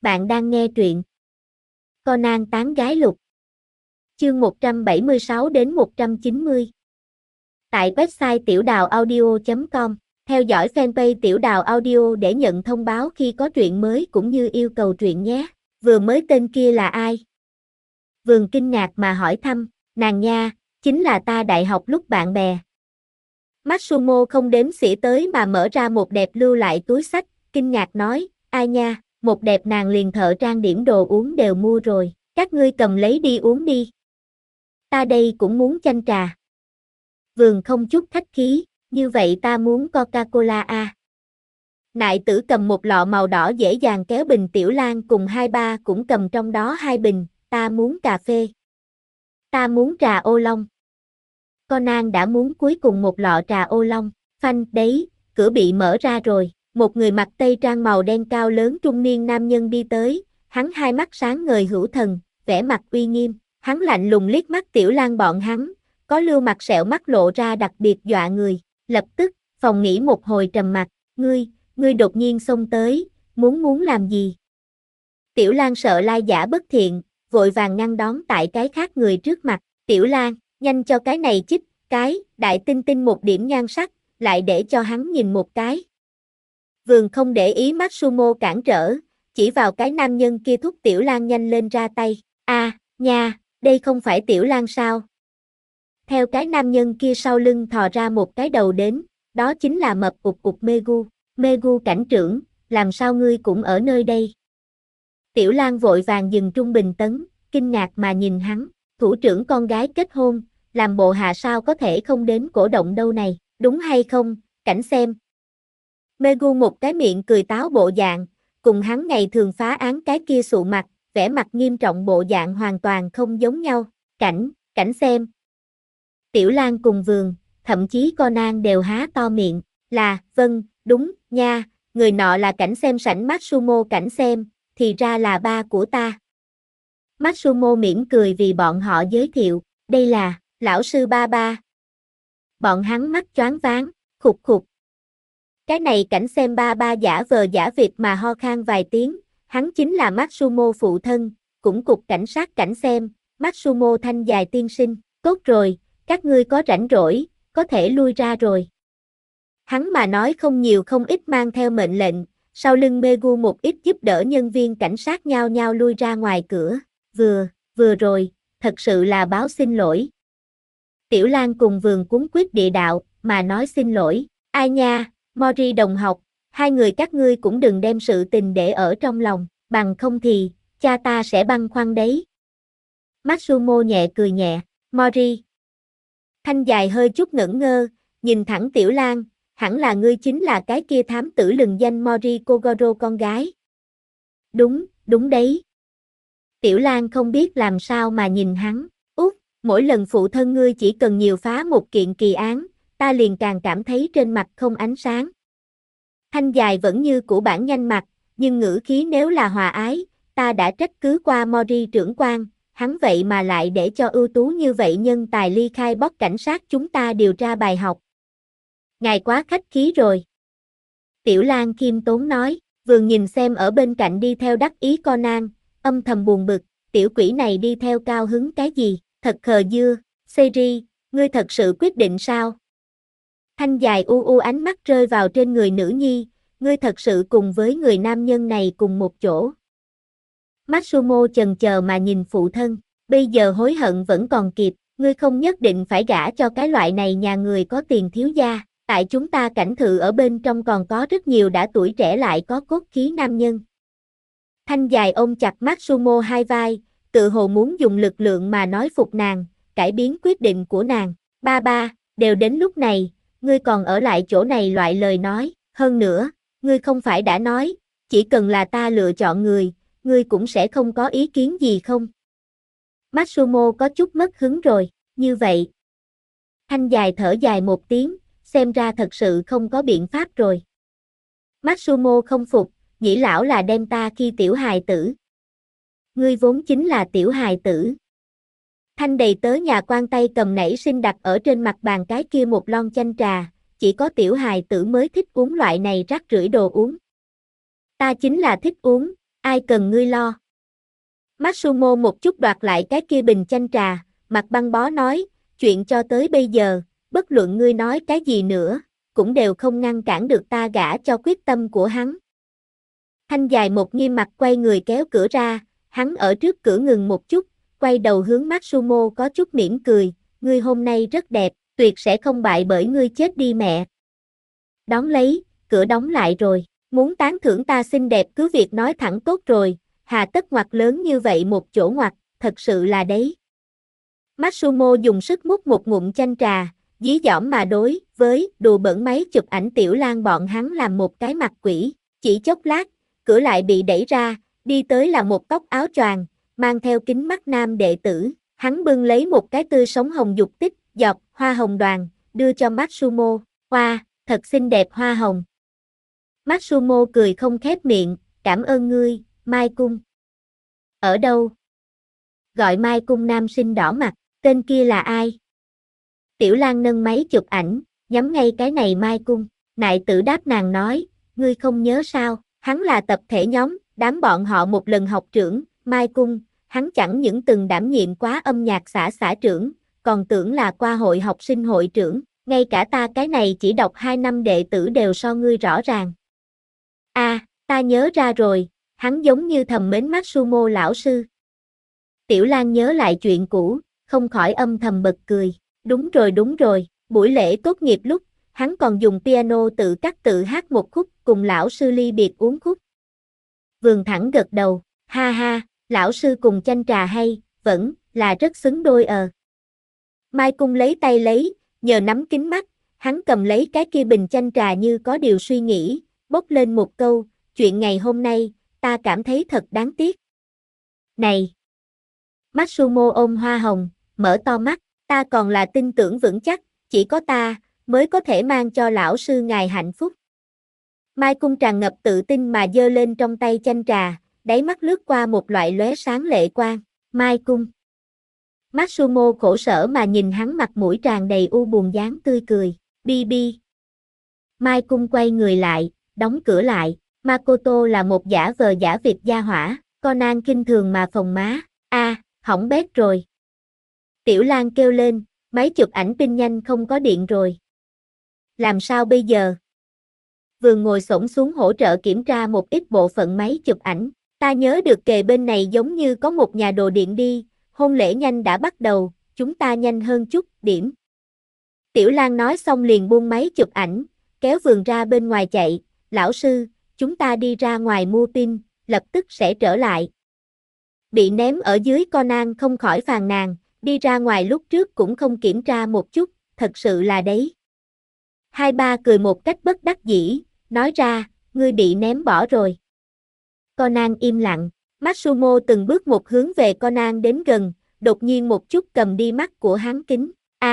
Bạn đang nghe truyện Conan tán gái lục. Chương 176 đến 190. Tại website tiểudàuaudio.com, theo dõi fanpage Tiểu Đào Audio để nhận thông báo khi có truyện mới cũng như yêu cầu truyện nhé. Vừa mới tên kia là ai? Vườn kinh ngạc mà hỏi thăm, nàng nha, chính là ta đại học lúc bạn bè. Matsumo không đếm xỉa tới mà mở ra một đẹp lưu lại túi xách, kinh ngạc nói, ai nha, một đẹp nàng liền thợ trang điểm đồ uống đều mua rồi, các ngươi cầm lấy đi uống đi. Ta đây cũng muốn chanh trà. Vườn không chút khách khí, như vậy ta muốn Coca-Cola a. Nại tử cầm một lọ màu đỏ dễ dàng kéo bình Tiểu Lan cùng hai ba cũng cầm trong đó hai bình, ta muốn cà phê. Ta muốn trà ô long. Conan đã muốn cuối cùng một lọ trà ô long, phanh đấy, cửa bị mở ra rồi, một người mặc tây trang màu đen cao lớn trung niên nam nhân đi tới, hắn hai mắt sáng ngời hữu thần, vẻ mặt uy nghiêm, hắn lạnh lùng liếc mắt Tiểu Lan bọn hắn, có lưu mặt sẹo mắt lộ ra đặc biệt dọa người, lập tức, phòng nghỉ một hồi trầm mặc, ngươi đột nhiên xông tới, muốn làm gì? Tiểu Lan sợ lai giả bất thiện, vội vàng ngăn đón tại cái khác người trước mặt, Tiểu Lan, nhanh cho cái này chích, cái, đại tinh tinh một điểm nhan sắc, lại để cho hắn nhìn một cái. Vườn không để ý Matsumo cản trở, chỉ vào cái nam nhân kia thúc Tiểu Lan nhanh lên ra tay, nha, đây không phải Tiểu Lan sao? Theo cái nam nhân kia sau lưng thò ra một cái đầu đến, đó chính là mập ục Megu cảnh trưởng, làm sao ngươi cũng ở nơi đây? Tiểu Lan vội vàng dừng trung bình tấn, kinh ngạc mà nhìn hắn, thủ trưởng con gái kết hôn, làm bộ hạ sao có thể không đến cổ động đâu này, đúng hay không, cảnh xem. Megu một cái miệng cười táo bộ dạng, cùng hắn ngày thường phá án cái kia sụ mặt, vẻ mặt nghiêm trọng bộ dạng hoàn toàn không giống nhau, cảnh xem. Tiểu Lan cùng Vườn, thậm chí Conan đều há to miệng, là, vâng, đúng, nha, người nọ là cảnh xem sảnh Matsumo cảnh xem, thì ra là ba của ta. Matsumo mỉm cười vì bọn họ giới thiệu, đây là, lão sư ba. Bọn hắn mắt choáng váng, khục. Cái này cảnh xem ba giả vờ giả vịt mà ho khan vài tiếng, hắn chính là Matsumo phụ thân, cũng cục cảnh sát cảnh xem, Matsumo thanh dài tiên sinh, tốt rồi, các ngươi có rảnh rỗi, có thể lui ra rồi. Hắn mà nói không nhiều không ít mang theo mệnh lệnh, sau lưng Megu một ít giúp đỡ nhân viên cảnh sát nhao nhao lui ra ngoài cửa, vừa rồi, thật sự là báo xin lỗi. Tiểu Lan cùng Vườn cuống quýt địa đạo, mà nói xin lỗi, ai nha, Mori đồng học, hai người các ngươi cũng đừng đem sự tình để ở trong lòng, bằng không thì, cha ta sẽ băn khoăn đấy. Matsumo nhẹ cười nhẹ, Mori. Thanh dài hơi chút ngẩn ngơ, nhìn thẳng Tiểu Lan, hẳn là ngươi chính là cái kia thám tử lừng danh Mori Kogoro con gái. Đúng đấy. Tiểu Lan không biết làm sao mà nhìn hắn, mỗi lần phụ thân ngươi chỉ cần nhiều phá một kiện kỳ án, ta liền càng cảm thấy trên mặt không ánh sáng. Thanh dài vẫn như cũ bản nhanh mặt, nhưng ngữ khí nếu là hòa ái, ta đã trách cứ qua Mori trưởng quan, hắn vậy mà lại để cho ưu tú như vậy nhân tài ly khai bot cảnh sát chúng ta điều tra bài học. Ngài quá khách khí rồi. Tiểu Lan khiêm tốn nói, Vườn nhìn xem ở bên cạnh đi theo đắc ý Conan, âm thầm buồn bực, tiểu quỷ này đi theo cao hứng cái gì, thật khờ dưa, Seiri, ngươi thật sự quyết định sao? Thanh dài u ánh mắt rơi vào trên người nữ nhi, ngươi thật sự cùng với người nam nhân này cùng một chỗ. Matsumo chần chờ mà nhìn phụ thân, bây giờ hối hận vẫn còn kịp, ngươi không nhất định phải gả cho cái loại này nhà người có tiền thiếu gia, tại chúng ta cảnh thự ở bên trong còn có rất nhiều đã tuổi trẻ lại có cốt khí nam nhân. Thanh dài ôm chặt Matsumo hai vai, tự hồ muốn dùng lực lượng mà nói phục nàng, cải biến quyết định của nàng, ba, đều đến lúc này, ngươi còn ở lại chỗ này loại lời nói, hơn nữa, ngươi không phải đã nói, chỉ cần là ta lựa chọn người, ngươi cũng sẽ không có ý kiến gì không? Matsumo có chút mất hứng rồi, như vậy. Thanh dài thở dài một tiếng, xem ra thật sự không có biện pháp rồi. Matsumo không phục, nhĩ lão là đem ta khi tiểu hài tử. Ngươi vốn chính là tiểu hài tử. Thanh đầy tớ nhà quan tay cầm nảy sinh đặt ở trên mặt bàn cái kia một lon chanh trà, chỉ có tiểu hài tử mới thích uống loại này rác rưởi đồ uống. Ta chính là thích uống, ai cần ngươi lo. Matsumo một chút đoạt lại cái kia bình chanh trà, mặt băng bó nói, chuyện cho tới bây giờ, bất luận ngươi nói cái gì nữa, cũng đều không ngăn cản được ta gả cho quyết tâm của hắn. Thanh dài một nghiêm mặt quay người kéo cửa ra, hắn ở trước cửa ngừng một chút, quay đầu hướng Matsumo có chút mỉm cười, ngươi hôm nay rất đẹp, tuyệt sẽ không bại bởi ngươi chết đi mẹ. Đón lấy, cửa đóng lại rồi, muốn tán thưởng ta xinh đẹp cứ việc nói thẳng tốt rồi, hà tất ngoặt lớn như vậy một chỗ ngoặt, thật sự là đấy. Matsumo dùng sức múc một ngụm chanh trà, dí dỏm mà đối với đùa bẩn máy chụp ảnh Tiểu Lan bọn hắn làm một cái mặt quỷ, chỉ chốc lát, cửa lại bị đẩy ra, đi tới là một tóc áo choàng, mang theo kính mắt nam đệ tử, hắn bưng lấy một cái tươi sống hồng dục tích, giọt, hoa hồng đoàn, đưa cho Matsumo, hoa, thật xinh đẹp hoa hồng. Matsumo cười không khép miệng, cảm ơn ngươi, Mai Cung. Ở đâu? Gọi Mai Cung nam sinh đỏ mặt, tên kia là ai? Tiểu Lan nâng máy chụp ảnh, nhắm ngay cái này Mai Cung, nại tử đáp nàng nói, ngươi không nhớ sao, hắn là tập thể nhóm, đám bọn họ một lần học trưởng, Mai Cung, hắn chẳng những từng đảm nhiệm quá âm nhạc xã trưởng, còn tưởng là qua hội học sinh hội trưởng, ngay cả ta cái này chỉ đọc 2 năm đệ tử đều so ngươi rõ ràng. Ta nhớ ra rồi, hắn giống như thầm mến Matsumo lão sư. Tiểu Lan nhớ lại chuyện cũ, không khỏi âm thầm bật cười, đúng rồi, buổi lễ tốt nghiệp lúc, hắn còn dùng piano tự cắt tự hát một khúc cùng lão sư ly biệt uống khúc. Vườn thẳng gật đầu, ha ha, lão sư cùng chanh trà hay, vẫn là rất xứng đôi. Mai Cung lấy tay lấy, nhờ nắm kính mắt, hắn cầm lấy cái kia bình chanh trà như có điều suy nghĩ, bốc lên một câu, chuyện ngày hôm nay, ta cảm thấy thật đáng tiếc. Này! Matsumo ôm hoa hồng, mở to mắt, ta còn là tin tưởng vững chắc, chỉ có ta, mới có thể mang cho lão sư ngài hạnh phúc. Mai Cung tràn ngập tự tin mà giơ lên trong tay chanh trà, đáy mắt lướt qua một loại lóe sáng lệ quang, Mai Cung. Matsumo khổ sở mà nhìn hắn mặt mũi tràn đầy u buồn dáng tươi cười, bi. Mai Cung quay người lại, đóng cửa lại, Makoto là một giả vờ giả vịt gia hỏa, Conan kinh thường mà phồng má, hỏng bét rồi. Tiểu Lan kêu lên, máy chụp ảnh pin nhanh không có điện rồi. Làm sao bây giờ? Vừa ngồi xổm xuống hỗ trợ kiểm tra một ít bộ phận máy chụp ảnh, ta nhớ được kề bên này giống như có một nhà đồ điện đi, hôn lễ nhanh đã bắt đầu, chúng ta nhanh hơn chút, điểm. Tiểu Lan nói xong liền buông máy chụp ảnh, kéo Vườn ra bên ngoài chạy, lão sư, chúng ta đi ra ngoài mua pin, lập tức sẽ trở lại. Bị ném ở dưới Conan không khỏi phàn nàn, đi ra ngoài lúc trước cũng không kiểm tra một chút, thật sự là đấy. Hai ba cười một cách bất đắc dĩ, nói ra, ngươi bị ném bỏ rồi. Conan im lặng, Matsumo từng bước một hướng về Conan đến gần, đột nhiên một chút cầm đi mắt của hắn kính,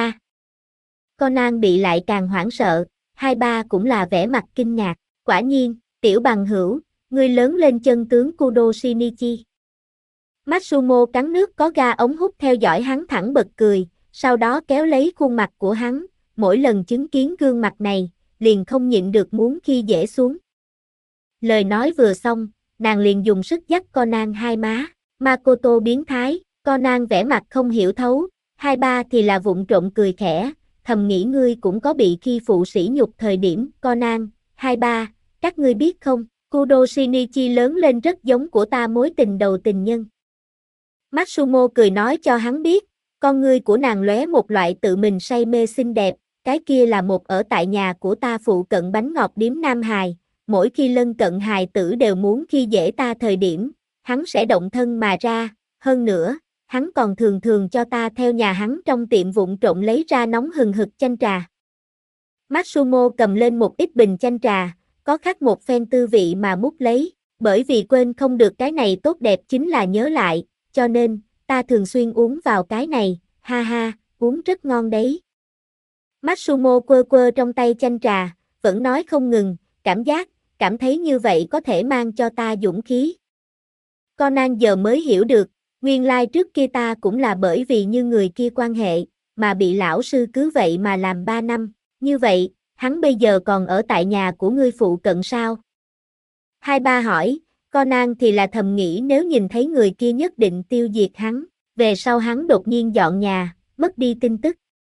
Conan bị lại càng hoảng sợ, hai ba cũng là vẻ mặt kinh ngạc, quả nhiên, tiểu bằng hữu, ngươi lớn lên chân tướng Kudo Shinichi. Matsumo cắn nước có ga ống hút theo dõi hắn thẳng bật cười, sau đó kéo lấy khuôn mặt của hắn, mỗi lần chứng kiến gương mặt này, liền không nhịn được muốn khi dễ xuống. Lời nói vừa xong, nàng liền dùng sức dắt Conan hai má, Makoto biến thái, Conan vẻ mặt không hiểu thấu, hai ba thì là vụng trộm cười khẽ, thầm nghĩ ngươi cũng có bị khi phụ sỉ nhục thời điểm, Conan, hai ba, các ngươi biết không, Kudo Shinichi lớn lên rất giống của ta mối tình đầu tình nhân. Matsumo cười nói cho hắn biết, con ngươi của nàng lóe một loại tự mình say mê xinh đẹp, cái kia là một ở tại nhà của ta phụ cận bánh ngọt điếm Nam Hài, mỗi khi lân cận hài tử đều muốn khi dễ ta thời điểm, hắn sẽ động thân mà ra, hơn nữa, hắn còn thường thường cho ta theo nhà hắn trong tiệm vụng trộm lấy ra nóng hừng hực chanh trà. Matsumo cầm lên một ít bình chanh trà, có khác một phen tư vị mà múc lấy, bởi vì quên không được cái này tốt đẹp chính là nhớ lại, cho nên, ta thường xuyên uống vào cái này, ha ha, uống rất ngon đấy. Matsumo quơ quơ trong tay chanh trà, vẫn nói không ngừng, cảm thấy như vậy có thể mang cho ta dũng khí. Conan giờ mới hiểu được, nguyên lai trước kia ta cũng là bởi vì như người kia quan hệ, mà bị lão sư cứ vậy mà làm 3 năm, như vậy, hắn bây giờ còn ở tại nhà của ngươi phụ cận sao? Hai ba hỏi, Conan thì là thầm nghĩ nếu nhìn thấy người kia nhất định tiêu diệt hắn, về sau hắn đột nhiên dọn nhà, mất đi tin tức.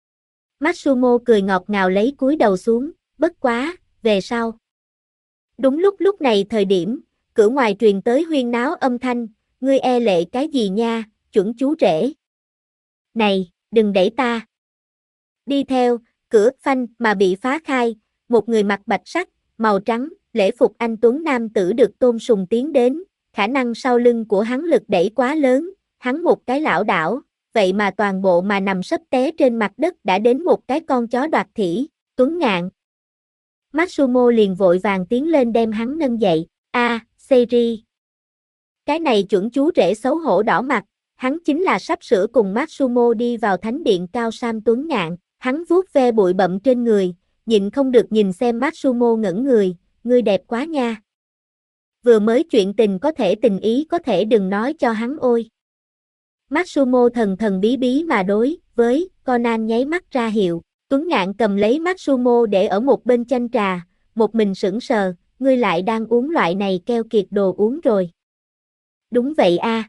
Matsumo cười ngọt ngào lấy cúi đầu xuống, bất quá, về sau. Đúng lúc này thời điểm, cửa ngoài truyền tới huyên náo âm thanh, ngươi e lệ cái gì nha, chuẩn chú rể. Này, đừng đẩy ta. Đi theo, cửa phanh mà bị phá khai, một người mặc bạch sắc, màu trắng, lễ phục anh tuấn nam tử được tôn sùng tiến đến, khả năng sau lưng của hắn lực đẩy quá lớn, hắn một cái lảo đảo, vậy mà toàn bộ mà nằm sấp té trên mặt đất đã đến một cái con chó đoạt thỉ, Tuấn Ngạn. Matsumo liền vội vàng tiến lên đem hắn nâng dậy, Seiri. Cái này chuẩn chú rể xấu hổ đỏ mặt, hắn chính là sắp sửa cùng Matsumo đi vào thánh điện cao sam Tuấn Ngạn, hắn vuốt ve bụi bặm trên người, nhịn không được nhìn xem Matsumo ngẩn người, ngươi đẹp quá nha. Vừa mới chuyện tình có thể tình ý có thể đừng nói cho hắn ôi. Matsumo thần thần bí bí mà đối với Conan nháy mắt ra hiệu, Tuấn Ngạn cầm lấy Matsumo để ở một bên chanh trà, một mình sững sờ, ngươi lại đang uống loại này keo kiệt đồ uống rồi. Đúng vậy a.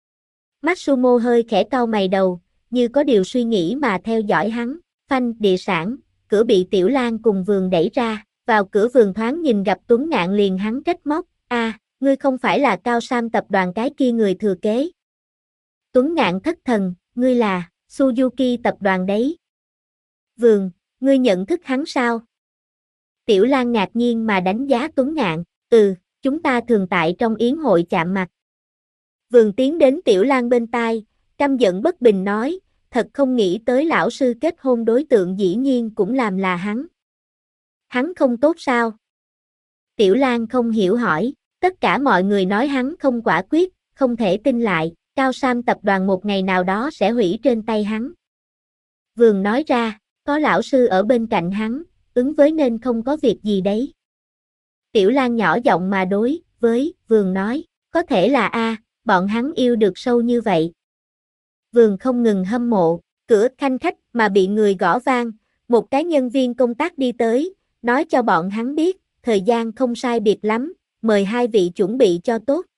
Matsumo hơi khẽ cau mày đầu, như có điều suy nghĩ mà theo dõi hắn, phanh địa sản, cửa bị Tiểu Lang cùng Vườn đẩy ra, vào cửa Vườn thoáng nhìn gặp Tuấn Ngạn liền hắn trách móc, ngươi không phải là Cao Sam tập đoàn cái kia người thừa kế. Tuấn Ngạn thất thần, ngươi là Suzuki tập đoàn đấy. Vườn, ngươi nhận thức hắn sao? Tiểu Lang ngạc nhiên mà đánh giá Tuấn Ngạn, chúng ta thường tại trong yến hội chạm mặt. Vườn tiến đến Tiểu Lang bên tai, căm giận bất bình nói, thật không nghĩ tới lão sư kết hôn đối tượng dĩ nhiên cũng làm là hắn. Hắn không tốt sao? Tiểu Lang không hiểu hỏi, tất cả mọi người nói hắn không quả quyết, không thể tin lại, Cao Sam tập đoàn một ngày nào đó sẽ hủy trên tay hắn. Vườn nói ra, có lão sư ở bên cạnh hắn, ứng với nên không có việc gì đấy. Tiểu Lang nhỏ giọng mà đối với Vườn nói, có thể là bọn hắn yêu được sâu như vậy. Vườn không ngừng hâm mộ, cửa khanh khách mà bị người gõ vang, một cái nhân viên công tác đi tới, nói cho bọn hắn biết, thời gian không sai biệt lắm, mời hai vị chuẩn bị cho tốt.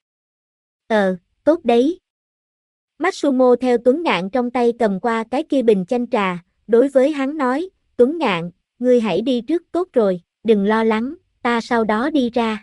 Tốt đấy. Matsumo theo Tuấn Ngạn trong tay cầm qua cái kia bình chanh trà, đối với hắn nói, Tuấn Ngạn, ngươi hãy đi trước tốt rồi, đừng lo lắng, ta sau đó đi ra.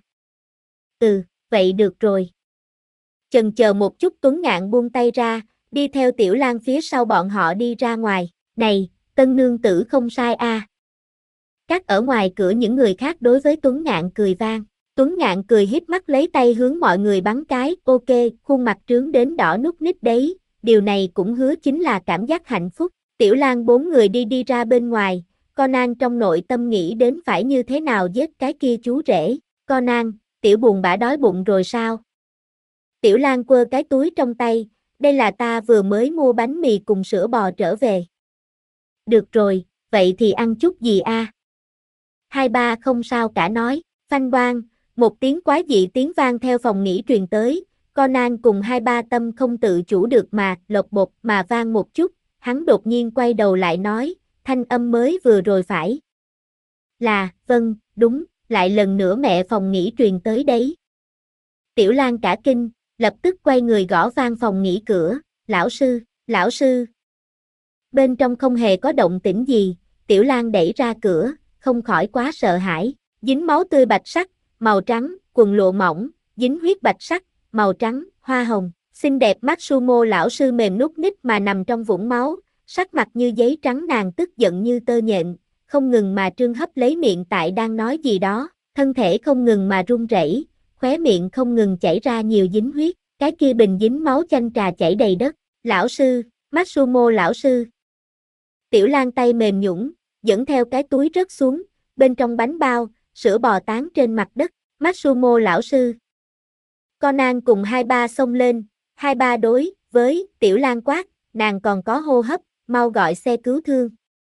Vậy được rồi. Chần chờ một chút Tuấn Ngạn buông tay ra, đi theo Tiểu Lang phía sau bọn họ đi ra ngoài, này, tân nương tử không sai Các ở ngoài cửa những người khác đối với Tuấn Ngạn cười vang. Tuấn Ngạn cười híp mắt lấy tay hướng mọi người bắn cái, ok, khuôn mặt trướng đến đỏ nút nít đấy, điều này cũng hứa chính là cảm giác hạnh phúc. Tiểu Lang bốn người đi ra bên ngoài, Conan trong nội tâm nghĩ đến phải như thế nào giết cái kia chú rể. Conan, tiểu buồn bã đói bụng rồi sao? Tiểu Lang quơ cái túi trong tay, đây là ta vừa mới mua bánh mì cùng sữa bò trở về. Được rồi, vậy thì ăn chút gì Hai ba không sao cả nói, phanh boang. Một tiếng quái dị tiếng vang theo phòng nghỉ truyền tới, Conan cùng hai ba tâm không tự chủ được mà lột bột mà vang một chút, hắn đột nhiên quay đầu lại nói, thanh âm mới vừa rồi phải. Vâng, đúng, lại lần nữa mẹ phòng nghỉ truyền tới đấy. Tiểu Lang cả kinh, lập tức quay người gõ vang phòng nghỉ cửa, lão sư. Bên trong không hề có động tĩnh gì, Tiểu Lang đẩy ra cửa, không khỏi quá sợ hãi, dính máu tươi bạch sắc, màu trắng, quần lụa mỏng, dính huyết bạch sắc, màu trắng, hoa hồng, xinh đẹp Matsumo lão sư mềm nút nít mà nằm trong vũng máu, sắc mặt như giấy trắng nàng tức giận như tơ nhện, không ngừng mà trương hấp lấy miệng tại đang nói gì đó, thân thể không ngừng mà run rẩy, khóe miệng không ngừng chảy ra nhiều dính huyết, cái kia bình dính máu chanh trà chảy đầy đất, lão sư, Matsumo lão sư. Tiểu Lang tay mềm nhũn, dẫn theo cái túi rớt xuống, bên trong bánh bao, sữa bò tán trên mặt đất, Matsumo lão sư. Conan cùng hai ba xông lên, hai ba đối với Tiểu Lang quát, nàng còn có hô hấp, mau gọi xe cứu thương.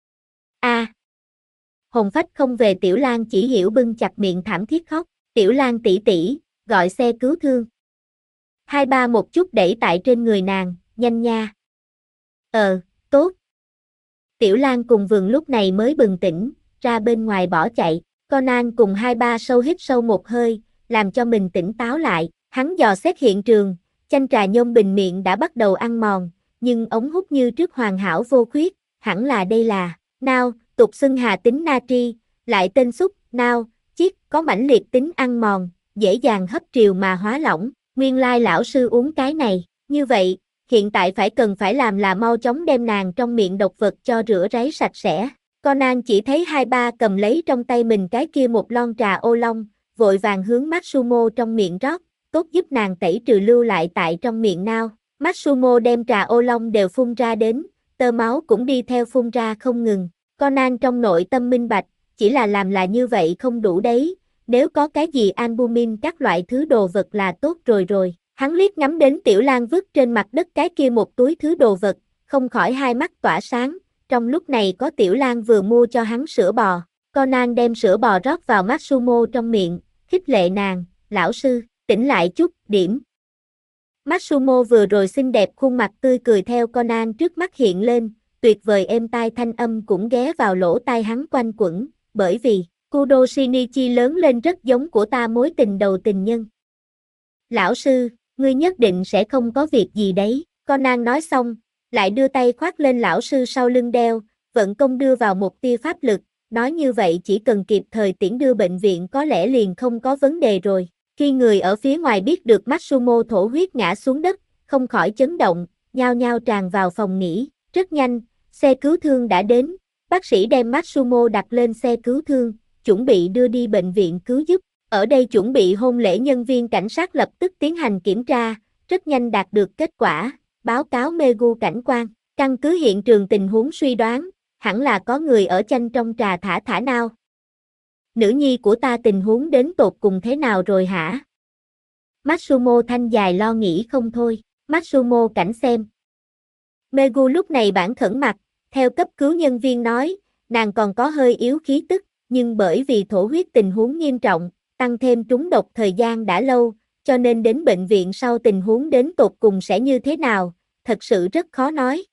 Hồn phách không về Tiểu Lang chỉ hiểu bưng chặt miệng thảm thiết khóc, Tiểu Lang tỷ tỷ, gọi xe cứu thương. Hai ba một chút đẩy tại trên người nàng, nhanh nha. Tốt. Tiểu Lang cùng Vườn lúc này mới bừng tỉnh, ra bên ngoài bỏ chạy, Conan cùng hai ba hít sâu một hơi, làm cho mình tỉnh táo lại, Hắn dò xét hiện trường, chanh trà nhôm bình miệng đã bắt đầu ăn mòn, nhưng ống hút như trước hoàn hảo vô khuyết, hẳn là đây là nao, tục xưng hà tính natri, lại tên xúc, nao, chiết, có mãnh liệt tính ăn mòn, dễ dàng hấp triều mà hóa lỏng, nguyên lai lão sư uống cái này, như vậy, hiện tại cần phải làm là mau chóng đem nàng trong miệng độc vật cho rửa ráy sạch sẽ. Conan chỉ thấy hai ba cầm lấy trong tay mình cái kia một lon trà ô long, vội vàng hướng Matsumo trong miệng rót, tốt giúp nàng tẩy trừ lưu lại tại trong miệng nao. Matsumo đem trà ô long đều phun ra đến, tơ máu cũng đi theo phun ra không ngừng. Conan trong nội tâm minh bạch, chỉ là làm là như vậy không đủ đấy, nếu có cái gì albumin các loại thứ đồ vật là tốt rồi. Hắn liếc ngắm đến Tiểu Lang vứt trên mặt đất cái kia một túi thứ đồ vật, không khỏi hai mắt tỏa sáng, trong lúc này có Tiểu Lang vừa mua cho hắn sữa bò. Conan đem sữa bò rót vào Matsumo trong miệng, khích lệ nàng, lão sư, tỉnh lại chút, điểm. Matsumo vừa rồi xinh đẹp khuôn mặt tươi cười theo Conan trước mắt hiện lên, tuyệt vời êm tai thanh âm cũng ghé vào lỗ tai hắn quanh quẩn, bởi vì, Kudo Shinichi lớn lên rất giống của ta mối tình đầu tình nhân. Lão sư, ngươi nhất định sẽ không có việc gì đấy, Conan nói xong, lại đưa tay khoác lên lão sư sau lưng đeo, vận công đưa vào một tia pháp lực, nói như vậy chỉ cần kịp thời tiễn đưa bệnh viện có lẽ liền không có vấn đề rồi. Khi người ở phía ngoài biết được Matsumo thổ huyết ngã xuống đất, không khỏi chấn động, nhao nhao tràn vào phòng nghỉ, rất nhanh, xe cứu thương đã đến, bác sĩ đem Matsumo đặt lên xe cứu thương, chuẩn bị đưa đi bệnh viện cứu giúp. Ở đây chuẩn bị hôn lễ nhân viên cảnh sát lập tức tiến hành kiểm tra, rất nhanh đạt được kết quả, báo cáo Megu cảnh quan, căn cứ hiện trường tình huống suy đoán, hẳn là có người ở chanh trong trà thả nao. Nữ nhi của ta tình huống đến tột cùng thế nào rồi hả? Matsumo thanh dài lo nghĩ không thôi, Matsumo cảnh xem. Megu lúc này bản khẩn mặt, theo cấp cứu nhân viên nói, nàng còn có hơi yếu khí tức, nhưng bởi vì thổ huyết tình huống nghiêm trọng, tăng thêm trúng độc thời gian đã lâu, cho nên đến bệnh viện sau tình huống đến tột cùng sẽ như thế nào, thật sự rất khó nói.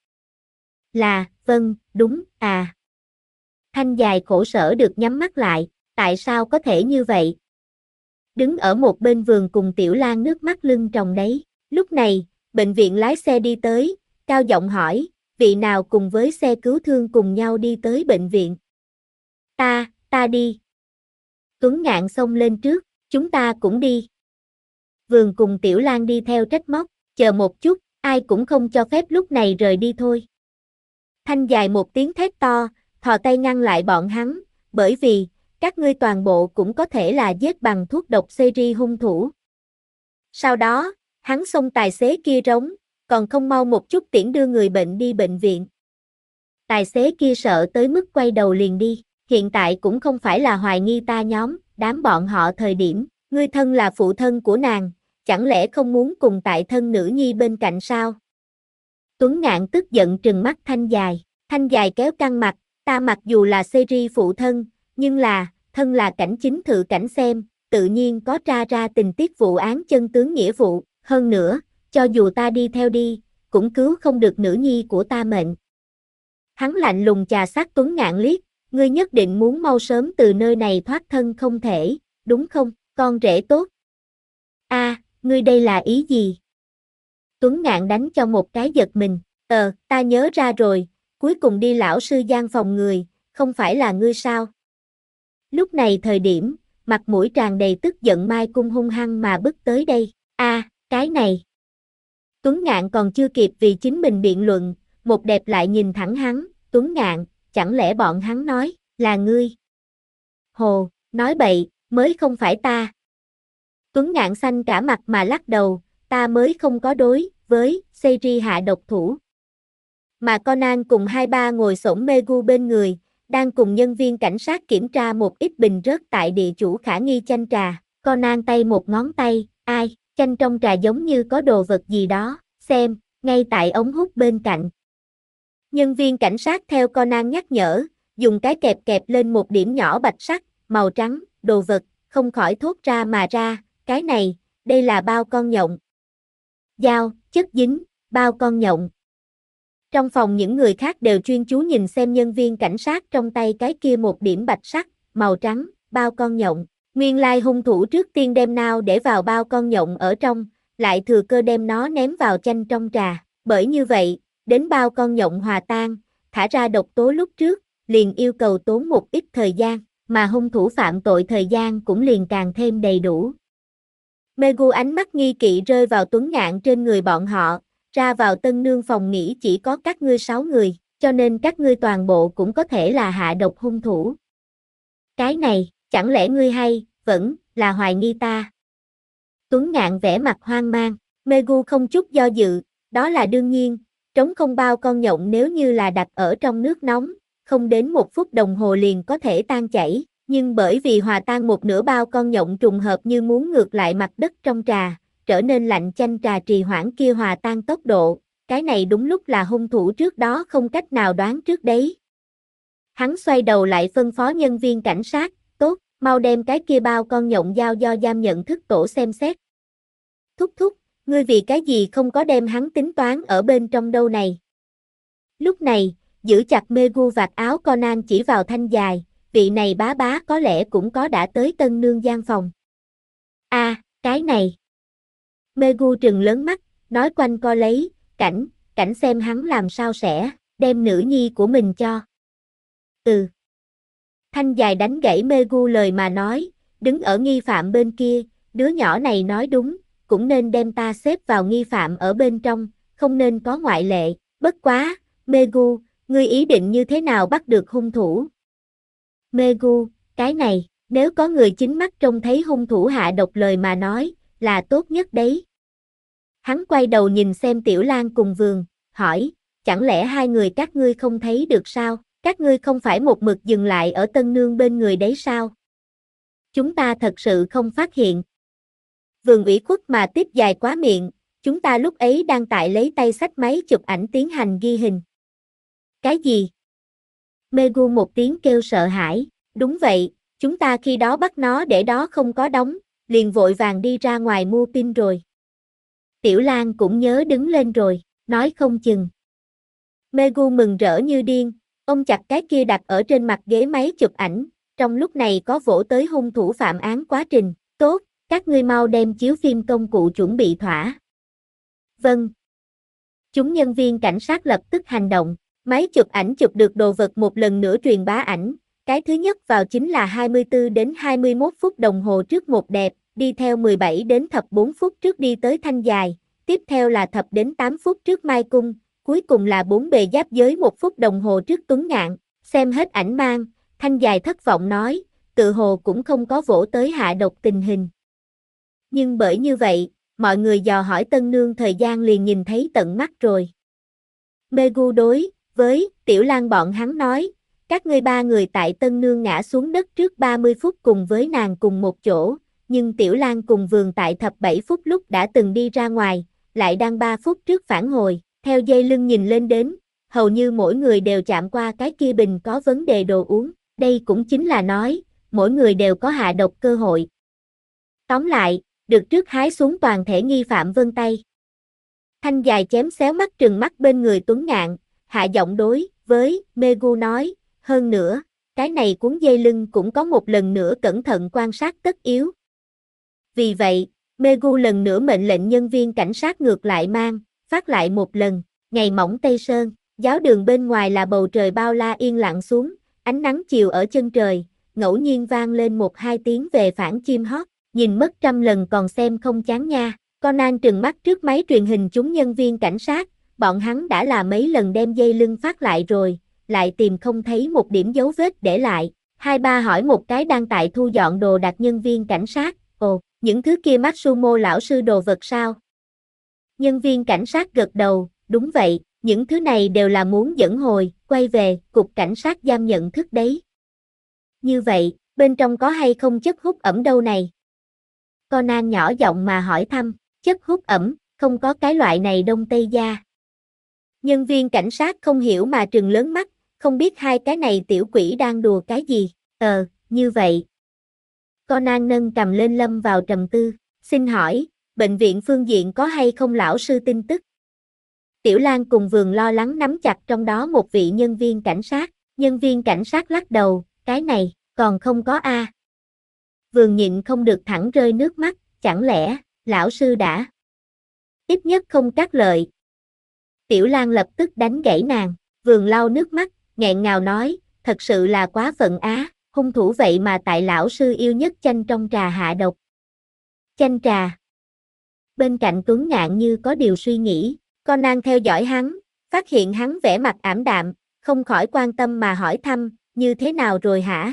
Vâng, đúng, à. Thanh dài khổ sở được nhắm mắt lại, tại sao có thể như vậy? Đứng ở một bên vườn cùng Tiểu Lang nước mắt lưng tròng đấy. Lúc này, bệnh viện lái xe đi tới, cao giọng hỏi, vị nào cùng với xe cứu thương cùng nhau đi tới bệnh viện? Ta đi. Tuấn Ngạn xông lên trước, chúng ta cũng đi. Vườn cùng Tiểu Lang đi theo trách móc, chờ một chút, ai cũng không cho phép lúc này rời đi thôi. Thanh dài một tiếng thét to, thò tay ngăn lại bọn hắn, bởi vì, các ngươi toàn bộ cũng có thể là giết bằng thuốc độc series hung thủ. Sau đó, hắn xông tài xế kia rống, còn không mau một chút tiễn đưa người bệnh đi bệnh viện. Tài xế kia sợ tới mức quay đầu liền đi, hiện tại cũng không phải là hoài nghi ta nhóm, đám bọn họ thời điểm, ngươi thân là phụ thân của nàng, chẳng lẽ không muốn cùng tại thân nữ nhi bên cạnh sao? Tuấn Ngạn tức giận trừng mắt Thanh dài kéo căng mặt, ta mặc dù là series phụ thân, nhưng thân là cảnh chính thự cảnh xem, tự nhiên có tra ra tình tiết vụ án chân tướng nghĩa vụ, hơn nữa, cho dù ta đi theo đi, cũng cứu không được nữ nhi của ta mệnh. Hắn lạnh lùng chà sát Tuấn Ngạn liếc, ngươi nhất định muốn mau sớm từ nơi này thoát thân không thể, đúng không, con rể tốt? Ngươi đây là ý gì? Tuấn Ngạn đánh cho một cái giật mình, ta nhớ ra rồi, cuối cùng đi lão sư gian phòng người, không phải là ngươi sao? Lúc này thời điểm, mặt mũi tràn đầy tức giận Mai Cung hung hăng mà bước tới đây, cái này. Tuấn Ngạn còn chưa kịp vì chính mình biện luận, một đẹp lại nhìn thẳng hắn, Tuấn Ngạn, chẳng lẽ bọn hắn nói, là ngươi? Hồ, nói bậy, mới không phải ta. Tuấn Ngạn xanh cả mặt mà lắc đầu, ta mới không có đối với Seiji hạ độc thủ. Mà Conan cùng hai ba ngồi xổm Megu bên người, đang cùng nhân viên cảnh sát kiểm tra một ít bình rớt tại địa chủ khả nghi chanh trà. Conan tay một ngón tay, chanh trong trà giống như có đồ vật gì đó, xem, ngay tại ống hút bên cạnh. Nhân viên cảnh sát theo Conan nhắc nhở, dùng cái kẹp kẹp lên một điểm nhỏ bạch sắc, màu trắng, đồ vật, không khỏi thốt ra mà ra, cái này, đây là bao con nhộng. Dao, chất dính, bao con nhộng. Trong phòng những người khác đều chuyên chú nhìn xem nhân viên cảnh sát trong tay cái kia một điểm bạch sắc, màu trắng, bao con nhộng. Nguyên lai hung thủ trước tiên đem nao để vào bao con nhộng ở trong, lại thừa cơ đem nó ném vào chanh trong trà. Bởi như vậy, đến bao con nhộng hòa tan, thả ra độc tố lúc trước, liền yêu cầu tốn một ít thời gian, mà hung thủ phạm tội thời gian cũng liền càng thêm đầy đủ. Megu ánh mắt nghi kỵ rơi vào Tuấn Ngạn trên người bọn họ, ra vào Tân Nương phòng nghỉ chỉ có các ngươi 6 người, cho nên các ngươi toàn bộ cũng có thể là hạ độc hung thủ. Cái này, chẳng lẽ ngươi hay, vẫn, là hoài nghi ta? Tuấn Ngạn vẻ mặt hoang mang, Megu không chút do dự, đó là đương nhiên, trống không bao con nhộng nếu như là đặt ở trong nước nóng, không đến 1 phút đồng hồ liền có thể tan chảy, nhưng bởi vì hòa tan một nửa bao con nhộng trùng hợp như muốn ngược lại mặt đất trong trà, trở nên lạnh chanh trà trì hoãn kia hòa tan tốc độ, cái này đúng lúc là hung thủ trước đó không cách nào đoán trước đấy. Hắn xoay đầu lại phân phó nhân viên cảnh sát, tốt, mau đem cái kia bao con nhộng giao do giam nhận thức tổ xem xét. Thúc thúc, ngươi vì cái gì không có đem hắn tính toán ở bên trong đâu này? Lúc này, giữ chặt Megu vạt áo Conan chỉ vào Thanh Dài, vị này bá bá có lẽ cũng có đã tới Tân Nương gian phòng. Cái này. Megu trừng lớn mắt, nói quanh co lấy, cảnh xem hắn làm sao sẽ, đem nữ nhi của mình cho. Thanh Dài đánh gãy Megu lời mà nói, đứng ở nghi phạm bên kia, đứa nhỏ này nói đúng, cũng nên đem ta xếp vào nghi phạm ở bên trong, không nên có ngoại lệ, bất quá, Megu, ngươi ý định như thế nào bắt được hung thủ? Megu, cái này, nếu có người chính mắt trông thấy hung thủ hạ độc lời mà nói, là tốt nhất đấy. Hắn quay đầu nhìn xem Tiểu Lang cùng Vườn, hỏi, chẳng lẽ hai người các ngươi không thấy được sao? Các ngươi không phải một mực dừng lại ở Tân Nương bên người đấy sao? Chúng ta thật sự không phát hiện. Vườn ủy khuất mà tiếp dài quá miệng, chúng ta lúc ấy đang tại lấy tay xách máy chụp ảnh tiến hành ghi hình. Cái gì? Megu một tiếng kêu sợ hãi, đúng vậy, chúng ta khi đó bắt nó để đó không có đóng, liền vội vàng đi ra ngoài mua pin rồi. Tiểu Lang cũng nhớ đứng lên rồi, nói không chừng. Megu mừng rỡ như điên, ông chặt cái kia đặt ở trên mặt ghế máy chụp ảnh, trong lúc này có vỗ tới hung thủ phạm án quá trình, tốt, các ngươi mau đem chiếu phim công cụ chuẩn bị thỏa. Vâng. Chúng nhân viên cảnh sát lập tức hành động, máy chụp ảnh chụp được đồ vật một lần nữa truyền bá ảnh, cái thứ nhất vào chính là 24 đến 21 phút đồng hồ trước một đẹp, đi theo 17 đến thập 4 phút trước đi tới Thanh Dài, tiếp theo là thập đến 8 phút trước Mai Cung, cuối cùng là 4 bề giáp giới 1 phút đồng hồ trước Tuấn Ngạn, xem hết ảnh mang, Thanh Dài thất vọng nói, tự hồ cũng không có vỗ tới hạ độc tình hình. Nhưng bởi như vậy, mọi người dò hỏi Tân Nương thời gian liền nhìn thấy tận mắt rồi. Megu đối với Tiểu Lang bọn hắn nói, các ngươi 3 người tại Tân Nương ngã xuống đất trước 30 phút cùng với nàng cùng một chỗ, nhưng Tiểu Lang cùng Vườn tại thập 7 phút lúc đã từng đi ra ngoài, lại đang 3 phút trước phản hồi, theo dây lưng nhìn lên đến, hầu như mỗi người đều chạm qua cái kia bình có vấn đề đồ uống, đây cũng chính là nói, mỗi người đều có hạ độc cơ hội. Tóm lại, được trước hái xuống toàn thể nghi phạm vân tay. Thanh Dài chém xéo mắt trừng mắt bên người Tuấn Ngạn, hạ giọng đối với Megu nói, hơn nữa, cái này cuốn dây lưng cũng có một lần nữa cẩn thận quan sát tất yếu. Vì vậy, Megu lần nữa mệnh lệnh nhân viên cảnh sát ngược lại mang, phát lại một lần, ngày mỏng Tây Sơn, giáo đường bên ngoài là bầu trời bao la yên lặng xuống, ánh nắng chiều ở chân trời, ngẫu nhiên vang lên 1-2 tiếng về phản chim hót, nhìn mất trăm lần còn xem không chán nha. Conan trừng mắt trước máy truyền hình chúng nhân viên cảnh sát, bọn hắn đã là mấy lần đem dây lưng phát lại rồi, lại tìm không thấy một điểm dấu vết để lại. 2-3 hỏi một cái đang tại thu dọn đồ đạc nhân viên cảnh sát, ồ, những thứ kia Matsumo lão sư đồ vật sao? Nhân viên cảnh sát gật đầu, đúng vậy, những thứ này đều là muốn dẫn hồi, quay về, cục cảnh sát giam nhận thức đấy. Như vậy, bên trong có hay không chất hút ẩm đâu này? Conan nhỏ giọng mà hỏi thăm, chất hút ẩm, không có cái loại này Đông Tây gia. Nhân viên cảnh sát không hiểu mà trừng lớn mắt, không biết hai cái này tiểu quỷ đang đùa cái gì, như vậy. Conan nâng cầm lên lâm vào trầm tư, xin hỏi, bệnh viện phương diện có hay không lão sư tin tức? Tiểu Lang cùng Vườn lo lắng nắm chặt trong đó một vị nhân viên cảnh sát lắc đầu, cái này, còn không có a. Vườn nhịn không được thẳng rơi nước mắt, chẳng lẽ, lão sư đã ít nhất không cắt lợi. Tiểu Lan lập tức đánh gãy nàng, Vườn lau nước mắt, nghẹn ngào nói, thật sự là quá phận á, hung thủ vậy mà tại lão sư yêu nhất chanh trong trà hạ độc. Chanh trà. Bên cạnh Tuấn Ngạn như có điều suy nghĩ, Conan theo dõi hắn, phát hiện hắn vẻ mặt ảm đạm, không khỏi quan tâm mà hỏi thăm, như thế nào rồi hả?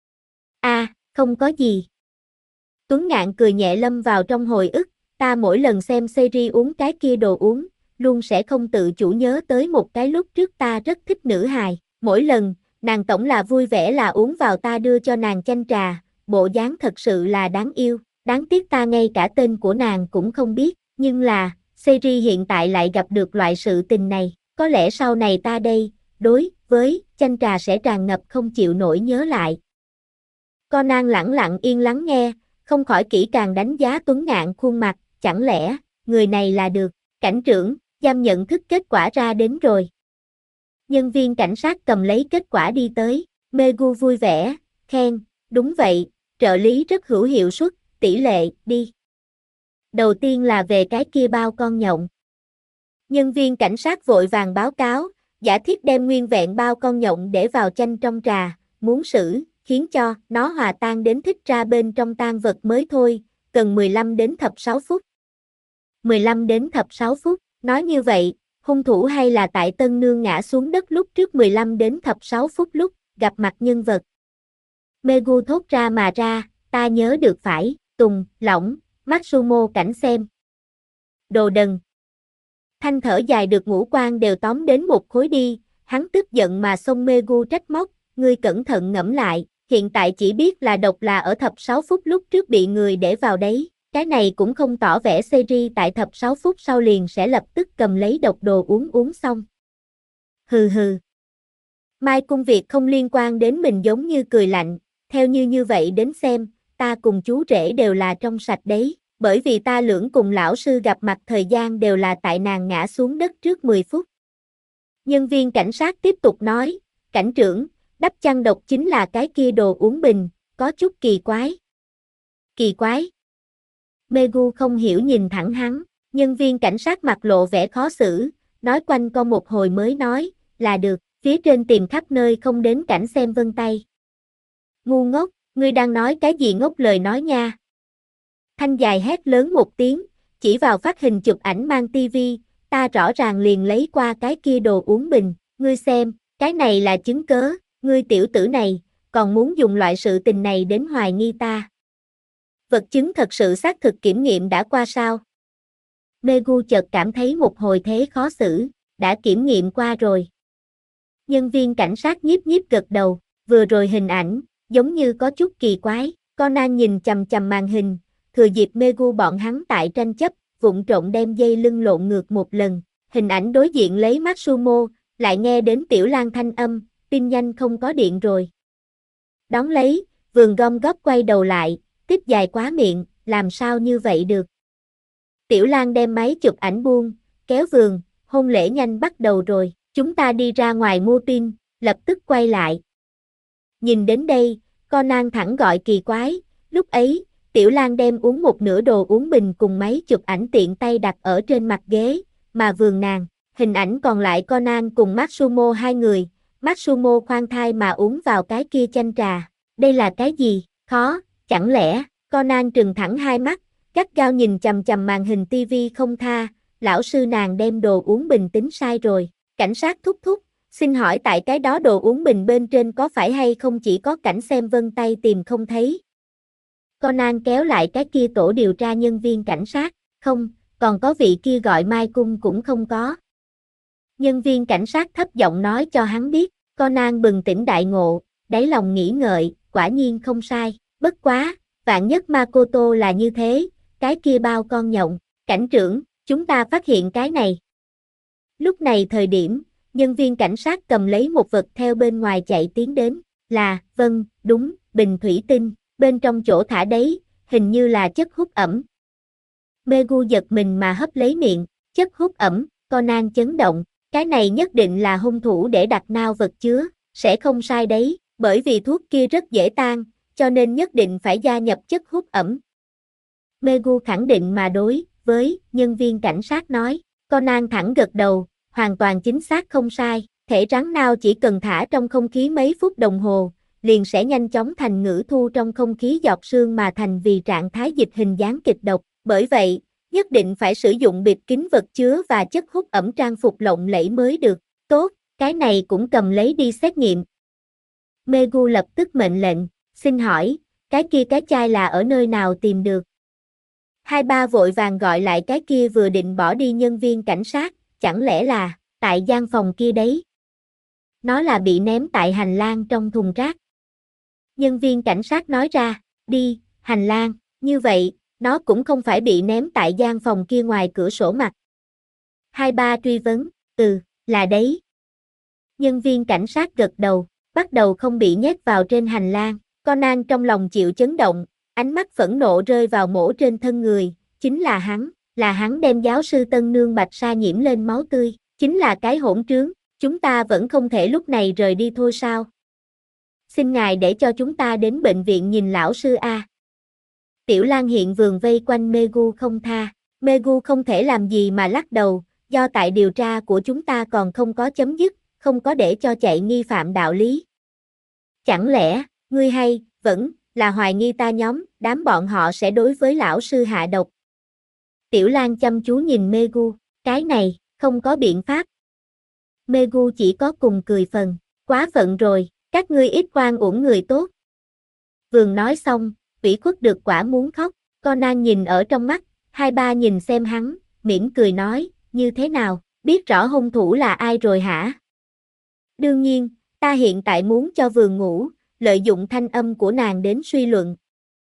Không có gì. Tuấn Ngạn cười nhẹ lâm vào trong hồi ức, ta mỗi lần xem series uống cái kia đồ uống, luôn sẽ không tự chủ nhớ tới một cái lúc trước ta rất thích nữ hài, mỗi lần, nàng tổng là vui vẻ là uống vào ta đưa cho nàng chanh trà, bộ dáng thật sự là đáng yêu, đáng tiếc ta ngay cả tên của nàng cũng không biết, nhưng là, series hiện tại lại gặp được loại sự tình này, có lẽ sau này ta đây, đối với chanh trà sẽ tràn ngập không chịu nổi nhớ lại. Conan lẳng lặng yên lắng nghe, không khỏi kỹ càng đánh giá Tuấn Ngạn khuôn mặt, chẳng lẽ, người này là được, cảnh trưởng, giam nhận thức kết quả ra đến rồi. Nhân viên cảnh sát cầm lấy kết quả đi tới, Megu vui vẻ, khen, đúng vậy, trợ lý rất hữu hiệu suất, tỷ lệ, đi. Đầu tiên là về cái kia bao con nhộng. Nhân viên cảnh sát vội vàng báo cáo, giả thiết đem nguyên vẹn bao con nhộng để vào chanh trong trà, muốn xử, khiến cho nó hòa tan đến thích ra bên trong tan vật mới thôi, cần 15 đến thập 6 phút. 15 đến thập 6 phút, nói như vậy, hung thủ hay là tại Tân Nương ngã xuống đất lúc trước 15 đến thập 6 phút lúc gặp mặt nhân vật. Megu thốt ra mà ra, ta nhớ được phải, Tùng, Lỏng, Matsumo cảnh xem. Đồ đần. Thanh thở dài được ngũ quan đều tóm đến một khối đi, hắn tức giận mà xông Megu trách móc, ngươi cẩn thận ngẫm lại, hiện tại chỉ biết là độc là ở thập 6 phút lúc trước bị người để vào đấy, cái này cũng không tỏ vẻ series tại thập 6 phút sau liền sẽ lập tức cầm lấy độc đồ uống xong. Hừ hừ. Mai Cung Việt không liên quan đến mình giống như cười lạnh, theo như vậy đến xem, ta cùng chú rể đều là trong sạch đấy, bởi vì ta lưỡng cùng lão sư gặp mặt thời gian đều là tại nàng ngã xuống đất trước 10 phút. Nhân viên cảnh sát tiếp tục nói, cảnh trưởng, đắp chăn độc chính là cái kia đồ uống bình, có chút kỳ quái. Kỳ quái? Megu không hiểu nhìn thẳng hắn, nhân viên cảnh sát mặt lộ vẻ khó xử, nói quanh co một hồi mới nói, là được, phía trên tìm khắp nơi không đến cảnh xem vân tay. Ngu ngốc, ngươi đang nói cái gì ngốc lời nói nha. Thanh dài hét lớn một tiếng, chỉ vào phát hình chụp ảnh mang tivi, ta rõ ràng liền lấy qua cái kia đồ uống bình, ngươi xem, cái này là chứng cớ, ngươi tiểu tử này, còn muốn dùng loại sự tình này đến hoài nghi ta. Vật chứng thật sự xác thực kiểm nghiệm đã qua sao? Megu chợt cảm thấy một hồi thế khó xử, đã kiểm nghiệm qua rồi. Nhân viên cảnh sát nhiếp nhiếp gật đầu, vừa rồi hình ảnh, giống như có chút kỳ quái, Conan nhìn chằm chằm màn hình, thừa dịp Megu bọn hắn tại tranh chấp, vụng trộn đem dây lưng lộn ngược một lần, hình ảnh đối diện lấy Matsumo, lại nghe đến Tiểu Lan thanh âm, pin nhanh không có điện rồi. Đón lấy, Vườn gom góp quay đầu lại, tiếp dài quá miệng, làm sao như vậy được. Tiểu Lan đem máy chụp ảnh buông, kéo Vườn, hôn lễ nhanh bắt đầu rồi, chúng ta đi ra ngoài mua pin, lập tức quay lại. Nhìn đến đây, Conan thẳng gọi kỳ quái, lúc ấy, Tiểu Lan đem uống một nửa đồ uống bình cùng máy chụp ảnh tiện tay đặt ở trên mặt ghế, mà Vườn nàng, hình ảnh còn lại Conan cùng Matsumo hai người, Matsumo khoan thai mà uống vào cái kia chanh trà, đây là cái gì, khó, chẳng lẽ, Conan trừng thẳng hai mắt, gắt gao nhìn chằm chằm màn hình tivi không tha, lão sư nàng đem đồ uống bình tính sai rồi, cảnh sát thúc thúc, xin hỏi tại cái đó đồ uống bình bên trên có phải hay không chỉ có cảnh xem vân tay tìm không thấy. Conan kéo lại cái kia tổ điều tra nhân viên cảnh sát, không, còn có vị kia gọi Mai Cung cũng không có. Nhân viên cảnh sát thấp giọng nói cho hắn biết, Conan bừng tỉnh đại ngộ, đáy lòng nghĩ ngợi, quả nhiên không sai, bất quá, vạn nhất Makoto là như thế, cái kia bao con nhộng, cảnh trưởng, chúng ta phát hiện cái này. Lúc này thời điểm, nhân viên cảnh sát cầm lấy một vật theo bên ngoài chạy tiến đến, là, vâng, đúng, bình thủy tinh, bên trong chỗ thả đấy, hình như là chất hút ẩm. Megu giật mình mà hấp lấy miệng, chất hút ẩm, Conan chấn động, cái này nhất định là hung thủ để đặt nao vật chứa, sẽ không sai đấy, bởi vì thuốc kia rất dễ tan, cho nên nhất định phải gia nhập chất hút ẩm. Megu khẳng định mà đối với nhân viên cảnh sát nói. Conan thẳng gật đầu, hoàn toàn chính xác không sai. Thể rắn nao chỉ cần thả trong không khí mấy phút đồng hồ, liền sẽ nhanh chóng thành ngữ thu trong không khí giọt sương mà thành vì trạng thái dịch hình dáng kịch độc. Bởi vậy, nhất định phải sử dụng bịt kín vật chứa và chất hút ẩm trang phục lộng lẫy mới được. Tốt, cái này cũng cầm lấy đi xét nghiệm. Megu lập tức mệnh lệnh, xin hỏi, cái kia cái chai là ở nơi nào tìm được? Hai ba vội vàng gọi lại cái kia vừa định bỏ đi nhân viên cảnh sát, chẳng lẽ là, tại gian phòng kia đấy? Nó là bị ném tại hành lang trong thùng rác. Nhân viên cảnh sát nói ra, đi, hành lang, như vậy, nó cũng không phải bị ném tại gian phòng kia ngoài cửa sổ mặt. Hai ba truy vấn, là đấy. Nhân viên cảnh sát gật đầu, bắt đầu không bị nhét vào trên hành lang. Conan trong lòng chịu chấn động, ánh mắt phẫn nộ rơi vào mổ trên thân người, chính là hắn đem giáo sư Tân Nương Bạch Sa nhiễm lên máu tươi, chính là cái hỗn trướng, chúng ta vẫn không thể lúc này rời đi thôi sao? Xin ngài để cho chúng ta đến bệnh viện nhìn lão sư a. Tiểu Lan hiện vườn vây quanh Megu không tha, Megu không thể làm gì mà lắc đầu, do tại điều tra của chúng ta còn không có chấm dứt, không có để cho chạy nghi phạm đạo lý. Chẳng lẽ, ngươi vẫn là hoài nghi ta nhóm, đám bọn họ sẽ đối với lão sư hạ độc. Tiểu Lan chăm chú nhìn Megu, cái này, không có biện pháp. Megu chỉ có cùng cười phần, quá phận rồi, các ngươi ít oan uổng người tốt. Vườn nói xong, ủy khuất được quả muốn khóc, Conan nhìn ở trong mắt, hai ba nhìn xem hắn, mỉm cười nói, như thế nào, biết rõ hung thủ là ai rồi hả? Đương nhiên, ta hiện tại muốn cho Vườn ngủ, lợi dụng thanh âm của nàng đến suy luận.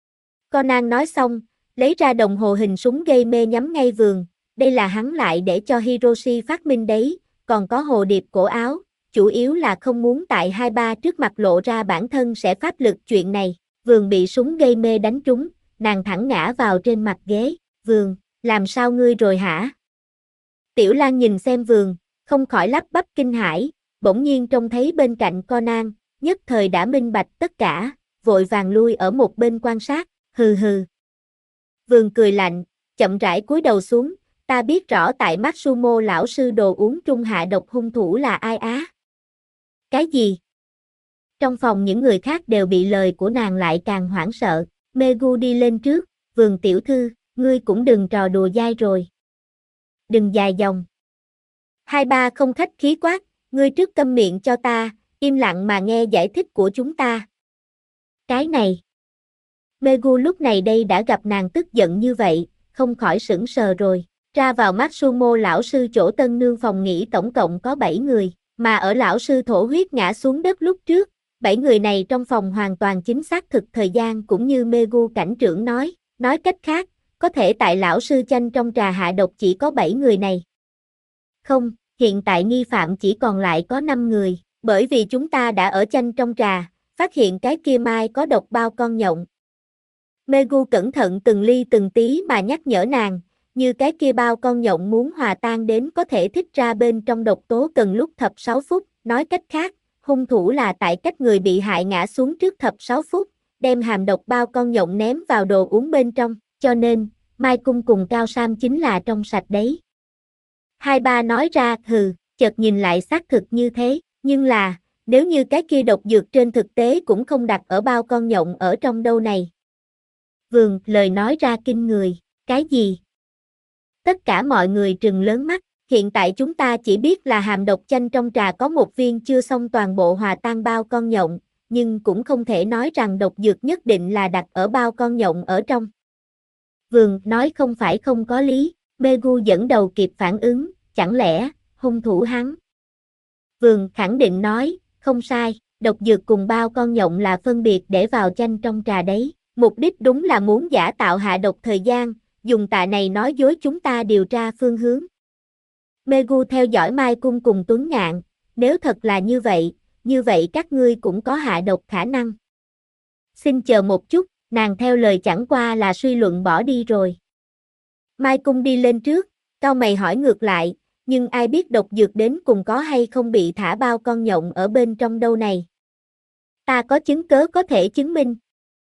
Conan nói xong, lấy ra đồng hồ hình súng gây mê nhắm ngay Vườn, đây là hắn lại để cho Hiroshi phát minh đấy, còn có hồ điệp cổ áo, chủ yếu là không muốn tại hai ba trước mặt lộ ra bản thân sẽ pháp lực chuyện này. Vườn bị súng gây mê đánh trúng, nàng thẳng ngã vào trên mặt ghế. Vườn, làm sao ngươi rồi hả? Tiểu Lan nhìn xem Vườn, không khỏi lắp bắp kinh hãi, bỗng nhiên trông thấy bên cạnh Conan, nhất thời đã minh bạch tất cả, vội vàng lui ở một bên quan sát, hừ hừ. Vườn cười lạnh, chậm rãi cúi đầu xuống, ta biết rõ tại Matsumo lão sư đồ uống trung hạ độc hung thủ là ai á. Cái gì? Trong phòng những người khác đều bị lời của nàng lại càng hoảng sợ. Megu đi lên trước, Vườn tiểu thư, ngươi cũng đừng trò đùa dai rồi. Đừng dài dòng. Hai ba không khách khí quát, ngươi trước câm miệng cho ta, im lặng mà nghe giải thích của chúng ta. Cái này. Megu lúc này đây đã gặp nàng tức giận như vậy, không khỏi sững sờ rồi. Ra vào Matsumo lão sư chỗ Tân Nương phòng nghỉ tổng cộng có 7 người, mà ở lão sư thổ huyết ngã xuống đất lúc trước, 7 người này trong phòng hoàn toàn chính xác thực thời gian cũng như Megu cảnh trưởng nói cách khác, có thể tại lão sư chanh trong trà hạ độc chỉ có 7 người này. Không, hiện tại nghi phạm chỉ còn lại có 5 người, bởi vì chúng ta đã ở chanh trong trà, phát hiện cái kia mai có độc bao con nhộng. Megu cẩn thận từng ly từng tí mà nhắc nhở nàng, như cái kia bao con nhộng muốn hòa tan đến có thể thích ra bên trong độc tố cần lúc thập 6 phút, nói cách khác, hung thủ là tại cách người bị hại ngã xuống trước thập 6 phút, đem hàm độc bao con nhộng ném vào đồ uống bên trong, cho nên, Mai Cung cùng Cao Sam chính là trong sạch đấy. Hai ba nói ra, chợt nhìn lại xác thực như thế, nhưng là, nếu như cái kia độc dược trên thực tế cũng không đặt ở bao con nhộng ở trong đâu này. Vườn, lời nói ra kinh người, cái gì? Tất cả mọi người trừng lớn mắt, hiện tại chúng ta chỉ biết là hàm độc chanh trong trà có một viên chưa xong toàn bộ hòa tan bao con nhộng, nhưng cũng không thể nói rằng độc dược nhất định là đặt ở bao con nhộng ở trong. Vườn nói không phải không có lý, Megu dẫn đầu kịp phản ứng, chẳng lẽ, hung thủ hắn? Vườn khẳng định nói, không sai, độc dược cùng bao con nhộng là phân biệt để vào chanh trong trà đấy, mục đích đúng là muốn giả tạo hạ độc thời gian, dùng tạ này nói dối chúng ta điều tra phương hướng. Megu theo dõi Mai Cung cùng Tuấn Ngạn, nếu thật là như vậy các ngươi cũng có hạ độc khả năng. Xin chờ một chút, nàng theo lời chẳng qua là suy luận bỏ đi rồi. Mai Cung đi lên trước, cau mày hỏi ngược lại, nhưng ai biết độc dược đến cùng có hay không bị thả bao con nhộng ở bên trong đâu này. Ta có chứng cớ có thể chứng minh.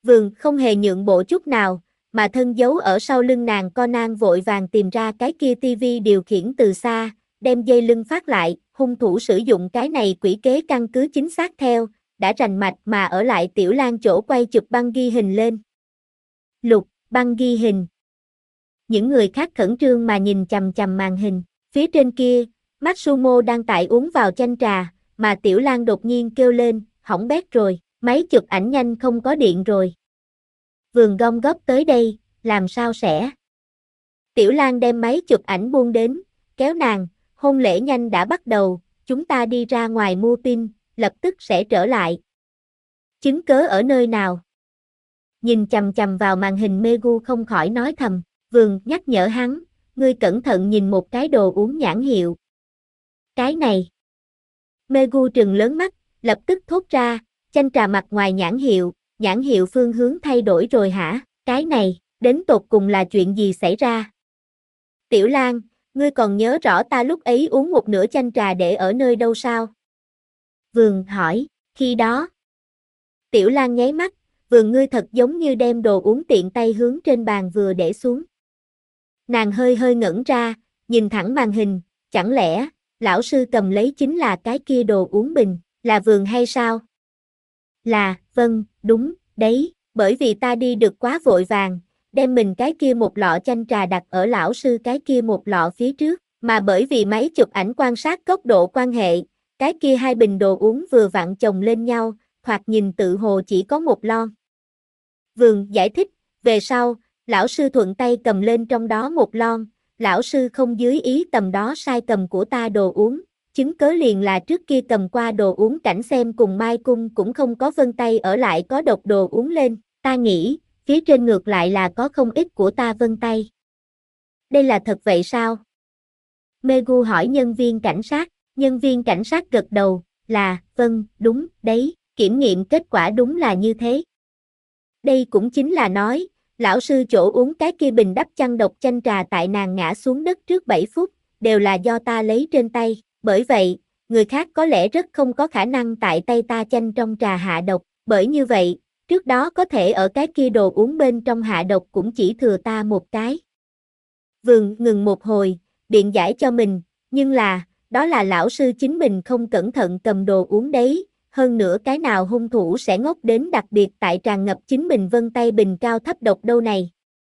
Vườn không hề nhượng bộ chút nào, mà thân giấu ở sau lưng nàng. Conan vội vàng tìm ra cái kia tivi điều khiển từ xa, đem dây lưng phát lại. Hung thủ sử dụng cái này quỷ kế căn cứ chính xác theo, đã rành mạch mà ở lại Tiểu Lang chỗ quay chụp băng ghi hình lên. Lục, băng ghi hình. Những người khác khẩn trương mà nhìn chằm chằm màn hình. Phía trên kia, Matsumo đang tại uống vào chanh trà, mà Tiểu Lang đột nhiên kêu lên, hỏng bét rồi, máy chụp ảnh nhanh không có điện rồi. Vườn gom góp tới đây, làm sao sẽ? Tiểu Lang đem máy chụp ảnh buông đến, kéo nàng, hôn lễ nhanh đã bắt đầu, chúng ta đi ra ngoài mua pin, lập tức sẽ trở lại. Chứng cớ ở nơi nào? Nhìn chằm chằm vào màn hình Megu không khỏi nói thầm, Vườn nhắc nhở hắn, ngươi cẩn thận nhìn một cái đồ uống nhãn hiệu. Cái này. Megu trừng lớn mắt, lập tức thốt ra, chanh trà mặt ngoài nhãn hiệu phương hướng thay đổi rồi hả? Cái này, đến tột cùng là chuyện gì xảy ra? Tiểu Lang, ngươi còn nhớ rõ ta lúc ấy uống một nửa chanh trà để ở nơi đâu sao? Vườn hỏi, khi đó. Tiểu Lang nháy mắt, Vườn ngươi thật giống như đem đồ uống tiện tay hướng trên bàn vừa để xuống. Nàng hơi hơi ngẩn ra, nhìn thẳng màn hình, chẳng lẽ, lão sư cầm lấy chính là cái kia đồ uống bình, là Vườn hay sao? Là, vâng, đúng, đấy, bởi vì ta đi được quá vội vàng, đem mình cái kia một lọ chanh trà đặt ở lão sư cái kia một lọ phía trước, mà bởi vì máy chụp ảnh quan sát góc độ quan hệ, cái kia hai bình đồ uống vừa vặn chồng lên nhau, thoạt nhìn tự hồ chỉ có một lon. Vườn giải thích, về sau, lão sư thuận tay cầm lên trong đó một lon, lão sư không dưới ý tầm đó sai cầm của ta đồ uống, chứng cớ liền là trước kia cầm qua đồ uống cảnh xem cùng Mai Cung cũng không có vân tay ở lại có độc đồ uống lên, ta nghĩ, phía trên ngược lại là có không ít của ta vân tay. Đây là thật vậy sao? Megu hỏi nhân viên cảnh sát gật đầu, là, vâng, đúng, đấy, kiểm nghiệm kết quả đúng là như thế. Đây cũng chính là nói, lão sư chỗ uống cái kia bình đắp chăn độc chanh trà tại nàng ngã xuống đất trước 7 phút, đều là do ta lấy trên tay, bởi vậy, người khác có lẽ rất không có khả năng tại tay ta chanh trong trà hạ độc, bởi như vậy, trước đó có thể ở cái kia đồ uống bên trong hạ độc cũng chỉ thừa ta một cái. Vườn ngừng một hồi, biện giải cho mình, nhưng là, đó là lão sư chính mình không cẩn thận cầm đồ uống đấy, hơn nữa cái nào hung thủ sẽ ngốc đến đặc biệt tại tràn ngập chính mình vân tay bình cao thấp độc đâu này.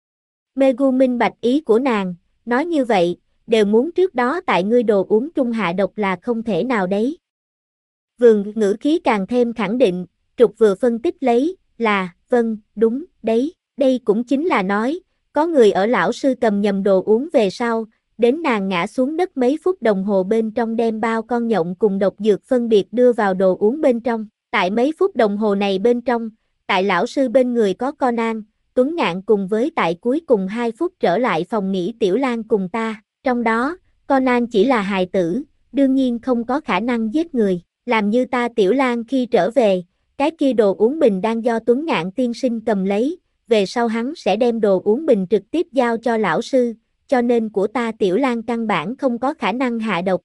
Megu minh bạch ý của nàng, nói như vậy, đều muốn trước đó tại ngươi đồ uống trung hạ độc là không thể nào đấy. Vườn ngữ khí càng thêm khẳng định, trục vừa phân tích lấy, là, vâng, đúng, đấy, đây cũng chính là nói, có người ở lão sư cầm nhầm đồ uống về sau, đến nàng ngã xuống đất mấy phút đồng hồ bên trong đem bao con nhộng cùng độc dược phân biệt đưa vào đồ uống bên trong, tại mấy phút đồng hồ này bên trong, tại lão sư bên người có Conan, Tuấn Ngạn cùng với tại cuối cùng 2 phút trở lại phòng nghỉ Tiểu Lang cùng ta, trong đó, Conan chỉ là hài tử, đương nhiên không có khả năng giết người, làm như ta Tiểu Lang khi trở về, cái kia đồ uống bình đang do Tuấn Ngạn tiên sinh cầm lấy, về sau hắn sẽ đem đồ uống bình trực tiếp giao cho lão sư, cho nên của ta Tiểu Lang căn bản không có khả năng hạ độc.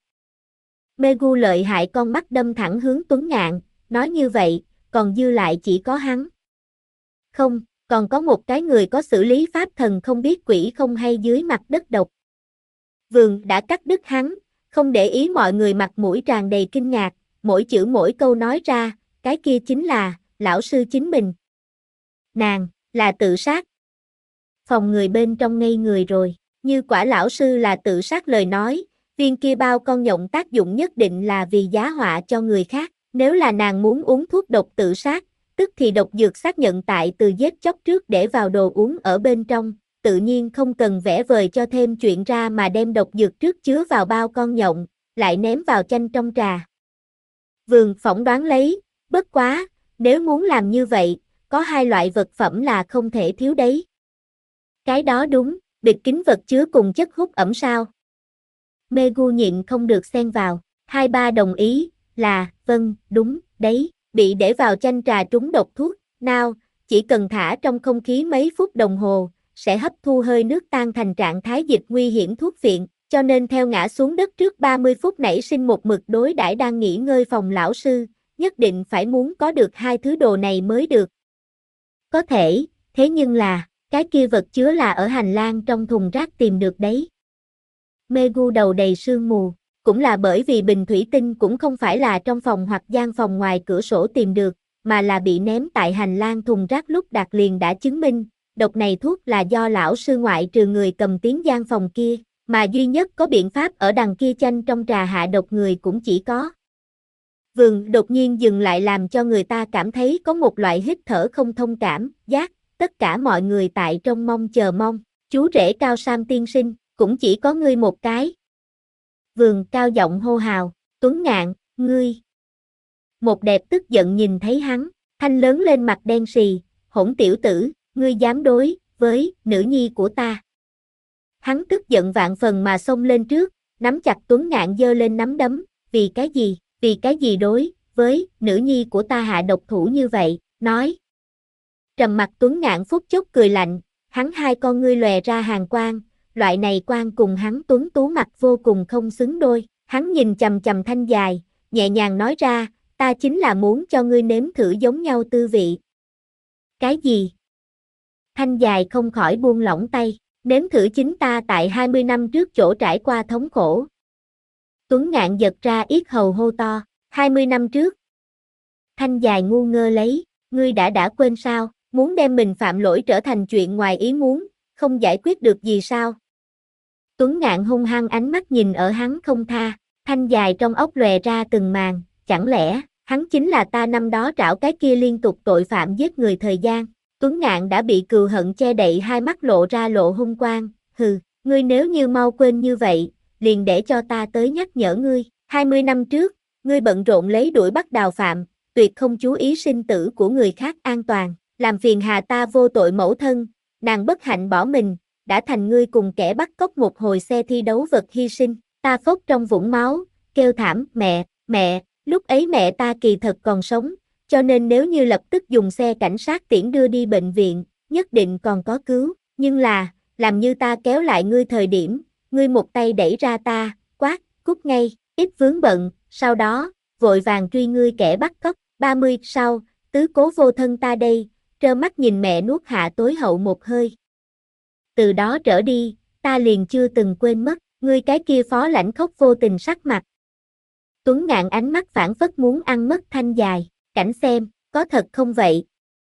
Megu lợi hại con mắt đâm thẳng hướng Tuấn Ngạn, nói như vậy, còn dư lại chỉ có hắn. Không, còn có một cái người có xử lý pháp thần không biết quỷ không hay dưới mặt đất độc. Vườn đã cắt đứt hắn, không để ý mọi người mặt mũi tràn đầy kinh ngạc, mỗi chữ mỗi câu nói ra, cái kia chính là, lão sư chính mình. Nàng, là tự sát. Phòng người bên trong ngây người rồi, như quả lão sư là tự sát lời nói, viên kia bao con nhộng tác dụng nhất định là vì giá họa cho người khác, nếu là nàng muốn uống thuốc độc tự sát, tức thì độc dược xác nhận tại từ giết chóc trước để vào đồ uống ở bên trong, tự nhiên không cần vẽ vời cho thêm chuyện ra mà đem độc dược trước chứa vào bao con nhộng, lại ném vào chanh trong trà. Vườn phỏng đoán lấy, bất quá, nếu muốn làm như vậy, có hai loại vật phẩm là không thể thiếu đấy. Cái đó đúng, bịt kín vật chứa cùng chất hút ẩm sao. Megu nhịn không được xen vào, hai ba đồng ý, là, vâng, đúng, đấy, bị để vào chanh trà trúng độc thuốc, nào, chỉ cần thả trong không khí mấy phút đồng hồ, sẽ hấp thu hơi nước tan thành trạng thái dịch nguy hiểm thuốc phiện, cho nên theo ngã xuống đất trước 30 phút nảy sinh một mực đối đãi đang nghỉ ngơi phòng lão sư, nhất định phải muốn có được hai thứ đồ này mới được. Có thể, thế nhưng là, cái kia vật chứa là ở hành lang trong thùng rác tìm được đấy. Megu đầu đầy sương mù, cũng là bởi vì bình thủy tinh cũng không phải là trong phòng hoặc gian phòng ngoài cửa sổ tìm được, mà là bị ném tại hành lang thùng rác lúc đặt liền đã chứng minh, độc này thuốc là do lão sư ngoại trừ người cầm tiếng gian phòng kia, mà duy nhất có biện pháp ở đằng kia chanh trong trà hạ độc người cũng chỉ có. Vườn đột nhiên dừng lại làm cho người ta cảm thấy có một loại hít thở không thông cảm, giác, tất cả mọi người tại trong mong chờ mong, chú rể Cao Sam tiên sinh, cũng chỉ có ngươi một cái. Vườn cao giọng hô hào, Tuấn Ngạn, ngươi. Một đẹp tức giận nhìn thấy hắn, thanh lớn lên mặt đen sì, hỗn tiểu tử, ngươi dám đối với nữ nhi của ta. Hắn tức giận vạn phần mà xông lên trước, nắm chặt Tuấn Ngạn giơ lên nắm đấm, vì cái gì đối với nữ nhi của ta hạ độc thủ như vậy, nói. Trầm mặt Tuấn Ngạn phút chốc cười lạnh, hắn hai con ngươi lòe ra hàn quang, loại này quang cùng hắn tuấn tú mặt vô cùng không xứng đôi, hắn nhìn chằm chằm Thanh Dài, nhẹ nhàng nói ra, ta chính là muốn cho ngươi nếm thử giống nhau tư vị. Cái gì? Thanh Dài không khỏi buông lỏng tay, nếm thử chính ta tại 20 năm trước chỗ trải qua thống khổ. Tuấn Ngạn giật ra yết hầu hô to, 20 năm trước. Thanh Dài ngu ngơ lấy, ngươi đã quên sao, muốn đem mình phạm lỗi trở thành chuyện ngoài ý muốn, không giải quyết được gì sao? Tuấn Ngạn hung hăng ánh mắt nhìn ở hắn không tha, Thanh Dài trong óc lòe ra từng màn, chẳng lẽ, hắn chính là ta năm đó trảo cái kia liên tục tội phạm giết người thời gian. Tuấn Ngạn đã bị cừu hận che đậy hai mắt lộ ra lộ hung quang, hừ, ngươi nếu như mau quên như vậy, liền để cho ta tới nhắc nhở ngươi, 20 năm trước, ngươi bận rộn lấy đuổi bắt Đào Phạm, tuyệt không chú ý sinh tử của người khác an toàn, làm phiền hà ta vô tội mẫu thân, nàng bất hạnh bỏ mình, đã thành ngươi cùng kẻ bắt cóc một hồi xe thi đấu vật hy sinh, ta phốc trong vũng máu, kêu thảm, mẹ, lúc ấy mẹ ta kỳ thật còn sống, cho nên nếu như lập tức dùng xe cảnh sát tiễn đưa đi bệnh viện, nhất định còn có cứu, nhưng là, làm như ta kéo lại ngươi thời điểm, ngươi một tay đẩy ra ta, quát, cút ngay, ít vướng bận, sau đó, vội vàng truy ngươi kẻ bắt cóc, 30 sau, tứ cố vô thân ta đây, trơ mắt nhìn mẹ nuốt hạ tối hậu một hơi. Từ đó trở đi, ta liền chưa từng quên mất, ngươi cái kia phó lãnh khốc vô tình sắc mặt. Tuấn Ngạn ánh mắt phảng phất muốn ăn mất Thanh Dài, cảnh xem, có thật không vậy?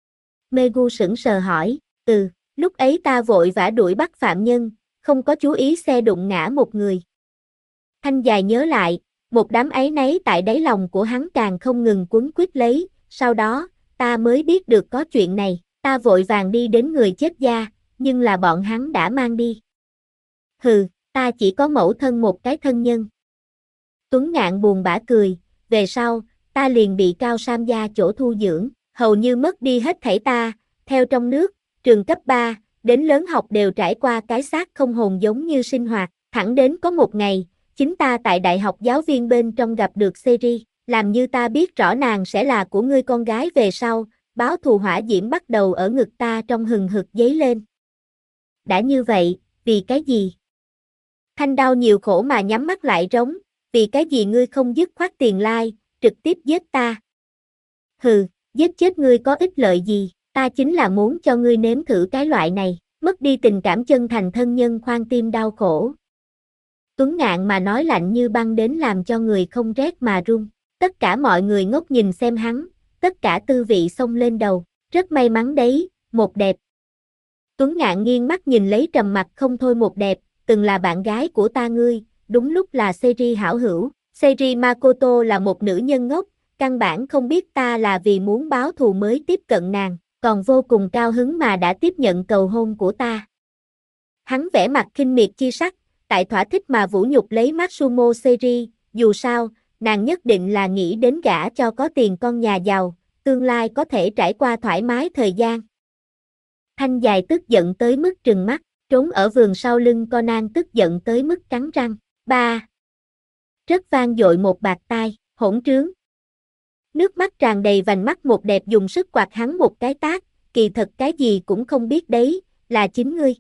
Megu sững sờ hỏi, lúc ấy ta vội vã đuổi bắt phạm nhân, không có chú ý xe đụng ngã một người. Thanh Dài nhớ lại, một đám áy náy tại đáy lòng của hắn càng không ngừng quấn quýt lấy, sau đó, ta mới biết được có chuyện này, ta vội vàng đi đến người chết gia, nhưng là bọn hắn đã mang đi. Hừ, ta chỉ có mẫu thân một cái thân nhân. Tuấn Ngạn buồn bã cười, về sau, ta liền bị Cao Sam gia chỗ thu dưỡng, hầu như mất đi hết thảy ta, theo trong nước, trường cấp 3, đến lớn học đều trải qua cái xác không hồn giống như sinh hoạt, thẳng đến có một ngày, chính ta tại đại học giáo viên bên trong gặp được Seri, làm như ta biết rõ nàng sẽ là của ngươi con gái về sau, báo thù hỏa diễm bắt đầu ở ngực ta trong hừng hực dấy lên. Đã như vậy, vì cái gì? Thanh đau nhiều khổ mà nhắm mắt lại rống, vì cái gì ngươi không dứt khoát tiền lai, trực tiếp giết ta? Hừ, giết chết ngươi có ích lợi gì, ta chính là muốn cho ngươi nếm thử cái loại này, mất đi tình cảm chân thành thân nhân khoan tim đau khổ. Tuấn Ngạn mà nói lạnh như băng đến làm cho người không rét mà run, tất cả mọi người ngốc nhìn xem hắn, tất cả tư vị xông lên đầu, rất may mắn đấy, một đẹp. Tuấn Ngạn nghiêng mắt nhìn lấy trầm mặc không thôi một đẹp, từng là bạn gái của ta ngươi, đúng lúc là Seri hảo hữu, Seri Makoto là một nữ nhân ngốc, căn bản không biết ta là vì muốn báo thù mới tiếp cận nàng, còn vô cùng cao hứng mà đã tiếp nhận cầu hôn của ta. Hắn vẻ mặt khinh miệt chi sắc, tại thỏa thích mà vũ nhục lấy Matsumo Seri, dù sao, nàng nhất định là nghĩ đến gả cho có tiền con nhà giàu, tương lai có thể trải qua thoải mái thời gian. Thanh Dài tức giận tới mức trừng mắt, trốn ở vườn sau lưng Conan tức giận tới mức cắn răng. 3. Rất vang dội một bạt tai, hỗn trướng. Nước mắt tràn đầy vành mắt một đẹp dùng sức quạt hắn một cái tát, kỳ thật cái gì cũng không biết đấy, là chính ngươi.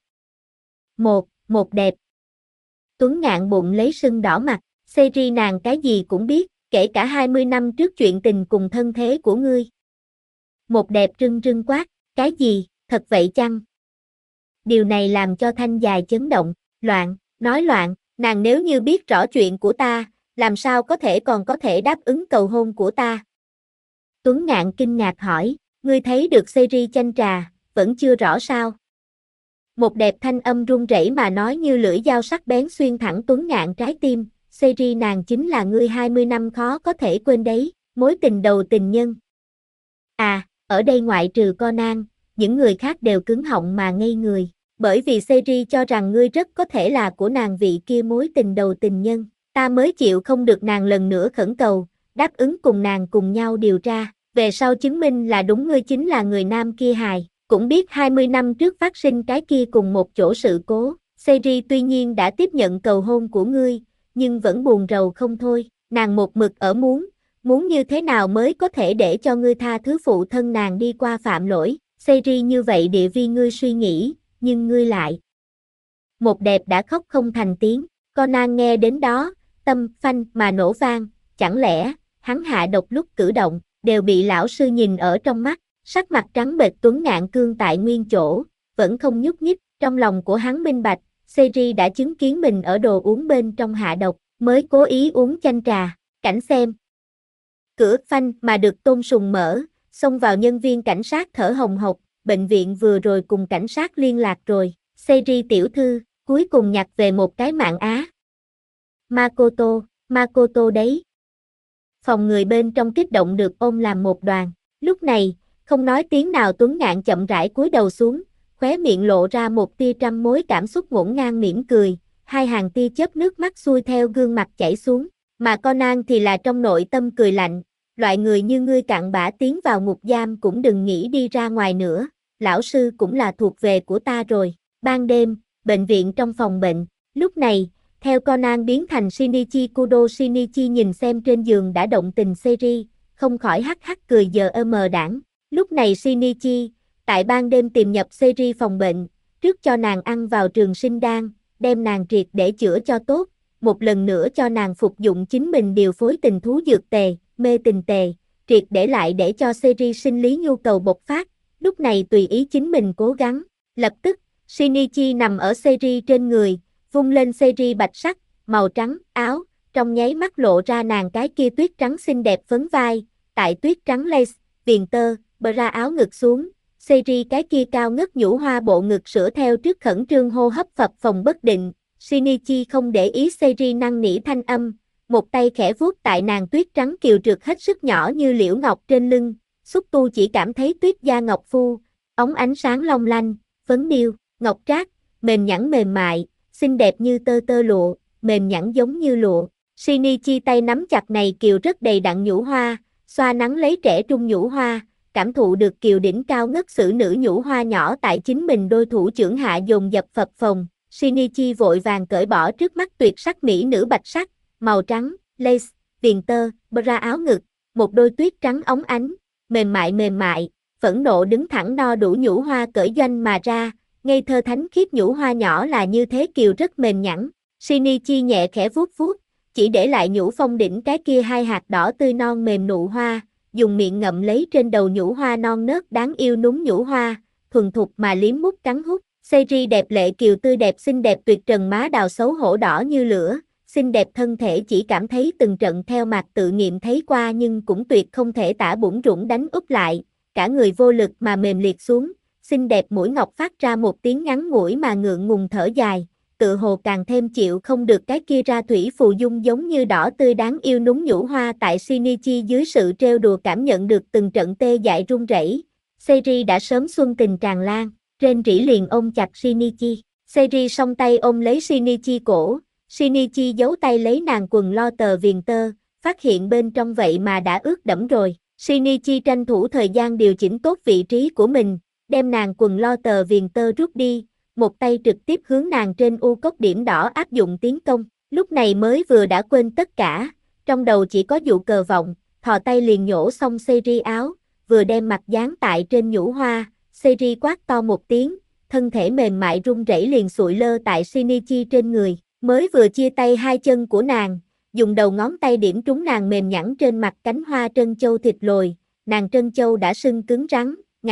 Một đẹp. Tuấn Ngạn bụng lấy sưng đỏ mặt, Seri nàng cái gì cũng biết, kể cả 20 năm trước chuyện tình cùng thân thế của ngươi. Một đẹp rưng rưng quát, Cái gì, thật vậy chăng? Điều này làm cho Thanh Dài chấn động, nói loạn, nàng nếu như biết rõ chuyện của ta, làm sao còn có thể đáp ứng cầu hôn của ta? Tuấn Ngạn kinh ngạc hỏi, ngươi thấy được Seri chanh trà, vẫn chưa rõ sao? Một đẹp thanh âm run rẩy mà nói như lưỡi dao sắc bén xuyên thẳng Tuấn Ngạn trái tim, Seri nàng chính là ngươi 20 năm khó có thể quên đấy, mối tình đầu tình nhân. À, ở đây ngoại trừ Conan, những người khác đều cứng họng mà ngây người, bởi vì Seri cho rằng ngươi rất có thể là của nàng vị kia mối tình đầu tình nhân, ta mới chịu không được nàng lần nữa khẩn cầu, đáp ứng cùng nàng cùng nhau điều tra, về sau chứng minh là đúng ngươi chính là người nam kia hài, cũng biết 20 năm trước phát sinh cái kia cùng một chỗ sự cố, Seri tuy nhiên đã tiếp nhận cầu hôn của ngươi, nhưng vẫn buồn rầu không thôi, nàng một mực ở muốn như thế nào mới có thể để cho ngươi tha thứ phụ thân nàng đi qua phạm lỗi, Seri như vậy địa vi ngươi suy nghĩ, nhưng ngươi lại. Một đẹp đã khóc không thành tiếng, Conan nghe đến đó, tâm phanh mà nổ vang, chẳng lẽ, hắn hạ độc lúc cử động, đều bị lão sư nhìn ở trong mắt, sắc mặt trắng bệch Tuấn Ngạn cương tại nguyên chỗ, vẫn không nhúc nhích, trong lòng của hắn minh bạch, Seri đã chứng kiến mình ở đồ uống bên trong hạ độc, mới cố ý uống chanh trà, cảnh xem. Cửa phanh mà được Tôn Sùng mở, xông vào nhân viên cảnh sát thở hồng hộc, bệnh viện vừa rồi cùng cảnh sát liên lạc rồi, Seri tiểu thư, cuối cùng nhặt về một cái mạng á. Makoto đấy. Phòng người bên trong kích động được ôm làm một đoàn, lúc này, không nói tiếng nào Tuấn Ngạn chậm rãi cúi đầu xuống, khóe miệng lộ ra một tia trăm mối cảm xúc ngổn ngang mỉm cười, hai hàng tia chớp nước mắt xuôi theo gương mặt chảy xuống, mà Conan thì là trong nội tâm cười lạnh, loại người như ngươi cặn bã tiến vào ngục giam cũng đừng nghĩ đi ra ngoài nữa, lão sư cũng là thuộc về của ta rồi. Ban đêm, bệnh viện trong phòng bệnh, lúc này, theo Conan biến thành Shinichi Kudo Shinichi nhìn xem trên giường đã động tình Seri, không khỏi hắc hắc cười giờ đảng. Lúc này Shinichi, tại ban đêm tìm nhập Seri phòng bệnh, trước cho nàng ăn vào trường sinh đan, đem nàng triệt để chữa cho tốt, một lần nữa cho nàng phục dụng chính mình điều phối tình thú dược tề, mê tình tề, triệt để lại để cho Seri sinh lý nhu cầu bộc phát, lúc này tùy ý chính mình cố gắng, lập tức, Shinichi nằm ở Seri trên người, vung lên Seri bạch sắc, màu trắng, áo, trong nháy mắt lộ ra nàng cái kia tuyết trắng xinh đẹp phấn vai, tại tuyết trắng lace, viền tơ, bra áo ngực xuống, Seri cái kia cao ngất nhũ hoa bộ ngực sữa theo trước khẩn trương hô hấp phập phồng bất định, Shinichi không để ý Seri năn nỉ thanh âm, một tay khẽ vuốt tại nàng tuyết trắng kiều trượt hết sức nhỏ như liễu ngọc trên lưng, xúc tu chỉ cảm thấy tuyết da ngọc phu, óng ánh sáng long lanh, phấn điêu, ngọc trác, mềm nhẵn mềm mại, xinh đẹp như tơ lụa, mềm nhẵn giống như lụa. Shinichi tay nắm chặt này kiều rất đầy đặn nhũ hoa, xoa nắng lấy trẻ trung nhũ hoa, cảm thụ được kiều đỉnh cao ngất xử nữ nhũ hoa nhỏ tại chính mình đôi thủ trưởng hạ dồn dập phập phồng. Shinichi vội vàng cởi bỏ trước mắt tuyệt sắc mỹ nữ bạch sắc, màu trắng, lace, viền tơ, bra áo ngực, một đôi tuyết trắng óng ánh, mềm mại, phẫn nộ đứng thẳng no đủ nhũ hoa cởi doanh mà ra, ngây thơ thánh khiết nhũ hoa nhỏ là như thế kiều rất mềm nhẵn. Shinichi nhẹ khẽ vuốt vuốt, chỉ để lại nhũ phong đỉnh cái kia hai hạt đỏ tươi non mềm nụ hoa, dùng miệng ngậm lấy trên đầu nhũ hoa non nớt đáng yêu núm nhũ hoa, thuần thục mà liếm mút cắn hút. Seri đẹp lệ kiều tươi đẹp xinh đẹp tuyệt trần má đào xấu hổ đỏ như lửa, xinh đẹp thân thể chỉ cảm thấy từng trận theo mặt tự nghiệm thấy qua nhưng cũng tuyệt không thể tả bủn rủn đánh úp lại, cả người vô lực mà mềm liệt xuống, xinh đẹp mũi ngọc phát ra một tiếng ngắn ngủi mà ngượng ngùng thở dài, tự hồ càng thêm chịu không được cái kia ra thủy phù dung giống như đỏ tươi đáng yêu núm nhũ hoa tại Shinichi dưới sự trêu đùa cảm nhận được từng trận tê dại run rẩy. Seri đã sớm xuân tình tràn lan, rên rỉ liền ôm chặt Shinichi. Seri song tay ôm lấy Shinichi cổ, Shinichi giấu tay lấy nàng quần lo tờ viền tơ, phát hiện bên trong vậy mà đã ướt đẫm rồi. Shinichi tranh thủ thời gian điều chỉnh tốt vị trí của mình, đem nàng quần lo tờ viền tơ rút đi, một tay trực tiếp hướng nàng trên u cốc điểm đỏ áp dụng tiến công, lúc này mới vừa đã quên tất cả, trong đầu chỉ có dụ cờ vọng, thò tay liền nhổ xong Seri áo, vừa đem mặt dán tại trên nhũ hoa, Seri quát to một tiếng, thân thể mềm mại run rẩy liền sụi lơ tại Shinichi trên người, mới vừa chia tay hai chân của nàng, dùng đầu ngón tay điểm trúng nàng mềm nhẵn trên mặt cánh hoa trân châu thịt lồi, nàng trân châu đã sưng cứng rắn, ngạnh,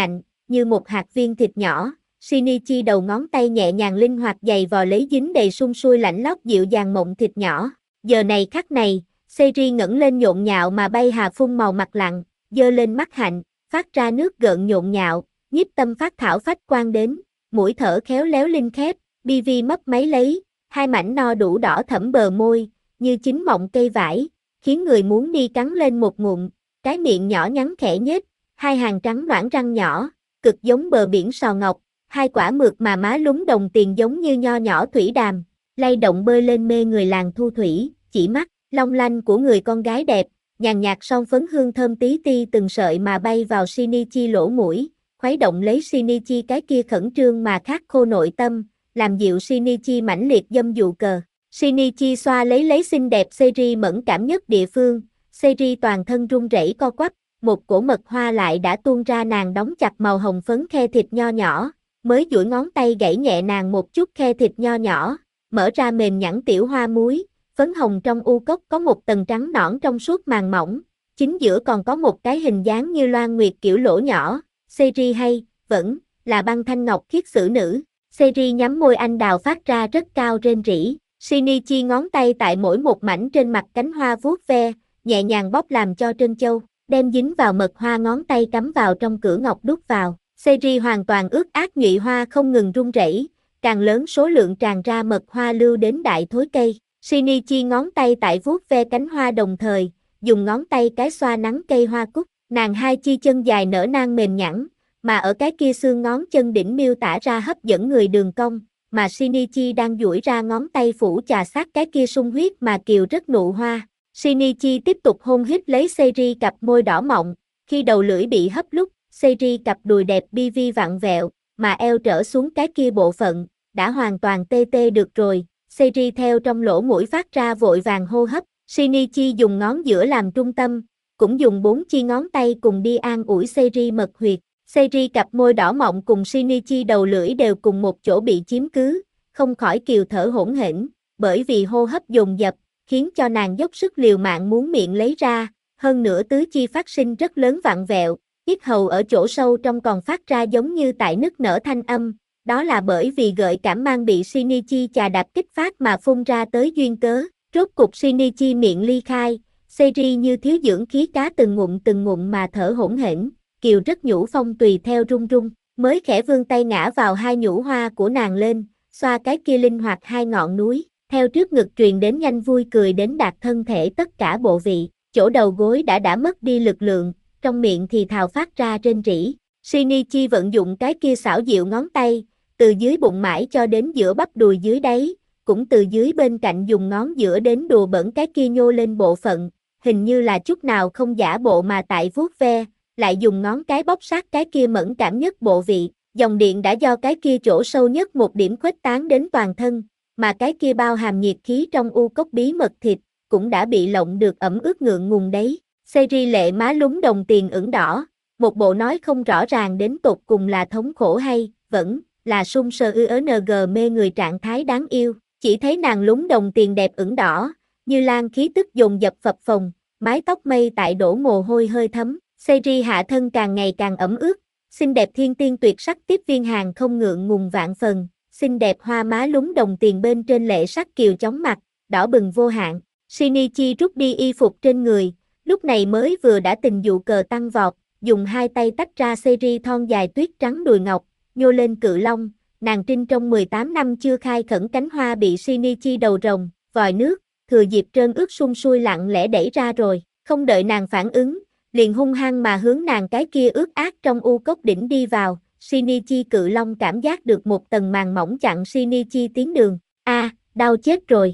như một hạt viên thịt nhỏ. Shinichi đầu ngón tay nhẹ nhàng linh hoạt giày vò lấy dính đầy sung sui lạnh lót dịu dàng mộng thịt nhỏ. Giờ này khắc này, Seiri ngẩng lên nhộn nhạo mà bay hà phun màu mặt lặng, giơ lên mắt hạnh, phát ra nước gợn nhộn nhạo, nhiếp tâm phát thảo phách quan đến, mũi thở khéo léo linh khép, BV mấp máy lấy, hai mảnh no đủ đỏ thẫm bờ môi, như chín mọng cây vải, khiến người muốn đi cắn lên một ngụm, cái miệng nhỏ nhắn khẽ nhếch, hai hàng trắng nõn răng nhỏ, cực giống bờ biển sò ngọc, hai quả mượt mà má lúng đồng tiền giống như nho nhỏ thủy đàm, lay động bơi lên mê người làng thu thủy, chỉ mắt, long lanh của người con gái đẹp, nhàn nhạt son phấn hương thơm tí ti từng sợi mà bay vào Shinichi lỗ mũi, khuấy động lấy Shinichi cái kia khẩn trương mà khát khô nội tâm, làm dịu Shinichi mãnh liệt dâm dụ cờ. Shinichi xoa lấy xinh đẹp Seiri mẫn cảm nhất địa phương, Seiri toàn thân run rẩy co quắp, một cổ mật hoa lại đã tuôn ra, nàng đóng chặt màu hồng phấn khe thịt nho nhỏ, mới duỗi ngón tay gảy nhẹ nàng một chút khe thịt nho nhỏ, mở ra mềm nhẵn tiểu hoa muối, phấn hồng trong u cốc có một tầng trắng nõn trong suốt màng mỏng, chính giữa còn có một cái hình dáng như loan nguyệt kiểu lỗ nhỏ, Seiri hay, vẫn, là băng thanh ngọc khiết xử nữ. Seiri nhắm môi anh đào phát ra rất cao rên rỉ, Shinichi ngón tay tại mỗi một mảnh trên mặt cánh hoa vuốt ve, nhẹ nhàng bóp làm cho trân châu, đem dính vào mật hoa ngón tay cắm vào trong cửa ngọc đút vào. Seiri hoàn toàn ướt át nhụy hoa không ngừng run rẩy, càng lớn số lượng tràn ra mật hoa lưu đến đại thối cây. Shinichi ngón tay tại vuốt ve cánh hoa đồng thời, dùng ngón tay cái xoa nắng cây hoa cúc, nàng hai chi chân dài nở nang mềm nhẵn, mà ở cái kia xương ngón chân đỉnh miêu tả ra hấp dẫn người đường cong, mà Shinichi đang duỗi ra ngón tay phủ chà sát cái kia sung huyết mà kiều rất nụ hoa. Shinichi tiếp tục hôn hít lấy Seiri cặp môi đỏ mọng, khi đầu lưỡi bị hấp lúc, Seiri cặp đùi đẹp BV vặn vẹo, mà eo trở xuống cái kia bộ phận, đã hoàn toàn tê tê được rồi. Seiri theo trong lỗ mũi phát ra vội vàng hô hấp, Shinichi dùng ngón giữa làm trung tâm, cũng dùng 4 chi ngón tay cùng đi an ủi Seiri mật huyệt. Seiri cặp môi đỏ mọng cùng Shinichi đầu lưỡi đều cùng một chỗ bị chiếm cứ, không khỏi kiều thở hỗn hển, bởi vì hô hấp dồn dập, khiến cho nàng dốc sức liều mạng muốn miệng lấy ra, hơn nữa tứ chi phát sinh rất lớn vặn vẹo, yết hầu ở chỗ sâu trong còn phát ra giống như tại nức nở thanh âm, đó là bởi vì gợi cảm mang bị Shinichi chà đạp kích phát mà phun ra tới duyên cớ. Rốt cục Shinichi miệng ly khai, Seiri như thiếu dưỡng khí cá từng ngụm mà thở hỗn hển, kiều rất nhũ phong tùy theo run run, mới khẽ vươn tay ngã vào hai nhũ hoa của nàng lên, xoa cái kia linh hoạt hai ngọn núi, theo trước ngực truyền đến nhanh vui cười đến đạt thân thể tất cả bộ vị, chỗ đầu gối đã mất đi lực lượng, trong miệng thì thào phát ra rên rỉ. Shinichi vận dụng cái kia xảo diệu ngón tay, từ dưới bụng mãi cho đến giữa bắp đùi dưới đáy, cũng từ dưới bên cạnh dùng ngón giữa đến đùa bỡn cái kia nhô lên bộ phận, hình như là chút nào không giả bộ mà tại vuốt ve, lại dùng ngón cái bóp sát cái kia mẫn cảm nhất bộ vị, dòng điện đã do cái kia chỗ sâu nhất một điểm khuếch tán đến toàn thân, mà cái kia bao hàm nhiệt khí trong u cốc bí mật thịt, cũng đã bị lộng được ẩm ướt ngượng ngùng đấy. Seiri lệ má lúng đồng tiền ửng đỏ, một bộ nói không rõ ràng đến tột cùng là thống khổ hay, vẫn là sung sờ ng mê người trạng thái đáng yêu, chỉ thấy nàng lúng đồng tiền đẹp ửng đỏ, như lan khí tức dồn dập phập phồng, mái tóc mây tại đổ mồ hôi hơi thấm, Seiri hạ thân càng ngày càng ẩm ướt, xinh đẹp thiên tiên tuyệt sắc tiếp viên hàng không ngượng ngùng vạn phần, xinh đẹp hoa má lúng đồng tiền bên trên lệ sắc kiều chóng mặt, đỏ bừng vô hạn. Shinichi rút đi y phục trên người, lúc này mới vừa đã tình dụ cờ tăng vọt, dùng hai tay tách ra Seiri thon dài tuyết trắng đùi ngọc, nhô lên cự long, nàng trinh trong 18 năm chưa khai khẩn cánh hoa bị Shinichi đầu rồng, vòi nước, thừa dịp trơn ướt sung sui lặng lẽ đẩy ra rồi, không đợi nàng phản ứng, liền hung hăng mà hướng nàng cái kia ướt át trong u cốc đỉnh đi vào. Shinichi cự long cảm giác được một tầng màng mỏng chặn Shinichi tiến đường, đau chết rồi.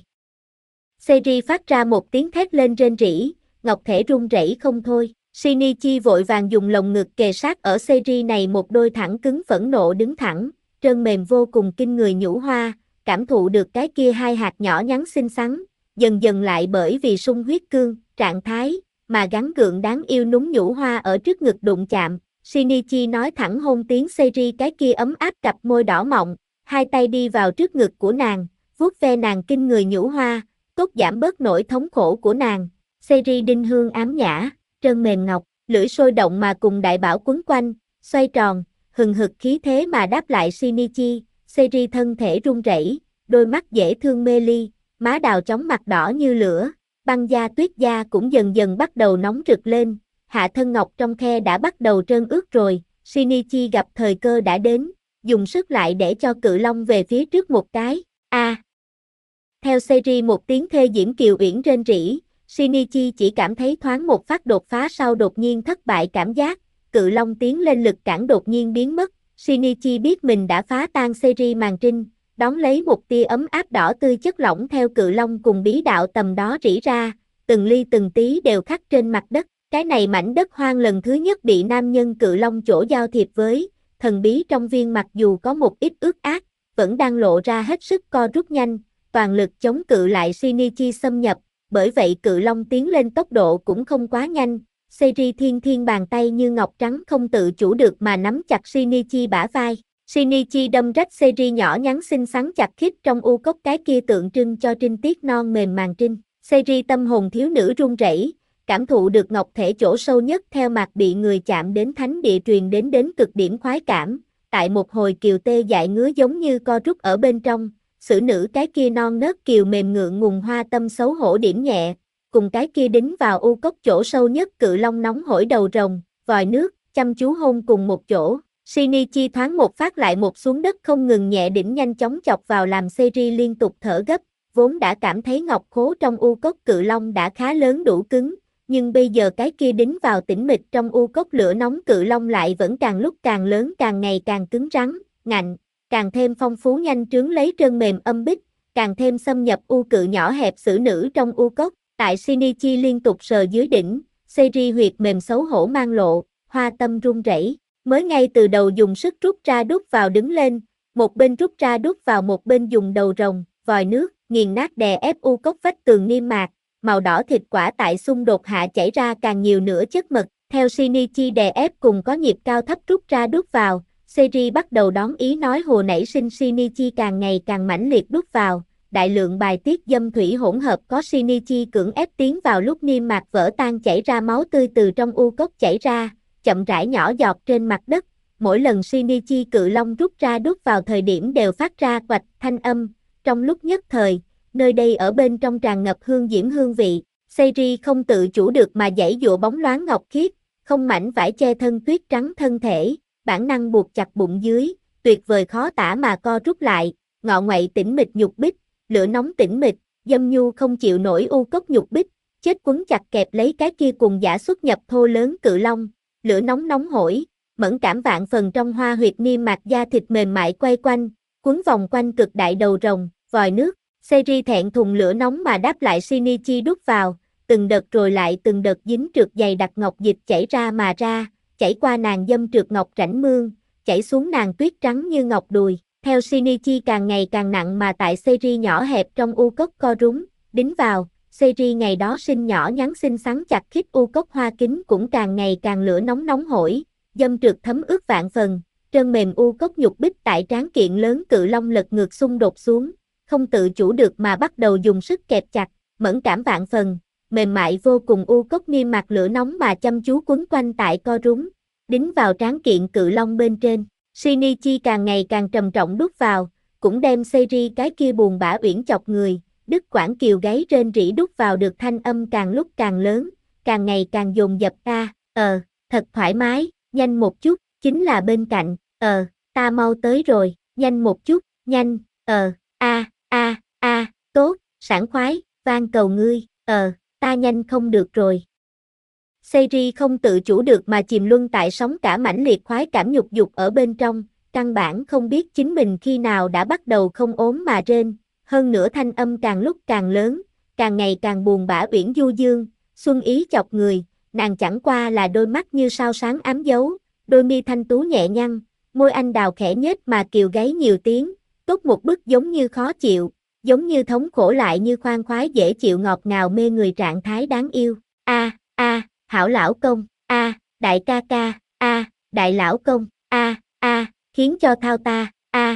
Seiri phát ra một tiếng thét lên rên rỉ, ngọc thể run rẩy không thôi. Shinichi vội vàng dùng lồng ngực kề sát ở Seiri này một đôi thẳng cứng phẫn nộ đứng thẳng, trơn mềm vô cùng kinh người nhũ hoa, cảm thụ được cái kia hai hạt nhỏ nhắn xinh xắn, dần dần lại bởi vì sung huyết cương, trạng thái, mà gắn gượng đáng yêu núng nhũ hoa ở trước ngực đụng chạm. Shinichi nói thẳng hôn tiếng Seiri cái kia ấm áp cặp môi đỏ mọng, hai tay đi vào trước ngực của nàng, vuốt ve nàng kinh người nhũ hoa, cốt giảm bớt nỗi thống khổ của nàng. Seiri đinh hương ám nhã, trơn mềm ngọc, lưỡi sôi động mà cùng đại bảo quấn quanh, xoay tròn, hừng hực khí thế mà đáp lại Shinichi. Seiri thân thể run rẩy, đôi mắt dễ thương mê ly, má đào chóng mặt đỏ như lửa, băng da tuyết da cũng dần dần bắt đầu nóng rực lên, hạ thân ngọc trong khe đã bắt đầu trơn ướt rồi. Shinichi gặp thời cơ đã đến, dùng sức lại để cho cự long về phía trước một cái. Theo Seiri một tiếng thê diễm kiều uyển rên rỉ, Shinichi chỉ cảm thấy thoáng một phát đột phá sau đột nhiên thất bại cảm giác, cự long tiến lên lực cản đột nhiên biến mất. Shinichi biết mình đã phá tan Seiri màn trinh, đón lấy một tia ấm áp đỏ tươi chất lỏng theo cự long cùng bí đạo tầm đó rỉ ra, từng ly từng tí đều khắc trên mặt đất. Cái này mảnh đất hoang lần thứ nhất bị nam nhân cự long chỗ giao thiệp với, thần bí trong viên mặc dù có một ít ướt át, vẫn đang lộ ra hết sức co rút nhanh, toàn lực chống cự lại Shinichi xâm nhập, bởi vậy cự long tiến lên tốc độ cũng không quá nhanh. Seiri thiên bàn tay như ngọc trắng không tự chủ được mà nắm chặt Shinichi bả vai. Shinichi đâm rách Seiri nhỏ nhắn xinh xắn chặt khít trong u cốc cái kia tượng trưng cho trinh tiết non mềm màng trinh. Seiri tâm hồn thiếu nữ run rẩy, cảm thụ được ngọc thể chỗ sâu nhất theo mặt bị người chạm đến thánh địa truyền đến cực điểm khoái cảm, tại một hồi kiều tê dại ngứa giống như co rút ở bên trong, xử nữ cái kia non nớt kiều mềm ngượng ngùng hoa tâm xấu hổ điểm nhẹ, cùng cái kia đính vào u cốc chỗ sâu nhất cự long nóng hổi đầu rồng, vòi nước, chăm chú hôn cùng một chỗ. Shinichi thoáng một phát lại một xuống đất không ngừng nhẹ đỉnh nhanh chóng chọc vào làm Seiri liên tục thở gấp, vốn đã cảm thấy ngọc khố trong u cốc cự long đã khá lớn đủ cứng, nhưng bây giờ cái kia đính vào tĩnh mịch trong u cốc lửa nóng cự long lại vẫn càng lúc càng lớn càng ngày càng cứng rắn, ngạnh, càng thêm phong phú nhanh trướng lấy trơn mềm âm bích, càng thêm xâm nhập u cự nhỏ hẹp xử nữ trong u cốc. Tại Shinichi liên tục sờ dưới đỉnh, Seiri huyệt mềm xấu hổ mang lộ, hoa tâm run rẩy. Mới ngay từ đầu dùng sức rút ra đút vào đứng lên, một bên rút ra đút vào một bên dùng đầu rồng, vòi nước, nghiền nát đè ép u cốc vách tường niêm mạc, màu đỏ thịt quả tại xung đột hạ chảy ra càng nhiều nữa chất mật. Theo Shinichi đè ép cùng có nhịp cao thấp rút ra đút vào, Seiri bắt đầu đón ý nói hồ nảy sinh. Shinichi càng ngày càng mãnh liệt đút vào, đại lượng bài tiết dâm thủy hỗn hợp có Shinichi cưỡng ép tiến vào lúc niêm mạc vỡ tan chảy ra máu tươi từ trong u cốc chảy ra, chậm rãi nhỏ giọt trên mặt đất. Mỗi lần Shinichi cự long rút ra đút vào thời điểm đều phát ra quạch thanh âm, trong lúc nhất thời, nơi đây ở bên trong tràn ngập hương diễm hương vị. Seiri không tự chủ được mà giãy giụa bóng loáng ngọc khiết, không mảnh vải che thân tuyết trắng thân thể, bản năng buộc chặt bụng dưới, tuyệt vời khó tả mà co rút lại, ngọ nguậy tĩnh mịch nhục bích, lửa nóng tĩnh mịch, dâm nhu không chịu nổi u cốc nhục bích, chết quấn chặt kẹp lấy cái kia cùng giả xuất nhập thô lớn cự long, lửa nóng nóng hổi, mẫn cảm vạn phần trong hoa huyệt niêm mạc da thịt mềm mại quay quanh, quấn vòng quanh cực đại đầu rồng, vòi nước. Seiri thẹn thùng lửa nóng mà đáp lại Shinichi đút vào, từng đợt rồi lại từng đợt dính trượt dày đặc ngọc dịch chảy ra mà ra, chảy qua nàng dâm trượt ngọc rãnh mương, chảy xuống nàng tuyết trắng như ngọc đùi. Theo Shinichi càng ngày càng nặng mà tại Seiri nhỏ hẹp trong u cốc co rúm, đính vào, Seiri ngày đó sinh nhỏ nhắn xinh xắn chặt khít u cốc hoa kính cũng càng ngày càng lửa nóng nóng hổi, dâm trượt thấm ướt vạn phần, trơn mềm u cốc nhục bích tại tráng kiện lớn cự long lật ngược xung đột xuống, không tự chủ được mà bắt đầu dùng sức kẹp chặt, mẫn cảm vạn phần, mềm mại vô cùng u cốc niêm mạc lửa nóng mà chăm chú quấn quanh tại co rúm, đính vào tráng kiện cự long bên trên. Shinichi càng ngày càng trầm trọng đút vào, cũng đem Seiri cái kia buồn bã uyển chọc người, đứt quãng kiều gáy rên rỉ đút vào được thanh âm càng lúc càng lớn, càng ngày càng dồn dập. Thật thoải mái, nhanh một chút, chính là bên cạnh, ta mau tới rồi, nhanh một chút, nhanh, tốt, sảng khoái, van cầu ngươi, ta nhanh không được rồi. Seiri không tự chủ được mà chìm luân tại sóng cả mãnh liệt khoái cảm nhục dục ở bên trong, căn bản không biết chính mình khi nào đã bắt đầu không ốm mà rên, hơn nữa thanh âm càng lúc càng lớn, càng ngày càng buồn bã uyển du dương, xuân ý chọc người, nàng chẳng qua là đôi mắt như sao sáng ám dấu, đôi mi thanh tú nhẹ nhăn, môi anh đào khẽ nhếch mà kiều gáy nhiều tiếng, tốt một bức giống như khó chịu, giống như thống khổ lại như khoan khoái dễ chịu ngọt ngào mê người trạng thái đáng yêu. Hảo lão công, đại ca ca, đại lão công, khiến cho thao ta,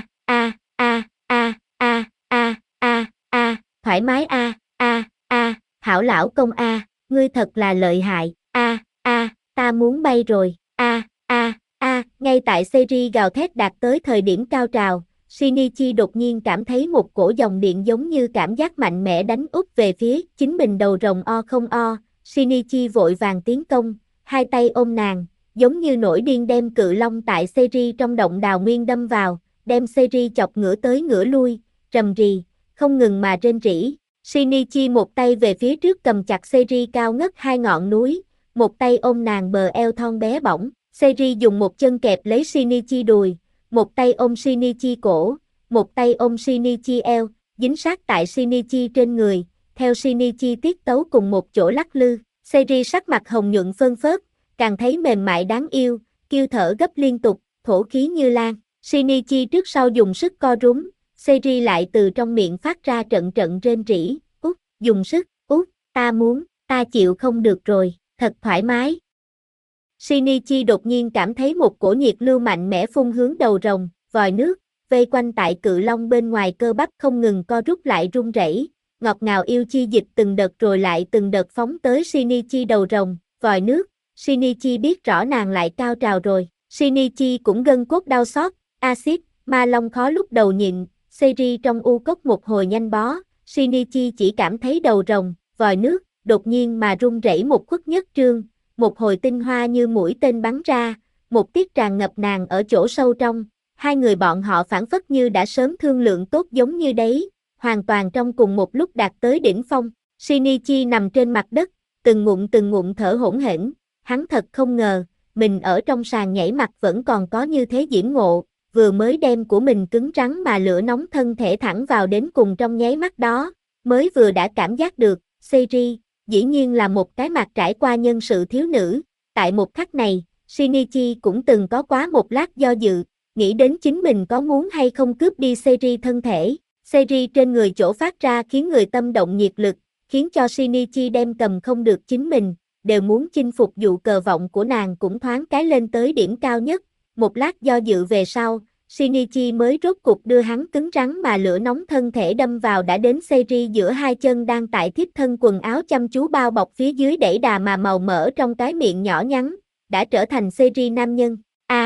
thoải mái hảo lão công ngươi thật là lợi hại, ta muốn bay rồi, Ngay tại series gào thét đạt tới thời điểm cao trào, Shinichi đột nhiên cảm thấy một cổ dòng điện giống như cảm giác mạnh mẽ đánh úp về phía chính mình đầu rồng o không o, Shinichi vội vàng tiến công, hai tay ôm nàng, giống như nổi điên đem cự long tại series trong động đào nguyên đâm vào, đem series chọc ngửa tới ngửa lui, rầm rì, không ngừng mà rên rỉ. Shinichi một tay về phía trước cầm chặt series cao ngất hai ngọn núi, một tay ôm nàng bờ eo thon bé bỏng, series dùng một chân kẹp lấy Shinichi đùi, một tay ôm Shinichi cổ, một tay ôm Shinichi eo, dính sát tại Shinichi trên người, theo Shinichi tiết tấu cùng một chỗ lắc lư, series sắc mặt hồng nhuận phơn phớt, càng thấy mềm mại đáng yêu, kêu thở gấp liên tục, thổ khí như lan. Shinichi trước sau dùng sức co rúm, series lại từ trong miệng phát ra trận trận rên rỉ, út, dùng sức, út, ta muốn, ta chịu không được rồi, thật thoải mái. Shinichi đột nhiên cảm thấy một cổ nhiệt lưu mạnh mẽ phun hướng đầu rồng, vòi nước, vây quanh tại cự long bên ngoài cơ bắp không ngừng co rút lại run rẩy, ngọt ngào yêu chi dịch từng đợt rồi lại từng đợt phóng tới Shinichi đầu rồng, vòi nước. Shinichi biết rõ nàng lại cao trào rồi, Shinichi cũng gân cốt đau xót, axit, ma long khó lúc đầu nhịn, series trong u cốc một hồi nhanh bó, Shinichi chỉ cảm thấy đầu rồng, vòi nước, đột nhiên mà rung rẩy một khuất nhất trương, một hồi tinh hoa như mũi tên bắn ra, một tiết tràn ngập nàng ở chỗ sâu trong, hai người bọn họ phảng phất như đã sớm thương lượng tốt giống như đấy, hoàn toàn trong cùng một lúc đạt tới đỉnh phong, Shinichi nằm trên mặt đất, từng ngụm thở hổn hển, hắn thật không ngờ, mình ở trong sàn nhảy mặt vẫn còn có như thế diễm ngộ, vừa mới đem của mình cứng rắn mà lửa nóng thân thể thẳng vào đến cùng trong nháy mắt đó, mới vừa đã cảm giác được, series, dĩ nhiên là một cái mặt trải qua nhân sự thiếu nữ, tại một khắc này, Shinichi cũng từng có quá một lát do dự, nghĩ đến chính mình có muốn hay không cướp đi series thân thể, series trên người chỗ phát ra khiến người tâm động nhiệt lực, khiến cho Shinichi đem cầm không được chính mình, đều muốn chinh phục dụ cờ vọng của nàng cũng thoáng cái lên tới điểm cao nhất, một lát do dự về sau, Shinichi mới rốt cục đưa hắn cứng rắn mà lửa nóng thân thể đâm vào đã đến series giữa hai chân đang tại thiếp thân quần áo chăm chú bao bọc phía dưới đẩy đà mà màu mỡ trong cái miệng nhỏ nhắn, đã trở thành series nam nhân,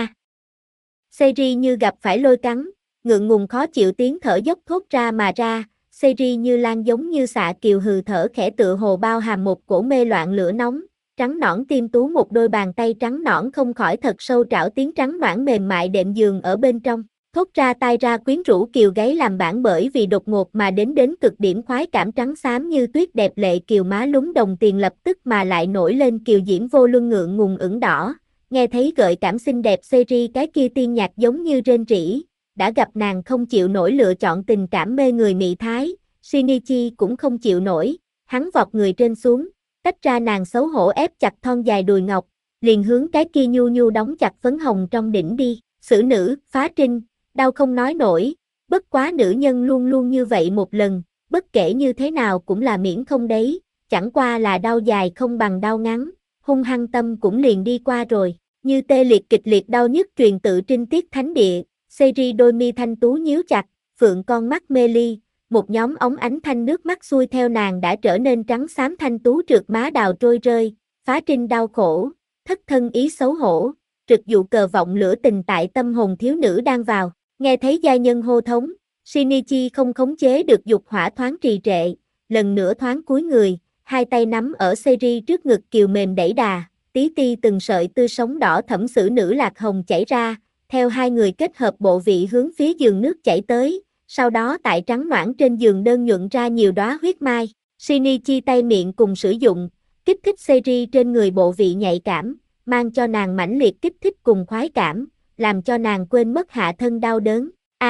series như gặp phải lôi cắn, ngượng ngùng khó chịu tiếng thở dốc thốt ra mà ra, series như lan giống như xạ kiều hừ thở khẽ tựa hồ bao hàm một cổ mê loạn lửa nóng, trắng nõn tim tú một đôi bàn tay trắng nõn không khỏi thật sâu trảo tiếng trắng noãn mềm mại đệm giường ở bên trong, thốt ra tai ra quyến rũ kiều gáy làm bản bởi vì đột ngột mà đến cực điểm khoái cảm trắng xám như tuyết đẹp lệ kiều má lúng đồng tiền lập tức mà lại nổi lên kiều diễm vô luân ngượng ngùng ửng đỏ, nghe thấy gợi cảm xinh đẹp series cái kia tiên nhạc giống như rên rỉ, đã gặp nàng không chịu nổi lựa chọn tình cảm mê người mị thái, Shinichi cũng không chịu nổi, hắn vọt người trên xuống, tách ra nàng xấu hổ ép chặt thon dài đùi ngọc, liền hướng cái kia nhu nhu đóng chặt phấn hồng trong đỉnh đi, xử nữ, phá trinh, đau không nói nổi, bất quá nữ nhân luôn luôn như vậy một lần, bất kể như thế nào cũng là miễn không đấy, chẳng qua là đau dài không bằng đau ngắn, hung hăng tâm cũng liền đi qua rồi, như tê liệt kịch liệt đau nhức truyền tự trinh tiết thánh địa, series đôi mi thanh tú nhíu chặt, phượng con mắt mê ly, một nhóm óng ánh thanh nước mắt xuôi theo nàng đã trở nên trắng xám thanh tú trượt má đào trôi rơi, phá trinh đau khổ, thất thân ý xấu hổ, trực dụ cờ vọng lửa tình tại tâm hồn thiếu nữ đang vào, nghe thấy giai nhân hô thống, Shinichi không khống chế được dục hỏa thoáng trì trệ, lần nữa thoáng cúi người, hai tay nắm ở series trước ngực kiều mềm đẩy đà, tí ti từng sợi tươi sống đỏ thẫm xử nữ lạc hồng chảy ra, theo hai người kết hợp bộ vị hướng phía giường nước chảy tới, sau đó tại trắng noãn trên giường đơn nhuận ra nhiều đóa huyết mai, Shinichi tay miệng cùng sử dụng, kích thích series trên người bộ vị nhạy cảm, mang cho nàng mãnh liệt kích thích cùng khoái cảm, làm cho nàng quên mất hạ thân đau đớn,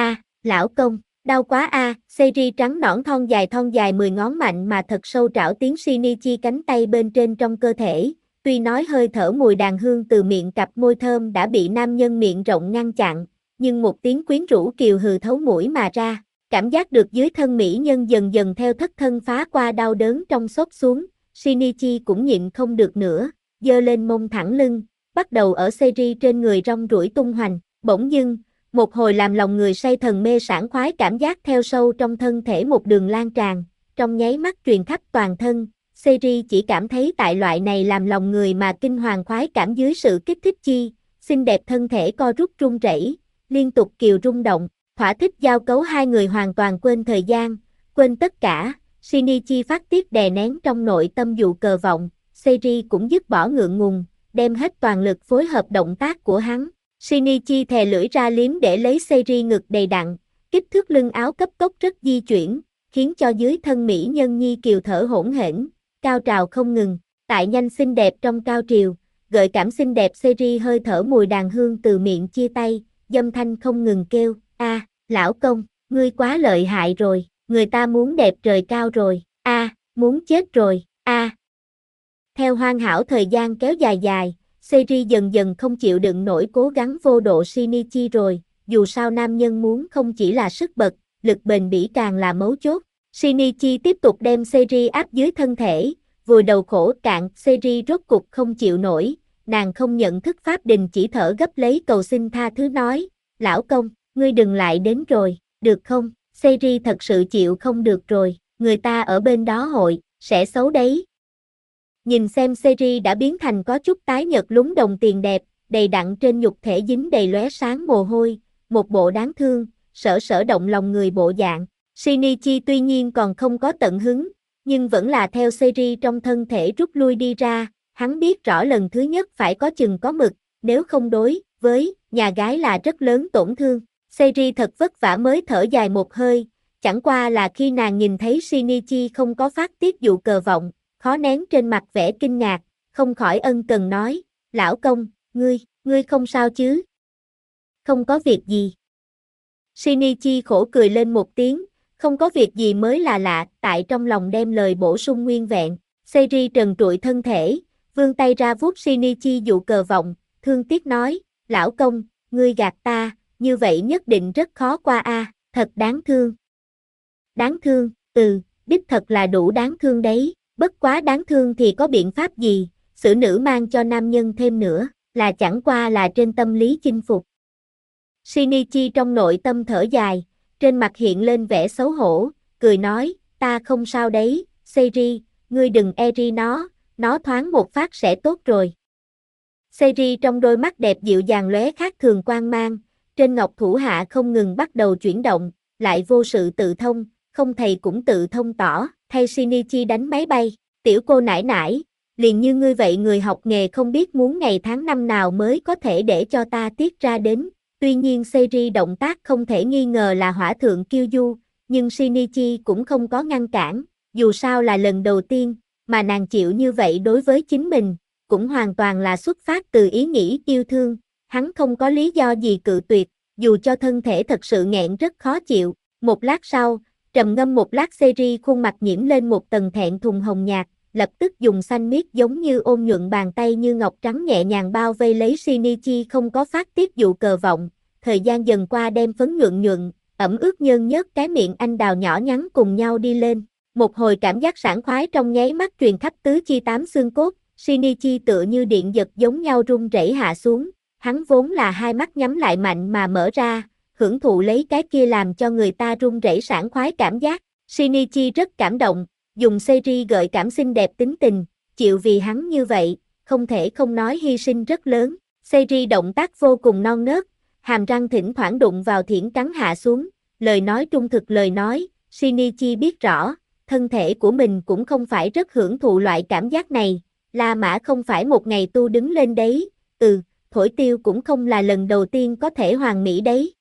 lão công, đau quá series trắng nõn thon dài 10 ngón mạnh mà thật sâu trảo tiếng Shinichi cánh tay bên trên trong cơ thể, tuy nói hơi thở mùi đàn hương từ miệng cặp môi thơm đã bị nam nhân miệng rộng ngăn chặn, nhưng một tiếng quyến rũ kiều hừ thấu mũi mà ra, cảm giác được dưới thân mỹ nhân dần dần theo thất thân phá qua đau đớn trong xốt xuống, Shinichi cũng nhịn không được nữa, giơ lên mông thẳng lưng, bắt đầu ở series trên người rong ruổi tung hoành, bỗng dưng, một hồi làm lòng người say thần mê sảng khoái cảm giác theo sâu trong thân thể một đường lan tràn, trong nháy mắt truyền khắp toàn thân, series chỉ cảm thấy tại loại này làm lòng người mà kinh hoàng khoái cảm dưới sự kích thích chi, xinh đẹp thân thể co rút run rẩy, liên tục kiều rung động, thỏa thích giao cấu hai người hoàn toàn quên thời gian, quên tất cả. Shinichi phát tiết đè nén trong nội tâm dụ cờ vọng, Seiri cũng dứt bỏ ngượng ngùng, đem hết toàn lực phối hợp động tác của hắn. Shinichi thè lưỡi ra liếm để lấy Seiri ngực đầy đặn, kích thước lưng áo cấp tốc rất di chuyển, khiến cho dưới thân mỹ nhân nhi kiều thở hỗn hển, cao trào không ngừng. Tại nhanh xinh đẹp trong cao triều, gợi cảm xinh đẹp Seiri hơi thở mùi đàn hương từ miệng chia tay, dâm thanh không ngừng kêu, a, lão công, ngươi quá lợi hại rồi, người ta muốn đẹp trời cao rồi, a, muốn chết rồi, a. Theo hoàn hảo thời gian kéo dài dài, Seiri dần dần không chịu đựng nổi cố gắng vô độ Shinichi rồi, dù sao nam nhân muốn không chỉ là sức bật, lực bền bỉ càng là mấu chốt. Shinichi tiếp tục đem Seiri áp dưới thân thể, vùi đầu khổ cạn, Seiri rốt cục không chịu nổi, nàng không nhận thức pháp đình chỉ thở gấp lấy cầu xin tha thứ nói, lão công, ngươi đừng lại đến rồi, được không? Seiri thật sự chịu không được rồi, người ta ở bên đó hội, sẽ xấu đấy. Nhìn xem Seiri đã biến thành có chút tái nhợt lúng đồng tiền đẹp, đầy đặn trên nhục thể dính đầy lóe sáng mồ hôi, một bộ đáng thương, sở động lòng người bộ dạng. Shinichi tuy nhiên còn không có tận hứng, nhưng vẫn là theo Seiri trong thân thể rút lui đi ra, hắn biết rõ lần thứ nhất phải có chừng có mực, nếu không đối với nhà gái là rất lớn tổn thương. Seiri thật vất vả mới thở dài một hơi, chẳng qua là khi nàng nhìn thấy Shinichi không có phát tiết dụ cờ vọng, khó nén trên mặt vẻ kinh ngạc, không khỏi ân cần nói, lão công, ngươi không sao chứ? Không có việc gì. Shinichi khổ cười lên một tiếng, không có việc gì mới là lạ, tại trong lòng đem lời bổ sung nguyên vẹn. Seiri trần trụi thân thể, vươn tay ra vuốt Shinichi dụ cờ vọng, thương tiếc nói, lão công, ngươi gạt ta, như vậy nhất định rất khó qua a, thật đáng thương. Đáng thương, đích thật là đủ đáng thương đấy, bất quá đáng thương thì có biện pháp gì, xử nữ mang cho nam nhân thêm nữa, là chẳng qua là trên tâm lý chinh phục. Shinichi trong nội tâm thở dài, trên mặt hiện lên vẻ xấu hổ, cười nói, ta không sao đấy, Seiri, ngươi đừng e ri nó thoáng một phát sẽ tốt rồi. Seiri trong đôi mắt đẹp dịu dàng lóe khác thường quang mang, trên ngọc thủ hạ không ngừng bắt đầu chuyển động, lại vô sự tự thông, không thầy cũng tự thông tỏ, thay Shinichi đánh máy bay, tiểu cô nãi nãi, liền như ngươi vậy người học nghề không biết muốn ngày tháng năm nào mới có thể để cho ta tiết ra đến. Tuy nhiên Seiri động tác không thể nghi ngờ là hỏa thượng kiêu du, nhưng Shinichi cũng không có ngăn cản, dù sao là lần đầu tiên, mà nàng chịu như vậy đối với chính mình, cũng hoàn toàn là xuất phát từ ý nghĩ yêu thương, hắn không có lý do gì cự tuyệt, dù cho thân thể thật sự nghẹn rất khó chịu. Một lát sau, trầm ngâm một lát Seiri khuôn mặt nhiễm lên một tầng thẹn thùng hồng nhạt, lập tức dùng xanh miết giống như ôn nhuận bàn tay như ngọc trắng nhẹ nhàng bao vây lấy Shinichi không có phát tiết dụ cờ vọng, thời gian dần qua đem phấn nhuận, ẩm ướt nhơn nhớt cái miệng anh đào nhỏ nhắn cùng nhau đi lên, một hồi cảm giác sảng khoái trong nháy mắt truyền khắp tứ chi tám xương cốt, Shinichi tựa như điện giật giống nhau rung rẩy hạ xuống, hắn vốn là hai mắt nhắm lại mạnh mà mở ra, hưởng thụ lấy cái kia làm cho người ta rung rẩy sảng khoái cảm giác. Shinichi rất cảm động, dùng Seiri gợi cảm xinh đẹp tính tình, chịu vì hắn như vậy, không thể không nói hy sinh rất lớn. Seiri động tác vô cùng non nớt, hàm răng thỉnh thoảng đụng vào thiển cắn hạ xuống, lời nói trung thực lời nói, Shinichi biết rõ, thân thể của mình cũng không phải rất hưởng thụ loại cảm giác này, La Mã không phải một ngày tu đứng lên đấy, thổi tiêu cũng không là lần đầu tiên có thể hoàn mỹ đấy,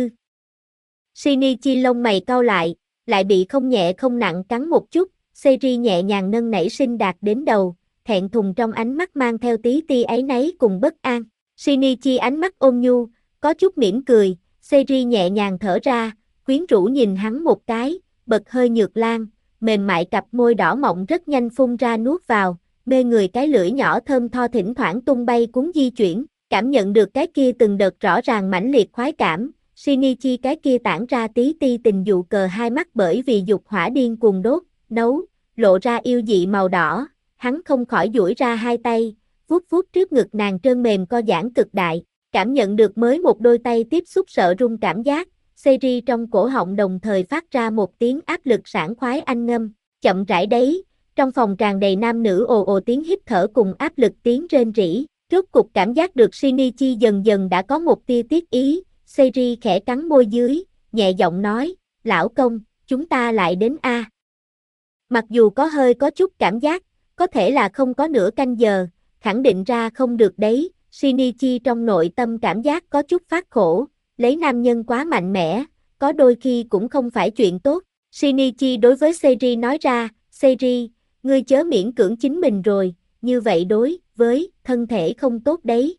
Shinichi lông mày cau lại bị không nhẹ không nặng cắn một chút, Seiri nhẹ nhàng nâng nảy sinh đạt đến đầu, thẹn thùng trong ánh mắt mang theo tí ti áy náy cùng bất an. Shinichi ánh mắt ôn nhu, có chút mỉm cười, Seiri nhẹ nhàng thở ra, quyến rũ nhìn hắn một cái, bật hơi nhược lan, mềm mại cặp môi đỏ mọng rất nhanh phun ra nuốt vào, mê người cái lưỡi nhỏ thơm tho thỉnh thoảng tung bay cuốn di chuyển, cảm nhận được cái kia từng đợt rõ ràng mãnh liệt khoái cảm. Shinichi cái kia tản ra tí ti tình dụ cờ hai mắt bởi vì dục hỏa điên cuồng đốt, nấu, lộ ra yêu dị màu đỏ, hắn không khỏi duỗi ra hai tay, vuốt vuốt trước ngực nàng trơn mềm co giãn cực đại, cảm nhận được mới một đôi tay tiếp xúc sợ rung cảm giác, Seiri trong cổ họng đồng thời phát ra một tiếng áp lực sảng khoái anh ngâm, chậm rãi đấy, trong phòng tràn đầy nam nữ ồ ồ tiếng hít thở cùng áp lực tiếng rên rỉ. Rốt cục cảm giác được Shinichi dần dần đã có một tia tiếc ý, Seiri khẽ cắn môi dưới, nhẹ giọng nói, lão công, chúng ta lại đến a. Mặc dù có chút cảm giác, có thể là không có nửa canh giờ, khẳng định ra không được đấy, Shinichi trong nội tâm cảm giác có chút phát khổ, lấy nam nhân quá mạnh mẽ, có đôi khi cũng không phải chuyện tốt. Shinichi đối với Seiri nói ra, Seiri, ngươi chớ miễn cưỡng chính mình rồi, như vậy đối với thân thể không tốt đấy.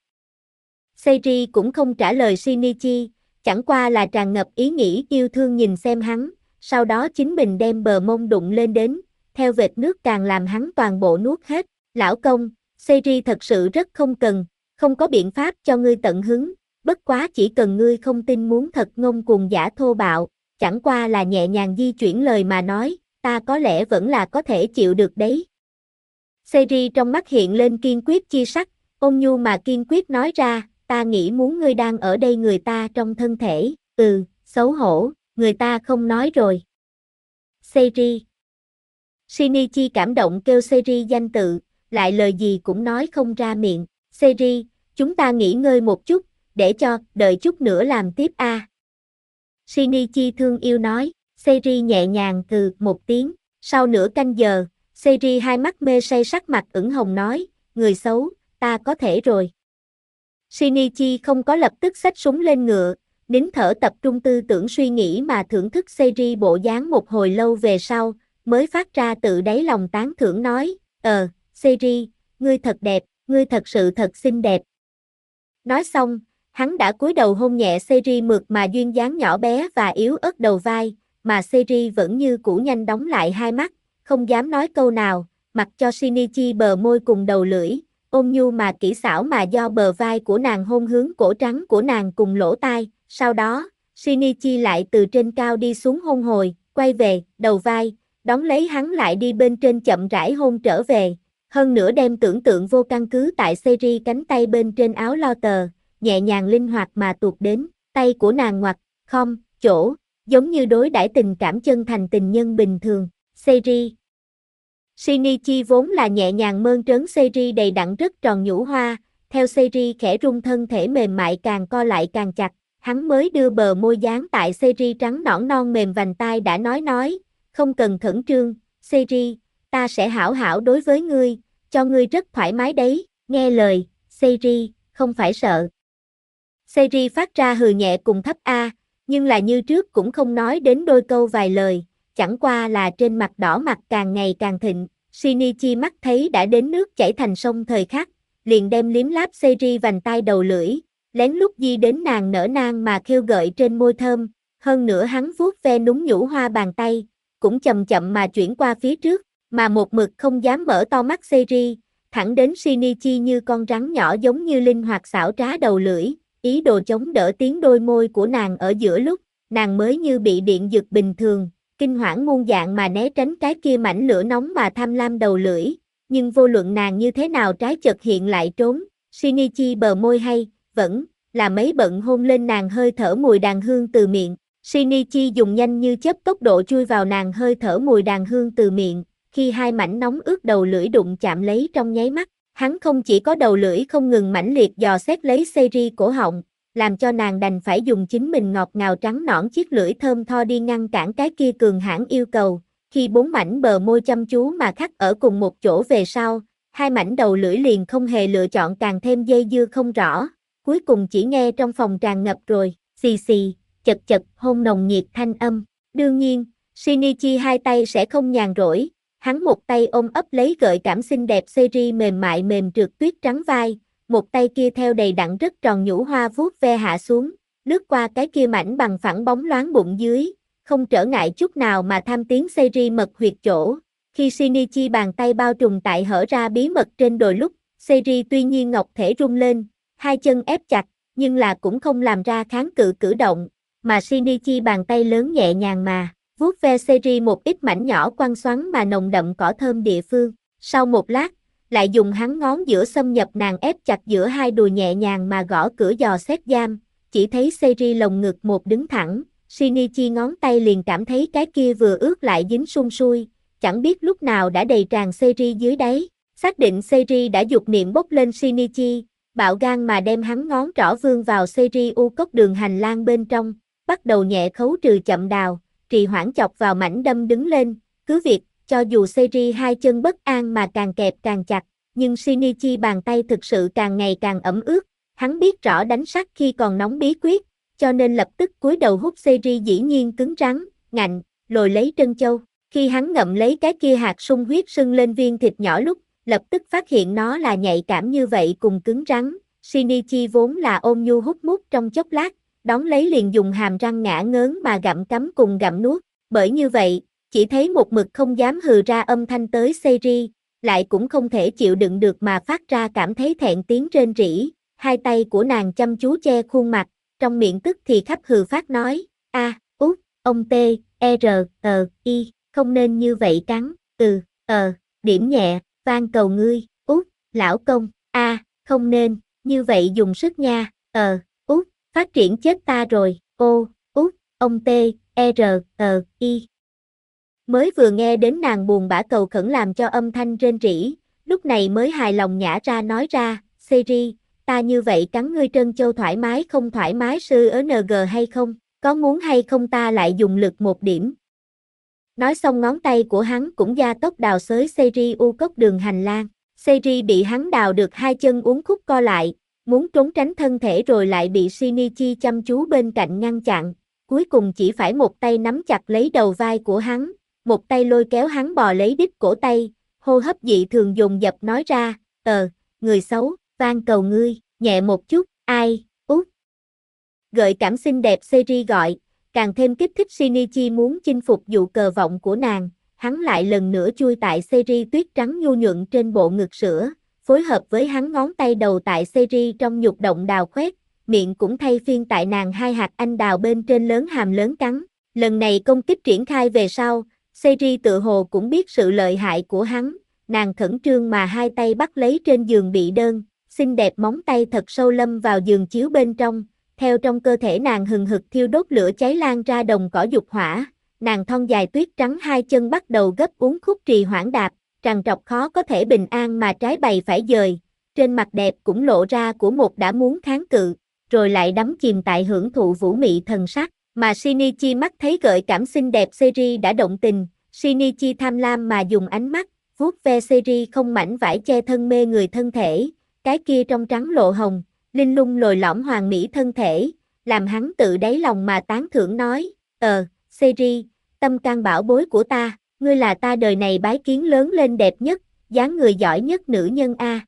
Seiri cũng không trả lời Shinichi, chẳng qua là tràn ngập ý nghĩ yêu thương nhìn xem hắn, sau đó chính mình đem bờ mông đụng lên đến, theo vệt nước càng làm hắn toàn bộ nuốt hết. Lão công, Seiri thật sự rất không có biện pháp cho ngươi tận hứng, bất quá chỉ cần ngươi không tin muốn thật ngông cuồng giả thô bạo, chẳng qua là nhẹ nhàng di chuyển lời mà nói, ta có lẽ vẫn là có thể chịu được đấy. Seiri trong mắt hiện lên kiên quyết chi sắc, ôn nhu mà kiên quyết nói ra, ta nghĩ muốn ngươi đang ở đây người ta trong thân thể, xấu hổ, người ta không nói rồi. Seiri. Shinichi cảm động kêu Seiri danh tự, lại lời gì cũng nói không ra miệng. Seiri, chúng ta nghỉ ngơi một chút, để cho, đợi chút nữa làm tiếp a. Shinichi thương yêu nói, Seiri nhẹ nhàng một tiếng, sau nửa canh giờ, Seiri hai mắt mê say sắc mặt ửng hồng nói, người xấu, ta có thể rồi. Shinichi không có lập tức xách súng lên ngựa, nín thở tập trung tư tưởng suy nghĩ mà thưởng thức Seiri bộ dáng một hồi lâu về sau, mới phát ra tự đáy lòng tán thưởng nói, Seiri, ngươi thật đẹp, ngươi thật sự thật xinh đẹp. Nói xong, hắn đã cúi đầu hôn nhẹ Seiri mượt mà duyên dáng nhỏ bé và yếu ớt đầu vai, mà Seiri vẫn như cũ nhanh đóng lại hai mắt, không dám nói câu nào, mặc cho Shinichi bờ môi cùng đầu lưỡi, ôn nhu mà kỹ xảo mà do bờ vai của nàng hôn hướng cổ trắng của nàng cùng lỗ tai, sau đó, Shinichi lại từ trên cao đi xuống hôn hồi, quay về, đầu vai, đón lấy hắn lại đi bên trên chậm rãi hôn trở về, hơn nữa đem tưởng tượng vô căn cứ tại Seiri cánh tay bên trên áo lo tờ, nhẹ nhàng linh hoạt mà tuột đến, tay của nàng ngoặt, khom, chỗ, giống như đối đãi tình cảm chân thành tình nhân bình thường, Seiri. Shinichi vốn là nhẹ nhàng mơn trớn Seiri đầy đặn rất tròn nhũ hoa, theo Seiri khẽ rung thân thể mềm mại càng co lại càng chặt, hắn mới đưa bờ môi dán tại Seiri trắng nõn non mềm vành tai đã nói, không cần khẩn trương, Seiri, ta sẽ hảo hảo đối với ngươi, cho ngươi rất thoải mái đấy, nghe lời, Seiri, không phải sợ. Seiri phát ra hừ nhẹ cùng thấp a, nhưng là như trước cũng không nói đến đôi câu vài lời, chẳng qua là trên mặt đỏ mặt càng ngày càng thịnh, Shinichi mắt thấy đã đến nước chảy thành sông thời khắc, liền đem liếm láp Seiri vành tai đầu lưỡi, lén lút di đến nàng nở nang mà khêu gợi trên môi thơm, hơn nữa hắn vuốt ve núng nhũ hoa bàn tay, cũng chậm chậm mà chuyển qua phía trước, mà một mực không dám mở to mắt Seiri, thẳng đến Shinichi như con rắn nhỏ giống như linh hoạt xảo trá đầu lưỡi, ý đồ chống đỡ tiếng đôi môi của nàng ở giữa lúc, nàng mới như bị điện giật bình thường, kinh hoảng muôn dạng mà né tránh cái kia mảnh lửa nóng mà tham lam đầu lưỡi, nhưng vô luận nàng như thế nào trái chợt hiện lại trốn, Shinichi bờ môi hay, vẫn là mấy bận hôn lên nàng hơi thở mùi đàn hương từ miệng, Shinichi dùng nhanh như chớp tốc độ chui vào nàng hơi thở mùi đàn hương từ miệng, khi hai mảnh nóng ướt đầu lưỡi đụng chạm lấy trong nháy mắt, hắn không chỉ có đầu lưỡi không ngừng mãnh liệt dò xét lấy Seiri cổ họng, làm cho nàng đành phải dùng chính mình ngọt ngào trắng nõn chiếc lưỡi thơm tho đi ngăn cản cái kia cường hãn yêu cầu, khi bốn mảnh bờ môi chăm chú mà khắc ở cùng một chỗ về sau, hai mảnh đầu lưỡi liền không hề lựa chọn càng thêm dây dưa không rõ, cuối cùng chỉ nghe trong phòng tràn ngập rồi, xì xì, chật chật hôn nồng nhiệt thanh âm, đương nhiên, Shinichi hai tay sẽ không nhàn rỗi. Hắn một tay ôm ấp lấy gợi cảm xinh đẹp Seiri mềm mại mềm trượt tuyết trắng vai, một tay kia theo đầy đặn rất tròn nhũ hoa vuốt ve hạ xuống, lướt qua cái kia mảnh bằng phẳng bóng loáng bụng dưới, không trở ngại chút nào mà tham tiến Seiri mật huyệt chỗ. Khi Shinichi bàn tay bao trùm tại hở ra bí mật trên đồi lúc, Seiri tuy nhiên ngọc thể rung lên, hai chân ép chặt, nhưng là cũng không làm ra kháng cự cử động, mà Shinichi bàn tay lớn nhẹ nhàng mà vuốt ve Seiri một ít mảnh nhỏ quăng xoắn mà nồng đậm cỏ thơm địa phương. Sau một lát, lại dùng hắn ngón giữa xâm nhập nàng ép chặt giữa hai đùi nhẹ nhàng mà gõ cửa dò xét giam, chỉ thấy Seiri lồng ngực một đứng thẳng, Shinichi ngón tay liền cảm thấy cái kia vừa ướt lại dính sung sui, chẳng biết lúc nào đã đầy tràn Seiri dưới đáy. Xác định Seiri đã dục niệm bốc lên Shinichi, bạo gan mà đem hắn ngón trỏ vươn vào Seri u cốc đường hành lang bên trong, bắt đầu nhẹ khấu trừ chậm đào, trì hoãn chọc vào mảnh đâm đứng lên, cứ việc, cho dù Seri hai chân bất an mà càng kẹp càng chặt, nhưng Shinichi bàn tay thực sự càng ngày càng ẩm ướt, hắn biết rõ đánh sắt khi còn nóng bí quyết, cho nên lập tức cúi đầu hút Seri dĩ nhiên cứng rắn, ngạnh, lồi lấy trân châu. Khi hắn ngậm lấy cái kia hạt sung huyết sưng lên viên thịt nhỏ lúc, lập tức phát hiện nó là nhạy cảm như vậy cùng cứng rắn. Shinichi vốn là ôn nhu hút mút trong chốc lát, đón lấy liền dùng hàm răng ngả ngớn mà gặm cắm cùng gặm nuốt. Bởi như vậy, chỉ thấy một mực không dám hừ ra âm thanh tới Seri, lại cũng không thể chịu đựng được mà phát ra cảm thấy thẹn tiếng rên rỉ. Hai tay của nàng chăm chú che khuôn mặt, trong miệng tức thì khắp hừ phát nói, út, ông T, I, không nên như vậy cắn, điểm nhẹ, van cầu ngươi, út, lão công, không nên, như vậy dùng sức nha, út, phát triển chết ta rồi, út, ông T, I. Mới vừa nghe đến nàng buồn bã cầu khẩn làm cho âm thanh rên rỉ, lúc này mới hài lòng nhả ra nói ra, Seri, ta như vậy cắn ngươi trân châu thoải mái không thoải mái sư ở NG hay không, có muốn hay không ta lại dùng lực một điểm. Nói xong ngón tay của hắn cũng gia tốc đào xới Seri u cốc đường hành lang. Seri bị hắn đào được hai chân uốn khúc co lại, muốn trốn tránh thân thể rồi lại bị Shinichi chăm chú bên cạnh ngăn chặn, cuối cùng chỉ phải một tay nắm chặt lấy đầu vai của hắn, một tay lôi kéo hắn bò lấy đít cổ tay, hô hấp dị thường dồn dập nói ra, người xấu, van cầu ngươi, nhẹ một chút, ai, út. Gợi cảm xinh đẹp Seri gọi, càng thêm kích thích Shinichi muốn chinh phục dụ cờ vọng của nàng, hắn lại lần nữa chui tại Seri tuyết trắng nhu nhuận trên bộ ngực sữa, phối hợp với hắn ngón tay đầu tại Seri trong nhục động đào khoét, miệng cũng thay phiên tại nàng hai hạt anh đào bên trên lớn hàm lớn cắn. Lần này công kích triển khai về sau, Seri tự hồ cũng biết sự lợi hại của hắn, nàng khẩn trương mà hai tay bắt lấy trên giường bị đơn, xinh đẹp móng tay thật sâu lâm vào giường chiếu bên trong, theo trong cơ thể nàng hừng hực thiêu đốt lửa cháy lan ra đồng cỏ dục hỏa, nàng thon dài tuyết trắng hai chân bắt đầu gấp uốn khúc trì hoãn đạp, trằn trọc khó có thể bình an mà trái bày phải dời, trên mặt đẹp cũng lộ ra của một đã muốn kháng cự, rồi lại đắm chìm tại hưởng thụ vũ mị thần sắc, mà Shinichi mắt thấy gợi cảm xinh đẹp Seri đã động tình, Shinichi tham lam mà dùng ánh mắt, vuốt ve Seri không mảnh vải che thân mê người thân thể, cái kia trong trắng lộ hồng, linh lung lồi lõm hoàn mỹ thân thể, làm hắn tự đáy lòng mà tán thưởng nói, Seri, tâm can bảo bối của ta, ngươi là ta đời này bái kiến lớn lên đẹp nhất, dáng người giỏi nhất nữ nhân A.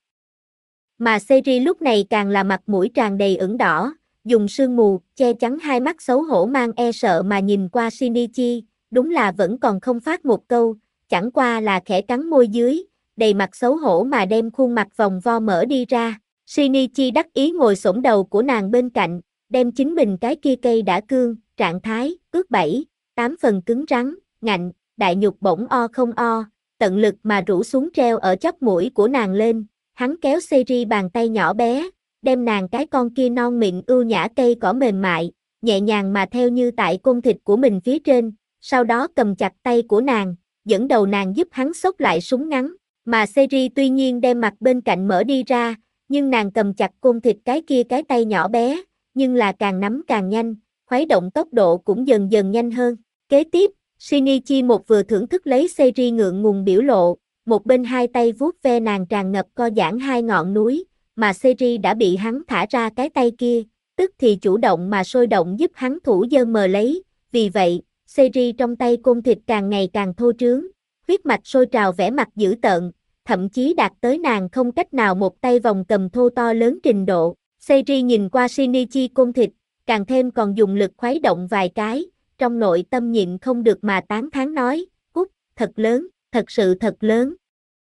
Mà Seri lúc này càng là mặt mũi tràn đầy ửng đỏ, dùng sương mù, che chắn hai mắt xấu hổ mang e sợ mà nhìn qua Shinichi, đúng là vẫn còn không phát một câu, chẳng qua là khẽ cắn môi dưới, đầy mặt xấu hổ mà đem khuôn mặt vòng vo mở đi ra. Shinichi đắc ý ngồi xổm đầu của nàng bên cạnh, đem chính mình cái kia cây đã cương, trạng thái, ước 7-8 phần cứng rắn, ngạnh, đại nhục bỗng o không o, tận lực mà rũ xuống treo ở chóp mũi của nàng lên, hắn kéo Seri bàn tay nhỏ bé, đem nàng cái con kia non mịn ưu nhã cây cỏ mềm mại, nhẹ nhàng mà theo như tại côn thịt của mình phía trên, sau đó cầm chặt tay của nàng, dẫn đầu nàng giúp hắn xốc lại súng ngắn, mà Seri tuy nhiên đem mặt bên cạnh mở đi ra, nhưng nàng cầm chặt côn thịt cái kia cái tay nhỏ bé, nhưng là càng nắm càng nhanh, khuấy động tốc độ cũng dần dần nhanh hơn. Kế tiếp, Shinichi một vừa thưởng thức lấy Seri ngượng ngùng biểu lộ, một bên hai tay vuốt ve nàng tràn ngập co giãn hai ngọn núi, mà Seri đã bị hắn thả ra cái tay kia, tức thì chủ động mà sôi động giúp hắn thủ dơ mờ lấy, vì vậy, Seri trong tay côn thịt càng ngày càng thô trướng, huyết mạch sôi trào vẻ mặt dữ tợn, thậm chí đạt tới nàng không cách nào một tay vòng cầm thô to lớn trình độ. Seri nhìn qua Shinichi côn thịt, càng thêm còn dùng lực khuấy động vài cái, trong nội tâm nhịn không được mà tán thán nói, thật lớn, thật sự thật lớn.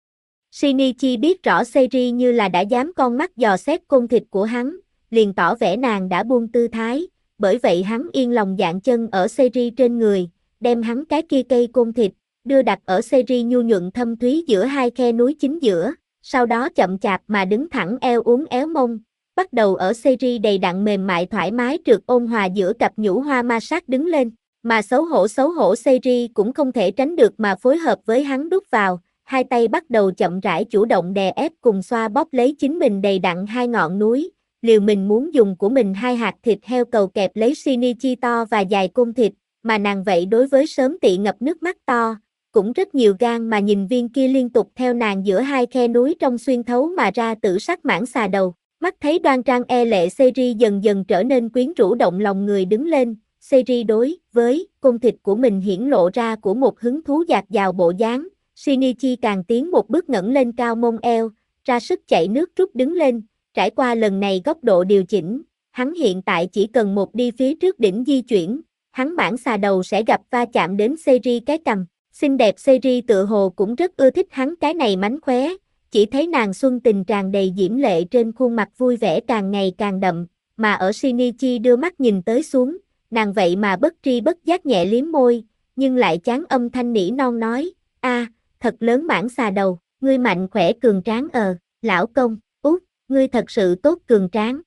Shinichi biết rõ Seri như là đã dám con mắt dò xét côn thịt của hắn, liền tỏ vẻ nàng đã buông tư thái, bởi vậy hắn yên lòng dạn chân ở Seri trên người, đem hắn cái kia cây côn thịt, đưa đặt ở Seri nhu nhuận thâm thúy giữa hai khe núi chính giữa, sau đó chậm chạp mà đứng thẳng eo uốn éo mông, bắt đầu ở Seri đầy đặn mềm mại thoải mái trượt ôn hòa giữa cặp nhũ hoa ma sát đứng lên, mà xấu hổ Seri cũng không thể tránh được mà phối hợp với hắn đút vào, hai tay bắt đầu chậm rãi chủ động đè ép cùng xoa bóp lấy chính mình đầy đặn hai ngọn núi, liều mình muốn dùng của mình hai hạt thịt heo cầu kẹp lấy Shinichi to và dài côn thịt, mà nàng vậy đối với sớm tị ngập nước mắt to, cũng rất nhiều gan mà nhìn viên kia liên tục theo nàng giữa hai khe núi trong xuyên thấu mà ra tử sắc mãng xà đầu. Mắt thấy đoan trang e lệ Seri dần dần trở nên quyến rũ động lòng người đứng lên, Seri đối với côn thịt của mình hiển lộ ra của một hứng thú dạt dào bộ dáng, Shinichi càng tiến một bước ngẩng lên cao mông eo, ra sức chạy nước rút đứng lên, trải qua lần này góc độ điều chỉnh, hắn hiện tại chỉ cần một đi phía trước đỉnh di chuyển, hắn mãng xà đầu sẽ gặp va chạm đến Seri cái cằm. Xinh đẹp Seri tựa hồ cũng rất ưa thích hắn cái này mánh khóe, chỉ thấy nàng xuân tình tràn đầy diễm lệ trên khuôn mặt vui vẻ càng ngày càng đậm, mà ở Shinichi đưa mắt nhìn tới xuống, nàng vậy mà bất tri bất giác nhẹ liếm môi, nhưng lại chán âm thanh nỉ non nói, thật lớn mãng xà đầu, ngươi mạnh khỏe cường tráng lão công, ngươi thật sự tốt cường tráng.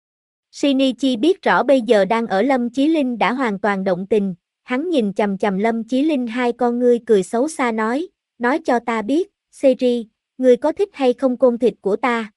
Shinichi biết rõ bây giờ đang ở Lâm Chí Linh đã hoàn toàn động tình, hắn nhìn chằm chằm Lâm Chí Linh hai con ngươi cười xấu xa nói cho ta biết, Seri, ngươi có thích hay không côn thịt của ta?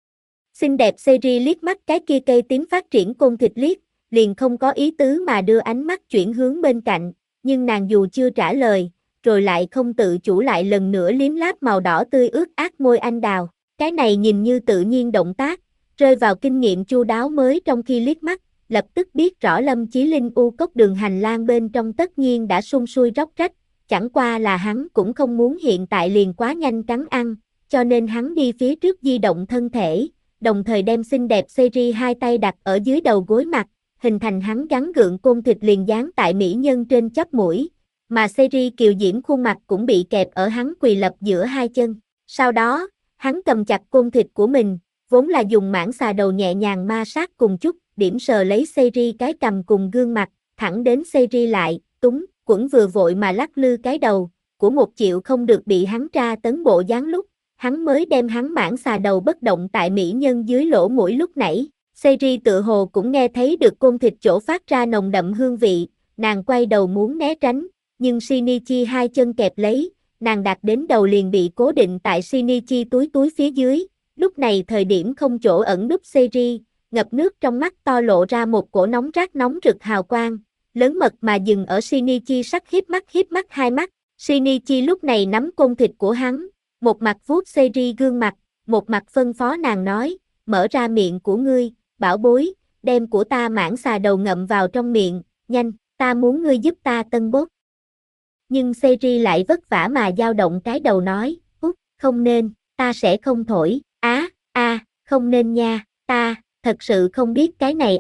Xinh đẹp Seri liếc mắt cái kia cây tím phát triển côn thịt liền không có ý tứ mà đưa ánh mắt chuyển hướng bên cạnh, nhưng nàng dù chưa trả lời, rồi lại không tự chủ lại lần nữa liếm láp màu đỏ tươi ướt át môi anh đào, cái này nhìn như tự nhiên động tác, rơi vào kinh nghiệm chu đáo mới trong khi liếc mắt, lập tức biết rõ Lâm Chí Linh u cốc đường hành lang bên trong tất nhiên đã sung sui róc rách, chẳng qua là hắn cũng không muốn hiện tại liền quá nhanh cắn ăn, cho nên hắn đi phía trước di động thân thể, đồng thời đem xinh đẹp Seri hai tay đặt ở dưới đầu gối mặt, hình thành hắn gắn gượng côn thịt liền dán tại mỹ nhân trên chóp mũi, mà Seri kiều diễm khuôn mặt cũng bị kẹp ở hắn quỳ lập giữa hai chân. Sau đó, hắn cầm chặt côn thịt của mình, vốn là dùng mãng xà đầu nhẹ nhàng ma sát cùng chút, điểm sờ lấy Seri cái cằm cùng gương mặt, thẳng đến Seri lại, túng, quẫn vừa vội mà lắc lư cái đầu, của một chịu không được bị hắn tra tấn bộ dáng lúc, hắn mới đem hắn mãng xà đầu bất động tại mỹ nhân dưới lỗ mũi lúc nãy. Seri tựa hồ cũng nghe thấy được côn thịt chỗ phát ra nồng đậm hương vị, nàng quay đầu muốn né tránh, nhưng Shinichi hai chân kẹp lấy, nàng đặt đến đầu liền bị cố định tại Shinichi túi phía dưới, lúc này thời điểm không chỗ ẩn núp Seri, ngập nước trong mắt to lộ ra một cổ nóng rát nóng rực hào quang, lớn mật mà dừng ở Shinichi sắc híp mắt hai mắt, Shinichi lúc này nắm côn thịt của hắn, một mặt vuốt Seri gương mặt, một mặt phân phó nàng nói, mở ra miệng của ngươi, bảo bối, đem của ta mãng xà đầu ngậm vào trong miệng, nhanh, ta muốn ngươi giúp ta tân bốt. Nhưng Seri lại vất vả mà dao động cái đầu nói, không nên, ta sẽ không thổi, không nên nha, ta, thật sự không biết cái này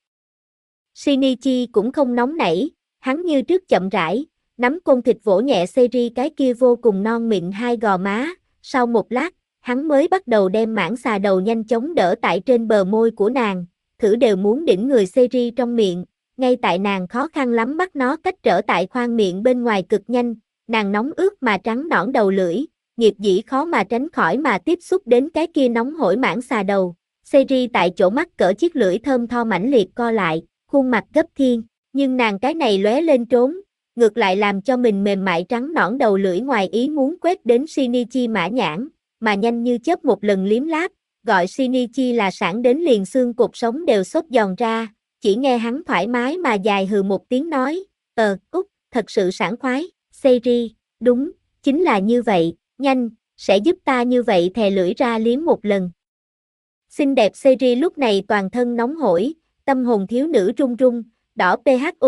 Shinichi cũng không nóng nảy, hắn như trước chậm rãi, nắm côn thịt vỗ nhẹ Seri cái kia vô cùng non mịn hai gò má, sau một lát, hắn mới bắt đầu đem mãng xà đầu nhanh chóng đỡ tại trên bờ môi của nàng, thử đều muốn đỉnh người Seri trong miệng, ngay tại nàng khó khăn lắm bắt nó cách trở tại khoang miệng bên ngoài cực nhanh, nàng nóng ướt mà trắng nõn đầu lưỡi, nghiệp dĩ khó mà tránh khỏi mà tiếp xúc đến cái kia nóng hổi mãng xà đầu. Seri tại chỗ mắt cỡ chiếc lưỡi thơm tho mãnh liệt co lại, khuôn mặt gấp thiên, nhưng nàng cái này lóe lên trốn, ngược lại làm cho mình mềm mại trắng nõn đầu lưỡi ngoài ý muốn quét đến Shinichi mã nhãn, mà nhanh như chớp một lần liếm láp, gọi Shinichi là sảng đến liền xương cột sống đều xốp giòn ra, chỉ nghe hắn thoải mái mà dài hừ một tiếng nói, thật sự sảng khoái, Seri, đúng, chính là như vậy, nhanh, sẽ giúp ta như vậy thè lưỡi ra liếm một lần. Xinh đẹp Seri lúc này toàn thân nóng hổi, tâm hồn thiếu nữ run run, đỏ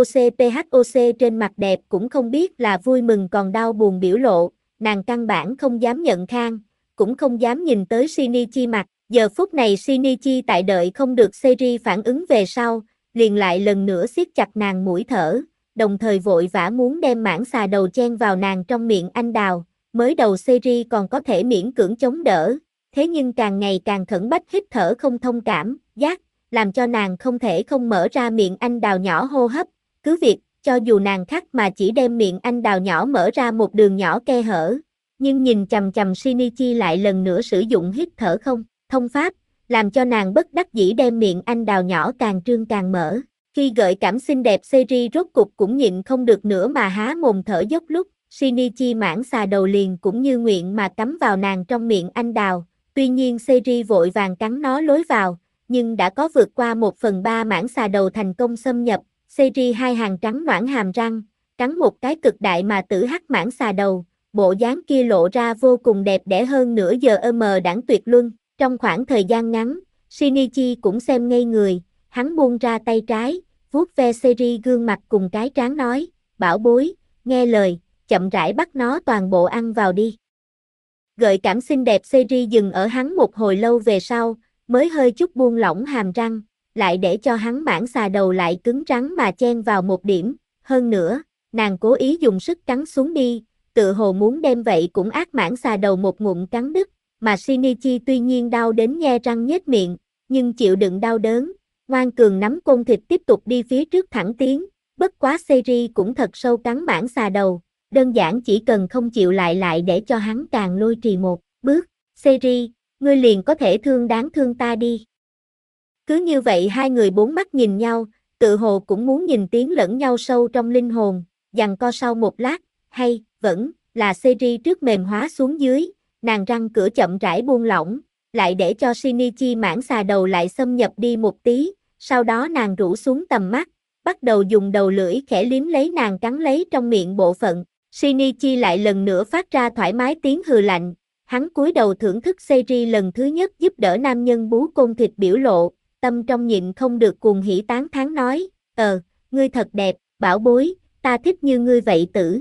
PHOC trên mặt đẹp cũng không biết là vui mừng còn đau buồn biểu lộ, nàng căn bản không dám nhận khang, cũng không dám nhìn tới Shinichi mặt, giờ phút này Shinichi tại đợi không được Seri phản ứng về sau, liền lại lần nữa siết chặt nàng mũi thở, đồng thời vội vã muốn đem mãng xà đầu chen vào nàng trong miệng anh đào, mới đầu Seri còn có thể miễn cưỡng chống đỡ, thế nhưng càng ngày càng khẩn bách hít thở không thông cảm, giác, làm cho nàng không thể không mở ra miệng anh đào nhỏ hô hấp, cứ việc, cho dù nàng khắc mà chỉ đem miệng anh đào nhỏ mở ra một đường nhỏ khe hở, nhưng nhìn chằm chằm Shinichi lại lần nữa sử dụng hít thở không thông pháp, làm cho nàng bất đắc dĩ đem miệng anh đào nhỏ càng trương càng mở. Khi gợi cảm xinh đẹp Seri rốt cục cũng nhịn không được nữa mà há mồm thở dốc lúc, Shinichi mãng xà đầu liền cũng như nguyện mà cắm vào nàng trong miệng anh đào, tuy nhiên Seiri vội vàng cắn nó lối vào, nhưng đã có vượt qua 1/3 mãng xà đầu thành công xâm nhập, Seiri hai hàng trắng nõn hàm răng, cắn một cái cực đại mà tử hắc mãng xà đầu, bộ dáng kia lộ ra vô cùng đẹp đẽ hơn nửa giờ đãng tuyệt luân, trong khoảng thời gian ngắn, Shinichi cũng xem ngây người, hắn buông ra tay trái, vuốt ve Seiri gương mặt cùng cái trán nói, bảo bối, nghe lời, chậm rãi bắt nó toàn bộ ăn vào đi. Gợi cảm xinh đẹp Seiri dừng ở hắn một hồi lâu về sau, mới hơi chút buông lỏng hàm răng, lại để cho hắn mãng xà đầu lại cứng rắn mà chen vào một điểm, hơn nữa, nàng cố ý dùng sức cắn xuống đi, tự hồ muốn đem vậy cũng ác mãng xà đầu một ngụm cắn đứt, mà Shinichi tuy nhiên đau đến nhe răng nhếch miệng, nhưng chịu đựng đau đớn, ngoan cường nắm côn thịt tiếp tục đi phía trước thẳng tiến, bất quá Seiri cũng thật sâu cắn mãng xà đầu, đơn giản chỉ cần không chịu lại để cho hắn càng lôi trì một bước, Seiri, ngươi liền có thể đáng thương ta đi. Cứ như vậy hai người bốn mắt nhìn nhau, tự hồ cũng muốn nhìn tiếng lẫn nhau sâu trong linh hồn, giằng co sau một lát, hay, vẫn, là Seiri trước mềm hóa xuống dưới, nàng răng cửa chậm rãi buông lỏng, lại để cho Shinichi mãng xà đầu lại xâm nhập đi một tí, sau đó nàng rũ xuống tầm mắt, bắt đầu dùng đầu lưỡi khẽ liếm lấy nàng cắn lấy trong miệng bộ phận, Shinichi lại lần nữa phát ra thoải mái tiếng hừ lạnh, hắn cúi đầu thưởng thức Seiri lần thứ nhất giúp đỡ nam nhân bú côn thịt biểu lộ, tâm trong nhịn không được cuồng hỉ tán thán nói, ngươi thật đẹp, bảo bối, ta thích như ngươi vậy tử.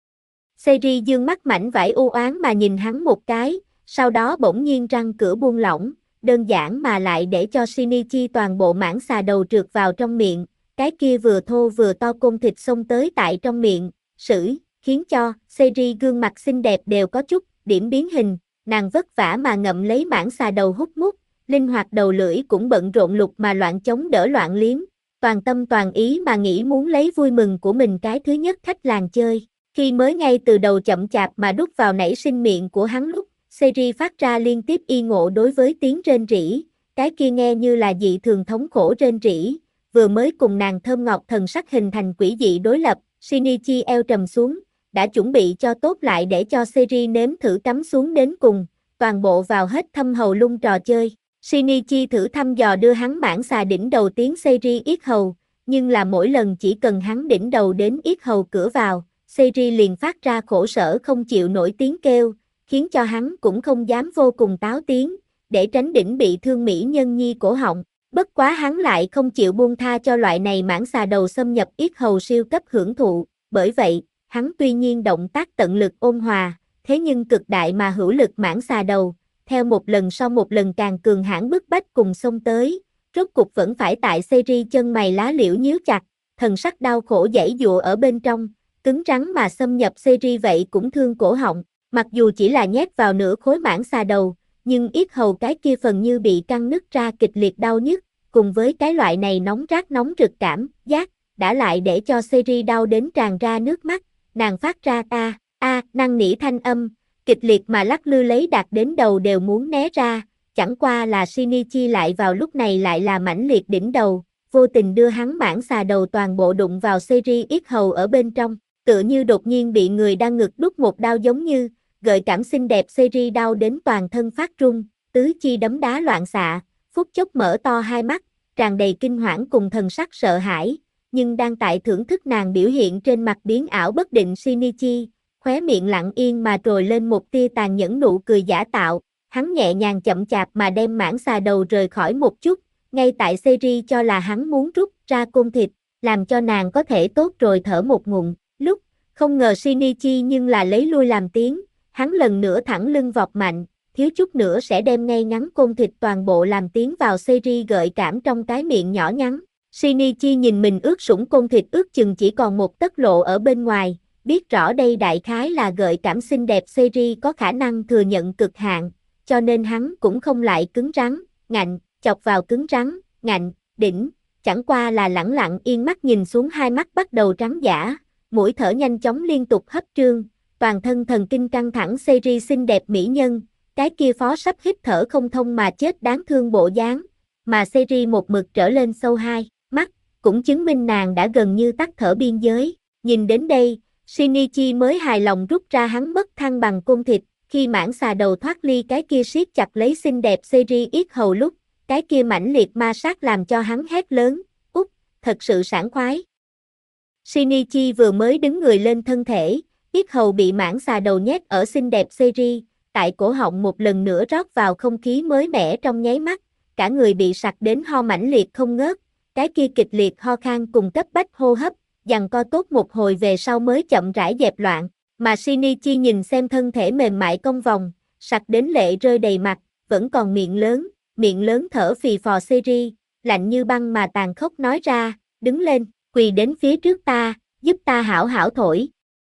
Seiri dương mắt mảnh vải u oán mà nhìn hắn một cái, sau đó bỗng nhiên răng cửa buông lỏng, đơn giản mà lại để cho Shinichi toàn bộ mãng xà đầu trượt vào trong miệng, cái kia vừa thô vừa to côn thịt xông tới tại trong miệng, khiến cho Seiri gương mặt xinh đẹp đều có chút điểm biến hình, nàng vất vả mà ngậm lấy mãng xà đầu hút mút, linh hoạt đầu lưỡi cũng bận rộn lục mà loạn chống đỡ loạn liếm, toàn tâm toàn ý mà nghĩ muốn lấy vui mừng của mình cái thứ nhất khách làng chơi. Khi mới ngay từ đầu chậm chạp mà đút vào nảy sinh miệng của hắn lúc, Seiri phát ra liên tiếp y ngộ đối với tiếng rên rỉ, cái kia nghe như là dị thường thống khổ rên rỉ, vừa mới cùng nàng thơm ngọt thần sắc hình thành quỷ dị đối lập, Shinichi eo trầm xuống, đã chuẩn bị cho tốt lại để cho Seiri nếm thử cắm xuống đến cùng, toàn bộ vào hết thâm hầu lung trò chơi. Shinichi thử thăm dò đưa hắn mãng xà đỉnh đầu tiến Seiri yết hầu, nhưng là mỗi lần chỉ cần hắn đỉnh đầu đến yết hầu cửa vào, Seiri liền phát ra khổ sở không chịu nổi tiếng kêu, khiến cho hắn cũng không dám vô cùng táo tiếng, để tránh đỉnh bị thương mỹ nhân nhi cổ họng. Bất quá hắn lại không chịu buông tha cho loại này mãng xà đầu xâm nhập yết hầu siêu cấp hưởng thụ, bởi vậy, hắn tuy nhiên động tác tận lực ôn hòa, thế nhưng cực đại mà hữu lực mãng xà đầu, theo một lần sau một lần càng cường hãn bức bách cùng xông tới, rốt cục vẫn phải tại Seiri chân mày lá liễu nhíu chặt, thần sắc đau khổ giãy giụa ở bên trong, cứng rắn mà xâm nhập Seiri vậy cũng thương cổ họng, mặc dù chỉ là nhét vào nửa khối mãng xà đầu, nhưng yết hầu cái kia phần như bị căng nứt ra kịch liệt đau nhức, cùng với cái loại này nóng rát nóng rực cảm giác, đã lại để cho Seiri đau đến tràn ra nước mắt, nàng phát ra năn nỉ thanh âm, kịch liệt mà lắc lư lấy đạt đến đầu đều muốn né ra, chẳng qua là Shinichi lại vào lúc này lại là mãnh liệt đỉnh đầu, vô tình đưa hắn mãng xà đầu toàn bộ đụng vào Seiri yết hầu ở bên trong, tựa như đột nhiên bị người đang ngực đút một đao giống như, gợi cảm xinh đẹp Seiri đau đến toàn thân phát run, tứ chi đấm đá loạn xạ, phút chốc mở to hai mắt, tràn đầy kinh hoảng cùng thần sắc sợ hãi, nhưng đang tại thưởng thức nàng biểu hiện trên mặt biến ảo bất định Shinichi, khóe miệng lặng yên mà trồi lên một tia tàn nhẫn nụ cười giả tạo, hắn nhẹ nhàng chậm chạp mà đem mãng xà đầu rời khỏi một chút, ngay tại Seiri cho là hắn muốn rút ra côn thịt, làm cho nàng có thể tốt rồi thở một ngụm, lúc, không ngờ Shinichi nhưng là lấy lui làm tiếng, hắn lần nữa thẳng lưng vọt mạnh, thiếu chút nữa sẽ đem ngay ngắn côn thịt toàn bộ làm tiến vào Seiri gợi cảm trong cái miệng nhỏ nhắn. Shinichi nhìn mình ướt sũng côn thịt ướt chừng chỉ còn một tấc lộ ở bên ngoài, biết rõ đây đại khái là gợi cảm xinh đẹp Seiri có khả năng thừa nhận cực hạn, cho nên hắn cũng không lại cứng rắn, ngạnh, chọc vào cứng rắn, ngạnh, đỉnh, chẳng qua là lẳng lặng yên mắt nhìn xuống hai mắt bắt đầu trắng dã, mũi thở nhanh chóng liên tục hấp trương, toàn thân thần kinh căng thẳng Seiri xinh đẹp mỹ nhân, cái kia phó sắp hít thở không thông mà chết đáng thương bộ dáng, mà Seiri một mực trở lên sâu hai mắt, cũng chứng minh nàng đã gần như tắt thở biên giới. Nhìn đến đây, Shinichi mới hài lòng rút ra hắn mất thăng bằng côn thịt, khi mãng xà đầu thoát ly cái kia siết chặt lấy xinh đẹp Seri yết hầu lúc, cái kia mãnh liệt ma sát làm cho hắn hét lớn, út, thật sự sảng khoái. Shinichi vừa mới đứng người lên thân thể, yết hầu bị mãng xà đầu nhét ở xinh đẹp Seri, tại cổ họng một lần nữa rót vào không khí mới mẻ trong nháy mắt, cả người bị sặc đến ho mãnh liệt không ngớt, cái kia kịch liệt ho khan cùng cấp bách hô hấp, giằng co tốt một hồi về sau mới chậm rãi dẹp loạn, mà Shinichi nhìn xem thân thể mềm mại cong vòng, sặc đến lệ rơi đầy mặt, vẫn còn miệng lớn thở phì phò Seri, lạnh như băng mà tàn khốc nói ra, đứng lên, quỳ đến phía trước ta, giúp ta hảo hảo thổi.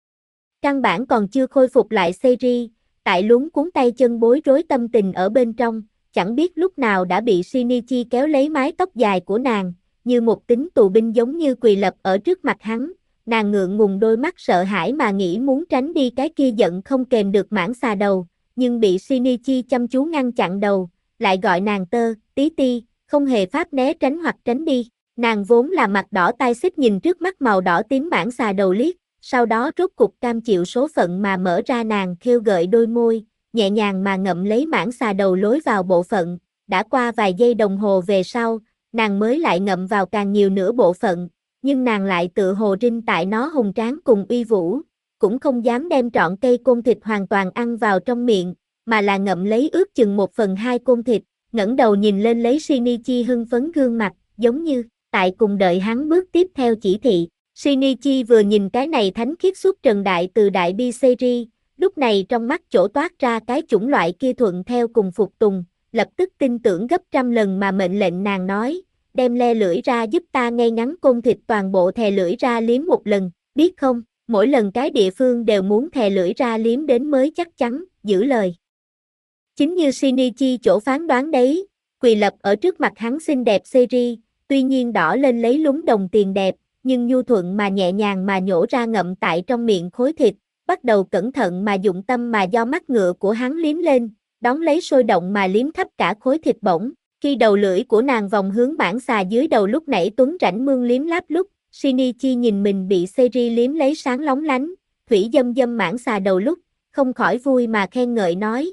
Căn bản còn chưa khôi phục lại Seri, tại luống cuốn tay chân bối rối tâm tình ở bên trong, chẳng biết lúc nào đã bị Shinichi kéo lấy mái tóc dài của nàng, như một tín tù binh giống như quỳ lập ở trước mặt hắn, nàng ngượng ngùng đôi mắt sợ hãi mà nghĩ muốn tránh đi cái kia giận không kềm được mãng xà đầu, nhưng bị Shinichi chăm chú ngăn chặn đầu, lại gọi nàng tí ti, không hề pháp né tránh hoặc tránh đi, nàng vốn là mặt đỏ tai xích nhìn trước mắt màu đỏ tím mãng xà đầu liếc, sau đó rốt cục cam chịu số phận mà mở ra nàng khêu gợi đôi môi, nhẹ nhàng mà ngậm lấy mãng xà đầu lối vào bộ phận, đã qua vài giây đồng hồ về sau, nàng mới lại ngậm vào càng nhiều nửa bộ phận, nhưng nàng lại tự hồ rinh tại nó hùng tráng cùng uy vũ, cũng không dám đem trọn cây côn thịt hoàn toàn ăn vào trong miệng, mà là ngậm lấy ước chừng 1/2 côn thịt, ngẩng đầu nhìn lên lấy Shinichi hưng phấn gương mặt, giống như tại cùng đợi hắn bước tiếp theo chỉ thị. Shinichi vừa nhìn cái này thánh khiết xuất trần đại từ đại bi Seri, lúc này trong mắt chỗ toát ra cái chủng loại kia thuận theo cùng phục tùng, lập tức tin tưởng gấp trăm lần mà mệnh lệnh nàng nói, đem le lưỡi ra giúp ta ngay ngắn côn thịt toàn bộ thè lưỡi ra liếm một lần, biết không, mỗi lần cái địa phương đều muốn thè lưỡi ra liếm đến mới chắc chắn, giữ lời. Chính như Shinichi chỗ phán đoán đấy, quỳ lập ở trước mặt hắn xinh đẹp Seri, tuy nhiên đỏ lên lấy lúng đồng tiền đẹp, nhưng nhu thuận mà nhẹ nhàng mà nhổ ra ngậm tại trong miệng khối thịt, bắt đầu cẩn thận mà dụng tâm mà do mắt ngựa của hắn liếm lên, đón lấy sôi động mà liếm khắp cả khối thịt bổng. Khi đầu lưỡi của nàng vòng hướng mãng xà dưới đầu lúc nãy tuấn rãnh mương liếm láp lúc, Shinichi nhìn mình bị Seri liếm lấy sáng lóng lánh, thủy dâm mãng xà đầu lúc, không khỏi vui mà khen ngợi nói,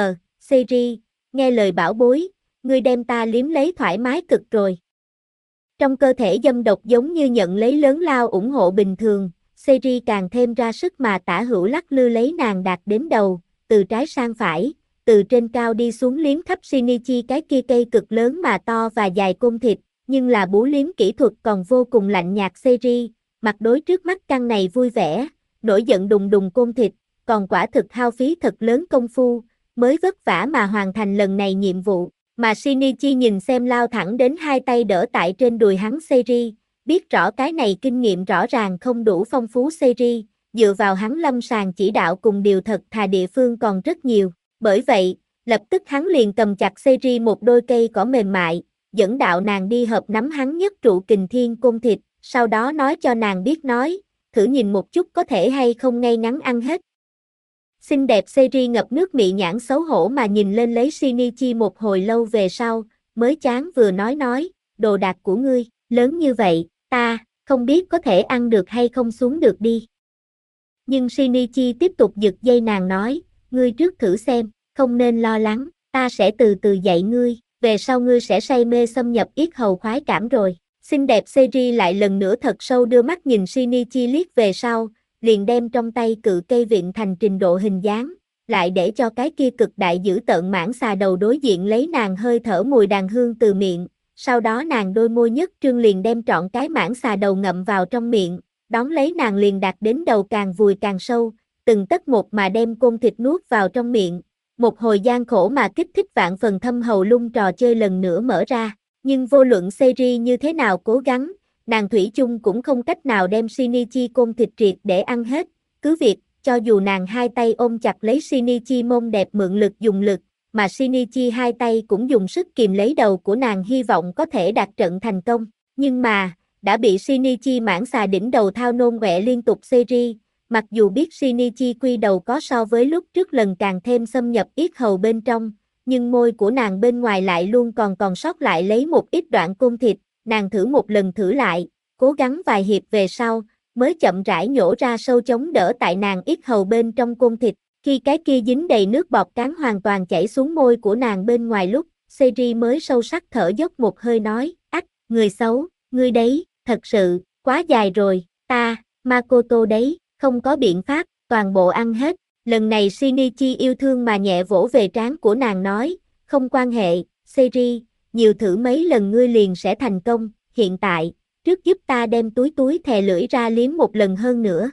Seri, nghe lời bảo bối, ngươi đem ta liếm lấy thoải mái cực rồi. Trong cơ thể dâm độc giống như nhận lấy lớn lao ủng hộ bình thường, Seri càng thêm ra sức mà tả hữu lắc lư lấy nàng đạt đến đầu, từ trái sang phải, từ trên cao đi xuống liếm khắp Shinichi cái kia cây cực lớn mà to và dài côn thịt, nhưng là bú liếm kỹ thuật còn vô cùng lạnh nhạt Seri, mặt đối trước mắt căn này vui vẻ, nổi giận đùng đùng côn thịt, còn quả thực hao phí thật lớn công phu, mới vất vả mà hoàn thành lần này nhiệm vụ. Mà Shinichi nhìn xem lao thẳng đến hai tay đỡ tại trên đùi hắn Seri, biết rõ cái này kinh nghiệm rõ ràng không đủ phong phú Seri, dựa vào hắn lâm sàng chỉ đạo cùng điều thật thà địa phương còn rất nhiều, bởi vậy, lập tức hắn liền cầm chặt Seri một đôi cây cỏ mềm mại, dẫn đạo nàng đi hợp nắm hắn nhất trụ kình thiên côn thịt, sau đó nói cho nàng biết nói, thử nhìn một chút có thể hay không ngay ngắn ăn hết. Xinh đẹp Seri ngập nước mị nhãn xấu hổ mà nhìn lên lấy Shinichi một hồi lâu về sau, mới chán vừa nói, đồ đạc của ngươi, lớn như vậy, ta, không biết có thể ăn được hay không xuống được đi. Nhưng Shinichi tiếp tục giật dây nàng nói, ngươi trước thử xem, không nên lo lắng, ta sẽ từ từ dạy ngươi, về sau ngươi sẽ say mê xâm nhập yết hầu khoái cảm rồi. Xinh đẹp Seri lại lần nữa thật sâu đưa mắt nhìn Shinichi liếc về sau, liền đem trong tay cự cây vịn thành trình độ hình dáng, lại để cho cái kia cực đại dữ tợn mãng xà đầu đối diện lấy nàng hơi thở mùi đàn hương từ miệng, sau đó nàng đôi môi nhất trương liền đem trọn cái mãng xà đầu ngậm vào trong miệng, đón lấy nàng liền đạt đến đầu càng vùi càng sâu, từng tấc một mà đem côn thịt nuốt vào trong miệng, một hồi gian khổ mà kích thích vạn phần thâm hầu lung trò chơi lần nữa mở ra, nhưng vô luận Seri như thế nào cố gắng, nàng thủy chung cũng không cách nào đem Shinichi côn thịt triệt để ăn hết, cứ việc, cho dù nàng hai tay ôm chặt lấy Shinichi mông đẹp mượn lực dùng lực, mà Shinichi hai tay cũng dùng sức kìm lấy đầu của nàng hy vọng có thể đạt trận thành công, nhưng mà, đã bị Shinichi mãng xà đỉnh đầu thao nôn ọe liên tục Seri, mặc dù biết Shinichi quy đầu có so với lúc trước lần càng thêm xâm nhập yết hầu bên trong, nhưng môi của nàng bên ngoài lại luôn còn sót lại lấy một ít đoạn côn thịt, nàng thử một lần thử lại, cố gắng vài hiệp về sau, mới chậm rãi nhổ ra sâu chống đỡ tại nàng yết hầu bên trong côn thịt, khi cái kia dính đầy nước bọt cán hoàn toàn chảy xuống môi của nàng bên ngoài lúc, Seiri mới sâu sắc thở dốc một hơi nói, ách, người xấu, ngươi đấy, thật sự, quá dài rồi, ta, Makoto đấy, không có biện pháp, toàn bộ ăn hết, lần này Shinichi yêu thương mà nhẹ vỗ về trán của nàng nói, không quan hệ, Seiri, nhiều thử mấy lần ngươi liền sẽ thành công, hiện tại, trước giúp ta đem túi thè lưỡi ra liếm một lần hơn nữa.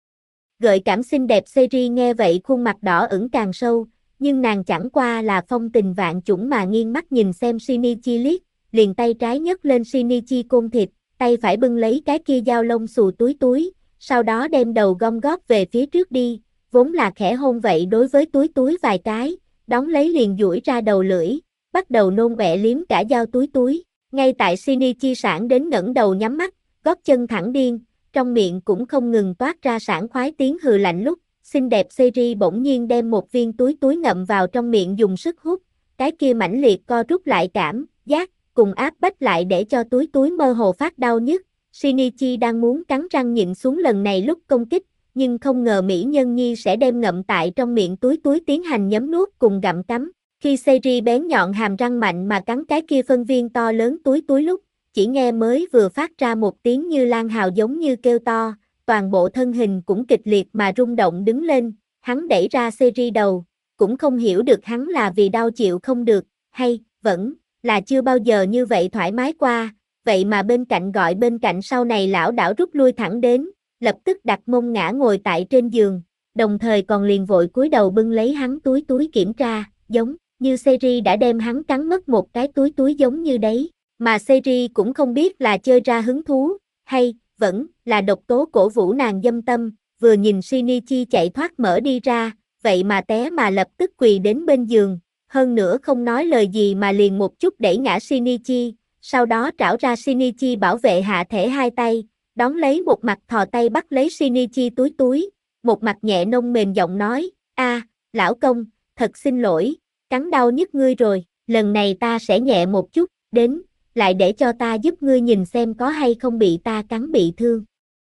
Gợi cảm xinh đẹp Seiri nghe vậy khuôn mặt đỏ ửng càng sâu, nhưng nàng chẳng qua là phong tình vạn chủng mà nghiêng mắt nhìn xem Shinichi liếc, liền tay trái nhấc lên Shinichi côn thịt, tay phải bưng lấy cái kia dao lông xù túi, sau đó đem đầu gom góp về phía trước đi, vốn là khẽ hôn vậy đối với túi vài cái, đón lấy liền duỗi ra đầu lưỡi, bắt đầu nôn ọe liếm cả dao túi. Ngay tại Shinichi sảng đến ngẩng đầu nhắm mắt, gót chân thẳng điên, trong miệng cũng không ngừng toát ra sảng khoái tiếng hừ lạnh lúc, xinh đẹp Seiri bỗng nhiên đem một viên túi ngậm vào trong miệng dùng sức hút, cái kia mãnh liệt co rút lại cảm giác, cùng áp bách lại để cho túi mơ hồ phát đau nhức. Shinichi đang muốn cắn răng nhịn xuống lần này lúc công kích, nhưng không ngờ mỹ nhân nhi sẽ đem ngậm tại trong miệng túi tiến hành nhấm nuốt cùng gặm cắn. Khi Seiri bén nhọn hàm răng mạnh mà cắn cái kia phân viên to lớn túi lúc, chỉ nghe mới vừa phát ra một tiếng như lan hào giống như kêu to, toàn bộ thân hình cũng kịch liệt mà rung động đứng lên, hắn đẩy ra Seiri đầu, cũng không hiểu được hắn là vì đau chịu không được, hay, vẫn, là chưa bao giờ như vậy thoải mái qua, vậy mà bên cạnh sau này lão đảo rút lui thẳng đến, lập tức đặt mông ngã ngồi tại trên giường, đồng thời còn liền vội cúi đầu bưng lấy hắn túi kiểm tra, giống như Seiri đã đem hắn cắn mất một cái túi giống như đấy, mà Seiri cũng không biết là chơi ra hứng thú, hay, vẫn, là độc tố cổ vũ nàng dâm tâm, vừa nhìn Shinichi chạy thoát mở đi ra, vậy mà té mà lập tức quỳ đến bên giường, hơn nữa không nói lời gì mà liền một chút đẩy ngã Shinichi, sau đó trảo ra Shinichi bảo vệ hạ thể hai tay, đón lấy một mặt thò tay bắt lấy Shinichi túi, một mặt nhẹ nông mềm giọng nói, lão công, thật xin lỗi, cắn đau nhức ngươi rồi, lần này ta sẽ nhẹ một chút, đến, lại để cho ta giúp ngươi nhìn xem có hay không bị ta cắn bị thương.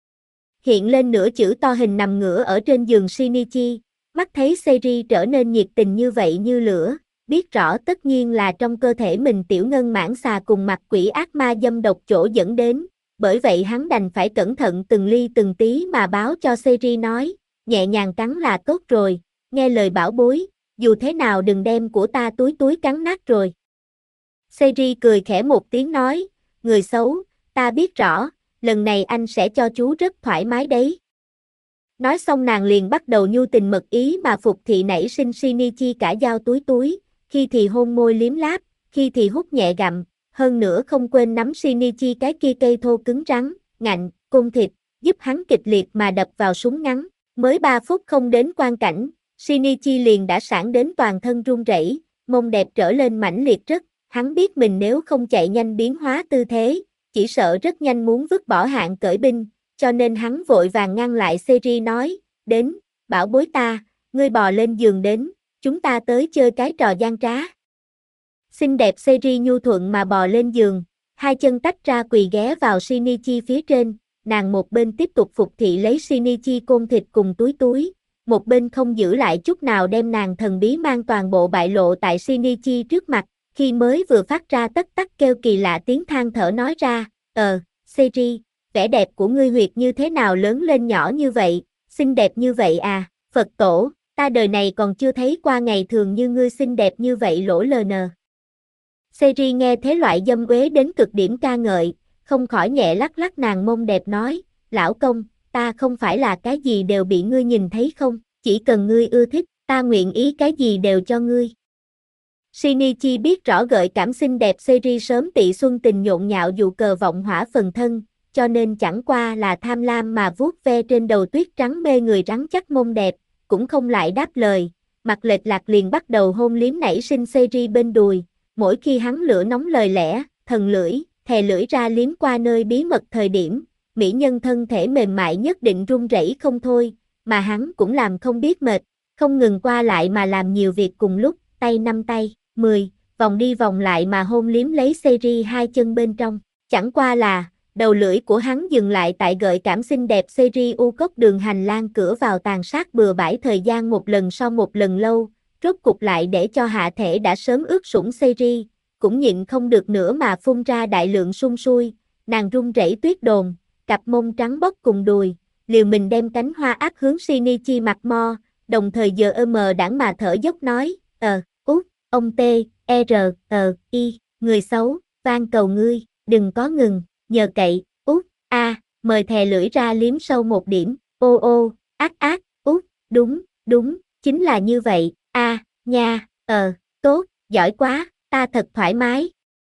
Hiện lên nửa chữ to hình nằm ngửa ở trên giường Shinichi, mắt thấy Seiri trở nên nhiệt tình như vậy như lửa, biết rõ tất nhiên là trong cơ thể mình tiểu ngân mãng xà cùng mặt quỷ ác ma dâm độc chỗ dẫn đến, bởi vậy hắn đành phải cẩn thận từng ly từng tí mà báo cho Seiri nói, nhẹ nhàng cắn là tốt rồi, nghe lời bảo bối, dù thế nào đừng đem của ta túi cắn nát rồi. Seiri cười khẽ một tiếng nói, người xấu, ta biết rõ, lần này anh sẽ cho chú rất thoải mái đấy. Nói xong nàng liền bắt đầu nhu tình mật ý mà phục thị nảy sinh Shinichi cả dao túi, khi thì hôn môi liếm láp, khi thì hút nhẹ gặm, hơn nữa không quên nắm Shinichi cái kia cây thô cứng rắn, ngạnh, côn thịt, giúp hắn kịch liệt mà đập vào súng ngắn, mới 3 phút không đến quan cảnh, Shinichi liền đã sảng đến toàn thân run rẩy, mông đẹp trở lên mãnh liệt rất, hắn biết mình nếu không chạy nhanh biến hóa tư thế, chỉ sợ rất nhanh muốn vứt bỏ hạng cởi binh, cho nên hắn vội vàng ngăn lại Seiri nói, đến, bảo bối ta, ngươi bò lên giường đến, chúng ta tới chơi cái trò gian trá. Xinh đẹp Seiri nhu thuận mà bò lên giường, hai chân tách ra quỳ ghé vào Shinichi phía trên, nàng một bên tiếp tục phục thị lấy Shinichi côn thịt cùng túi, một bên không giữ lại chút nào đem nàng thần bí mang toàn bộ bại lộ tại Shinichi trước mặt, khi mới vừa phát ra tất tắc kêu kỳ lạ tiếng than thở nói ra, Seiri, vẻ đẹp của ngươi huyệt như thế nào lớn lên nhỏ như vậy, xinh đẹp như vậy à, Phật tổ, ta đời này còn chưa thấy qua ngày thường như ngươi xinh đẹp như vậy lỗ lờ nờ. Seiri nghe thế loại dâm uế đến cực điểm ca ngợi, không khỏi nhẹ lắc nàng mông đẹp nói, lão công, ta không phải là cái gì đều bị ngươi nhìn thấy không, chỉ cần ngươi ưa thích, ta nguyện ý cái gì đều cho ngươi. Shinichi biết rõ gợi cảm xinh đẹp Seiri sớm tị xuân tình nhộn nhạo dù cờ vọng hỏa phần thân, cho nên chẳng qua là tham lam mà vuốt ve trên đầu tuyết trắng mê người rắn chắc mông đẹp, cũng không lại đáp lời, mặt lệch lạc liền bắt đầu hôn liếm nảy sinh Seiri bên đùi, mỗi khi hắn lửa nóng lời lẽ, thần lưỡi, thè lưỡi ra liếm qua nơi bí mật thời điểm, mỹ nhân thân thể mềm mại nhất định run rẩy không thôi, mà hắn cũng làm không biết mệt, không ngừng qua lại mà làm nhiều việc cùng lúc, tay 10, vòng đi vòng lại mà hôn liếm lấy Seiri hai chân bên trong, chẳng qua là, đầu lưỡi của hắn dừng lại tại gợi cảm xinh đẹp Seri U cốc đường hành lang cửa vào tàn sát bừa bãi thời gian một lần sau một lần lâu, rốt cục lại để cho hạ thể đã sớm ướt sũng Seri, cũng nhịn không được nữa mà phun ra đại lượng sung sui, nàng run rẩy tuyết đồn, cặp mông trắng bóc cùng đùi, liều mình đem cánh hoa áp hướng Shinichi mặt mo, đồng thời đãng mà thở dốc nói, út, ông T, I, người xấu, van cầu ngươi, đừng có ngừng, nhờ cậy, út, mời thè lưỡi ra liếm sâu một điểm, ô, ác, út, đúng, chính là như vậy, nha, tốt, giỏi quá, ta thật thoải mái.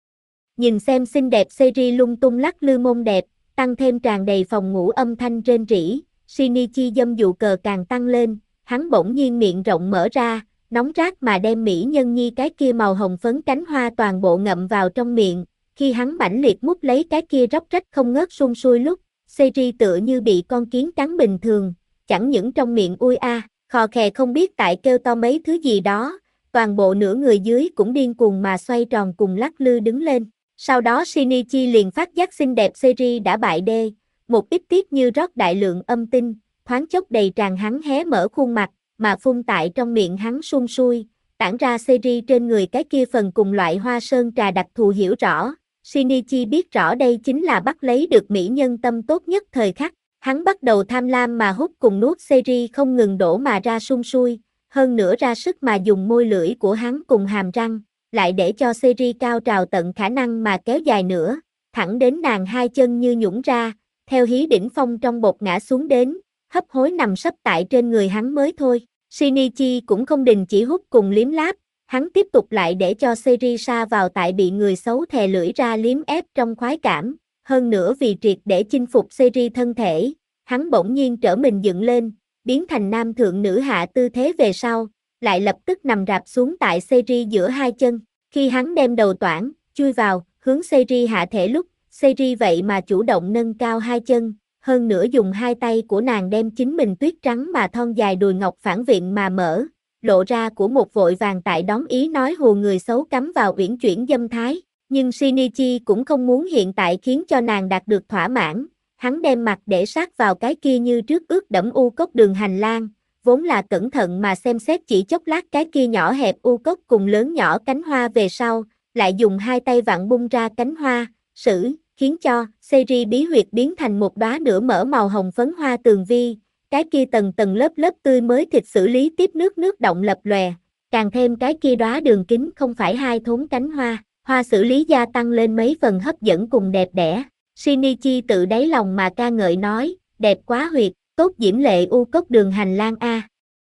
Nhìn xem xinh đẹp Seri lung tung lắc lư mông đẹp, tăng thêm tràn đầy phòng ngủ âm thanh rên rỉ, Shinichi dâm dụ cờ càng tăng lên, hắn bỗng nhiên miệng rộng mở ra, nóng rát mà đem mỹ nhân nhi cái kia màu hồng phấn cánh hoa toàn bộ ngậm vào trong miệng, khi hắn mãnh liệt mút lấy cái kia róc rách không ngớt sung sui lúc, Seri tựa như bị con kiến cắn bình thường, chẳng những trong miệng khò khè không biết tại kêu to mấy thứ gì đó, toàn bộ nửa người dưới cũng điên cuồng mà xoay tròn cùng lắc lư đứng lên. Sau đó Shinichi liền phát giác xinh đẹp Seri đã bại đê, một ít tiết như rót đại lượng âm tinh, thoáng chốc đầy tràn hắn hé mở khuôn mặt, mà phun tại trong miệng hắn sung sui, tản ra Seri trên người cái kia phần cùng loại hoa sơn trà đặc thù hiểu rõ. Shinichi biết rõ đây chính là bắt lấy được mỹ nhân tâm tốt nhất thời khắc, hắn bắt đầu tham lam mà hút cùng nuốt Seri không ngừng đổ mà ra sung sui, hơn nữa ra sức mà dùng môi lưỡi của hắn cùng hàm răng, lại để cho Seri cao trào tận khả năng mà kéo dài nữa, thẳng đến nàng hai chân như nhũn ra, theo hí đỉnh phong trong bột ngã xuống đến, hấp hối nằm sấp tại trên người hắn mới thôi. Shinichi cũng không đình chỉ hút cùng liếm láp, hắn tiếp tục lại để cho Seri sa vào tại bị người xấu thè lưỡi ra liếm ép trong khoái cảm, hơn nữa vì triệt để chinh phục Seri thân thể, hắn bỗng nhiên trở mình dựng lên, biến thành nam thượng nữ hạ tư thế về sau, lại lập tức nằm rạp xuống tại Seri giữa hai chân, khi hắn đem đầu toản, chui vào, hướng Seri hạ thể lúc, Seri vậy mà chủ động nâng cao hai chân, hơn nữa dùng hai tay của nàng đem chính mình tuyết trắng mà thon dài đùi ngọc phản viện mà mở, lộ ra của một vội vàng tại đón ý nói hùa người xấu cắm vào uyển chuyển dâm thái, nhưng Shinichi cũng không muốn hiện tại khiến cho nàng đạt được thỏa mãn, hắn đem mặt để sát vào cái kia như trước ướt đẫm u cốc đường hành lang, vốn là cẩn thận mà xem xét chỉ chốc lát cái kia nhỏ hẹp u cốc cùng lớn nhỏ cánh hoa về sau, lại dùng hai tay vặn bung ra cánh hoa, khiến cho Seri bí huyệt biến thành một đóa nửa mở màu hồng phấn hoa tường vi, cái kia tầng tầng lớp lớp tươi mới thịt xử lý tiếp nước động lập lòe, càng thêm cái kia đóa đường kính không phải hai thốn cánh hoa xử lý gia tăng lên mấy phần hấp dẫn cùng đẹp đẽ. Shinichi tự đáy lòng mà ca ngợi nói, đẹp quá huyệt, tốt diễm lệ u cốc đường hành lang a.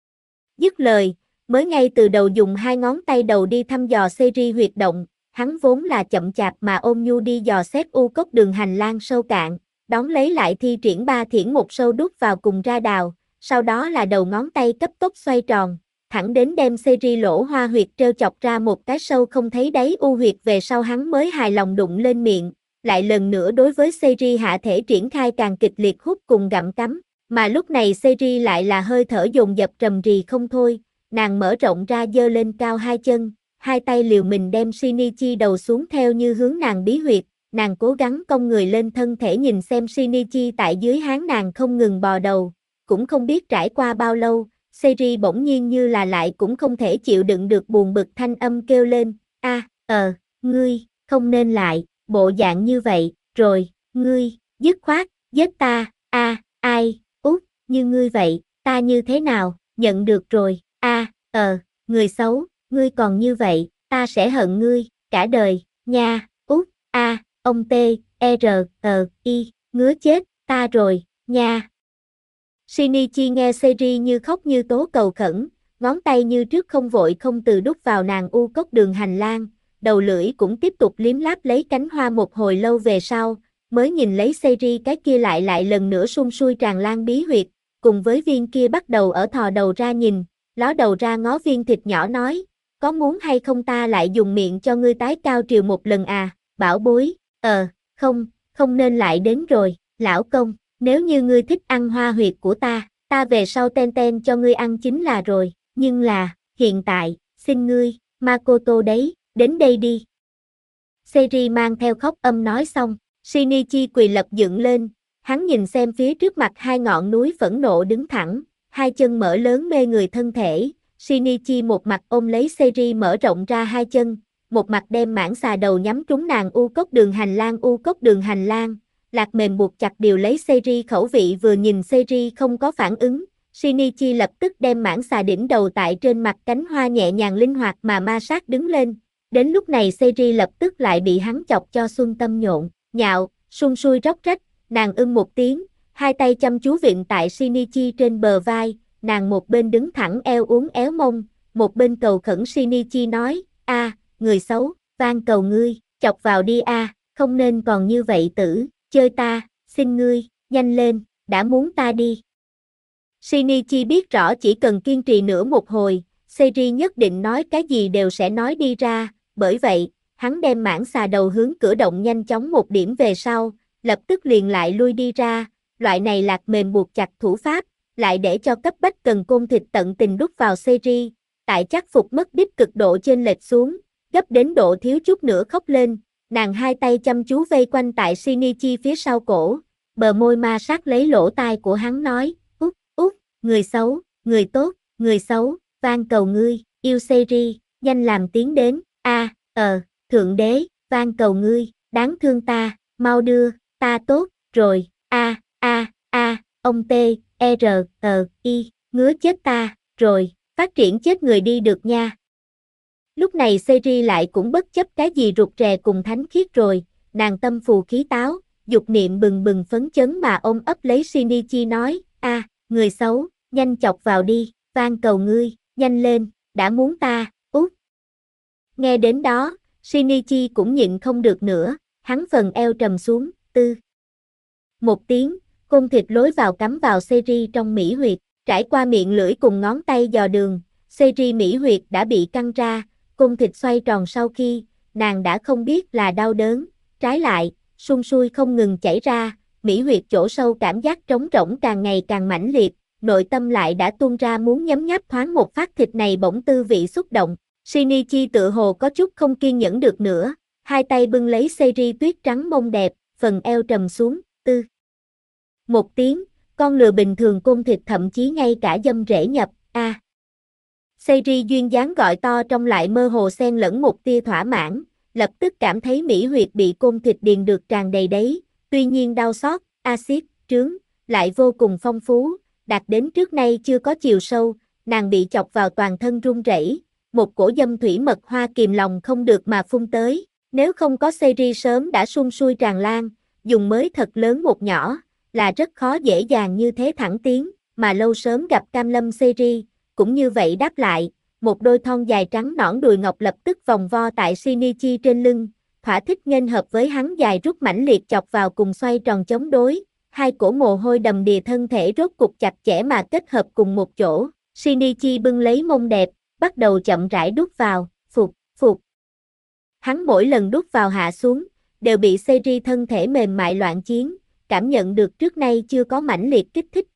Dứt lời, mới ngay từ đầu dùng hai ngón tay đầu đi thăm dò Seri huyệt động, hắn vốn là chậm chạp mà ôm nhu đi dò xét u cốc đường hành lang sâu cạn, đón lấy lại thi triển ba thiển một sâu đút vào cùng ra đào, sau đó là đầu ngón tay cấp tốc xoay tròn, thẳng đến đem Seri lỗ hoa huyệt trêu chọc ra một cái sâu không thấy đáy u huyệt về sau hắn mới hài lòng đụng lên miệng, lại lần nữa đối với Seri hạ thể triển khai càng kịch liệt hút cùng gặm cắm, mà lúc này Seri lại là hơi thở dồn dập trầm rì không thôi, nàng mở rộng ra giơ lên cao hai chân, hai tay liều mình đem Shinichi đầu xuống theo như hướng nàng bí huyệt, nàng cố gắng cong người lên thân thể nhìn xem Shinichi tại dưới háng nàng không ngừng bò đầu, cũng không biết trải qua bao lâu, Seri bỗng nhiên như là lại cũng không thể chịu đựng được buồn bực thanh âm kêu lên, ngươi, không nên lại, bộ dạng như vậy, rồi, ngươi, dứt khoát, giết ta, ai, út, như ngươi vậy, ta như thế nào, nhận được rồi, người xấu, ngươi còn như vậy, ta sẽ hận ngươi, cả đời, nha, út, ông T, I, ngứa chết, ta rồi, nha. Shinichi nghe Seri như khóc như tố cầu khẩn, ngón tay như trước không vội không từ đút vào nàng u cốc đường hành lang, đầu lưỡi cũng tiếp tục liếm láp lấy cánh hoa một hồi lâu về sau, mới nhìn lấy Seri cái kia lại lần nữa sung sui tràn lan bí huyệt, cùng với viên kia bắt đầu ở thò đầu ra nhìn, ló đầu ra ngó viên thịt nhỏ nói, có muốn hay không ta lại dùng miệng cho ngươi tái cao triều một lần bảo bối, không nên lại đến rồi, lão công, nếu như ngươi thích ăn hoa huyệt của ta về sau ten cho ngươi ăn chính là rồi, nhưng là, hiện tại, xin ngươi, Makoto đấy, đến đây đi. Seri mang theo khóc âm nói xong, Shinichi quỳ lập dựng lên, hắn nhìn xem phía trước mặt hai ngọn núi phẫn nộ đứng thẳng, hai chân mở lớn mê người thân thể. Shinichi một mặt ôm lấy Seiri mở rộng ra hai chân, một mặt đem mãng xà đầu nhắm trúng nàng. U cốc đường hành lang, lạc mềm buộc chặt điều lấy Seiri khẩu vị. Vừa nhìn Seiri không có phản ứng, Shinichi lập tức đem mãng xà đỉnh đầu tại trên mặt cánh hoa nhẹ nhàng linh hoạt mà ma sát đứng lên. Đến lúc này Seiri lập tức lại bị hắn chọc cho xuân tâm nhộn nhạo, sung sui róc rách. Nàng một tiếng, hai tay chăm chú vịn tại Shinichi trên bờ vai, nàng một bên đứng thẳng eo uốn éo mông, một bên cầu khẩn. Shinichi nói, người xấu, van cầu ngươi, chọc vào đi không nên còn như vậy tử, chơi ta, xin ngươi, nhanh lên, đã muốn ta đi. Shinichi biết rõ chỉ cần kiên trì nữa một hồi, Seiri nhất định nói cái gì đều sẽ nói đi ra, bởi vậy, hắn đem mãng xà đầu hướng cửa động nhanh chóng một điểm về sau, lập tức liền lại lui đi ra. Loại này lạc mềm buộc chặt thủ pháp, lại để cho cấp bách cần côn thịt tận tình đút vào Seiri, tại chắc phục mất đích cực độ trên lệch xuống, gấp đến độ thiếu chút nữa khóc lên. Nàng hai tay chăm chú vây quanh tại Shinichi phía sau cổ, bờ môi ma sát lấy lỗ tai của hắn nói, út, người xấu, người tốt, người xấu, van cầu ngươi, yêu Seiri, nhanh làm tiến đến, thượng đế, van cầu ngươi, đáng thương ta, mau đưa, ta tốt, rồi, ông T-E-R-I, ngứa chết ta, rồi, phát triển chết người đi được nha. Lúc này Seiri lại cũng bất chấp cái gì rụt rè cùng thánh khiết rồi, nàng tâm phù khí táo, dục niệm bừng bừng phấn chấn mà ôm ấp lấy Shinichi nói, người xấu, nhanh chọc vào đi, van cầu ngươi, nhanh lên, đã muốn ta, út. Nghe đến đó, Shinichi cũng nhịn không được nữa, hắn phần eo trầm xuống, một tiếng, côn thịt lối vào cắm vào Seiri trong mỹ huyệt, trải qua miệng lưỡi cùng ngón tay dò đường, Seiri mỹ huyệt đã bị căng ra, côn thịt xoay tròn sau khi, nàng đã không biết là đau đớn, trái lại, sung sui không ngừng chảy ra, mỹ huyệt chỗ sâu cảm giác trống rỗng càng ngày càng mãnh liệt, nội tâm lại đã tuôn ra muốn nhấm nháp thoáng một phát thịt này bỗng tư vị xúc động. Shinichi tự hồ có chút không kiên nhẫn được nữa, hai tay bưng lấy Seiri tuyết trắng mông đẹp, phần eo trầm xuống, một tiếng, con lừa bình thường côn thịt thậm chí ngay cả dâm rễ nhập, Seiri duyên dáng gọi to trong lại mơ hồ xen lẫn một tia thỏa mãn, lập tức cảm thấy mỹ huyệt bị côn thịt điền được tràn đầy đấy, tuy nhiên đau xót, axit, trướng, lại vô cùng phong phú, đạt đến trước nay chưa có chiều sâu, nàng bị chọc vào toàn thân run rẩy, một cổ dâm thủy mật hoa kìm lòng không được mà phun tới, nếu không có Seiri sớm đã sung sui tràn lan, dùng mới thật lớn một nhỏ, là rất khó dễ dàng như thế thẳng tiến, mà lâu sớm gặp cam lâm Seiri, cũng như vậy đáp lại, một đôi thon dài trắng nõn đùi ngọc lập tức vòng vo tại Shinichi trên lưng, thỏa thích nghênh hợp với hắn dài rút mãnh liệt chọc vào cùng xoay tròn chống đối, hai cổ mồ hôi đầm đìa thân thể rốt cục chặt chẽ mà kết hợp cùng một chỗ, Shinichi bưng lấy mông đẹp, bắt đầu chậm rãi đút vào, phục. Hắn mỗi lần đút vào hạ xuống, đều bị Seiri thân thể mềm mại loạn chiến, cảm nhận được trước nay chưa có mãnh liệt kích thích,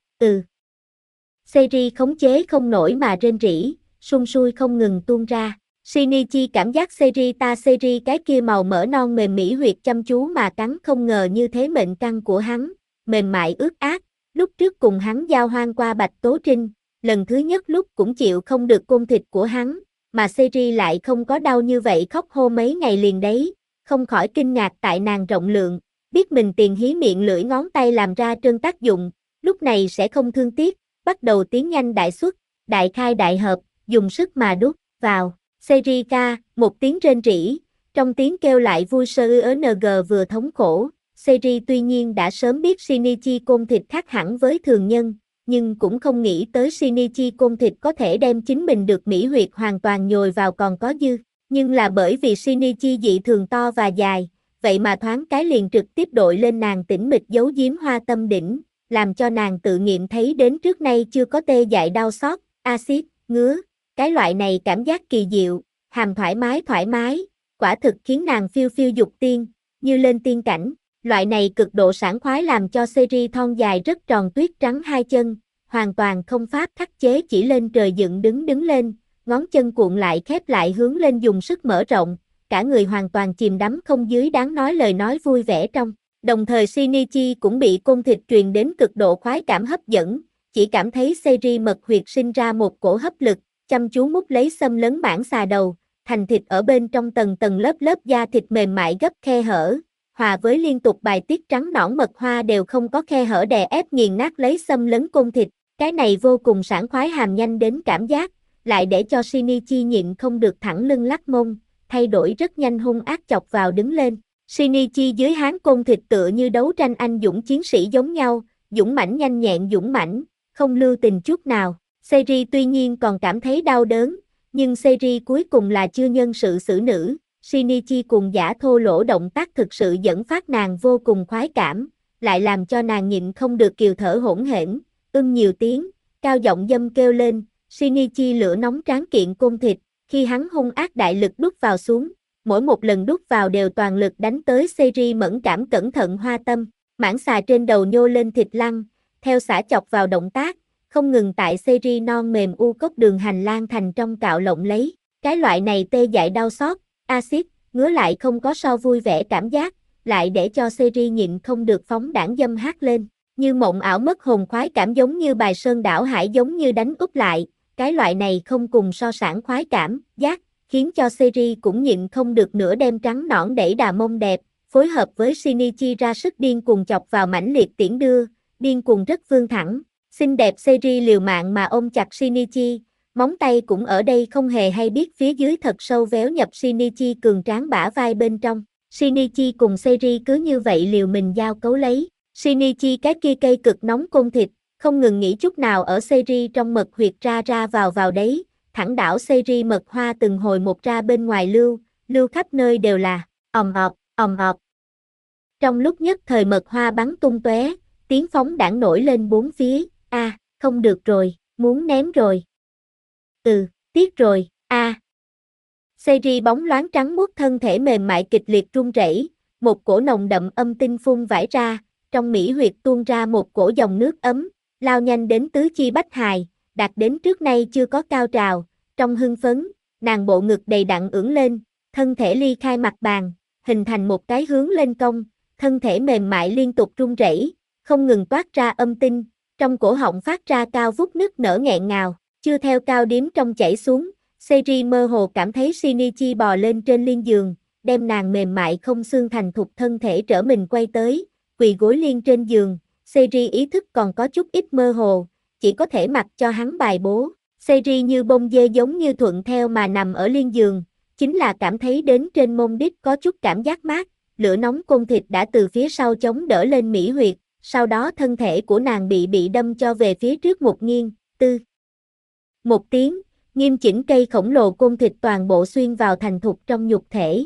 Seiri khống chế không nổi mà rên rỉ, sung sui không ngừng tuôn ra. Shinichi cảm giác Seiri cái kia màu mỡ non mềm mỹ huyệt chăm chú mà cắn không ngờ như thế mệnh căn của hắn, mềm mại ướt át, lúc trước cùng hắn giao hoan qua Bạch Tố Trinh, lần thứ nhất lúc cũng chịu không được côn thịt của hắn, mà Seiri lại không có đau như vậy khóc hô mấy ngày liền đấy, không khỏi kinh ngạc tại nàng rộng lượng, biết mình tiền hí miệng lưỡi ngón tay làm ra trơn tác dụng, lúc này sẽ không thương tiếc, bắt đầu tiến nhanh đại xuất, đại khai đại hợp, dùng sức mà đút vào. Seiri ca, một tiếng rên rỉ, trong tiếng kêu lại vui sơ ng vừa thống khổ. Seiri tuy nhiên đã sớm biết Shinichi côn thịt khác hẳn với thường nhân, nhưng cũng không nghĩ tới Shinichi côn thịt có thể đem chính mình được mỹ huyệt hoàn toàn nhồi vào còn có dư. Nhưng là bởi vì Shinichi dị thường to và dài, vậy mà thoáng cái liền trực tiếp đội lên nàng tĩnh mịch giấu giếm hoa tâm đỉnh, làm cho nàng tự nghiệm thấy đến trước nay chưa có tê dại đau xót, axit, ngứa. Cái loại này cảm giác kỳ diệu, hàm thoải mái, quả thực khiến nàng phiêu phiêu dục tiên, như lên tiên cảnh. Loại này cực độ sảng khoái làm cho Seiri thon dài rất tròn tuyết trắng hai chân, hoàn toàn không pháp khắc chế chỉ lên trời dựng đứng lên, ngón chân cuộn lại khép lại hướng lên dùng sức mở rộng, cả người hoàn toàn chìm đắm không dưới đáng nói lời nói vui vẻ trong. Đồng thời Shinichi cũng bị côn thịt truyền đến cực độ khoái cảm hấp dẫn, chỉ cảm thấy Seiri mật huyệt sinh ra một cổ hấp lực, chăm chú mút lấy xâm lấn mảng xà đầu, thành thịt ở bên trong tầng tầng lớp lớp da thịt mềm mại gấp khe hở, hòa với liên tục bài tiết trắng nõn mật hoa đều không có khe hở đè ép nghiền nát lấy xâm lấn côn thịt, cái này vô cùng sảng khoái hàm nhanh đến cảm giác, lại để cho Shinichi nhịn không được thẳng lưng lắc mông, thay đổi rất nhanh hung ác chọc vào đứng lên. Shinichi dưới háng côn thịt tựa như đấu tranh anh dũng chiến sĩ giống nhau, dũng mãnh nhanh nhẹn dũng mãnh, không lưu tình chút nào. Seiri tuy nhiên còn cảm thấy đau đớn, nhưng Seiri cuối cùng là chưa nhân sự xử nữ. Shinichi cùng giả thô lỗ động tác thực sự dẫn phát nàng vô cùng khoái cảm, lại làm cho nàng nhịn không được kiều thở hỗn hển, nhiều tiếng, cao giọng dâm kêu lên. Shinichi lửa nóng tráng kiện côn thịt, khi hắn hung ác đại lực đút vào xuống, mỗi một lần đút vào đều toàn lực đánh tới Seiri mẫn cảm cẩn thận hoa tâm, mảng xà trên đầu nhô lên thịt lăn, theo xả chọc vào động tác, không ngừng tại Seiri non mềm u cốc đường hành lang thành trong cạo lộng lấy, cái loại này tê dại đau xót, axit, ngứa lại không có so vui vẻ cảm giác, lại để cho Seiri nhịn không được phóng đãng dâm hát lên, như mộng ảo mất hồn khoái cảm giống như bài sơn đảo hải giống như đánh úp lại, cái loại này không cùng so sảng khoái cảm, giác, khiến cho Seiri cũng nhịn không được nửa đêm trắng nõn đẩy đà mông đẹp, phối hợp với Shinichi ra sức điên cuồng chọc vào mãnh liệt tiễn đưa, điên cuồng rất vươn thẳng, xinh đẹp Seiri liều mạng mà ôm chặt Shinichi, móng tay cũng ở đây không hề hay biết phía dưới thật sâu véo nhập Shinichi cường tráng bả vai bên trong, Shinichi cùng Seiri cứ như vậy liều mình giao cấu lấy, Shinichi cái kia cây cực nóng côn thịt, không ngừng nghỉ chút nào ở Seiri trong mật huyệt ra ra vào đấy, thẳng đảo Seiri mật hoa từng hồi một ra bên ngoài lưu khắp nơi đều là, ầm ọc. Trong lúc nhất thời mật hoa bắn tung tóe, tiếng phóng đãng nổi lên bốn phía, không được rồi, muốn ném rồi. Tiếc rồi, Seiri bóng loáng trắng muốt thân thể mềm mại kịch liệt run rẩy, một cổ nồng đậm âm tinh phun vãi ra, trong mỹ huyệt tuôn ra một cổ dòng nước ấm, lao nhanh đến tứ chi bách hài, đạt đến trước nay chưa có cao trào, trong hưng phấn, nàng bộ ngực đầy đặn ưỡn lên, thân thể ly khai mặt bàn, hình thành một cái hướng lên cong, thân thể mềm mại liên tục run rẩy, không ngừng toát ra âm tinh, trong cổ họng phát ra cao vút nức nở nghẹn ngào, chưa theo cao điếm trong chảy xuống, Seiri mơ hồ cảm thấy Shinichi bò lên trên liên giường, đem nàng mềm mại không xương thành thục thân thể trở mình quay tới, quỳ gối liên trên giường, Seiri ý thức còn có chút ít mơ hồ, chỉ có thể mặc cho hắn bài bố, Seiri như bông dê giống như thuận theo mà nằm ở liên giường, chính là cảm thấy đến trên mông đít có chút cảm giác mát, lửa nóng côn thịt đã từ phía sau chống đỡ lên mỹ huyệt, sau đó thân thể của nàng bị đâm cho về phía trước một nghiêng, một tiếng, nghiêm chỉnh cây khổng lồ côn thịt toàn bộ xuyên vào thành thục trong nhục thể,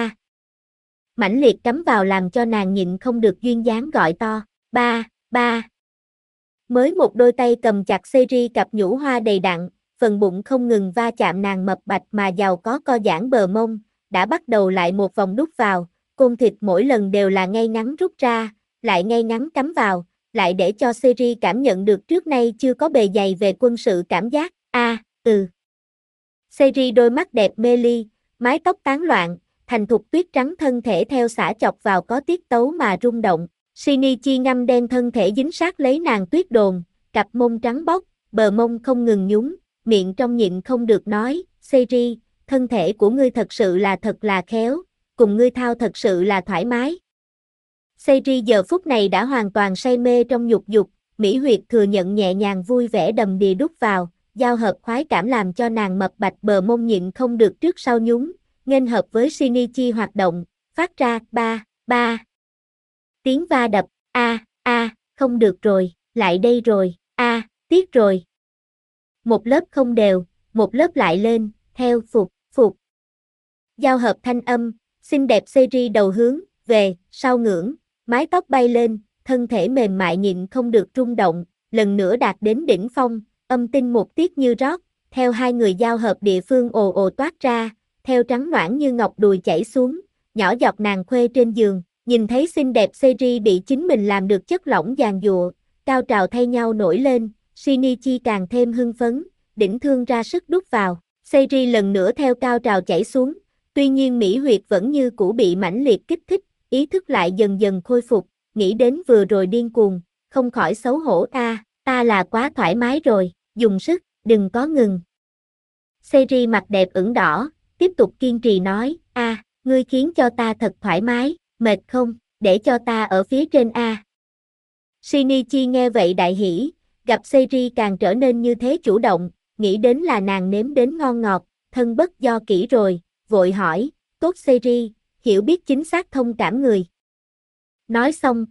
mãnh liệt cắm vào làm cho nàng nhịn không được duyên dáng gọi to, ba. Mới một đôi tay cầm chặt Seiri cặp nhũ hoa đầy đặn, phần bụng không ngừng va chạm nàng mập bạch mà giàu có co giãn bờ mông, đã bắt đầu lại một vòng đút vào, côn thịt mỗi lần đều là ngay ngắn rút ra, lại ngay ngắn cắm vào, lại để cho Seiri cảm nhận được trước nay chưa có bề dày về quân sự cảm giác, Seiri đôi mắt đẹp mê ly, mái tóc tán loạn, thành thục tuyết trắng thân thể theo xả chọc vào có tiết tấu mà rung động. Shinichi ngăm đen thân thể dính sát lấy nàng tuyết đồn, cặp mông trắng bóc, bờ mông không ngừng nhún, miệng trong nhịn không được nói, Seiri, thân thể của ngươi thật là khéo, cùng ngươi thao thật sự là thoải mái. Seiri giờ phút này đã hoàn toàn say mê trong nhục dục, mỹ huyệt thừa nhận nhẹ nhàng vui vẻ đầm đìa đút vào, giao hợp khoái cảm làm cho nàng mập bạch bờ mông nhịn không được trước sau nhún, nghênh hợp với Shinichi hoạt động, phát ra ba. Tiếng va đập, không được rồi, lại đây rồi, tiếc rồi. Một lớp không đều, một lớp lại lên, theo phục. Giao hợp thanh âm, xinh đẹp Seiri đầu hướng, về, sau ngưỡng, mái tóc bay lên, thân thể mềm mại nhịn không được rung động, lần nữa đạt đến đỉnh phong, âm tinh một tiết như rót, theo hai người giao hợp địa phương ồ ồ toát ra, theo trắng noãn như ngọc đùi chảy xuống, nhỏ giọt nàng khuê trên giường, nhìn thấy xinh đẹp Seiri bị chính mình làm được chất lỏng giàn giụa, cao trào thay nhau nổi lên, Shinichi càng thêm hưng phấn, đỉnh thương ra sức đút vào, Seiri lần nữa theo cao trào chảy xuống, Tuy nhiên Mỹ Huyệt vẫn như cũ bị mãnh liệt kích thích, ý thức lại dần dần khôi phục, nghĩ đến vừa rồi điên cuồng, không khỏi xấu hổ ta là quá thoải mái rồi, dùng sức, đừng có ngừng. Seri mặt đẹp ửng đỏ, tiếp tục kiên trì nói, ngươi khiến cho ta thật thoải mái, mệt không, để cho ta ở phía trên Shinichi nghe vậy đại hỉ, gặp Seri càng trở nên như thế chủ động, nghĩ đến là nàng nếm đến ngon ngọt, thân bất do kỹ rồi, vội hỏi, tốt Seri, hiểu biết chính xác thông cảm người. Nói xong,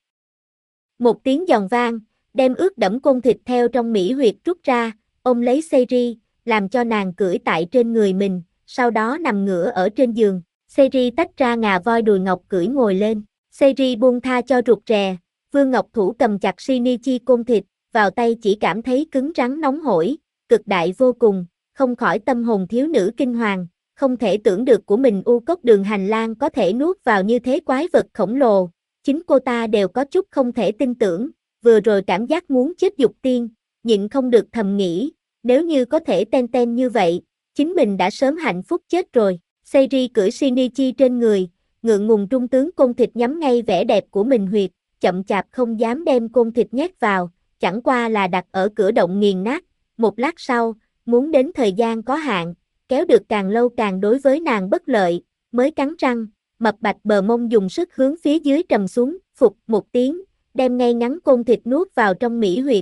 một tiếng giòn vang, đem ướt đẫm côn thịt theo trong Mỹ Huyệt rút ra, ôm lấy Seri, làm cho nàng cưỡi tại trên người mình, sau đó nằm ngửa ở trên giường. Seri tách ra ngà voi đùi ngọc cưỡi ngồi lên. Seri buông tha cho rụt rè, Vương Ngọc Thủ cầm chặt Shinichi côn thịt, vào tay chỉ cảm thấy cứng rắn nóng hổi, cực đại vô cùng, không khỏi tâm hồn thiếu nữ kinh hoàng, không thể tưởng được của mình U Cốc Đường Hành Lang có thể nuốt vào như thế quái vật khổng lồ. Chính cô ta đều có chút không thể tin tưởng, vừa rồi cảm giác muốn chết dục tiên, nhịn không được thầm nghĩ, nếu như có thể ten như vậy, chính mình đã sớm hạnh phúc chết rồi. Seiri cưỡi Shinichi trên người, ngượng ngùng trung tướng côn thịt nhắm ngay vẻ đẹp của mình huyệt, chậm chạp không dám đem côn thịt nhét vào, chẳng qua là đặt ở cửa động nghiền nát. Một lát sau, muốn đến thời gian có hạn, kéo được càng lâu càng đối với nàng bất lợi, mới cắn răng, mập bạch bờ mông dùng sức hướng phía dưới trầm xuống, phục một tiếng, đem ngay ngắn côn thịt nuốt vào trong Mỹ Huyệt.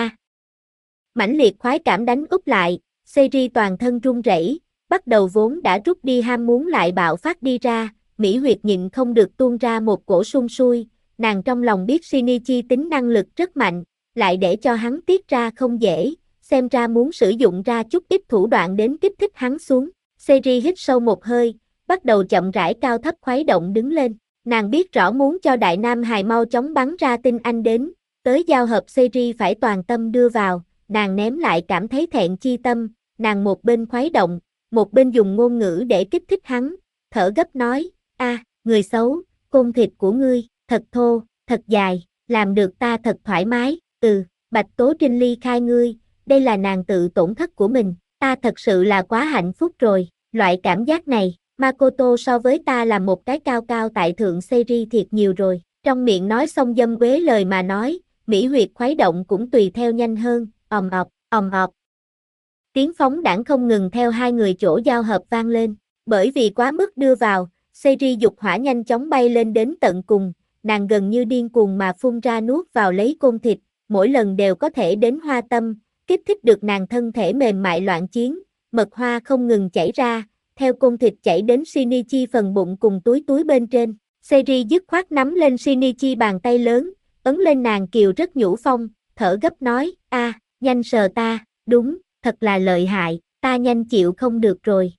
Mãnh liệt khoái cảm đánh úp lại, Seiri toàn thân run rẩy, bắt đầu vốn đã rút đi ham muốn lại bạo phát đi ra, Mỹ Huyệt nhịn không được tuôn ra một cổ sung sui, nàng trong lòng biết Shinichi tính năng lực rất mạnh, lại để cho hắn tiết ra không dễ, xem ra muốn sử dụng ra chút ít thủ đoạn đến kích thích hắn xuống. Seiri hít sâu một hơi, bắt đầu chậm rãi cao thấp khuấy động đứng lên, nàng biết rõ muốn cho Đại Nam Hài mau chóng bắn ra tinh anh đến, tới giao hợp Seiri phải toàn tâm đưa vào, nàng ném lại cảm thấy thẹn chi tâm, nàng một bên khuấy động, một bên dùng ngôn ngữ để kích thích hắn, thở gấp nói, người xấu, côn thịt của ngươi, thật thô, thật dài, làm được ta thật thoải mái, Bạch Tố Trinh ly khai ngươi, đây là nàng tự tổn thất của mình, ta thật sự là quá hạnh phúc rồi, loại cảm giác này, Makoto so với ta là một cái cao cao tại thượng Seiri thiệt nhiều rồi, trong miệng nói xong dâm quế lời mà nói, Mỹ Huyệt khuấy động cũng tùy theo nhanh hơn, ầm ọc. Tiếng phóng đãng không ngừng theo hai người chỗ giao hợp vang lên, bởi vì quá mức đưa vào, Seiri dục hỏa nhanh chóng bay lên đến tận cùng, nàng gần như điên cuồng mà phun ra nuốt vào lấy côn thịt, mỗi lần đều có thể đến hoa tâm, kích thích được nàng thân thể mềm mại loạn chiến, mật hoa không ngừng chảy ra, theo côn thịt chảy đến Shinichi phần bụng cùng túi bên trên. Seiri dứt khoát nắm lên Shinichi bàn tay lớn, ấn lên nàng kiều rất nhũ phong, thở gấp nói, nhanh sờ ta, đúng, thật là lợi hại, ta nhanh chịu không được rồi,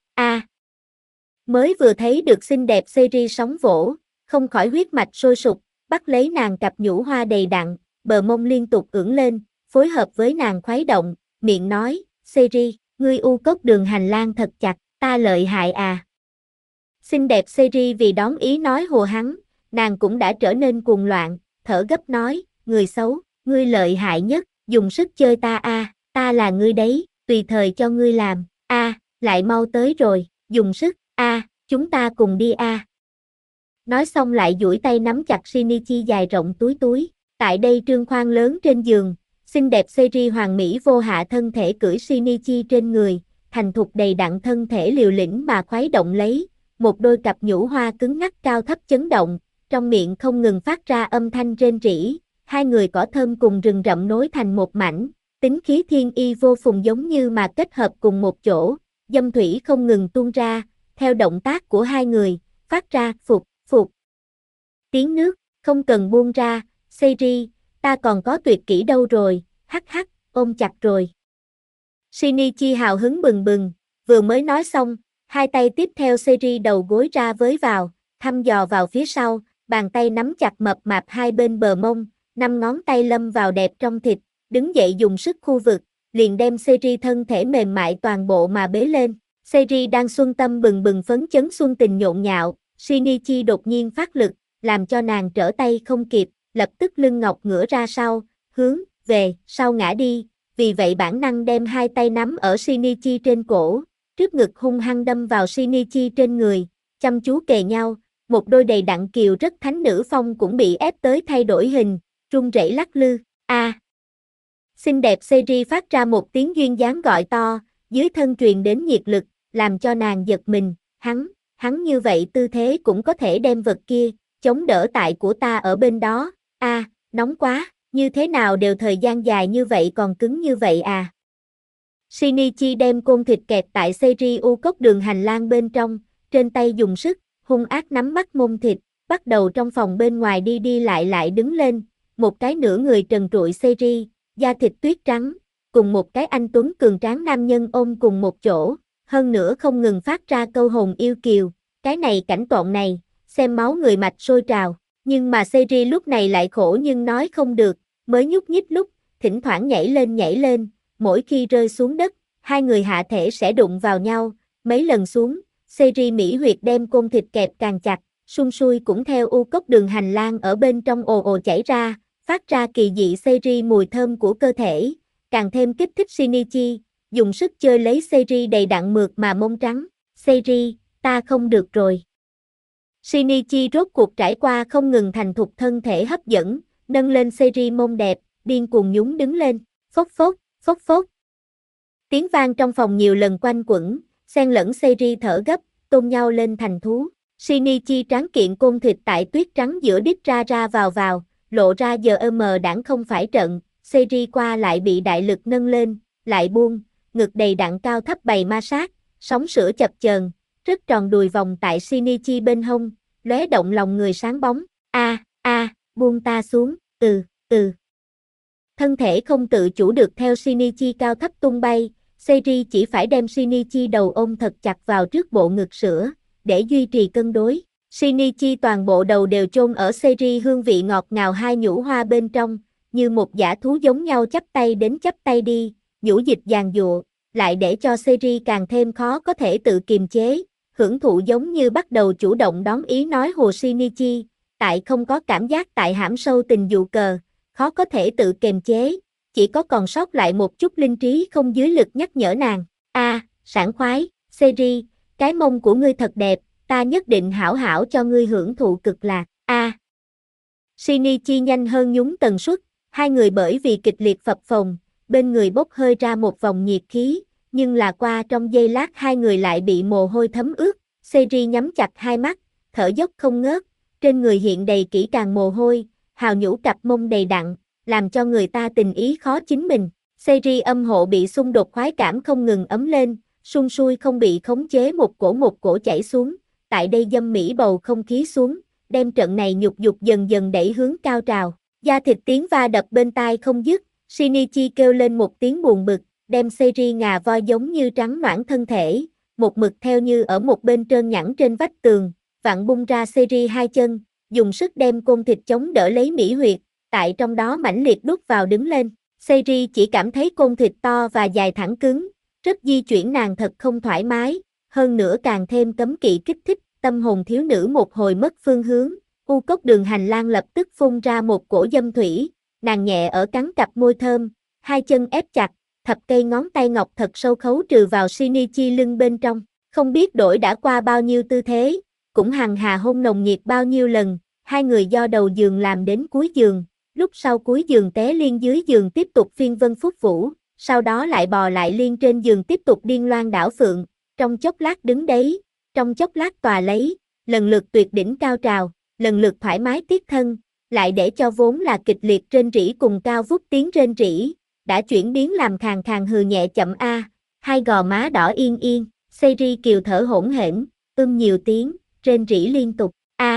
Mới vừa thấy được xinh đẹp Seiri sóng vỗ, không khỏi huyết mạch sôi sục, bắt lấy nàng cặp nhũ hoa đầy đặn, bờ mông liên tục ưỡn lên, phối hợp với nàng khuấy động, miệng nói, Seiri, ngươi U Cốc Đường Hành Lang thật chặt, ta lợi hại Xinh đẹp Seiri vì đón ý nói hùa hắn, nàng cũng đã trở nên cuồng loạn, thở gấp nói, người xấu, ngươi lợi hại nhất, dùng sức chơi ta ta là ngươi đấy, tùy thời cho ngươi làm, lại mau tới rồi, dùng sức, chúng ta cùng đi Nói xong lại duỗi tay nắm chặt Shinichi dài rộng túi, tại đây trương khoang lớn trên giường, xinh đẹp Seiri hoàng mỹ vô hạ thân thể cưỡi Shinichi trên người, thành thục đầy đặn thân thể liều lĩnh mà khuấy động lấy, một đôi cặp nhũ hoa cứng ngắc cao thấp chấn động, trong miệng không ngừng phát ra âm thanh rên rỉ, hai người cỏ thơm cùng rừng rậm nối thành một mảnh, tính khí thiên y vô phùng giống như mà kết hợp cùng một chỗ, dâm thủy không ngừng tuôn ra, theo động tác của hai người, phát ra phụt tiếng nước, không cần buông ra, Seiri, ta còn có tuyệt kỹ đâu rồi, hắc, ôm chặt rồi. Shinichi hào hứng bừng bừng, vừa mới nói xong, hai tay tiếp theo Seiri đầu gối ra với vào, thăm dò vào phía sau, bàn tay nắm chặt mập mạp hai bên bờ mông, 5 ngón tay lâm vào đẹp trong thịt, đứng dậy dùng sức khu vực, liền đem Seiri thân thể mềm mại toàn bộ mà bế lên. Seiri đang xuân tâm bừng bừng phấn chấn xuân tình nhộn nhạo, Shinichi đột nhiên phát lực, làm cho nàng trở tay không kịp, lập tức lưng ngọc ngửa ra sau, hướng về sau ngã đi, vì vậy bản năng đem hai tay nắm ở Shinichi trên cổ, trước ngực hung hăng đâm vào Shinichi trên người, chăm chú kề nhau, một đôi đầy đặn kiều rất thánh nữ phong cũng bị ép tới thay đổi hình, run rẩy lắc lư. A! Xinh đẹp Seiri phát ra một tiếng duyên dáng gọi to, dưới thân truyền đến nhiệt lực, làm cho nàng giật mình, hắn như vậy tư thế cũng có thể đem vật kia, chống đỡ tại của ta ở bên đó, nóng quá, như thế nào đều thời gian dài như vậy còn cứng như vậy à. Shinichi đem côn thịt kẹp tại Seiri u cốc đường hành lang bên trong, trên tay dùng sức, hung ác nắm bắt mông thịt, bắt đầu trong phòng bên ngoài đi đi lại đứng lên, một cái nửa người trần trụi Seiri, da thịt tuyết trắng, cùng một cái anh tuấn cường tráng nam nhân ôm cùng một chỗ, hơn nữa không ngừng phát ra câu hồn yêu kiều, cái này cảnh tượng này, xem máu người mạch sôi trào, nhưng mà Seiri lúc này lại khổ nhưng nói không được, mới nhúc nhích lúc, thỉnh thoảng nhảy lên, mỗi khi rơi xuống đất, hai người hạ thể sẽ đụng vào nhau, mấy lần xuống, Seiri mỹ huyệt đem côn thịt kẹp càng chặt, sung sui cũng theo u cốc đường hành lang ở bên trong ồ ồ chảy ra, phát ra kỳ dị Seiri mùi thơm của cơ thể, càng thêm kích thích Shinichi, dùng sức chơi lấy Seiri đầy đặn mượt mà mông trắng, Seiri, ta không được rồi. Shinichi rốt cuộc trải qua không ngừng thành thục thân thể hấp dẫn, nâng lên Seiri mông đẹp, điên cuồng nhún đứng lên, phốc phốc. Tiếng vang trong phòng nhiều lần quanh quẩn, xen lẫn Seiri thở gấp, tôn nhau lên thành thú. Shinichi tráng kiện côn thịt tại tuyết trắng giữa đít ra vào, lộ ra giờ đãng không phải trận, Seiri qua lại bị đại lực nâng lên, lại buông, ngực đầy đặn cao thấp bày ma sát, sóng sữa chập chờn, rất tròn đùi vòng tại Shinichi bên hông, lóe động lòng người sáng bóng, buông ta xuống, Thân thể không tự chủ được theo Shinichi cao thấp tung bay, Seiri chỉ phải đem Shinichi đầu ôm thật chặt vào trước bộ ngực sữa, để duy trì cân đối. Shinichi toàn bộ đầu đều chôn ở Seiri hương vị ngọt ngào hai nhũ hoa bên trong, như một dã thú giống nhau chắp tay đến chắp tay đi, nhũ dịch giàn giụa, lại để cho Seiri càng thêm khó có thể tự kiềm chế, hưởng thụ giống như bắt đầu chủ động đón ý nói hồ Shinichi, tại không có cảm giác tại hãm sâu tình dụ cờ, khó có thể tự kiềm chế, chỉ có còn sót lại một chút linh trí không dưới lực nhắc nhở nàng, sảng khoái, Seiri, cái mông của ngươi thật đẹp, ta nhất định hảo hảo cho ngươi hưởng thụ cực lạc, Shinichi nhanh hơn nhún tần suất, hai người bởi vì kịch liệt phập phồng, bên người bốc hơi ra một vòng nhiệt khí, nhưng là qua trong giây lát hai người lại bị mồ hôi thấm ướt, Seiri nhắm chặt hai mắt, thở dốc không ngớt, trên người hiện đầy kỹ càng mồ hôi, hào nhũ cặp mông đầy đặn, làm cho người ta tình ý khó chính mình. Seiri âm hộ bị xung đột khoái cảm không ngừng ấm lên, sung sui không bị khống chế một cổ chảy xuống, tại đây dâm mỹ bầu không khí xuống, đem trận này nhục dục dần dần đẩy hướng cao trào, da thịt tiếng va đập bên tai không dứt, Shinichi kêu lên một tiếng buồn bực, đem Seiri ngà voi giống như trắng noãn thân thể, một mực theo như ở một bên trơn nhẵn trên vách tường, vặn bung ra Seiri hai chân, dùng sức đem côn thịt chống đỡ lấy mỹ huyệt, tại trong đó mãnh liệt đút vào đứng lên, Seiri chỉ cảm thấy côn thịt to và dài thẳng cứng, rất di chuyển nàng thật không thoải mái, hơn nữa càng thêm cấm kỵ kích thích, tâm hồn thiếu nữ một hồi mất phương hướng, u cốc đường hành lang lập tức phun ra một cổ dâm thủy, nàng nhẹ ở cắn cặp môi thơm, hai chân ép chặt, thập cây ngón tay ngọc thật sâu khấu trừ vào Shinichi lưng bên trong, không biết đổi đã qua bao nhiêu tư thế, cũng hằng hà hôn nồng nhiệt bao nhiêu lần, hai người do đầu giường làm đến cuối giường, lúc sau cuối giường té liên dưới giường tiếp tục phiên vân phúc vũ, sau đó lại bò lại liên trên giường tiếp tục điên loan đảo phượng, trong chốc lát đứng đấy, trong chốc lát tòa lấy, lần lượt tuyệt đỉnh cao trào, lần lượt thoải mái tiết thân, lại để cho vốn là kịch liệt rên rỉ cùng cao vút tiếng rên rỉ, đã chuyển biến làm khàn khàn hừ nhẹ chậm hai gò má đỏ yên yên, Seiri kiều thở hỗn hển, nhiều tiếng, rên rỉ liên tục,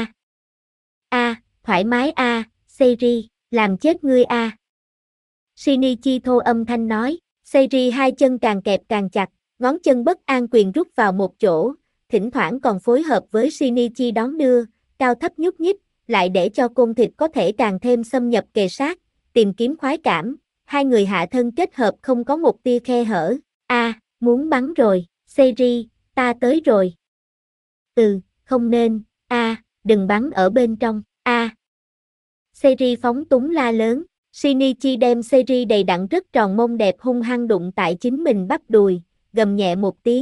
thoải mái Seiri, làm chết ngươi Shinichi thô âm thanh nói, Seiri hai chân càng kẹp càng chặt, ngón chân bất an quyền rút vào một chỗ, thỉnh thoảng còn phối hợp với Shinichi đón đưa, cao thấp nhúc nhích, lại để cho côn thịt có thể càng thêm xâm nhập kề sát, tìm kiếm khoái cảm, hai người hạ thân kết hợp không có một tia khe hở, muốn bắn rồi, Seiri, ta tới rồi. Không nên, đừng bắn ở bên trong, Seiri phóng túng la lớn, Shinichi đem Seiri đầy đặn rất tròn mông đẹp hung hăng đụng tại chính mình bắp đùi, gầm nhẹ một tiếng,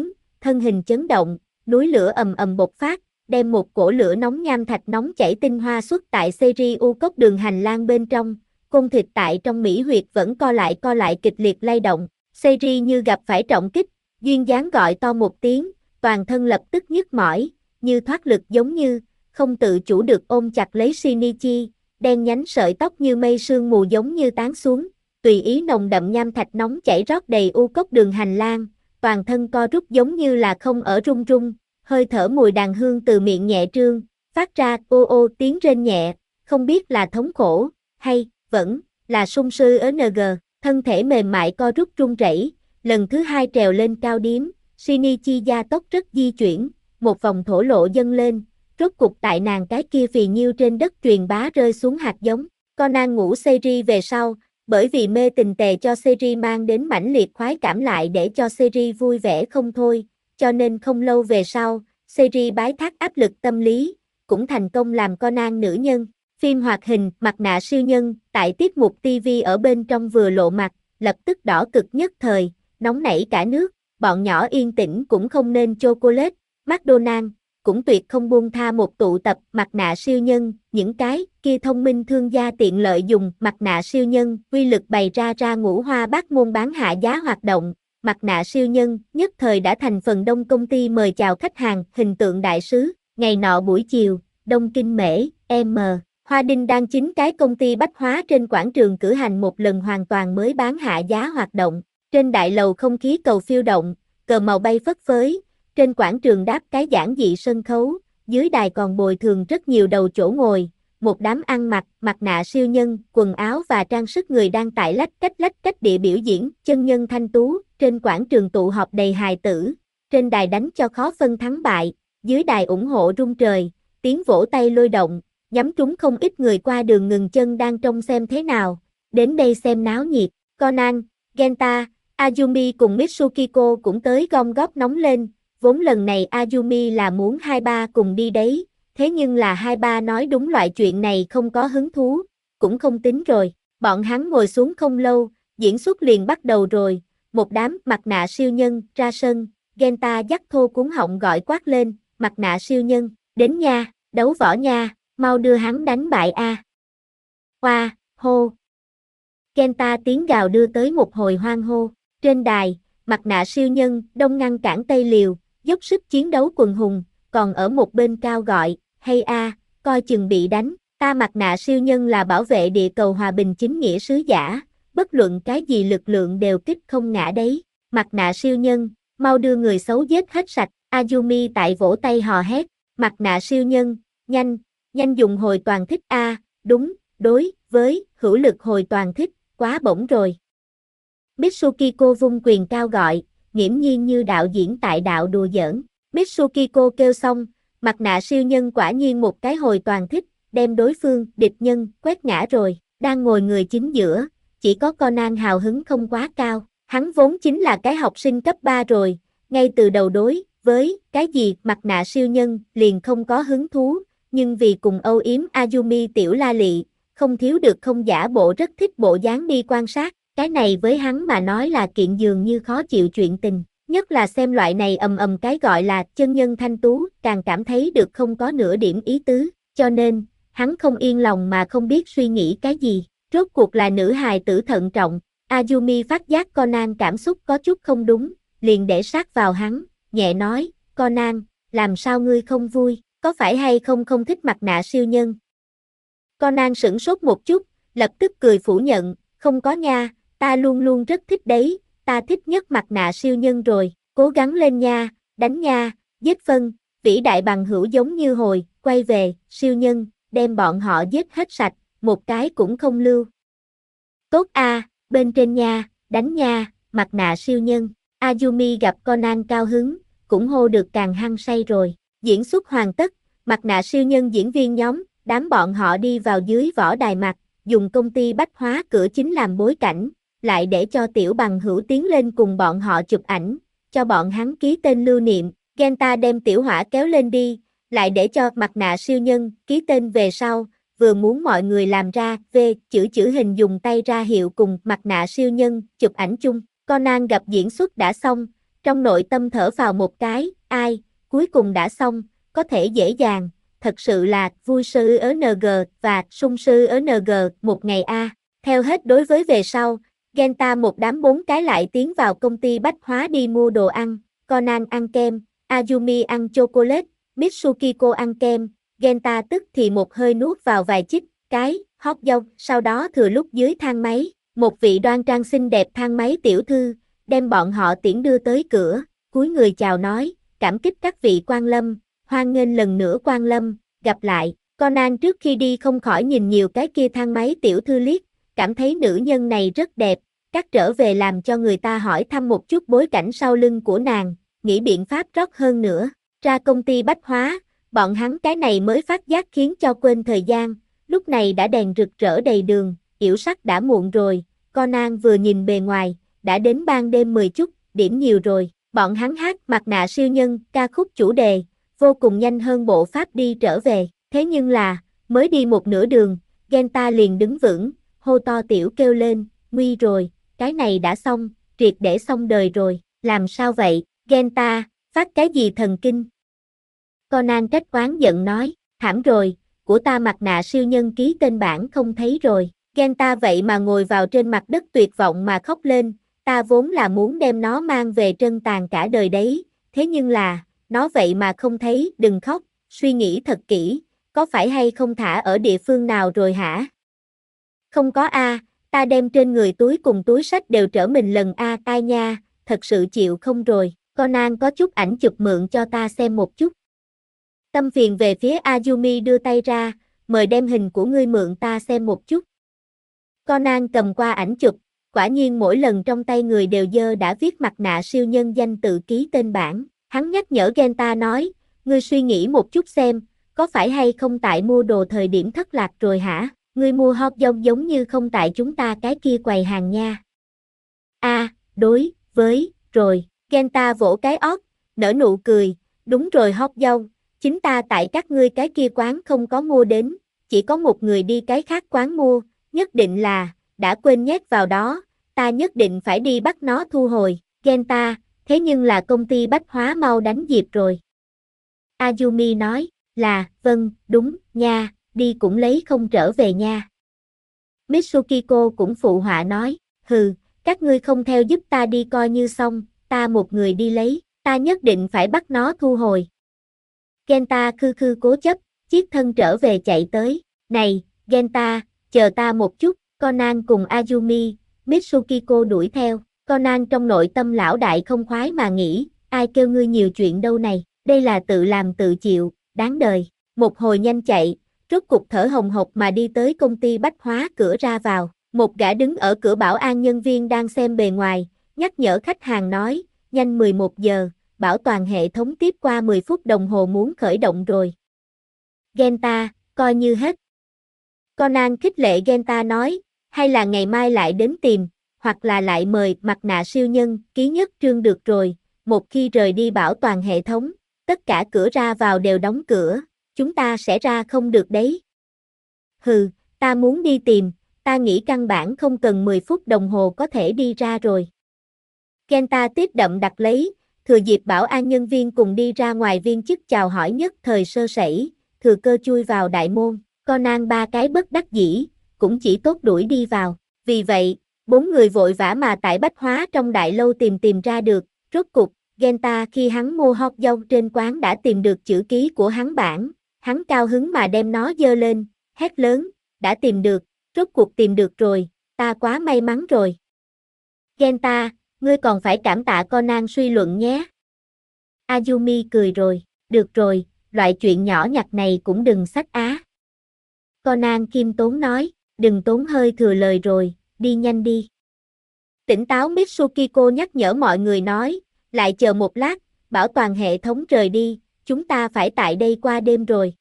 thân hình chấn động, núi lửa ầm ầm bộc phát, đem một cổ lửa nóng nham thạch nóng chảy tinh hoa xuất tại series U cốc đường hành lang bên trong, côn thịt tại trong mỹ huyệt vẫn co lại kịch liệt lay động, series như gặp phải trọng kích, duyên dáng gọi to một tiếng, toàn thân lập tức nhức mỏi, như thoát lực giống như, không tự chủ được ôm chặt lấy Shinichi, đen nhánh sợi tóc như mây sương mù giống như tán xuống, tùy ý nồng đậm nham thạch nóng chảy rót đầy u cốc đường hành lang, toàn thân co rút giống như là không ở run run, hơi thở mùi đàn hương từ miệng nhẹ trương, phát ra ô ô tiếng rên nhẹ, không biết là thống khổ, hay, vẫn, là sung sư ng, thân thể mềm mại co rút run rẩy, lần thứ hai trèo lên cao điếm, Shinichi gia tốc rất di chuyển, một vòng thổ lộ dâng lên, rốt cục tại nàng cái kia phì nhiêu trên đất truyền bá rơi xuống hạt giống, Conan ngủ series về sau, bởi vì mê tình tề cho series mang đến mãnh liệt khoái cảm lại để cho series vui vẻ không thôi, cho nên không lâu về sau, series bái thác áp lực tâm lý, cũng thành công làm Conan nữ nhân. Phim hoạt hình Mặt nạ siêu nhân tại tiết mục TV ở bên trong vừa lộ mặt, lập tức đỏ cực nhất thời, nóng nảy cả nước, bọn nhỏ yên tĩnh cũng không nên chocolate, McDonald cũng tuyệt không buông tha một tụ tập mặt nạ siêu nhân, những cái kia thông minh thương gia tiện lợi dùng mặt nạ siêu nhân, uy lực bày ra ngũ hoa bát môn bán hạ giá hoạt động, mặt nạ siêu nhân nhất thời đã thành phần đông công ty mời chào khách hàng, hình tượng đại sứ, ngày nọ buổi chiều, Đông Kinh Mễ, M. Hoa Đinh đang chính cái công ty bách hóa trên quảng trường cử hành một lần hoàn toàn mới bán hạ giá hoạt động, trên đại lầu không khí cầu phiêu động, cờ màu bay phất phới, trên quảng trường đáp cái giản dị sân khấu, dưới đài còn bồi thường rất nhiều đầu chỗ ngồi, một đám ăn mặc, mặt nạ siêu nhân, quần áo và trang sức người đang tại lách cách địa biểu diễn, chân nhân thanh tú, trên quảng trường tụ họp đầy hài tử, trên đài đánh cho khó phân thắng bại, dưới đài ủng hộ rung trời, tiếng vỗ tay lôi động, nhắm trúng không ít người qua đường ngừng chân đang trông xem thế nào, đến đây xem náo nhiệt, Conan, Genta, Azumi cùng Mitsukiko cũng tới gom góp nóng lên, vốn lần này Azumi là muốn hai ba cùng đi đấy, thế nhưng là hai ba nói đúng loại chuyện này không có hứng thú, cũng không tính rồi, bọn hắn ngồi xuống không lâu, diễn xuất liền bắt đầu rồi, một đám mặt nạ siêu nhân ra sân, Genta dắt thô cuốn họng gọi quát lên, mặt nạ siêu nhân, đến nha, đấu võ nha, mau đưa hắn đánh bại a. Hoa, hô. Genta tiếng gào đưa tới một hồi hoan hô, trên đài, mặt nạ siêu nhân, đông ngăn cản tây liều, dốc sức chiến đấu quần hùng, còn ở một bên cao gọi, hay a, coi chừng bị đánh, ta mặt nạ siêu nhân là bảo vệ địa cầu hòa bình chính nghĩa sứ giả, bất luận cái gì lực lượng đều kích không ngã đấy, mặt nạ siêu nhân, mau đưa người xấu giết hết sạch, Azumi tại vỗ tay hò hét, mặt nạ siêu nhân, nhanh dùng hồi toàn thích a, đúng, đối với hữu lực hồi toàn thích, quá bổng rồi. Mitsukiko vung quyền cao gọi, nghiễm nhiên như đạo diễn tại đạo đùa giỡn. Mitsukiko kêu xong, mặt nạ siêu nhân quả nhiên một cái hồi toàn thích, đem đối phương, địch nhân, quét ngã rồi, đang ngồi người chính giữa, chỉ có Conan hào hứng không quá cao, hắn vốn chính là cái học sinh cấp 3 rồi, ngay từ đầu đối với cái gì mặt nạ siêu nhân liền không có hứng thú, nhưng vì cùng âu yếm Azumi tiểu la lị, không thiếu được không giả bộ rất thích bộ dáng đi quan sát, cái này với hắn mà nói là kiện dường như khó chịu chuyện tình, nhất là xem loại này ầm cái gọi là chân nhân thanh tú, càng cảm thấy được không có nửa điểm ý tứ, cho nên, hắn không yên lòng mà không biết suy nghĩ cái gì, rốt cuộc là nữ hài tử thận trọng, Azumi phát giác Conan cảm xúc có chút không đúng, liền để sát vào hắn, nhẹ nói, Conan, làm sao ngươi không vui, có phải hay không không thích mặt nạ siêu nhân? Conan sửng sốt một chút, lập tức cười phủ nhận, không có nha, ta luôn luôn rất thích đấy, ta thích nhất mặt nạ siêu nhân rồi, cố gắng lên nha, đánh nha, giết phân, vĩ đại bằng hữu giống như hồi, quay về, siêu nhân, đem bọn họ giết hết sạch, một cái cũng không lưu. Tốt a, bên trên nha, đánh nha, mặt nạ siêu nhân, Azumi gặp Conan cao hứng, cũng hô được càng hăng say rồi, diễn xuất hoàn tất, mặt nạ siêu nhân diễn viên nhóm, đám bọn họ đi vào dưới võ đài mặt, dùng công ty bách hóa cửa chính làm bối cảnh, lại để cho tiểu bằng hữu tiến lên cùng bọn họ chụp ảnh, cho bọn hắn ký tên lưu niệm, Genta đem tiểu hỏa kéo lên đi, lại để cho mặt nạ siêu nhân ký tên về sau, vừa muốn mọi người làm ra chữ hình dùng tay ra hiệu cùng mặt nạ siêu nhân chụp ảnh chung, Conan gặp diễn xuất đã xong, Trong nội tâm thở phào một cái, ai, cuối cùng đã xong, có thể dễ dàng, thật sự là vui sơ ng và sung sơ ng một ngày a. Theo hết đối với về sau, Genta một đám 4 cái lại tiến vào công ty bách hóa đi mua đồ ăn, Conan ăn kem, Azumi ăn chocolate, Mitsukiko ăn kem, Genta tức thì một hơi nuốt vào vài chiếc cái hot dog, sau đó thừa lúc dưới thang máy, một vị đoan trang xinh đẹp thang máy tiểu thư, đem bọn họ tiễn đưa tới cửa, cúi người chào nói, cảm kích các vị quan lâm, hoan nghênh lần nữa quan lâm, gặp lại. Conan trước khi đi không khỏi nhìn nhiều cái kia thang máy tiểu thư liếc, cảm thấy nữ nhân này rất đẹp, cắt trở về làm cho người ta hỏi thăm một chút bối cảnh sau lưng của nàng, nghĩ biện pháp rót hơn nữa. Ra công ty bách hóa, bọn hắn cái này mới phát giác khiến cho quên thời gian, lúc này đã đèn rực rỡ đầy đường, yểu sắc đã muộn rồi, Conan vừa nhìn bề ngoài, đã đến ban đêm 10 chút, điểm nhiều rồi, bọn hắn hát mặt nạ siêu nhân, ca khúc chủ đề, vô cùng nhanh hơn bộ pháp đi trở về, thế nhưng là, mới đi một nửa đường, Genta liền đứng vững, hô to tiểu kêu lên, nguy rồi, cái này đã xong, triệt để xong đời rồi, làm sao vậy, Genta, phát cái gì thần kinh? Conan trách oán giận nói, thảm rồi, của ta mặt nạ siêu nhân ký tên bản không thấy rồi, Genta vậy mà ngồi vào trên mặt đất tuyệt vọng mà khóc lên, ta vốn là muốn đem nó mang về trân tàn cả đời đấy, thế nhưng là, nó vậy mà không thấy, đừng khóc, suy nghĩ thật kỹ, có phải hay không thả ở địa phương nào rồi hả? Không có a, ta đem trên người túi cùng túi sách đều trở mình lần a, ai nha, thật sự chịu không rồi, Conan có chút ảnh chụp mượn cho ta xem một chút. Tâm phiền về phía Azumi đưa tay ra, mời đem hình của ngươi mượn ta xem một chút. Conan cầm qua ảnh chụp, quả nhiên mỗi lần trong tay người đều dơ đã viết mặt nạ siêu nhân danh tự ký tên bản. Hắn nhắc nhở Genta nói, ngươi suy nghĩ một chút xem, có phải hay không tại mua đồ thời điểm thất lạc rồi hả? Ngươi mua hot dog giống như không tại chúng ta cái kia quầy hàng nha. Đối với, rồi, Genta vỗ cái ót, nở nụ cười, đúng rồi hot dog, chính ta tại các ngươi cái kia quán không có mua đến, chỉ có một người đi cái khác quán mua, nhất định là, đã quên nhét vào đó, ta nhất định phải đi bắt nó thu hồi, Genta, thế nhưng là công ty bách hóa mau đánh dịp rồi. Azumi nói, là, vâng, đúng, nha, đi cũng lấy không trở về nha. Mitsukiko cũng phụ họa nói, hừ, các ngươi không theo giúp ta đi coi như xong, ta một người đi lấy, ta nhất định phải bắt nó thu hồi. Genta khư khư cố chấp, chiếc thân trở về chạy tới, này, Genta, chờ ta một chút, Conan cùng Azumi, Mitsukiko đuổi theo, Conan trong nội tâm lão đại không khoái mà nghĩ, ai kêu ngươi nhiều chuyện đâu này, đây là tự làm tự chịu, đáng đời, một hồi nhanh chạy, rốt cục thở hồng hộc mà đi tới công ty bách hóa cửa ra vào, một gã đứng ở cửa bảo an nhân viên đang xem bề ngoài, nhắc nhở khách hàng nói, nhanh 11 giờ, bảo toàn hệ thống tiếp qua 10 phút đồng hồ muốn khởi động rồi. Genta, coi như hết. Conan khích lệ Genta nói, hay là ngày mai lại đến tìm, hoặc là lại mời mặt nạ siêu nhân, ký nhất trương được rồi, một khi rời đi bảo toàn hệ thống, tất cả cửa ra vào đều đóng cửa, chúng ta sẽ ra không được đấy. Hừ, ta muốn đi tìm, ta nghĩ căn bản không cần 10 phút đồng hồ có thể đi ra rồi. Genta tiếp đậm đặt lấy, thừa dịp bảo an nhân viên cùng đi ra ngoài viên chức chào hỏi nhất thời sơ sẩy, thừa cơ chui vào đại môn, Conan ba cái bất đắc dĩ, cũng chỉ tốt đuổi đi vào. Vì vậy, 4 người vội vã mà tại bách hóa trong đại lâu tìm ra được, rốt cục, Genta khi hắn mua hot dog trên quán đã tìm được chữ ký của hắn bản, hắn cao hứng mà đem nó giơ lên, hét lớn, đã tìm được, rốt cuộc tìm được rồi, ta quá may mắn rồi. Genta, ngươi còn phải cảm tạ Conan suy luận nhé. Azumi cười rồi, được rồi, loại chuyện nhỏ nhặt này cũng đừng xách á. Conan khiêm tốn nói, đừng tốn hơi thừa lời rồi, đi nhanh đi. Tỉnh táo Mitsukiko nhắc nhở mọi người nói, lại chờ một lát, bảo toàn hệ thống rời đi, chúng ta phải tại đây qua đêm rồi.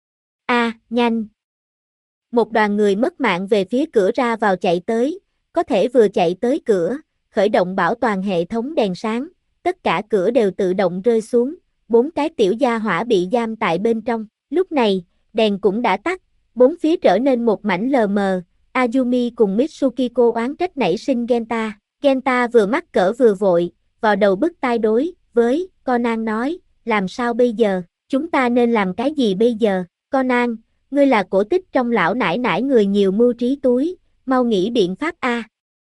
Nhanh. Một đoàn người mất mạng về phía cửa ra vào chạy tới, có thể vừa chạy tới cửa, khởi động bảo toàn hệ thống đèn sáng, tất cả cửa đều tự động rơi xuống, 4 cái tiểu gia hỏa bị giam tại bên trong. Lúc này, đèn cũng đã tắt, bốn phía trở nên một mảnh lờ mờ, Azumi cùng Mitsukiko oán trách nảy sinh Genta. Genta vừa mắc cỡ vừa vội, vò đầu bứt tai đối với Conan nói, làm sao bây giờ, chúng ta nên làm cái gì bây giờ? Conan, ngươi là cổ tích trong lão nải nải người nhiều mưu trí túi, mau nghĩ biện pháp a.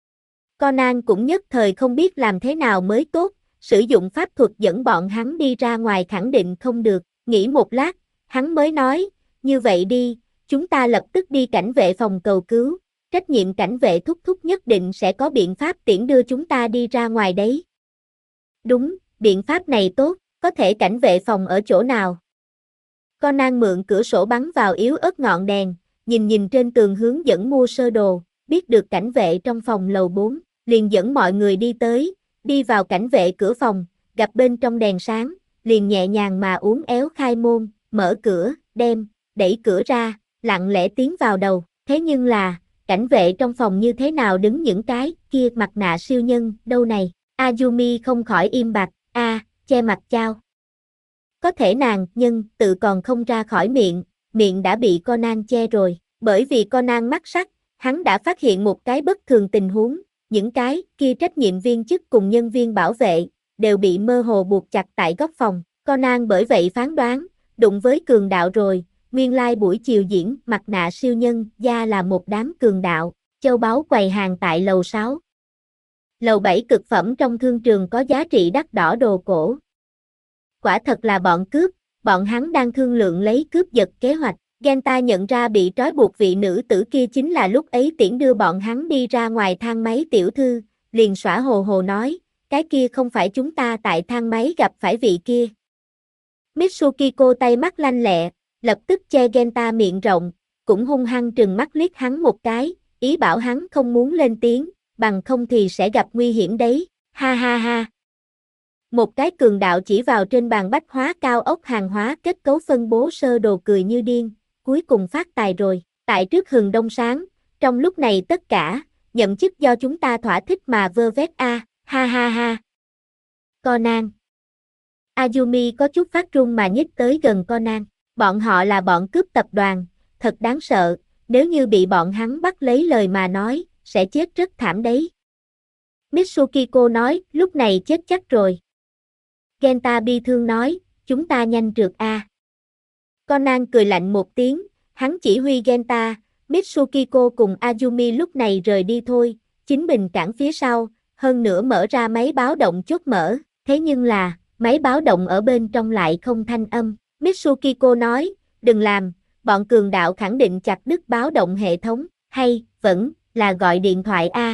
Conan cũng nhất thời không biết làm thế nào mới tốt, sử dụng pháp thuật dẫn bọn hắn đi ra ngoài khẳng định không được, nghĩ một lát, hắn mới nói, như vậy đi, chúng ta lập tức đi cảnh vệ phòng cầu cứu, trách nhiệm cảnh vệ thúc thúc nhất định sẽ có biện pháp tiễn đưa chúng ta đi ra ngoài đấy. Đúng, biện pháp này tốt, có thể cảnh vệ phòng ở chỗ nào? Conan mượn cửa sổ bắn vào yếu ớt ngọn đèn, nhìn trên tường hướng dẫn mua sơ đồ, biết được cảnh vệ trong phòng lầu 4, liền dẫn mọi người đi tới, đi vào cảnh vệ cửa phòng, gặp bên trong đèn sáng, liền nhẹ nhàng mà uốn éo khai môn, mở cửa, đẩy cửa ra, lặng lẽ tiến vào đầu, thế nhưng là, cảnh vệ trong phòng như thế nào đứng những cái kia mặt nạ siêu nhân, đâu này, Azumi không khỏi im bặt, che mặt chao. Có thể nàng, nhưng tự còn không ra khỏi miệng đã bị Conan che rồi, bởi vì Conan mắt sắc, hắn đã phát hiện một cái bất thường tình huống, những cái kia trách nhiệm viên chức cùng nhân viên bảo vệ, đều bị mơ hồ buộc chặt tại góc phòng, Conan bởi vậy phán đoán, đụng với cường đạo rồi, nguyên lai buổi chiều diễn mặt nạ siêu nhân gia là một đám cường đạo, châu báu quầy hàng tại lầu 6. Lầu 7 cực phẩm trong thương trường có giá trị đắt đỏ đồ cổ. Quả thật là bọn cướp, bọn hắn đang thương lượng lấy cướp giật kế hoạch. Genta nhận ra bị trói buộc vị nữ tử kia chính là lúc ấy tiễn đưa bọn hắn đi ra ngoài thang máy tiểu thư, liền xõa hồ hồ nói, cái kia không phải chúng ta tại thang máy gặp phải vị kia. Mitsukiko tay mắt lanh lẹ, lập tức che Genta miệng rộng, cũng hung hăng trừng mắt liếc hắn một cái, ý bảo hắn không muốn lên tiếng, bằng không thì sẽ gặp nguy hiểm đấy, ha ha ha. Một cái cường đạo chỉ vào trên bàn bách hóa cao ốc hàng hóa kết cấu phân bố sơ đồ cười như điên, cuối cùng phát tài rồi, tại trước hừng đông sáng, trong lúc này tất cả, nhậm chức do chúng ta thỏa thích mà vơ vét ha ha ha. Conan. Azumi có chút phát run mà nhích tới gần Conan, bọn họ là bọn cướp tập đoàn, thật đáng sợ, nếu như bị bọn hắn bắt lấy lời mà nói, sẽ chết rất thảm đấy. Mitsukiko nói, lúc này chết chắc rồi. Genta bi thương nói, chúng ta nhanh trượt a. Conan cười lạnh một tiếng, hắn chỉ huy Genta, Mitsukiko cùng Azumi lúc này rời đi thôi, chính mình cản phía sau, hơn nữa mở ra máy báo động chốt mở, thế nhưng là, máy báo động ở bên trong lại không thanh âm. Mitsukiko nói, đừng làm, bọn cường đạo khẳng định chặt đứt báo động hệ thống, hay, vẫn, là gọi điện thoại a.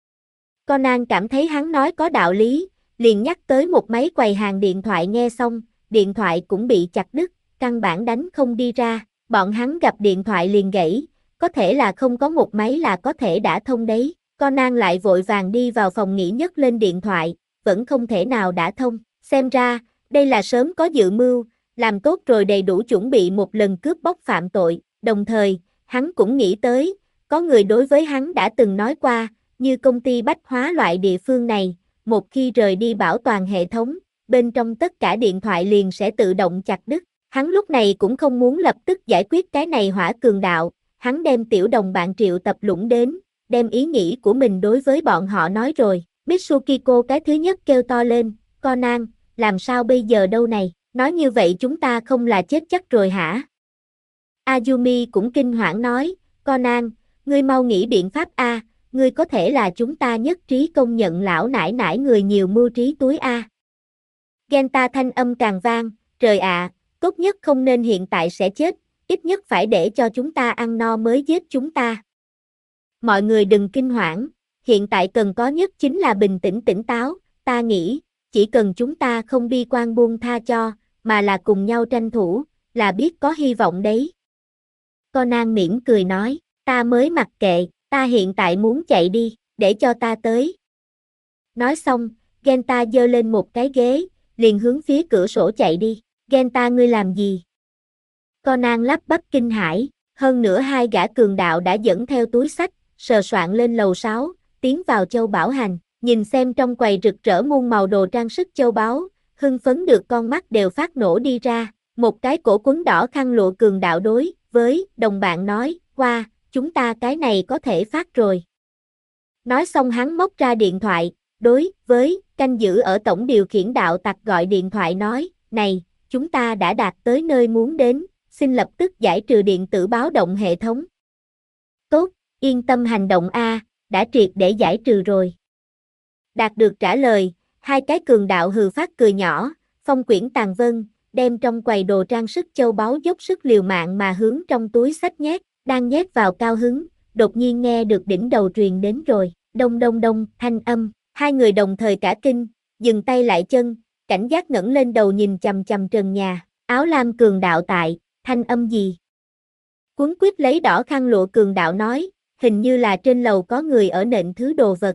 Conan cảm thấy hắn nói có đạo lý, liền nhắc tới một máy quầy hàng điện thoại nghe xong, điện thoại cũng bị chặt đứt, căn bản đánh không đi ra, bọn hắn gặp điện thoại liền gãy, có thể là không có một máy là có thể đã thông đấy, Conan lại vội vàng đi vào phòng nghỉ nhấc lên điện thoại, vẫn không thể nào đã thông, xem ra, đây là sớm có dự mưu, làm tốt rồi đầy đủ chuẩn bị một lần cướp bóc phạm tội, đồng thời, hắn cũng nghĩ tới, có người đối với hắn đã từng nói qua, như công ty bách hóa loại địa phương này, một khi rời đi bảo toàn hệ thống, bên trong tất cả điện thoại liền sẽ tự động chặt đứt. Hắn lúc này cũng không muốn lập tức giải quyết cái này hỏa cường đạo, hắn đem tiểu đồng bạn Triệu Tập Lũng đến, đem ý nghĩ của mình đối với bọn họ nói rồi. Mitsukiko cái thứ nhất kêu to lên, Conan, làm sao bây giờ đâu này, nói như vậy chúng ta không là chết chắc rồi hả? Azumi cũng kinh hoảng nói, Conan, ngươi mau nghĩ biện pháp a, ngươi có thể là chúng ta nhất trí công nhận lão nải nải người nhiều mưu trí túi a. Genta thanh âm càng vang, trời ạ, tốt nhất không nên hiện tại sẽ chết, ít nhất phải để cho chúng ta ăn no mới giết chúng ta. Mọi người đừng kinh hoảng, hiện tại cần có nhất chính là bình tĩnh tỉnh táo, ta nghĩ, chỉ cần chúng ta không bi quan buông tha cho, mà là cùng nhau tranh thủ, là biết có hy vọng đấy. Conan mỉm cười nói, ta mới mặc kệ, ta hiện tại muốn chạy đi, để cho ta tới. Nói xong, Genta giơ lên một cái ghế, liền hướng phía cửa sổ chạy đi. Genta ngươi làm gì? Conan lắp bắp kinh hãi, hơn nữa hai gã cường đạo đã dẫn theo túi xách, sờ soạn lên lầu 6, tiến vào châu bảo hành, nhìn xem trong quầy rực rỡ muôn màu đồ trang sức châu báu, hưng phấn được con mắt đều phát nổ đi ra, một cái cổ quấn đỏ khăn lụa cường đạo đối với đồng bạn nói, chúng ta cái này có thể phát rồi. Nói xong hắn móc ra điện thoại, đối với canh giữ ở tổng điều khiển đạo tặc gọi điện thoại nói, này, chúng ta đã đạt tới nơi muốn đến, xin lập tức giải trừ điện tử báo động hệ thống. Tốt, yên tâm hành động A, đã triệt để giải trừ rồi. Đạt được trả lời, hai cái cường đạo hừ phát cười nhỏ, phong quyển tàn vân, đem trong quầy đồ trang sức châu báu dốc sức liều mạng mà hướng trong túi xách nhét, đang nhét vào cao hứng, đột nhiên nghe được đỉnh đầu truyền đến rồi, đông đông đông, thanh âm, hai người đồng thời cả kinh, dừng tay lại chân, cảnh giác ngẩng lên đầu nhìn chằm chằm trần nhà, áo lam cường đạo tại, thanh âm gì? Cuốn quýt lấy đỏ khăn lụa cường đạo nói, hình như là trên lầu có người ở nện thứ đồ vật.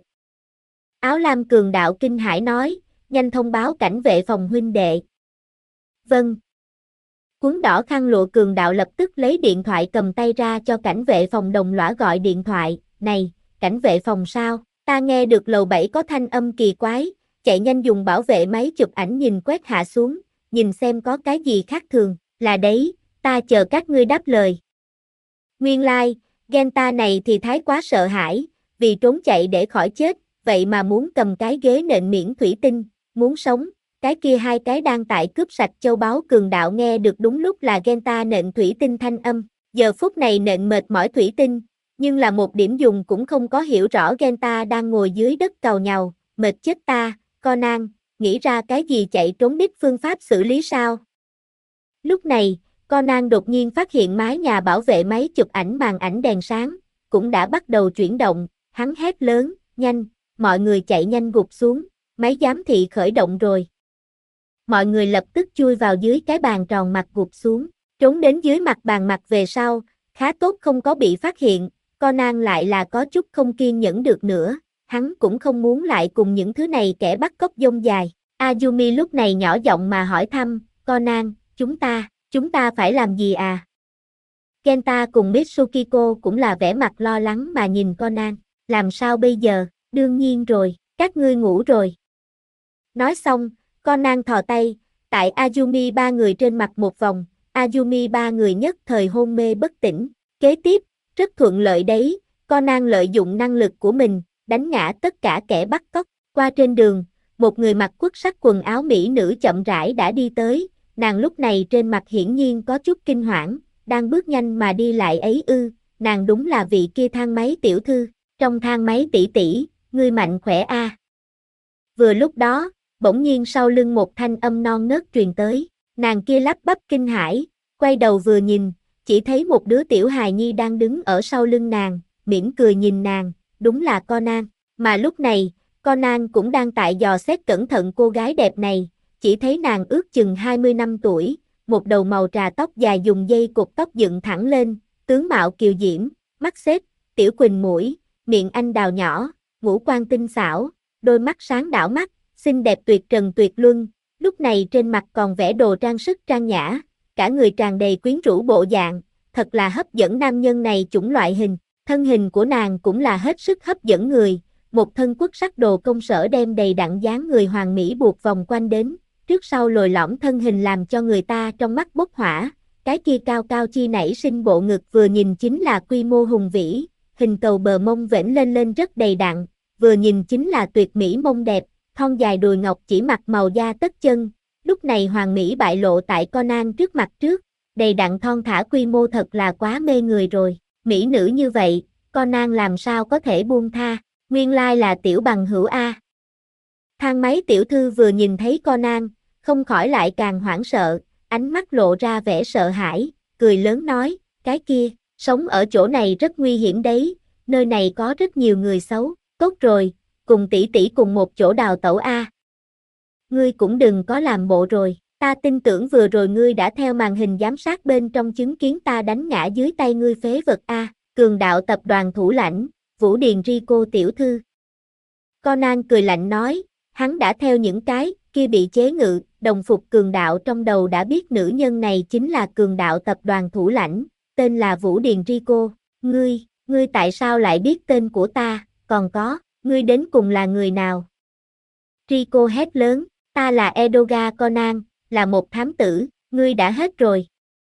Áo lam cường đạo kinh hãi nói, nhanh thông báo cảnh vệ phòng huynh đệ. Vâng. Cuốn đỏ khăn lụa cường đạo lập tức lấy điện thoại cầm tay ra cho cảnh vệ phòng đồng lõa gọi điện thoại, này, cảnh vệ phòng sao, ta nghe được lầu 7 có thanh âm kỳ quái, chạy nhanh dùng bảo vệ máy chụp ảnh nhìn quét hạ xuống, nhìn xem có cái gì khác thường, là đấy, ta chờ các ngươi đáp lời. Nguyên lai, Genta này thì thái quá sợ hãi, vì trốn chạy để khỏi chết, vậy mà muốn cầm cái ghế nện miễn thủy tinh, muốn sống, cái kia hai cái đang tại cướp sạch châu báu cường đạo nghe được đúng lúc là Genta nện thủy tinh thanh âm, giờ phút này nện mệt mỏi thủy tinh, nhưng là một điểm dùng cũng không có hiểu rõ Genta đang ngồi dưới đất càu nhàu, mệt chết ta, Conan, nghĩ ra cái gì chạy trốn đích phương pháp xử lý sao? Lúc này, Conan đột nhiên phát hiện mái nhà bảo vệ máy chụp ảnh màn ảnh đèn sáng, cũng đã bắt đầu chuyển động, hắn hét lớn, nhanh, mọi người chạy nhanh gục xuống, máy giám thị khởi động rồi. Mọi người lập tức chui vào dưới cái bàn tròn mặt gục xuống, trốn đến dưới mặt bàn mặt về sau, khá tốt không có bị phát hiện, Conan lại là có chút không kiên nhẫn được nữa, hắn cũng không muốn lại cùng những thứ này kẻ bắt cóc dông dài. Azumi lúc này nhỏ giọng mà hỏi thăm, Conan, chúng ta phải làm gì à? Kenta cùng Mitsukiko cũng là vẻ mặt lo lắng mà nhìn Conan, làm sao bây giờ, đương nhiên rồi, các ngươi ngủ rồi. Nói xong, Conan thò tay, tại Azumi ba người trên mặt một vòng, Azumi ba người nhất thời hôn mê bất tỉnh. Kế tiếp, rất thuận lợi đấy, Conan lợi dụng năng lực của mình, đánh ngã tất cả kẻ bắt cóc. Qua trên đường, một người mặc quất sắc quần áo mỹ nữ chậm rãi đã đi tới, nàng lúc này trên mặt hiển nhiên có chút kinh hoảng, đang bước nhanh mà đi lại ấy ư, nàng đúng là vị kia thang máy tiểu thư, trong thang máy tỷ tỷ, ngươi mạnh khỏe a. Vừa lúc đó, bỗng nhiên sau lưng một thanh âm non nớt truyền tới, nàng kia lắp bắp kinh hãi, quay đầu vừa nhìn, chỉ thấy một đứa tiểu hài nhi đang đứng ở sau lưng nàng, mỉm cười nhìn nàng, đúng là Conan, mà lúc này, Conan cũng đang tại dò xét cẩn thận cô gái đẹp này, chỉ thấy nàng ước chừng 20 năm tuổi, một đầu màu trà tóc dài dùng dây cột tóc dựng thẳng lên, tướng mạo kiều diễm, mắt xếp, tiểu quỳnh mũi, miệng anh đào nhỏ, ngũ quan tinh xảo, đôi mắt sáng đảo mắt, xinh đẹp tuyệt trần tuyệt luân, lúc này trên mặt còn vẽ đồ trang sức trang nhã, cả người tràn đầy quyến rũ bộ dạng, thật là hấp dẫn nam nhân này chủng loại hình, thân hình của nàng cũng là hết sức hấp dẫn người, một thân quất sắc đồ công sở đem đầy đặn dáng người hoàng mỹ buộc vòng quanh đến, trước sau lồi lõm thân hình làm cho người ta trong mắt bốc hỏa, cái kia cao cao chi nảy sinh bộ ngực vừa nhìn chính là quy mô hùng vĩ, hình cầu bờ mông vểnh lên lên rất đầy đặn, vừa nhìn chính là tuyệt mỹ mông đẹp, thon dài đùi ngọc chỉ mặc màu da tất chân, lúc này hoàng mỹ bại lộ tại Conan trước mặt trước, đầy đặn thon thả quy mô thật là quá mê người rồi, mỹ nữ như vậy, Conan làm sao có thể buông tha, nguyên lai là tiểu bằng hữu A. Thang máy tiểu thư vừa nhìn thấy Conan, không khỏi lại càng hoảng sợ, ánh mắt lộ ra vẻ sợ hãi, cười lớn nói, cái kia, sống ở chỗ này rất nguy hiểm đấy, nơi này có rất nhiều người xấu, tốt rồi, cùng tỷ tỷ cùng một chỗ đào tẩu A. Ngươi cũng đừng có làm bộ rồi, ta tin tưởng vừa rồi ngươi đã theo màn hình giám sát bên trong chứng kiến ta đánh ngã dưới tay ngươi phế vật A, cường đạo tập đoàn thủ lãnh, Vũ Điền Rico tiểu thư. Conan cười lạnh nói, hắn đã theo những cái kia bị chế ngự, đồng phục cường đạo trong đầu đã biết nữ nhân này chính là cường đạo tập đoàn thủ lãnh, tên là Vũ Điền Rico, ngươi tại sao lại biết tên của ta, còn có, ngươi đến cùng là người nào? Rico hét lớn, ta là Edoga Conan, là một thám tử, ngươi đã hết rồi.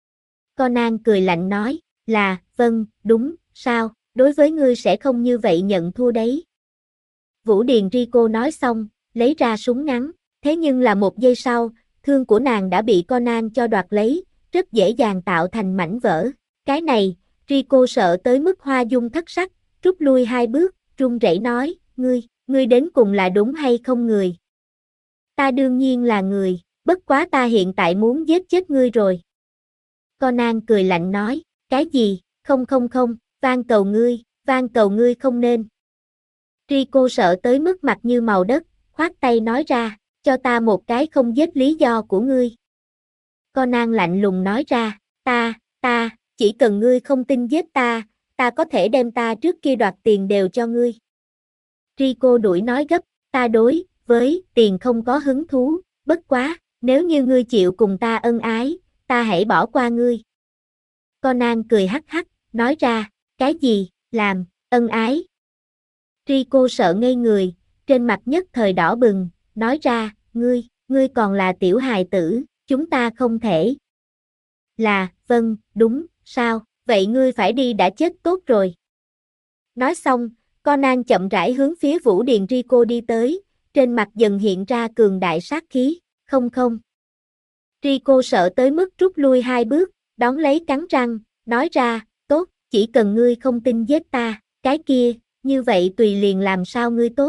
Conan cười lạnh nói, vâng, đúng, sao, đối với ngươi sẽ không như vậy nhận thua đấy. Vũ Điền Rico nói xong, lấy ra súng ngắn, thế nhưng là một giây sau, thương của nàng đã bị Conan cho đoạt lấy, rất dễ dàng tạo thành mảnh vỡ. Cái này, Rico sợ tới mức hoa dung thất sắc, rút lui 2 bước, run rẩy nói, ngươi đến cùng là đúng hay không người? Ta đương nhiên là người, bất quá ta hiện tại muốn giết chết ngươi rồi. Conan cười lạnh nói, cái gì, không, van cầu ngươi không nên. Rico sợ tới mức mặt như màu đất, khoát tay nói ra, cho ta một cái không giết lý do của ngươi. Conan lạnh lùng nói ra, ta, chỉ cần ngươi không tin giết ta có thể đem ta trước kia đoạt tiền đều cho ngươi. Rico đuổi nói gấp, ta đối với tiền không có hứng thú, bất quá, nếu như ngươi chịu cùng ta ân ái, ta hãy bỏ qua ngươi. Conan cười hắc hắc, nói ra, cái gì, làm, ân ái. Rico sợ ngây người, trên mặt nhất thời đỏ bừng, nói ra, ngươi còn là tiểu hài tử, chúng ta không thể. Là, vâng, đúng, sao, vậy ngươi phải đi đã chết tốt rồi. Nói xong, Conan chậm rãi hướng phía Vũ Điền Rico đi tới, trên mặt dần hiện ra cường đại sát khí, không. Rico sợ tới mức rút lui 2 bước, đón lấy cắn răng, nói ra, tốt, chỉ cần ngươi không tin giết ta, cái kia, như vậy tùy liền làm sao ngươi tốt.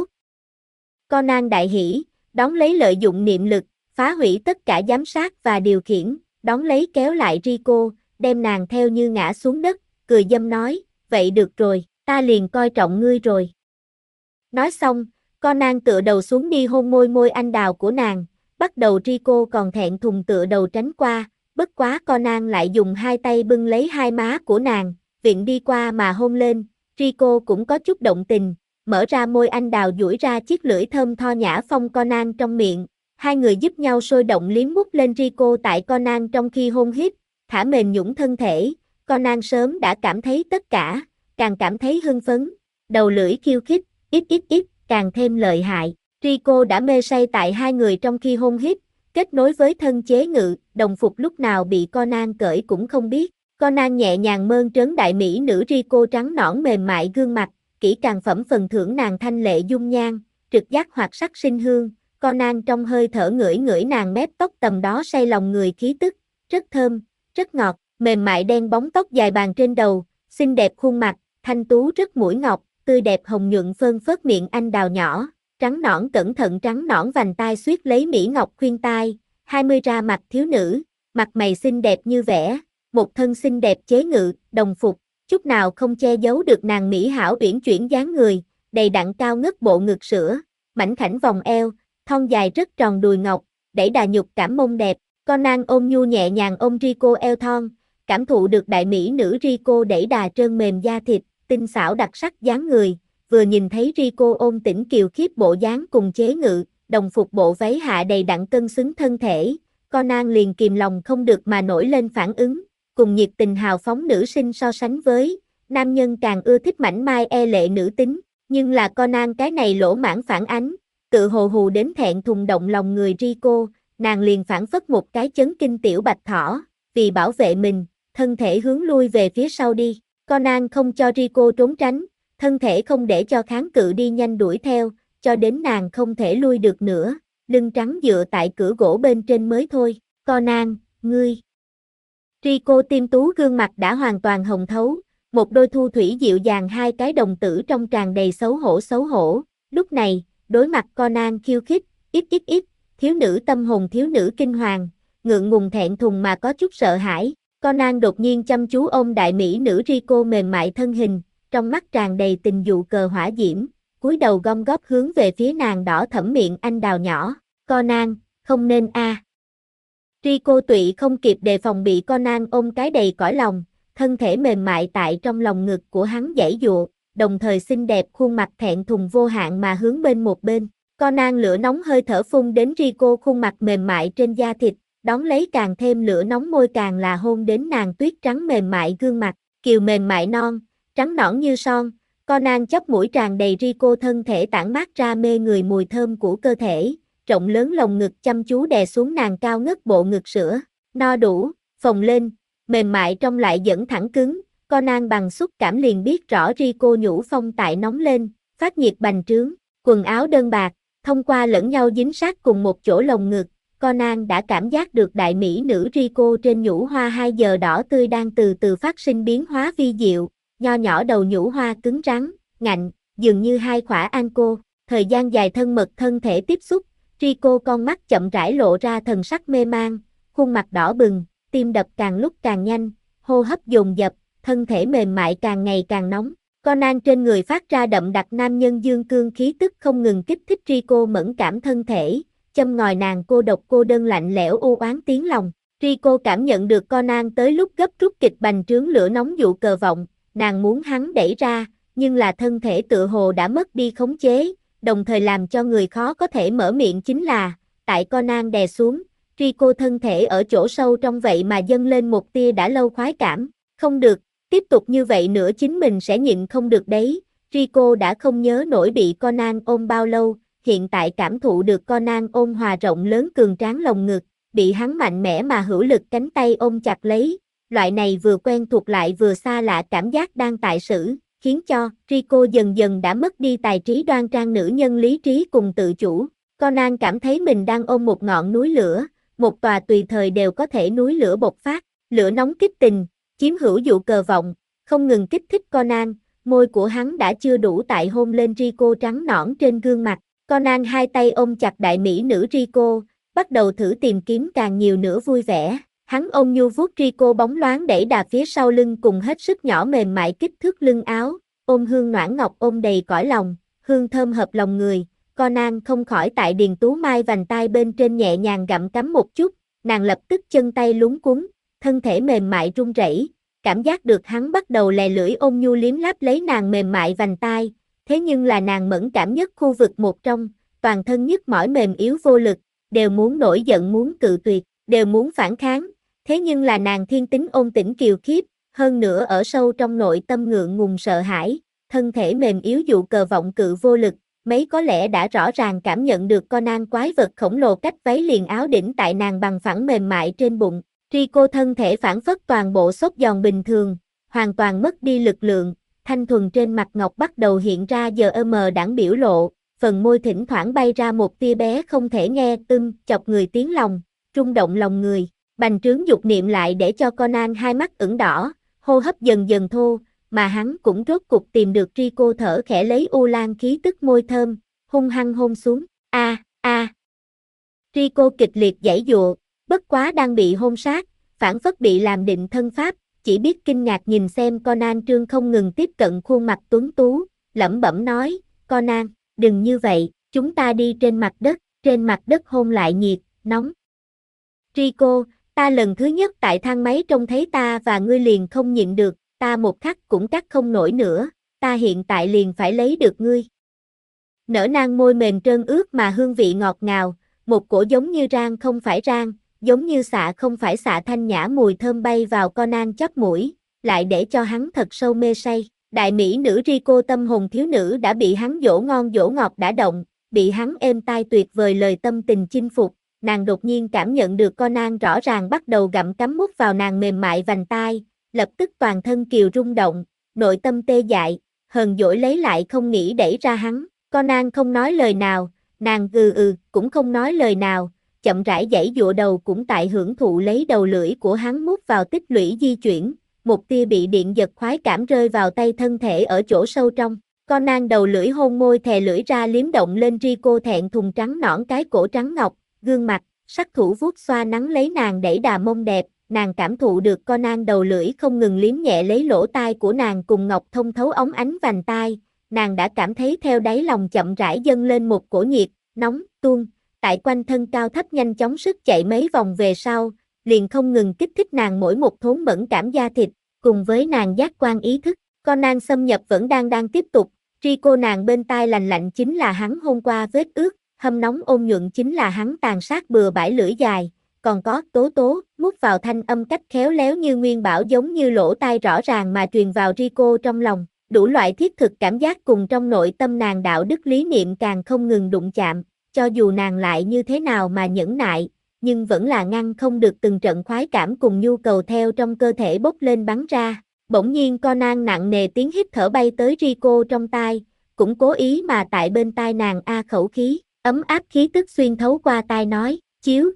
Conan đại hỉ, đón lấy lợi dụng niệm lực, phá hủy tất cả giám sát và điều khiển, đón lấy kéo lại Rico, đem nàng theo như ngã xuống đất, cười dâm nói, vậy được rồi, ta liền coi trọng ngươi rồi. Nói xong, Conan tựa đầu xuống đi hôn môi anh đào của nàng, bắt đầu Rico còn thẹn thùng tựa đầu tránh qua, bất quá Conan lại dùng 2 tay bưng lấy 2 má của nàng, viện đi qua mà hôn lên, Rico cũng có chút động tình, mở ra môi anh đào duỗi ra chiếc lưỡi thơm tho nhã phong Conan trong miệng, 2 người giúp nhau sôi động liếm mút lên Rico tại Conan trong khi hôn hít, thả mềm nhũn thân thể, Conan sớm đã cảm thấy tất cả, càng cảm thấy hưng phấn, đầu lưỡi khiêu khích, ít, càng thêm lợi hại. Rico đã mê say tại 2 người trong khi hôn hít, kết nối với thân chế ngự, đồng phục lúc nào bị Conan cởi cũng không biết. Conan nhẹ nhàng mơn trớn đại mỹ nữ Rico trắng nõn mềm mại gương mặt, kỹ càng phẩm phần thưởng nàng thanh lệ dung nhan, trực giác hoạt sắc sinh hương. Conan trong hơi thở ngửi nàng mép tóc tầm đó say lòng người khí tức, rất thơm, rất ngọt, mềm mại đen bóng tóc dài bàn trên đầu, xinh đẹp khuôn mặt, thanh tú rất mũi ngọc, tươi đẹp hồng nhuận phơn phớt miệng anh đào nhỏ, trắng nõn cẩn thận trắng nõn vành tai xuyết lấy mỹ ngọc khuyên tai, 20 ra mặt thiếu nữ, mặt mày xinh đẹp như vẽ, một thân xinh đẹp chế ngự, đồng phục, chút nào không che giấu được nàng mỹ hảo uyển chuyển dáng người, đầy đặn cao ngất bộ ngực sữa, mảnh khảnh vòng eo, thon dài rất tròn đùi ngọc, đẩy đà nhục cảm mông đẹp. Conan ôm nhu nhẹ nhàng ôm Rico eo thon, cảm thụ được đại mỹ nữ Rico đẩy đà trơn mềm da thịt, tinh xảo đặc sắc dáng người, vừa nhìn thấy Rico ôm tĩnh kiều khiếp bộ dáng cùng chế ngự, đồng phục bộ váy hạ đầy đặn cân xứng thân thể, Conan liền kìm lòng không được mà nổi lên phản ứng, cùng nhiệt tình hào phóng nữ sinh so sánh với, nam nhân càng ưa thích mảnh mai e lệ nữ tính, nhưng là Conan cái này lỗ mãng phản ánh, tự hồ hù đến thẹn thùng động lòng người Rico, nàng liền phản phất một cái chấn kinh tiểu bạch thỏ, vì bảo vệ mình, thân thể hướng lui về phía sau đi, Conan không cho Rico trốn tránh, thân thể không để cho kháng cự đi nhanh đuổi theo, cho đến nàng không thể lui được nữa, lưng trắng dựa tại cửa gỗ bên trên mới thôi, Conan, ngươi. Rico tiêm tú gương mặt đã hoàn toàn hồng thấu, một đôi thu thủy dịu dàng 2 cái đồng tử trong tràn đầy xấu hổ, lúc này, đối mặt Conan khiêu khích, ít, thiếu nữ tâm hồn thiếu nữ kinh hoàng, ngượng ngùng thẹn thùng mà có chút sợ hãi, Conan đột nhiên chăm chú ôm đại mỹ nữ Rico mềm mại thân hình, trong mắt tràn đầy tình dụ cờ hỏa diễm, cúi đầu gom góp hướng về phía nàng đỏ thẫm miệng anh đào nhỏ, Conan, không nên a. Rico tụy không kịp đề phòng bị Conan ôm cái đầy cõi lòng, thân thể mềm mại tại trong lòng ngực của hắn giãy giụa, đồng thời xinh đẹp khuôn mặt thẹn thùng vô hạn mà hướng bên một bên. Conan lửa nóng hơi thở phun đến Rico khuôn mặt mềm mại trên da thịt, đón lấy càng thêm lửa nóng môi càng là hôn đến nàng tuyết trắng mềm mại gương mặt, kiều mềm mại non, trắng nõn như son. Conan chóp mũi tràn đầy Rico thân thể tản mát ra mê người mùi thơm của cơ thể, rộng lớn lồng ngực chăm chú đè xuống nàng cao ngất bộ ngực sữa, no đủ, phồng lên, mềm mại trong lại dẫn thẳng cứng. Conan bằng xúc cảm liền biết rõ Rico nhũ phong tại nóng lên, phát nhiệt bành trướng, Quần áo đơn bạc, thông qua lẫn nhau dính sát cùng một chỗ lồng ngực, Conan đã cảm giác được đại mỹ nữ Rico trên nhũ hoa 2 giờ đỏ tươi đang từ từ phát sinh biến hóa vi diệu, nho nhỏ đầu nhũ hoa cứng rắn, ngạnh, dường như hai khỏa anco. Thời gian dài thân mật thân thể tiếp xúc, Rico con mắt chậm rãi lộ ra thần sắc mê man, khuôn mặt đỏ bừng, tim đập càng lúc càng nhanh, hô hấp dồn dập, thân thể mềm mại càng ngày càng nóng. Conan trên người phát ra đậm đặc nam nhân dương cương khí tức không ngừng kích thích Rico mẫn cảm thân thể, châm ngòi nàng cô độc cô đơn lạnh lẽo u oán tiếng lòng. Rico cảm nhận được Conan tới lúc gấp rút kịch bành trướng lửa nóng dụ cờ vọng, nàng muốn hắn đẩy ra, nhưng là thân thể tựa hồ đã mất đi khống chế, đồng thời làm cho người khó có thể mở miệng chính là, tại Conan đè xuống, Rico thân thể ở chỗ sâu trong vậy mà dâng lên một tia đã lâu khoái cảm. Không được, tiếp tục như vậy nữa chính mình sẽ nhịn không được đấy. Rico đã không nhớ nổi bị Conan ôm bao lâu, hiện tại cảm thụ được Conan ôm hòa rộng lớn cường tráng lồng ngực, bị hắn mạnh mẽ mà hữu lực cánh tay ôm chặt lấy, loại này vừa quen thuộc lại vừa xa lạ cảm giác đang tại sử, khiến cho Rico dần dần đã mất đi tài trí đoan trang nữ nhân lý trí cùng tự chủ. Conan cảm thấy mình đang ôm một ngọn núi lửa, một tòa tùy thời đều có thể núi lửa bộc phát, lửa nóng kích tình, chiếm hữu dụ cờ vọng, không ngừng kích thích Conan, môi của hắn đã chưa đủ tại hôn lên Rico trắng nõn trên gương mặt. Conan hai tay ôm chặt đại mỹ nữ Rico, bắt đầu thử tìm kiếm càng nhiều nữa vui vẻ. Hắn ôm nhu vuốt Rico bóng loáng đẩy đà phía sau lưng cùng hết sức nhỏ mềm mại kích thước lưng áo, ôm hương noãn ngọc ôm đầy cõi lòng, hương thơm hợp lòng người. Conan không khỏi tại Điền Tú Mai vành tai bên trên nhẹ nhàng gặm cắm một chút, nàng lập tức chân tay lúng cuống, thân thể mềm mại run rẩy, cảm giác được hắn bắt đầu lè lưỡi ôn nhu liếm láp lấy nàng mềm mại vành tai, thế nhưng là nàng mẫn cảm nhất khu vực một trong, toàn thân nhức mỏi mềm yếu vô lực, đều muốn nổi giận muốn cự tuyệt, đều muốn phản kháng, thế nhưng là nàng thiên tính ôn tĩnh kiều khiếp, hơn nữa ở sâu trong nội tâm ngượng ngùng sợ hãi, thân thể mềm yếu dụ cờ vọng cự vô lực, mấy có lẽ đã rõ ràng cảm nhận được Conan quái vật khổng lồ cách váy liền áo đỉnh tại nàng bằng phẳng mềm mại trên bụng. Rico thân thể phản phất toàn bộ xốp giòn bình thường, hoàn toàn mất đi lực lượng, thanh thuần trên mặt ngọc bắt đầu hiện ra đãng biểu lộ, phần môi thỉnh thoảng bay ra một tia bé không thể nghe chọc người tiếng lòng, rung động lòng người, bành trướng dục niệm lại để cho Conan hai mắt ửng đỏ, hô hấp dần dần thô, mà hắn cũng rốt cục tìm được Rico thở khẽ lấy u lan khí tức môi thơm, hung hăng hôn xuống, Rico kịch liệt giãy giụa, bất quá đang bị hôn sát, phản phất bị làm định thân pháp, chỉ biết kinh ngạc nhìn xem Conan trương không ngừng tiếp cận khuôn mặt tuấn tú, lẩm bẩm nói, Conan, đừng như vậy, chúng ta đi trên mặt đất hôn lại nhiệt, nóng. Rico, ta lần thứ nhất tại thang máy trông thấy ta và ngươi liền không nhịn được, ta một khắc cũng cắt không nổi nữa, ta hiện tại liền phải lấy được ngươi. Nở nang môi mềm trơn ướt mà hương vị ngọt ngào, một cổ giống như rang không phải rang, giống như xạ không phải xạ thanh nhã mùi thơm bay vào Conan chóp mũi, lại để cho hắn thật sâu mê say. Đại mỹ nữ Rico tâm hồn thiếu nữ đã bị hắn dỗ ngon dỗ ngọt đã động, bị hắn êm tai tuyệt vời lời tâm tình chinh phục, nàng đột nhiên cảm nhận được Conan rõ ràng bắt đầu gặm cắm mút vào nàng mềm mại vành tai, lập tức toàn thân kiều rung động, nội tâm tê dại, hờn dỗi lấy lại không nghĩ đẩy ra hắn. Conan không nói lời nào, nàng cũng không nói lời nào, chậm rãi giãy giụa đầu cũng tại hưởng thụ lấy đầu lưỡi của hắn mút vào tích lũy di chuyển, một tia bị điện giật khoái cảm rơi vào tay thân thể ở chỗ sâu trong. Conan đầu lưỡi hôn môi thè lưỡi ra liếm động lên Rico thẹn thùng trắng nõn cái cổ trắng ngọc, gương mặt, sắc thủ vuốt xoa nắng lấy nàng đẩy đà mông đẹp, nàng cảm thụ được Conan đầu lưỡi không ngừng liếm nhẹ lấy lỗ tai của nàng cùng ngọc thông thấu óng ánh vành tai, nàng đã cảm thấy theo đáy lòng chậm rãi dâng lên một cổ nhiệt, nóng, tuôn, tại quanh thân cao thấp nhanh chóng sức chạy mấy vòng về sau, liền không ngừng kích thích nàng mỗi một thốn mẫn cảm da thịt, cùng với nàng giác quan ý thức. Conan xâm nhập vẫn đang tiếp tục, Rico nàng bên tai lành lạnh chính là hắn hôn qua vết ướt, hâm nóng ôn nhuận chính là hắn tàn sát bừa bãi lưỡi dài, còn có tố mút vào thanh âm cách khéo léo như nguyên bảo giống như lỗ tai rõ ràng mà truyền vào Rico trong lòng, đủ loại thiết thực cảm giác cùng trong nội tâm nàng đạo đức lý niệm càng không ngừng đụng chạm, cho dù nàng lại như thế nào mà nhẫn nại, nhưng vẫn là ngăn không được từng trận khoái cảm cùng nhu cầu theo trong cơ thể bốc lên bắn ra. Bỗng nhiên Conan nặng nề tiếng hít thở bay tới Rico trong tai, cũng cố ý mà tại bên tai nàng khẩu khí, ấm áp khí tức xuyên thấu qua tai nói, chiếu,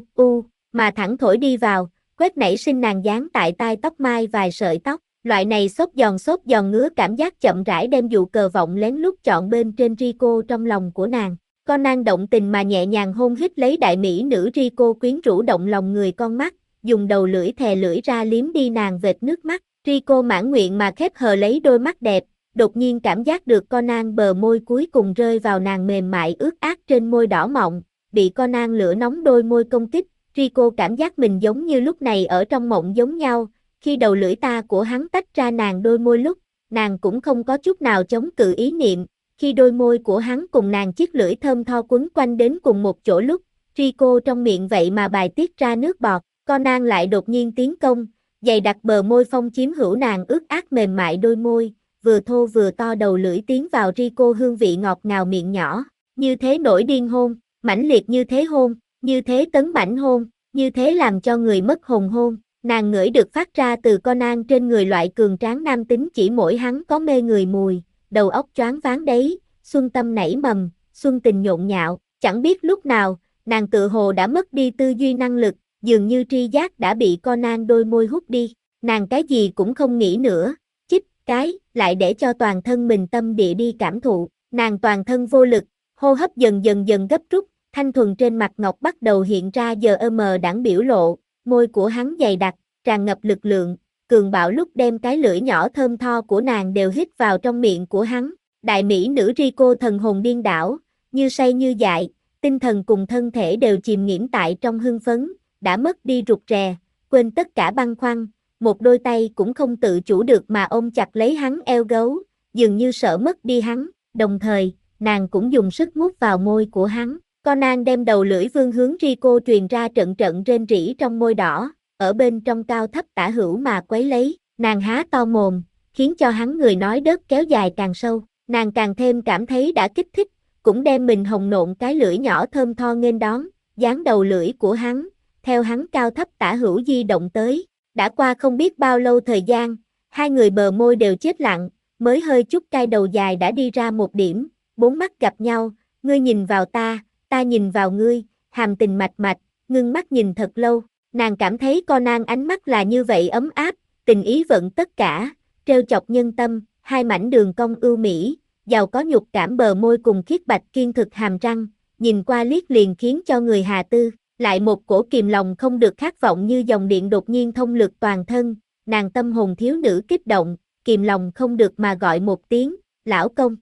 mà thẳng thổi đi vào, quét nảy sinh nàng dán tại tai tóc mai vài sợi tóc, loại này xốp giòn ngứa cảm giác chậm rãi đem dụ cờ vọng lén lút chọn bên trên Rico trong lòng của nàng. Conan động tình mà nhẹ nhàng hôn hít lấy đại mỹ nữ Rico quyến rũ động lòng người con mắt, dùng đầu lưỡi thè lưỡi ra liếm đi nàng vệt nước mắt. Rico mãn nguyện mà khép hờ lấy đôi mắt đẹp, đột nhiên cảm giác được Conan bờ môi cuối cùng rơi vào nàng mềm mại ướt át trên môi đỏ mọng, bị Conan lửa nóng đôi môi công kích. Rico cảm giác mình giống như lúc này ở trong mộng giống nhau, khi đầu lưỡi ta của hắn tách ra nàng đôi môi lúc, nàng cũng không có chút nào chống cự ý niệm, khi đôi môi của hắn cùng nàng chiếc lưỡi thơm tho quấn quanh đến cùng một chỗ lúc, Rico trong miệng vậy mà bài tiết ra nước bọt, Conan lại đột nhiên tiến công, dày đặc bờ môi phong chiếm hữu nàng ướt át mềm mại đôi môi, vừa thô vừa to đầu lưỡi tiến vào Rico hương vị ngọt ngào miệng nhỏ, như thế nổi điên hôn, mãnh liệt như thế hôn, như thế tấn mãnh hôn, như thế làm cho người mất hồn hôn. Nàng ngửi được phát ra từ Conan trên người loại cường tráng nam tính chỉ mỗi hắn có mê người mùi, đầu óc choáng váng đấy, xuân tâm nảy mầm, xuân tình nhộn nhạo, chẳng biết lúc nào, nàng tự hồ đã mất đi tư duy năng lực, dường như tri giác đã bị Conan đôi môi hút đi, nàng cái gì cũng không nghĩ nữa, chích, cái, lại để cho toàn thân mình tâm địa đi cảm thụ, nàng toàn thân vô lực, hô hấp dần gấp rút, thanh thuần trên mặt ngọc bắt đầu hiện ra đãng biểu lộ, môi của hắn dày đặc, tràn ngập lực lượng, cường bạo lúc đem cái lưỡi nhỏ thơm tho của nàng đều hít vào trong miệng của hắn. Đại mỹ nữ Rico thần hồn điên đảo, như say như dại, tinh thần cùng thân thể đều chìm nghiễm tại trong hưng phấn, đã mất đi rụt rè, quên tất cả băn khoăn, một đôi tay cũng không tự chủ được mà ôm chặt lấy hắn eo gấu, dường như sợ mất đi hắn, đồng thời, nàng cũng dùng sức mút vào môi của hắn. Conan đem đầu lưỡi vươn hướng Rico truyền ra trận trận rên rỉ trong môi đỏ, ở bên trong cao thấp tả hữu mà quấy lấy, nàng há to mồm, khiến cho hắn người nói đớt kéo dài càng sâu, nàng càng thêm cảm thấy đã kích thích, cũng đem mình hồng nộn cái lưỡi nhỏ thơm tho nghênh đón, dán đầu lưỡi của hắn, theo hắn cao thấp tả hữu di động tới, đã qua không biết bao lâu thời gian, hai người bờ môi đều chết lặng, mới hơi chút cay đầu dài đã đi ra một điểm, bốn mắt gặp nhau, ngươi nhìn vào ta nhìn vào ngươi, hàm tình mạch mạch, ngưng mắt nhìn thật lâu, nàng cảm thấy Conan ánh mắt là như vậy ấm áp, tình ý vận tất cả, trêu chọc nhân tâm, hai mảnh đường cong ưu mỹ, giàu có nhục cảm bờ môi cùng khiết bạch kiên thực hàm răng, nhìn qua liếc liền khiến cho người hà tư, lại một cổ kìm lòng không được khát vọng như dòng điện đột nhiên thông lực toàn thân, nàng tâm hồn thiếu nữ kích động, kìm lòng không được mà gọi một tiếng, lão công.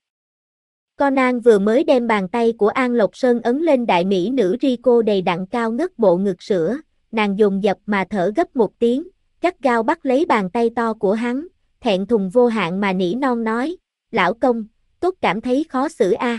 Conan vừa mới đem bàn tay của An Lộc Sơn ấn lên đại mỹ nữ Rico đầy đặn cao ngất bộ ngực sữa, nàng dồn dập mà thở gấp một tiếng, gắt gao bắt lấy bàn tay to của hắn, thẹn thùng vô hạn mà nỉ non nói, lão công, tốt cảm thấy khó xử a.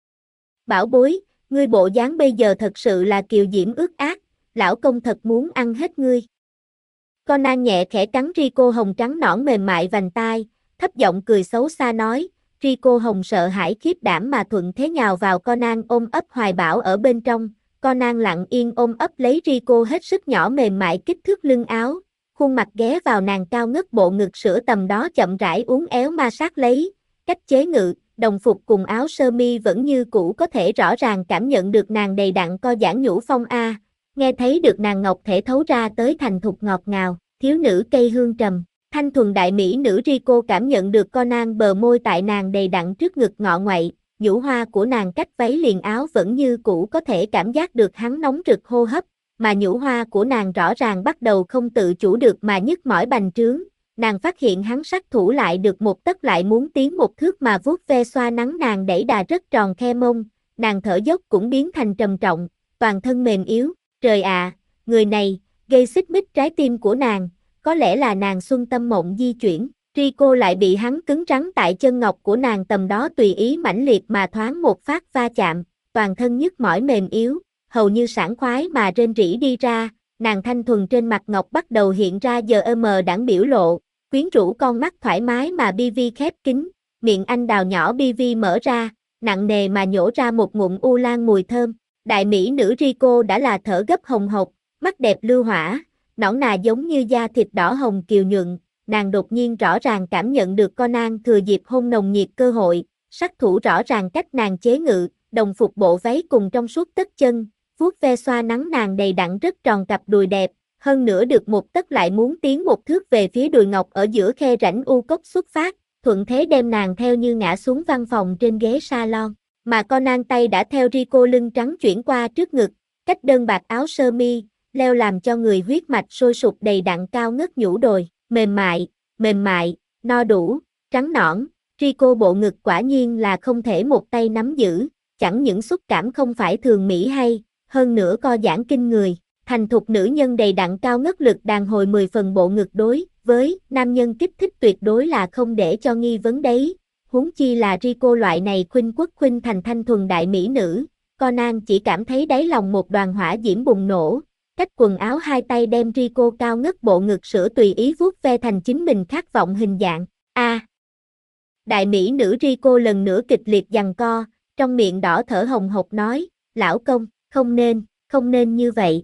Bảo bối, ngươi bộ dáng bây giờ thật sự là kiều diễm ướt át, lão công thật muốn ăn hết ngươi. Conan nhẹ khẽ cắn Rico hồng trắng nõn mềm mại vành tai, thấp giọng cười xấu xa nói, Rico hồng sợ hãi khiếp đảm mà thuận thế nhào vào Conan ôm ấp hoài bão ở bên trong, Conan lặng yên ôm ấp lấy Rico hết sức nhỏ mềm mại kích thước lưng áo, khuôn mặt ghé vào nàng cao ngất bộ ngực sữa tầm đó chậm rãi uốn éo ma sát lấy, cách chế ngự, đồng phục cùng áo sơ mi vẫn như cũ có thể rõ ràng cảm nhận được nàng đầy đặn co giãn nhũ phong a, nghe thấy được nàng ngọc thể thấu ra tới thành thục ngọt ngào, thiếu nữ cây hương trầm. Thanh thuần đại mỹ nữ Rico cảm nhận được Conan bờ môi tại nàng đầy đặn trước ngực ngọ ngoậy, nhũ hoa của nàng cách váy liền áo vẫn như cũ có thể cảm giác được hắn nóng rực hô hấp, mà nhũ hoa của nàng rõ ràng bắt đầu không tự chủ được mà nhức mỏi bành trướng. Nàng phát hiện hắn sát thủ lại được một tấc lại muốn tiến một thước mà vuốt ve xoa nắng nàng đẩy đà rất tròn khe mông, nàng thở dốc cũng biến thành trầm trọng, toàn thân mềm yếu, trời ạ, người này, gây xích mích trái tim của nàng. Có lẽ là nàng xuân tâm mộng di chuyển, Rico lại bị hắn cứng rắn tại chân ngọc của nàng tầm đó tùy ý mãnh liệt mà thoáng một phát va chạm, toàn thân nhức mỏi mềm yếu, hầu như sảng khoái mà rên rỉ đi ra, nàng thanh thuần trên mặt ngọc bắt đầu hiện ra đãng biểu lộ, quyến rũ con mắt thoải mái mà BV khép kín, miệng anh đào nhỏ BV mở ra, nặng nề mà nhổ ra một ngụm u lan mùi thơm, đại mỹ nữ Rico đã là thở gấp hồng hộc, mắt đẹp lưu hỏa. Nõn nà giống như da thịt đỏ hồng kiều nhuận, nàng đột nhiên rõ ràng cảm nhận được Conan thừa dịp hôn nồng nhiệt cơ hội, sát thủ rõ ràng cách nàng chế ngự, đồng phục bộ váy cùng trong suốt tất chân, vuốt ve xoa nắng nàng đầy đặn rất tròn cặp đùi đẹp, hơn nữa được một tấc lại muốn tiến một thước về phía đùi ngọc ở giữa khe rãnh u cốc xuất phát, thuận thế đem nàng theo như ngã xuống văn phòng trên ghế salon, mà Conan tay đã theo Rico lưng trắng chuyển qua trước ngực, cách đơn bạc áo sơ mi, leo làm cho người huyết mạch sôi sục đầy đặn cao ngất nhũ đồi, mềm mại, no đủ, trắng nõn, Rico bộ ngực quả nhiên là không thể một tay nắm giữ, chẳng những xúc cảm không phải thường mỹ hay, hơn nữa co giãn kinh người, thành thục nữ nhân đầy đặn cao ngất lực đàn hồi 10 phần bộ ngực đối với nam nhân kích thích tuyệt đối là không để cho nghi vấn đấy, huống chi là Rico loại này khuynh quốc khuynh thành thanh thuần đại mỹ nữ, Conan chỉ cảm thấy đáy lòng một đoàn hỏa diễm bùng nổ, cách quần áo hai tay đem Rico cao ngất bộ ngực sữa tùy ý vuốt ve thành chính mình khát vọng hình dạng, đại mỹ nữ Rico lần nữa kịch liệt giằng co, trong miệng đỏ thở hồng hộc nói, lão công, không nên như vậy.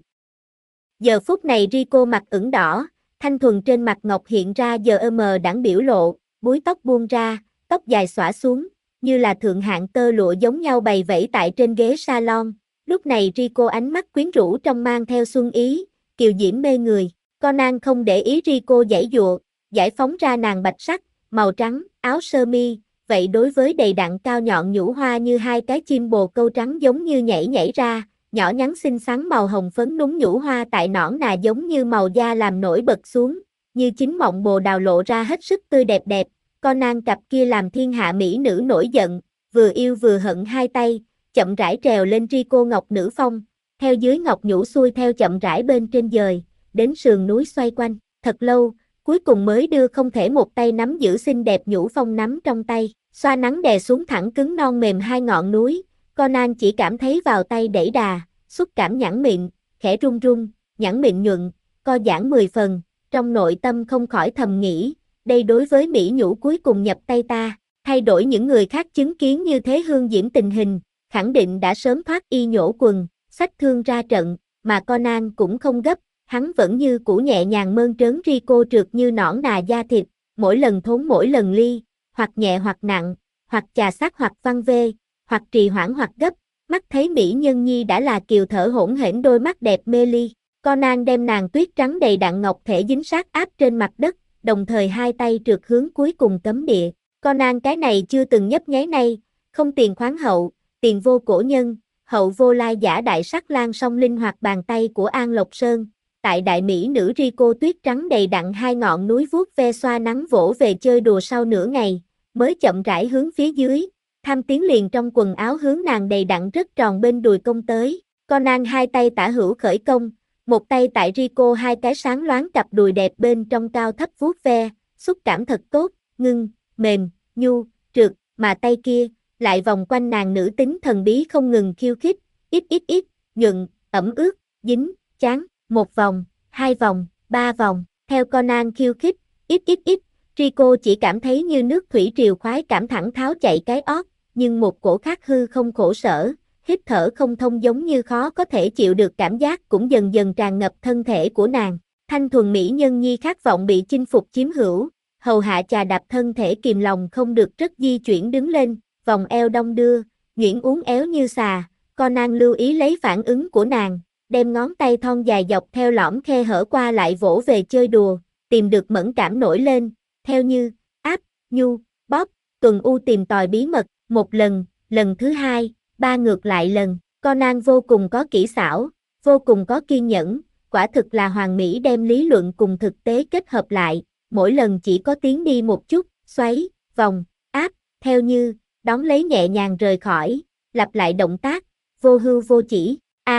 Giờ phút này Rico mặt ửng đỏ, thanh thuần trên mặt ngọc hiện ra giờ đãng biểu lộ, búi tóc buông ra, tóc dài xõa xuống, như là thượng hạng tơ lụa giống nhau bày vẫy tại trên ghế salon. Lúc này Rico ánh mắt quyến rũ trong mang theo xuân ý, kiều diễm mê người. Conan không để ý Rico giãy giụa, giải phóng ra nàng bạch sắc, màu trắng, áo sơ mi, vậy đối với đầy đặn cao nhọn nhũ hoa như hai cái chim bồ câu trắng giống như nhảy ra, nhỏ nhắn xinh xắn màu hồng phấn núng nhũ hoa tại nõn nà giống như màu da làm nổi bật xuống, như chính mộng bồ đào lộ ra hết sức tươi đẹp. Conan cặp kia làm thiên hạ mỹ nữ nổi giận, vừa yêu vừa hận hai tay, chậm rãi trèo lên Rico ngọc nữ phong, theo dưới ngọc nhũ xuôi theo chậm rãi bên trên dời, đến sườn núi xoay quanh, thật lâu, cuối cùng mới đưa không thể một tay nắm giữ xinh đẹp nhũ phong nắm trong tay, xoa nắng đè xuống thẳng cứng non mềm hai ngọn núi, Conan chỉ cảm thấy vào tay đẩy đà, xúc cảm nhẵn mịn, khẽ run run, nhẵn mịn nhuận, co giãn 10 phần, trong nội tâm không khỏi thầm nghĩ, đây đối với mỹ nhũ cuối cùng nhập tay ta, thay đổi những người khác chứng kiến như thế hương diễm tình hình, khẳng định đã sớm thoát y nhổ quần, xách thương ra trận, mà Conan cũng không gấp, hắn vẫn như cũ nhẹ nhàng mơn trớn Rico trượt như nõn nà da thịt, mỗi lần thốn mỗi lần ly, hoặc nhẹ hoặc nặng, hoặc chà sát hoặc văng vê, hoặc trì hoãn hoặc gấp, mắt thấy mỹ nhân nhi đã là kiều thở hỗn hển đôi mắt đẹp mê ly, Conan đem nàng tuyết trắng đầy đặn ngọc thể dính sát áp trên mặt đất, đồng thời hai tay trượt hướng cuối cùng cấm địa, Conan cái này chưa từng nhấp nháy nay, không tiền khoáng hậu, tiền vô cổ nhân, hậu vô lai giả đại sắc lan song linh hoạt bàn tay của An Lộc Sơn, tại đại mỹ nữ Rico tuyết trắng đầy đặn hai ngọn núi vuốt ve xoa nắng vỗ về chơi đùa sau nửa ngày, mới chậm rãi hướng phía dưới, tham tiến liền trong quần áo hướng nàng đầy đặn rất tròn bên đùi công tới, Conan hai tay tả hữu khởi công, một tay tại Rico hai cái sáng loáng cặp đùi đẹp bên trong cao thấp vuốt ve, xúc cảm thật tốt, ngưng, mềm, nhu, trượt, mà tay kia, lại vòng quanh nàng nữ tính thần bí không ngừng khiêu khích, ít, nhuận, ẩm ướt, dính, chán, một vòng, hai vòng, ba vòng, theo Conan khiêu khích, ít, Rico chỉ cảm thấy như nước thủy triều khoái cảm thẳng tháo chạy cái ót, nhưng một cổ khát hư không khổ sở, hít thở không thông giống như khó có thể chịu được cảm giác cũng dần dần tràn ngập thân thể của nàng. Thanh thuần mỹ nhân nhi khát vọng bị chinh phục chiếm hữu, hầu hạ chà đạp thân thể kìm lòng không được rất di chuyển đứng lên, vòng eo đong đưa, nhuyễn uốn éo như xà, Conan lưu ý lấy phản ứng của nàng, đem ngón tay thon dài dọc theo lõm khe hở qua lại vỗ về chơi đùa, tìm được mẫn cảm nổi lên, theo như, áp, nhu, bóp, tuần u tìm tòi bí mật, một lần, lần thứ hai, ba ngược lại lần, Conan vô cùng có kỹ xảo, vô cùng có kiên nhẫn, quả thực là hoàn mỹ đem lý luận cùng thực tế kết hợp lại, mỗi lần chỉ có tiến đi một chút, xoáy, vòng, áp, theo như, đón lấy nhẹ nhàng rời khỏi, lặp lại động tác, vô hưu vô chỉ,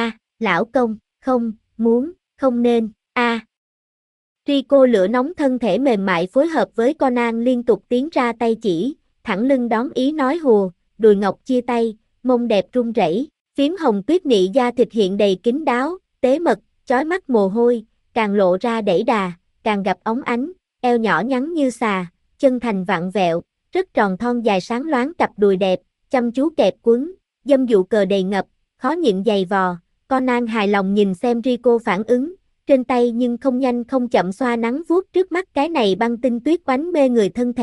lão công, không, muốn, không nên, Rico lửa nóng thân thể mềm mại phối hợp với Conan liên tục tiến ra tay chỉ, thẳng lưng đón ý nói hùa, đùi ngọc chia tay, mông đẹp run rẩy, phím hồng tuyết nị da thịt hiện đầy kín đáo, tế mật, chói mắt mồ hôi, càng lộ ra đẩy đà, càng gặp óng ánh, eo nhỏ nhắn như xà, chân thành vặn vẹo, rất tròn thon dài sáng loáng cặp đùi đẹp, chăm chú kẹp quấn, dâm dụ cờ đầy ngập, khó nhịn giày vò, Conan hài lòng nhìn xem Rico phản ứng, trên tay nhưng không nhanh không chậm xoa nắng vuốt trước mắt cái này băng tinh tuyết oánh mê người thân thể,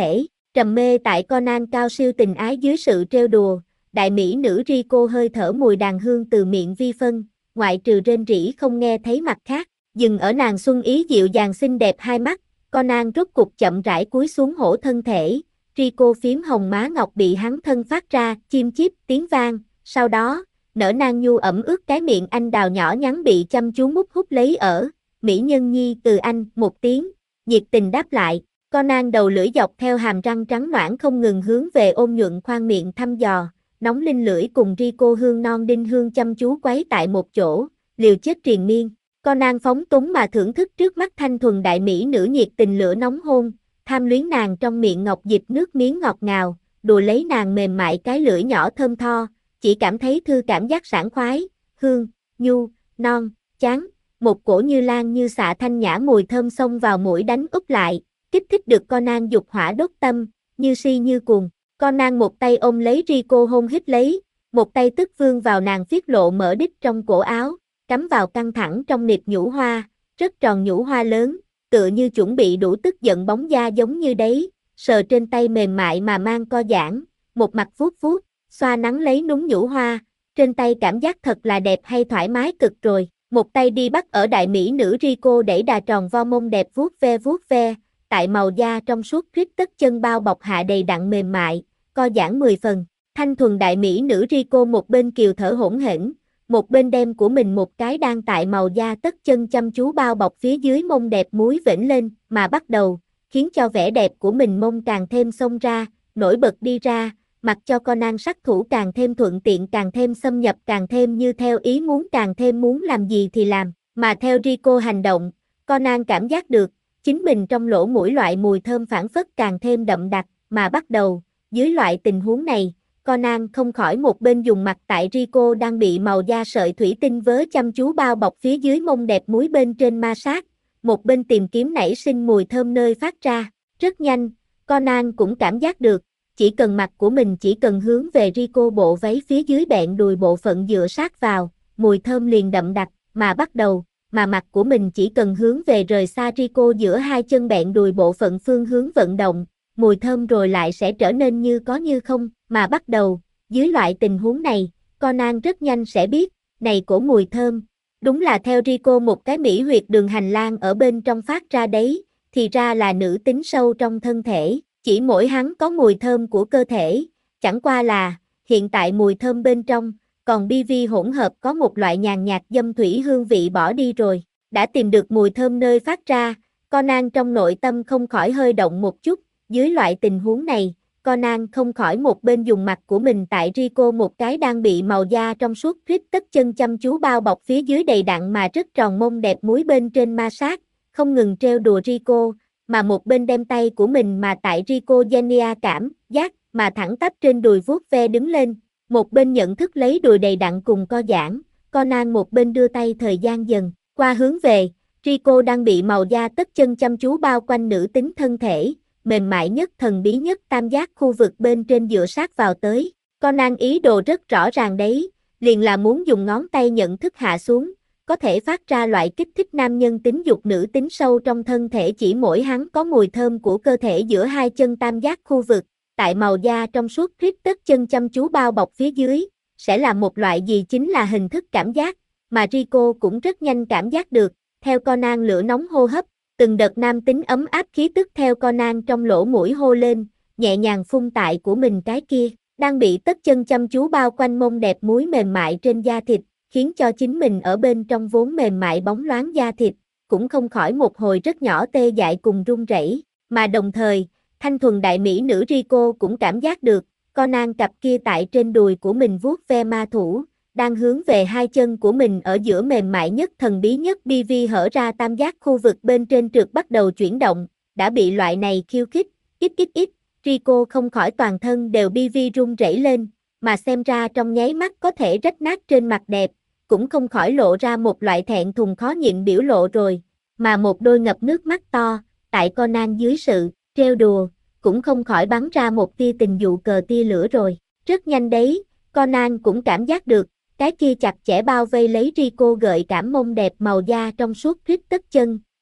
Trầm mê tại Conan cao siêu tình ái dưới sự trêu đùa, đại mỹ nữ Rico hơi thở mùi đàn hương từ miệng vi phân, ngoại trừ rên rỉ không nghe thấy mặt khác, dừng ở nàng xuân ý dịu dàng xinh đẹp hai mắt, Conan rốt cục chậm rãi cúi xuống hổ thân thể, Rico phím hồng má ngọc bị hắn thân phát ra chim chíp tiếng vang, sau đó, nở nang nhu ẩm ướt cái miệng anh đào nhỏ nhắn bị chăm chú mút hút lấy ở, mỹ nhân nhi từ anh một tiếng, nhiệt tình đáp lại. Conan đầu lưỡi dọc theo hàm răng trắng ноãn không ngừng hướng về ôn nhuận khoang miệng thăm dò, nóng linh lưỡi cùng Rico hương non đinh hương chăm chú quấy tại một chỗ, liều chết triền miên. Conan phóng túng mà thưởng thức trước mắt thanh thuần đại mỹ nữ nhiệt tình lửa nóng hôn, tham luyến nàng trong miệng ngọc dịch nước miếng ngọt ngào, đùa lấy nàng mềm mại cái lưỡi nhỏ thơm tho, chỉ cảm thấy thư cảm giác sảng khoái, hương, nhu, non, chán, một cổ như lan như xạ thanh nhã mùi thơm xông vào mũi đánh úp lại. Kích thích được Conan dục hỏa đốt tâm, như si như cuồng. Conan một tay ôm lấy Rico hôn hít lấy, một tay tức vương vào nàng phiết lộ mở đít trong cổ áo, cắm vào căng thẳng trong nịt nhũ hoa, rất tròn nhũ hoa lớn, tựa như chuẩn bị đủ tức giận bóng da giống như đấy, sờ trên tay mềm mại mà mang co giãn, một mặt vuốt vuốt, xoa nắng lấy núng nhũ hoa, trên tay cảm giác thật là đẹp hay thoải mái cực rồi, một tay đi bắt ở đại mỹ nữ Rico đẩy đà tròn vo mông đẹp vuốt ve, tại màu da trong suốt rít tất chân bao bọc hạ đầy đặn mềm mại, co giãn 10 phần, thanh thuần đại mỹ nữ Rico một bên kiều thở hỗn hển, một bên đem của mình một cái đang tại màu da tất chân chăm chú bao bọc phía dưới mông đẹp muối vểnh lên, mà bắt đầu, khiến cho vẻ đẹp của mình mông càng thêm xông ra, nổi bật đi ra, mặc cho Conan sát thủ càng thêm thuận tiện càng thêm xâm nhập càng thêm như theo ý muốn càng thêm muốn làm gì thì làm, mà theo Rico hành động, Conan cảm giác được, chính mình trong lỗ mũi loại mùi thơm phảng phất càng thêm đậm đặc, mà bắt đầu, dưới loại tình huống này, Conan không khỏi một bên dùng mặt tại Rico đang bị màu da sợi thủy tinh vớ chăm chú bao bọc phía dưới mông đẹp muối bên trên ma sát, một bên tìm kiếm nảy sinh mùi thơm nơi phát ra, rất nhanh, Conan cũng cảm giác được, chỉ cần mặt của mình chỉ cần hướng về Rico bộ váy phía dưới bẹn đùi bộ phận dựa sát vào, mùi thơm liền đậm đặc, mà bắt đầu, mà mặt của mình chỉ cần hướng về rời xa Rico giữa hai chân bẹn đùi bộ phận phương hướng vận động, mùi thơm rồi lại sẽ trở nên như có như không, mà bắt đầu, dưới loại tình huống này, Conan rất nhanh sẽ biết, này cổ mùi thơm, đúng là theo Rico một cái mỹ huyệt đường hành lang ở bên trong phát ra đấy, thì ra là nữ tính sâu trong thân thể, chỉ mỗi hắn có mùi thơm của cơ thể, chẳng qua là, hiện tại mùi thơm bên trong, còn BV hỗn hợp có một loại nhàn nhạt dâm thủy hương vị bỏ đi rồi, đã tìm được mùi thơm nơi phát ra, Conan trong nội tâm không khỏi hơi động một chút, dưới loại tình huống này, Conan không khỏi một bên dùng mặt của mình tại Rico một cái đang bị màu da trong suốt rít tất chân chăm chú bao bọc phía dưới đầy đặn mà rất tròn mông đẹp muối bên trên ma sát, không ngừng trêu đùa Rico, mà một bên đem tay của mình mà tại Rico Genia cảm giác mà thẳng tắp trên đùi vuốt ve đứng lên, một bên nhận thức lấy đùi đầy đặn cùng co giãn, Conan một bên đưa tay thời gian dần qua hướng về, Rico đang bị màu da tất chân chăm chú bao quanh nữ tính thân thể, mềm mại nhất thần bí nhất tam giác khu vực bên trên dựa sát vào tới. Conan ý đồ rất rõ ràng đấy, liền là muốn dùng ngón tay nhận thức hạ xuống, có thể phát ra loại kích thích nam nhân tính dục nữ tính sâu trong thân thể chỉ mỗi hắn có mùi thơm của cơ thể giữa hai chân tam giác khu vực, tại màu da trong suốt rít tất chân chăm chú bao bọc phía dưới, sẽ là một loại gì chính là hình thức cảm giác, mà Rico cũng rất nhanh cảm giác được, theo Conan lửa nóng hô hấp, từng đợt nam tính ấm áp khí tức theo Conan trong lỗ mũi hô lên, nhẹ nhàng phun tại của mình cái kia, đang bị tất chân chăm chú bao quanh mông đẹp muối mềm mại trên da thịt, khiến cho chính mình ở bên trong vốn mềm mại bóng loáng da thịt, cũng không khỏi một hồi rất nhỏ tê dại cùng run rẩy, mà đồng thời, thanh thuần đại mỹ nữ Rico cũng cảm giác được, Conan cặp kia tại trên đùi của mình vuốt ve ma thủ, đang hướng về hai chân của mình ở giữa mềm mại nhất thần bí nhất BV hở ra tam giác khu vực bên trên trượt bắt đầu chuyển động, đã bị loại này khiêu khích, ít, Rico không khỏi toàn thân đều BV run rẩy lên, mà xem ra trong nháy mắt có thể rách nát trên mặt đẹp, cũng không khỏi lộ ra một loại thẹn thùng khó nhịn biểu lộ rồi, mà một đôi ngập nước mắt to, tại Conan dưới sự trêu đùa, cũng không khỏi bắn ra một tia tình dụ cờ tia lửa rồi, rất nhanh đấy, Conan cũng cảm giác được, cái kia chặt chẽ bao vây lấy Rico gợi cảm mông đẹp màu da trong suốt rít tất chân,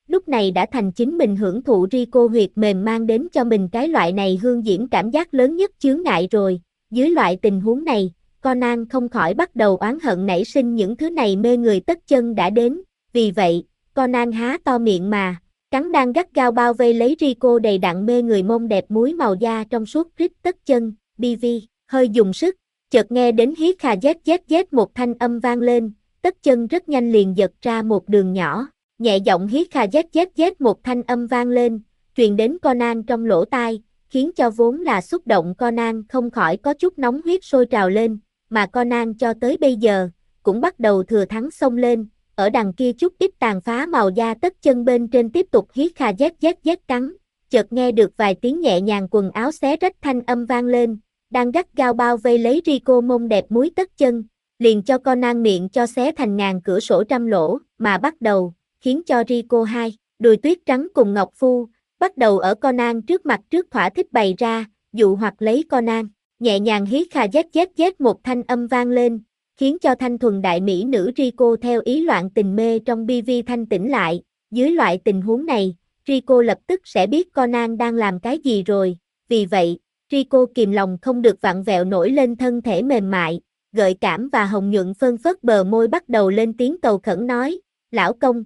lúc này đã thành chính mình hưởng thụ Rico huyệt mềm mang đến cho mình cái loại này hương diễm cảm giác lớn nhất chướng ngại rồi. Dưới loại tình huống này, Conan không khỏi bắt đầu oán hận nảy sinh những thứ này mê người tất chân đã đến, vì vậy, Conan há to miệng mà, cắn đang gắt gao bao vây lấy Rico đầy đặn mê người mông đẹp muối màu da trong suốt rít tất chân, BV, hơi dùng sức, chợt nghe đến hí khà zzzz một thanh âm vang lên, tất chân rất nhanh liền giật ra một đường nhỏ, nhẹ giọng hí khà zzzz một thanh âm vang lên, truyền đến Conan trong lỗ tai, khiến cho vốn là xúc động Conan không khỏi có chút nóng huyết sôi trào lên, mà Conan cho tới bây giờ, cũng bắt đầu thừa thắng xông lên, ở đằng kia chút ít tàn phá màu da tất chân bên trên tiếp tục hí khà zzzz cắn, chợt nghe được vài tiếng nhẹ nhàng quần áo xé rách thanh âm vang lên, đang gắt gao bao vây lấy Rico mông đẹp muối tất chân, liền cho Conan miệng cho xé thành ngàn cửa sổ trăm lỗ, mà bắt đầu, khiến cho Rico hai, đùi tuyết trắng cùng Ngọc Phu, bắt đầu ở Conan trước mặt trước thỏa thích bày ra, dụ hoặc lấy Conan, nhẹ nhàng hí khà zzzz một thanh âm vang lên, khiến cho thanh thuần đại mỹ nữ Rico theo ý loạn tình mê trong BV thanh tỉnh lại, dưới loại tình huống này, Rico lập tức sẽ biết Conan đang làm cái gì rồi, vì vậy, Rico kìm lòng không được vặn vẹo nổi lên thân thể mềm mại, gợi cảm và hồng nhuận phơn phớt bờ môi bắt đầu lên tiếng cầu khẩn nói, lão công,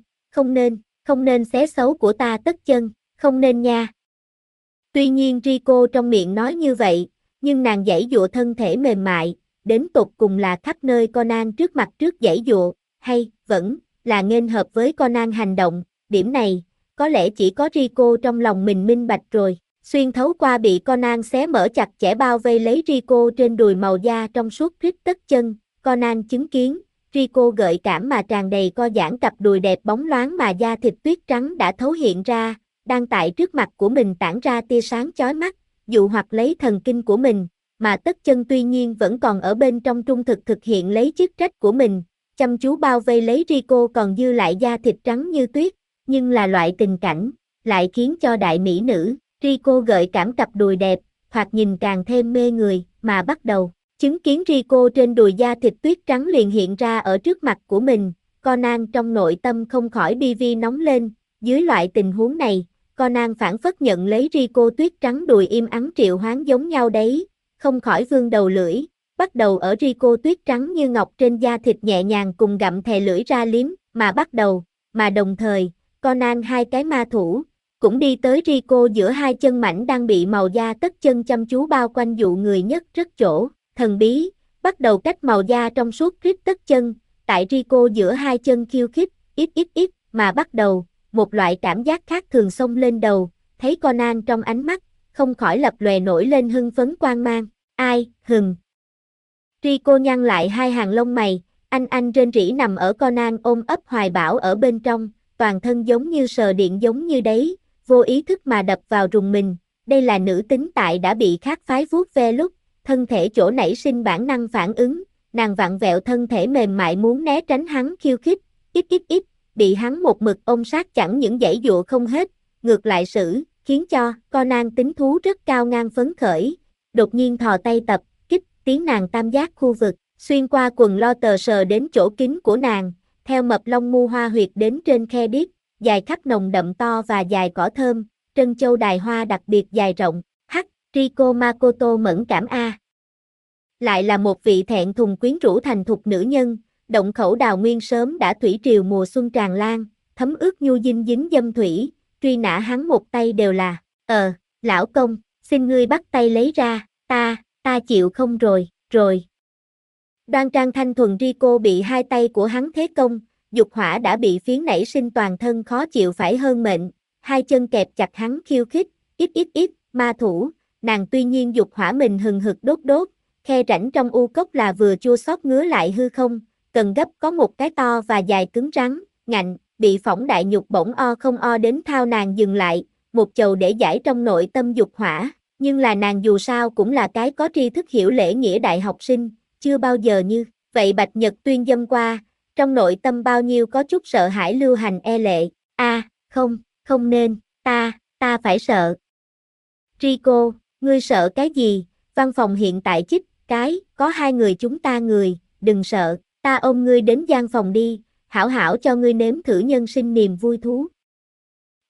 không nên xé xấu của ta tất chân, không nên nha. Tuy nhiên Rico trong miệng nói như vậy, nhưng nàng giãy giụa thân thể mềm mại, đến tột cùng là khắp nơi Conan trước mặt trước giãy giụa, hay, vẫn, là nghênh hợp với Conan hành động, điểm này, có lẽ chỉ có Rico trong lòng mình minh bạch rồi. Xuyên thấu qua bị Conan xé mở chặt chẽ bao vây lấy Rico trên đùi màu da trong suốt rít tất chân, Conan chứng kiến, Rico gợi cảm mà tràn đầy co giãn cặp đùi đẹp bóng loáng mà da thịt tuyết trắng đã thấu hiện ra, đang tại trước mặt của mình tản ra tia sáng chói mắt, dụ hoặc lấy thần kinh của mình, mà tất chân tuy nhiên vẫn còn ở bên trong trung thực thực hiện lấy chức trách của mình, chăm chú bao vây lấy Rico còn dư lại da thịt trắng như tuyết, nhưng là loại tình cảnh, lại khiến cho đại mỹ nữ, Rico gợi cảm cặp đùi đẹp, thoạt nhìn càng thêm mê người, mà bắt đầu, chứng kiến Rico trên đùi da thịt tuyết trắng liền hiện ra ở trước mặt của mình, Conan trong nội tâm không khỏi BV nóng lên, dưới loại tình huống này, Conan phản phất nhận lấy Rico tuyết trắng đùi im ắng triệu hoán giống nhau đấy, không khỏi vươn đầu lưỡi, bắt đầu ở Rico tuyết trắng như ngọc trên da thịt nhẹ nhàng cùng gặm thè lưỡi ra liếm, mà bắt đầu, mà đồng thời, Conan hai cái ma thủ, cũng đi tới Rico giữa hai chân mảnh đang bị màu da tất chân chăm chú bao quanh dụ người nhất rất chỗ, thần bí, bắt đầu cách màu da trong suốt rít tất chân, tại Rico giữa hai chân khiêu khích, ít, mà bắt đầu, một loại cảm giác khác thường xông lên đầu, thấy Conan trong ánh mắt, không khỏi lập lòe nổi lên hưng phấn quang mang, ai, Rico nhăn lại hai hàng lông mày, anh rên rỉ nằm ở Conan ôm ấp hoài bão ở bên trong, toàn thân giống như sờ điện giống như đấy, vô ý thức mà đập vào rùng mình, đây là nữ tính tại đã bị khác phái vuốt ve lúc, thân thể chỗ nảy sinh bản năng phản ứng, nàng vặn vẹo thân thể mềm mại muốn né tránh hắn khiêu khích, ít, bị hắn một mực ôm sát chẳng những giãy dụa không hết, ngược lại xử, khiến cho Conan tính thú rất cao ngang phấn khởi, đột nhiên thò tay tập, kích, tiếng nàng tam giác khu vực, xuyên qua quần lo tờ sờ đến chỗ kín của nàng, theo mập lông mu hoa huyệt đến trên khe điếc, dài khắp nồng đậm to và dài cỏ thơm, trân châu đài hoa đặc biệt dài rộng, Rico Makoto mẫn cảm a. Lại là một vị thẹn thùng quyến rũ thành thục nữ nhân, động khẩu đào nguyên sớm đã thủy triều mùa xuân tràn lan, thấm ướt nhu dinh dính dâm thủy, truy nã hắn một tay đều là, lão công, xin ngươi bắt tay lấy ra, ta chịu không rồi. Đoan trang thanh thuần Rico bị hai tay của hắn thế công, dục hỏa đã bị phiến nảy sinh toàn thân khó chịu phải hơn mệnh, hai chân kẹp chặt hắn khiêu khích, ít, ma thủ, nàng tuy nhiên dục hỏa mình hừng hực đốt, khe rãnh trong u cốc là vừa chua xót ngứa lại hư không, cần gấp có một cái to và dài cứng rắn, ngạnh, bị phỏng đại nhục bỗng o không o đến thao nàng dừng lại, một chầu để giải trong nội tâm dục hỏa, nhưng là nàng dù sao cũng là cái có tri thức hiểu lễ nghĩa đại học sinh, chưa bao giờ như vậy Bạch Nhật Tuyên dâm qua, trong nội tâm bao nhiêu có chút sợ hãi lưu hành e lệ, không nên, ta phải sợ. Rico, ngươi sợ cái gì, văn phòng hiện tại chích, có hai người chúng ta người, đừng sợ, ta ôm ngươi đến gian phòng đi, hảo hảo cho ngươi nếm thử nhân sinh niềm vui thú.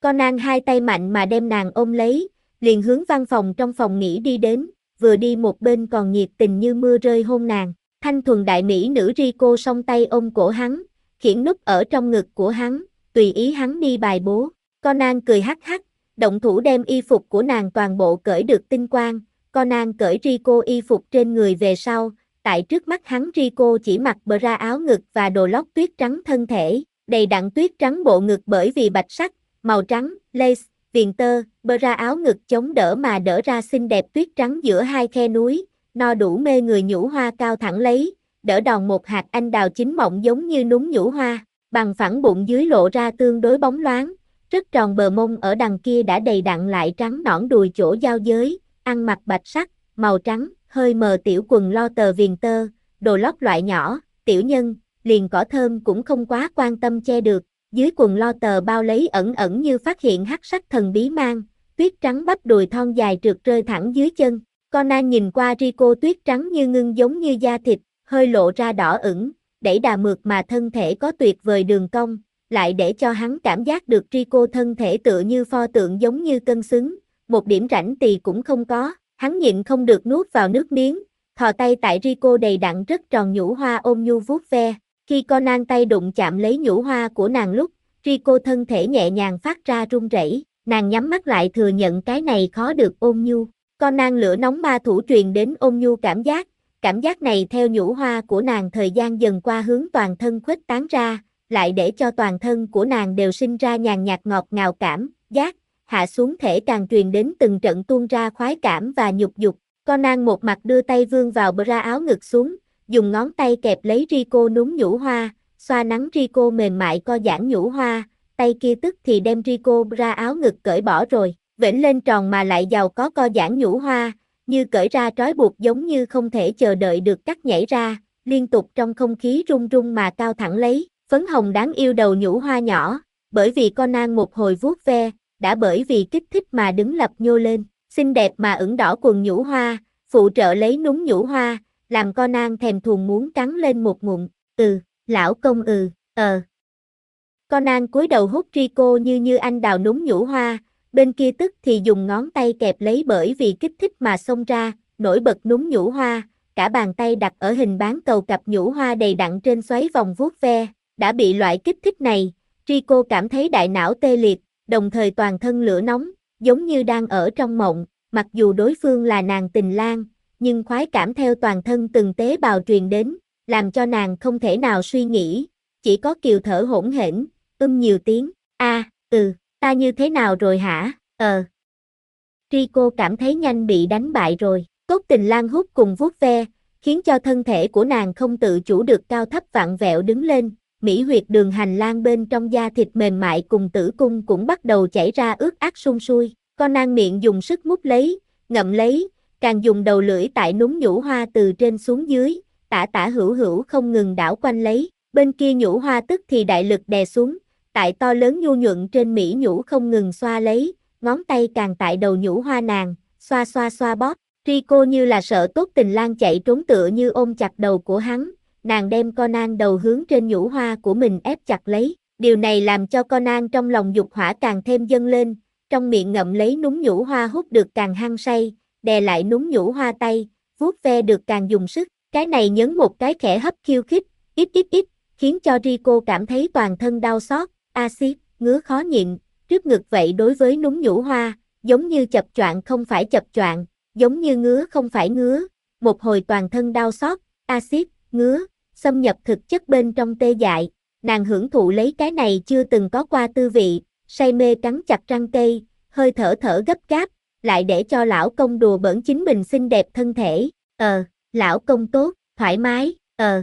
Conan hai tay mạnh mà đem nàng ôm lấy, liền hướng văn phòng trong phòng nghỉ đi đến, vừa đi một bên còn nhiệt tình như mưa rơi hôn nàng. Thanh thuần đại mỹ nữ Rico song tay ôm cổ hắn, khiển núp ở trong ngực của hắn, tùy ý hắn đi bài bố. Conan cười hắc hắc, động thủ đem y phục của nàng toàn bộ cởi được tinh quang. Conan cởi Rico y phục trên người về sau, tại trước mắt hắn Rico chỉ mặc bra áo ngực và đồ lót tuyết trắng thân thể, đầy đặn tuyết trắng bộ ngực bởi vì bạch sắc, màu trắng, lace, viền tơ, bra áo ngực chống đỡ mà đỡ ra xinh đẹp tuyết trắng giữa hai khe núi, no đủ mê người nhũ hoa cao thẳng lấy, đỡ đòn một hạt anh đào chín mọng giống như núng nhũ hoa, bằng phẳng bụng dưới lộ ra tương đối bóng loáng, rất tròn bờ mông ở đằng kia đã đầy đặn lại trắng nõn đùi chỗ giao giới, ăn mặc bạch sắc, màu trắng, hơi mờ tiểu quần lo tờ viền tơ, đồ lót loại nhỏ, tiểu nhân, liền cỏ thơm cũng không quá quan tâm che được, dưới quần lo tờ bao lấy ẩn ẩn như phát hiện hắc sắc thần bí mang, tuyết trắng bắp đùi thon dài trượt rơi thẳng dưới chân. Conan nhìn qua Rico tuyết trắng như ngưng giống như da thịt, hơi lộ ra đỏ ửng, đẩy đà mượt mà thân thể có tuyệt vời đường cong, lại để cho hắn cảm giác được Rico thân thể tựa như pho tượng giống như cân xứng, một điểm rãnh tỳ cũng không có, hắn nhịn không được nuốt vào nước miếng, thò tay tại Rico đầy đặn rất tròn nhũ hoa ôm nhu vuốt ve, khi Conan tay đụng chạm lấy nhũ hoa của nàng lúc, Rico thân thể nhẹ nhàng phát ra run rẩy, nàng nhắm mắt lại thừa nhận cái này khó được ôm nhu. Conan lửa nóng ma thủ truyền đến ôm nhu cảm giác này theo nhũ hoa của nàng thời gian dần qua hướng toàn thân khuếch tán ra, lại để cho toàn thân của nàng đều sinh ra nhàn nhạt ngọt ngào cảm giác, hạ xuống thể càng truyền đến từng trận tuôn ra khoái cảm và nhục dục. Conan một mặt đưa tay vươn vào bra áo ngực xuống, dùng ngón tay kẹp lấy Rico núm nhũ hoa, xoa nắng Rico mềm mại co giãn nhũ hoa, tay kia tức thì đem Rico bra áo ngực cởi bỏ rồi, vểnh lên tròn mà lại giàu có co giãn nhũ hoa, như cởi ra trói buộc giống như không thể chờ đợi được cắt nhảy ra, liên tục trong không khí rung rung mà cao thẳng lấy, phấn hồng đáng yêu đầu nhũ hoa nhỏ, bởi vì Conan một hồi vuốt ve, đã bởi vì kích thích mà đứng lập nhô lên, xinh đẹp mà ửng đỏ quần nhũ hoa, phụ trợ lấy núm nhũ hoa, làm Conan thèm thuồng muốn cắn lên một ngụm, lão công Conan cúi đầu hút Rico như anh đào núm nhũ hoa, bên kia tức thì dùng ngón tay kẹp lấy bởi vì kích thích mà xông ra, nổi bật núm nhũ hoa, cả bàn tay đặt ở hình bán cầu cặp nhũ hoa đầy đặn trên xoáy vòng vuốt ve, đã bị loại kích thích này, Rico cảm thấy đại não tê liệt, đồng thời toàn thân lửa nóng, giống như đang ở trong mộng, mặc dù đối phương là nàng tình lang, nhưng khoái cảm theo toàn thân từng tế bào truyền đến, làm cho nàng không thể nào suy nghĩ, chỉ có kiều thở hỗn hển, nhiều tiếng, ta như thế nào rồi hả, Rico cảm thấy nhanh bị đánh bại rồi, cốt tình lang hút cùng vuốt ve, khiến cho thân thể của nàng không tự chủ được cao thấp vặn vẹo đứng lên, mỹ huyệt đường hành lang bên trong da thịt mềm mại cùng tử cung cũng bắt đầu chảy ra ướt át sung sui, Conan miệng dùng sức mút lấy, ngậm lấy, càng dùng đầu lưỡi tại núm nhũ hoa từ trên xuống dưới, tả tả hữu hữu không ngừng đảo quanh lấy, bên kia nhũ hoa tức thì đại lực đè xuống, tại to lớn nhu nhuận trên mỹ nhũ không ngừng xoa lấy, ngón tay càng tại đầu nhũ hoa nàng, xoa bóp, Rico như là sợ tốt tình lang chạy trốn tựa như ôm chặt đầu của hắn, nàng đem Conan đầu hướng trên nhũ hoa của mình ép chặt lấy, điều này làm cho Conan trong lòng dục hỏa càng thêm dâng lên, trong miệng ngậm lấy núm nhũ hoa hút được càng hăng say, đè lại núm nhũ hoa tay, vuốt ve được càng dùng sức, cái này nhấn một cái khẽ hấp khiêu khích, ít, khiến cho Rico cảm thấy toàn thân đau xót, axit, ngứa khó nhịn, trước ngực vậy đối với núm nhũ hoa, giống như chập choạng không phải chập choạng, giống như ngứa không phải ngứa, một hồi toàn thân đau xót, axit, ngứa, xâm nhập thực chất bên trong tê dại, nàng hưởng thụ lấy cái này chưa từng có qua tư vị, say mê cắn chặt răng cây, hơi thở gấp gáp, lại để cho lão công đùa bỡn chính mình xinh đẹp thân thể, lão công tốt, thoải mái,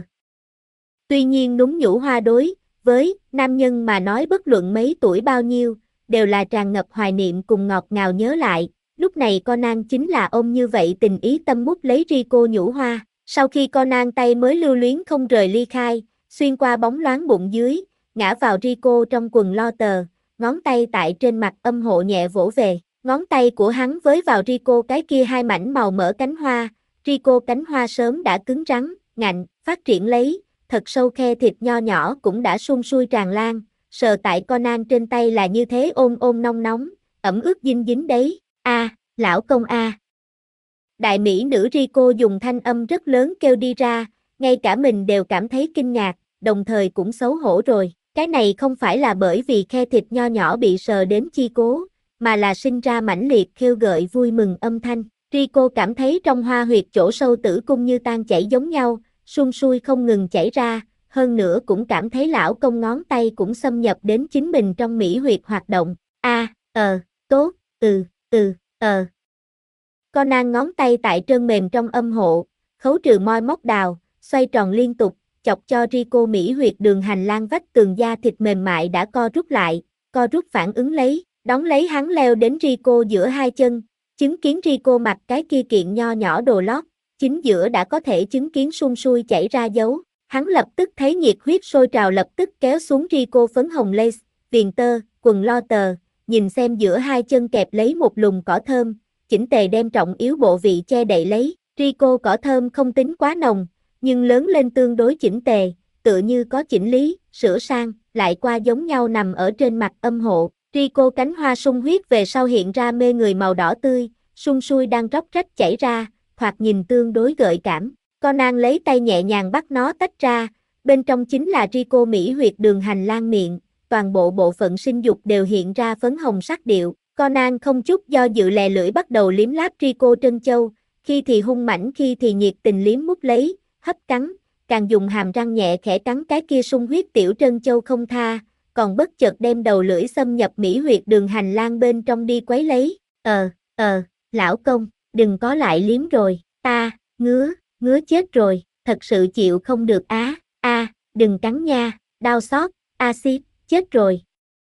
Tuy nhiên núm nhũ hoa đối với nam nhân mà nói bất luận mấy tuổi bao nhiêu, đều là tràn ngập hoài niệm cùng ngọt ngào nhớ lại, lúc này Conan chính là ôm như vậy tình ý tâm mút lấy Rico nhũ hoa, sau khi Conan tay mới lưu luyến không rời ly khai, xuyên qua bóng loáng bụng dưới, ngã vào Rico trong quần lo tờ, ngón tay tại trên mặt âm hộ nhẹ vỗ về, ngón tay của hắn với vào Rico cái kia hai mảnh màu mỡ cánh hoa, Rico cánh hoa sớm đã cứng rắn, ngạnh, phát triển lấy, thật sâu khe thịt nho nhỏ cũng đã sung sui tràn lan, sờ tại Conan trên tay là như thế ôm ôm nong nóng, ẩm ướt dinh dính đấy, lão công a. Đại mỹ nữ Rico dùng thanh âm rất lớn kêu đi ra, ngay cả mình đều cảm thấy kinh ngạc, đồng thời cũng xấu hổ rồi. Cái này không phải là bởi vì khe thịt nho nhỏ bị sờ đến chi cố, mà là sinh ra mãnh liệt kêu gợi vui mừng âm thanh. Rico cảm thấy trong hoa huyệt chỗ sâu tử cung như tan chảy giống nhau, suôn sui không ngừng chảy ra, hơn nữa cũng cảm thấy lão công ngón tay cũng xâm nhập đến chính mình trong mỹ huyệt hoạt động. Tốt, Conan ngón tay tại trơn mềm trong âm hộ, khấu trừ moi móc đào, xoay tròn liên tục, chọc cho Rico mỹ huyệt đường hành lang vách tường da thịt mềm mại đã co rút lại, co rút phản ứng lấy, đón lấy hắn leo đến Rico giữa hai chân, chứng kiến Rico mặc cái kia kiện nho nhỏ đồ lót, chính giữa đã có thể chứng kiến sung sui chảy ra dấu, hắn lập tức thấy nhiệt huyết sôi trào lập tức kéo xuống Rico phấn hồng lace, viền tơ, quần lo tờ, nhìn xem giữa hai chân kẹp lấy một lùm cỏ thơm, chỉnh tề đem trọng yếu bộ vị che đậy lấy, Rico cỏ thơm không tính quá nồng, nhưng lớn lên tương đối chỉnh tề, tựa như có chỉnh lý, sửa sang, lại qua giống nhau nằm ở trên mặt âm hộ. Rico cánh hoa sung huyết về sau hiện ra mê người màu đỏ tươi, sung sui đang róc rách chảy ra, thoạt nhìn tương đối gợi cảm. Conan lấy tay nhẹ nhàng bắt nó tách ra, bên trong chính là Rico mỹ huyệt đường hành lang miệng, toàn bộ bộ phận sinh dục đều hiện ra phấn hồng sắc điệu. Conan không chút do dự lè lưỡi bắt đầu liếm láp Rico trân châu, khi thì hung mãnh khi thì nhiệt tình liếm mút lấy, hấp cắn, càng dùng hàm răng nhẹ khẽ cắn cái kia sung huyết tiểu trân châu không tha, còn bất chợt đem đầu lưỡi xâm nhập mỹ huyệt đường hành lang bên trong đi quấy lấy. Lão công, đừng có lại liếm rồi, ta, ngứa chết rồi, thật sự chịu không được đừng cắn nha, đau xót, axit, chết rồi.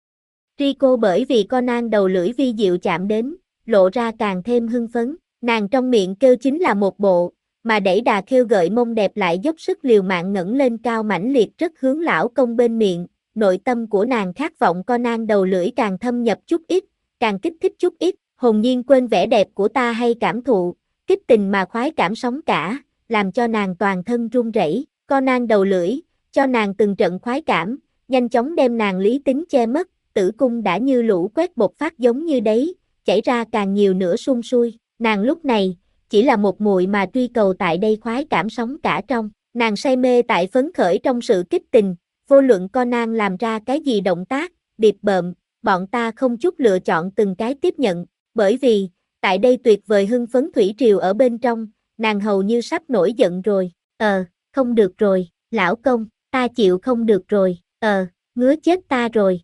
Rico bởi vì Conan đầu lưỡi vi diệu chạm đến, lộ ra càng thêm hưng phấn, nàng trong miệng kêu chính là một bộ, mà đẩy đà kêu gợi mông đẹp lại dốc sức liều mạng ngẩng lên cao mãnh liệt rất hướng lão công bên miệng, nội tâm của nàng khát vọng Conan đầu lưỡi càng thâm nhập chút ít, càng kích thích chút ít, hồn nhiên quên vẻ đẹp của ta hay cảm thụ, kích tình mà khoái cảm sóng cả, làm cho nàng toàn thân run rẩy. Conan đầu lưỡi, cho nàng từng trận khoái cảm, nhanh chóng đem nàng lý tính che mất, tử cung đã như lũ quét bột phát giống như đấy, chảy ra càng nhiều nữa sung sui, nàng lúc này, chỉ là một muội mà truy cầu tại đây khoái cảm sóng cả trong, nàng say mê tại phấn khởi trong sự kích tình, vô luận Conan làm ra cái gì động tác, điệp bợm, bọn ta không chút lựa chọn từng cái tiếp nhận, bởi vì, tại đây tuyệt vời hưng phấn thủy triều ở bên trong, nàng hầu như sắp nổi giận rồi, không được rồi, lão công, ta chịu không được rồi, ngứa chết ta rồi,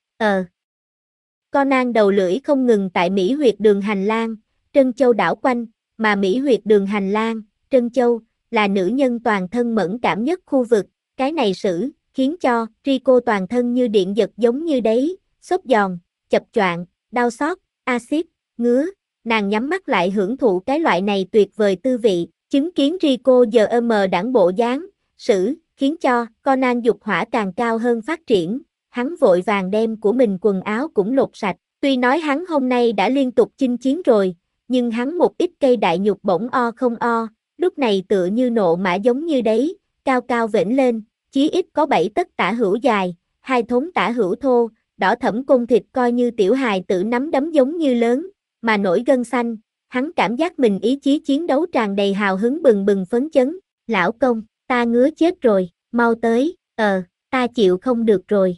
Conan đầu lưỡi không ngừng tại mỹ huyệt đường hành lang, trân châu đảo quanh, mà mỹ huyệt đường hành lang, trân châu, là nữ nhân toàn thân mẫn cảm nhất khu vực, cái này khiến cho Rico toàn thân như điện giật giống như đấy, xốp giòn, chập choạng, đau xót, axit, ngứa, nàng nhắm mắt lại hưởng thụ cái loại này tuyệt vời tư vị, chứng kiến Rico giờ đẳng bộ dáng, khiến cho Conan dục hỏa càng cao hơn phát triển, hắn vội vàng đem của mình quần áo cũng lột sạch, tuy nói hắn hôm nay đã liên tục chinh chiến rồi, nhưng hắn một ít cây đại nhục bỗng không lúc này tựa như nộ mã giống như đấy, cao cao vểnh lên, chí ít có 7 tấc tả hữu dài, 2 thốn tả hữu thô, đỏ thẫm cung thịt coi như tiểu hài tử nắm đấm giống như lớn, mà nổi gân xanh, hắn cảm giác mình ý chí chiến đấu tràn đầy hào hứng bừng bừng phấn chấn, lão công, ta ngứa chết rồi, mau tới, ta chịu không được rồi,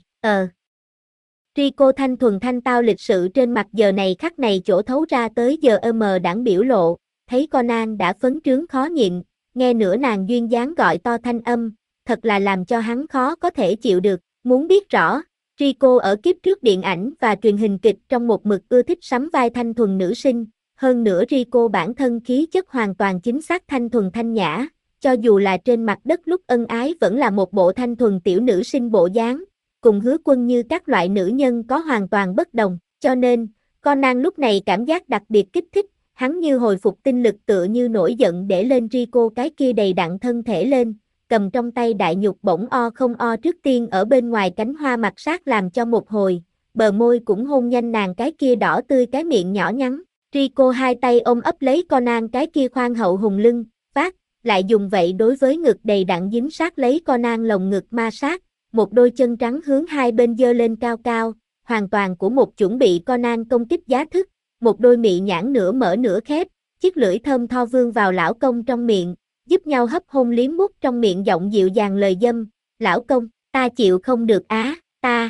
Rico thanh thuần thanh tao lịch sự trên mặt giờ này khắc này chỗ thấu ra tới giờ đẳng biểu lộ, thấy Conan đã phấn trướng khó nhịn, nghe nửa nàng duyên dáng gọi to thanh âm, thật là làm cho hắn khó có thể chịu được, muốn biết rõ, Rico ở kiếp trước điện ảnh và truyền hình kịch trong một mực ưa thích sắm vai thanh thuần nữ sinh, hơn nữa Rico bản thân khí chất hoàn toàn chính xác thanh thuần thanh nhã, cho dù là trên mặt đất lúc ân ái vẫn là một bộ thanh thuần tiểu nữ sinh bộ dáng, cùng Hứa Quân như các loại nữ nhân có hoàn toàn bất đồng, cho nên, Conan lúc này cảm giác đặc biệt kích thích, hắn như hồi phục tinh lực tựa như nổi giận để lên Rico cái kia đầy đặn thân thể lên, cầm trong tay đại nhục bỗng không trước tiên ở bên ngoài cánh hoa mặt sát làm cho một hồi, bờ môi cũng hôn nhanh nàng cái kia đỏ tươi cái miệng nhỏ nhắn, Rico hai tay ôm ấp lấy Conan cái kia khoan hậu hùng lưng, lại dùng vậy đối với ngực đầy đặn dính sát lấy Conan lồng ngực ma sát, một đôi chân trắng hướng hai bên giơ lên cao cao, hoàn toàn của một chuẩn bị Conan công kích giá thức, một đôi mị nhãn nửa mở nửa khép, chiếc lưỡi thơm tho vương vào lão công trong miệng, giúp nhau hấp hôn liếm mút trong miệng giọng dịu dàng lời dâm, lão công, ta chịu không được á, ta.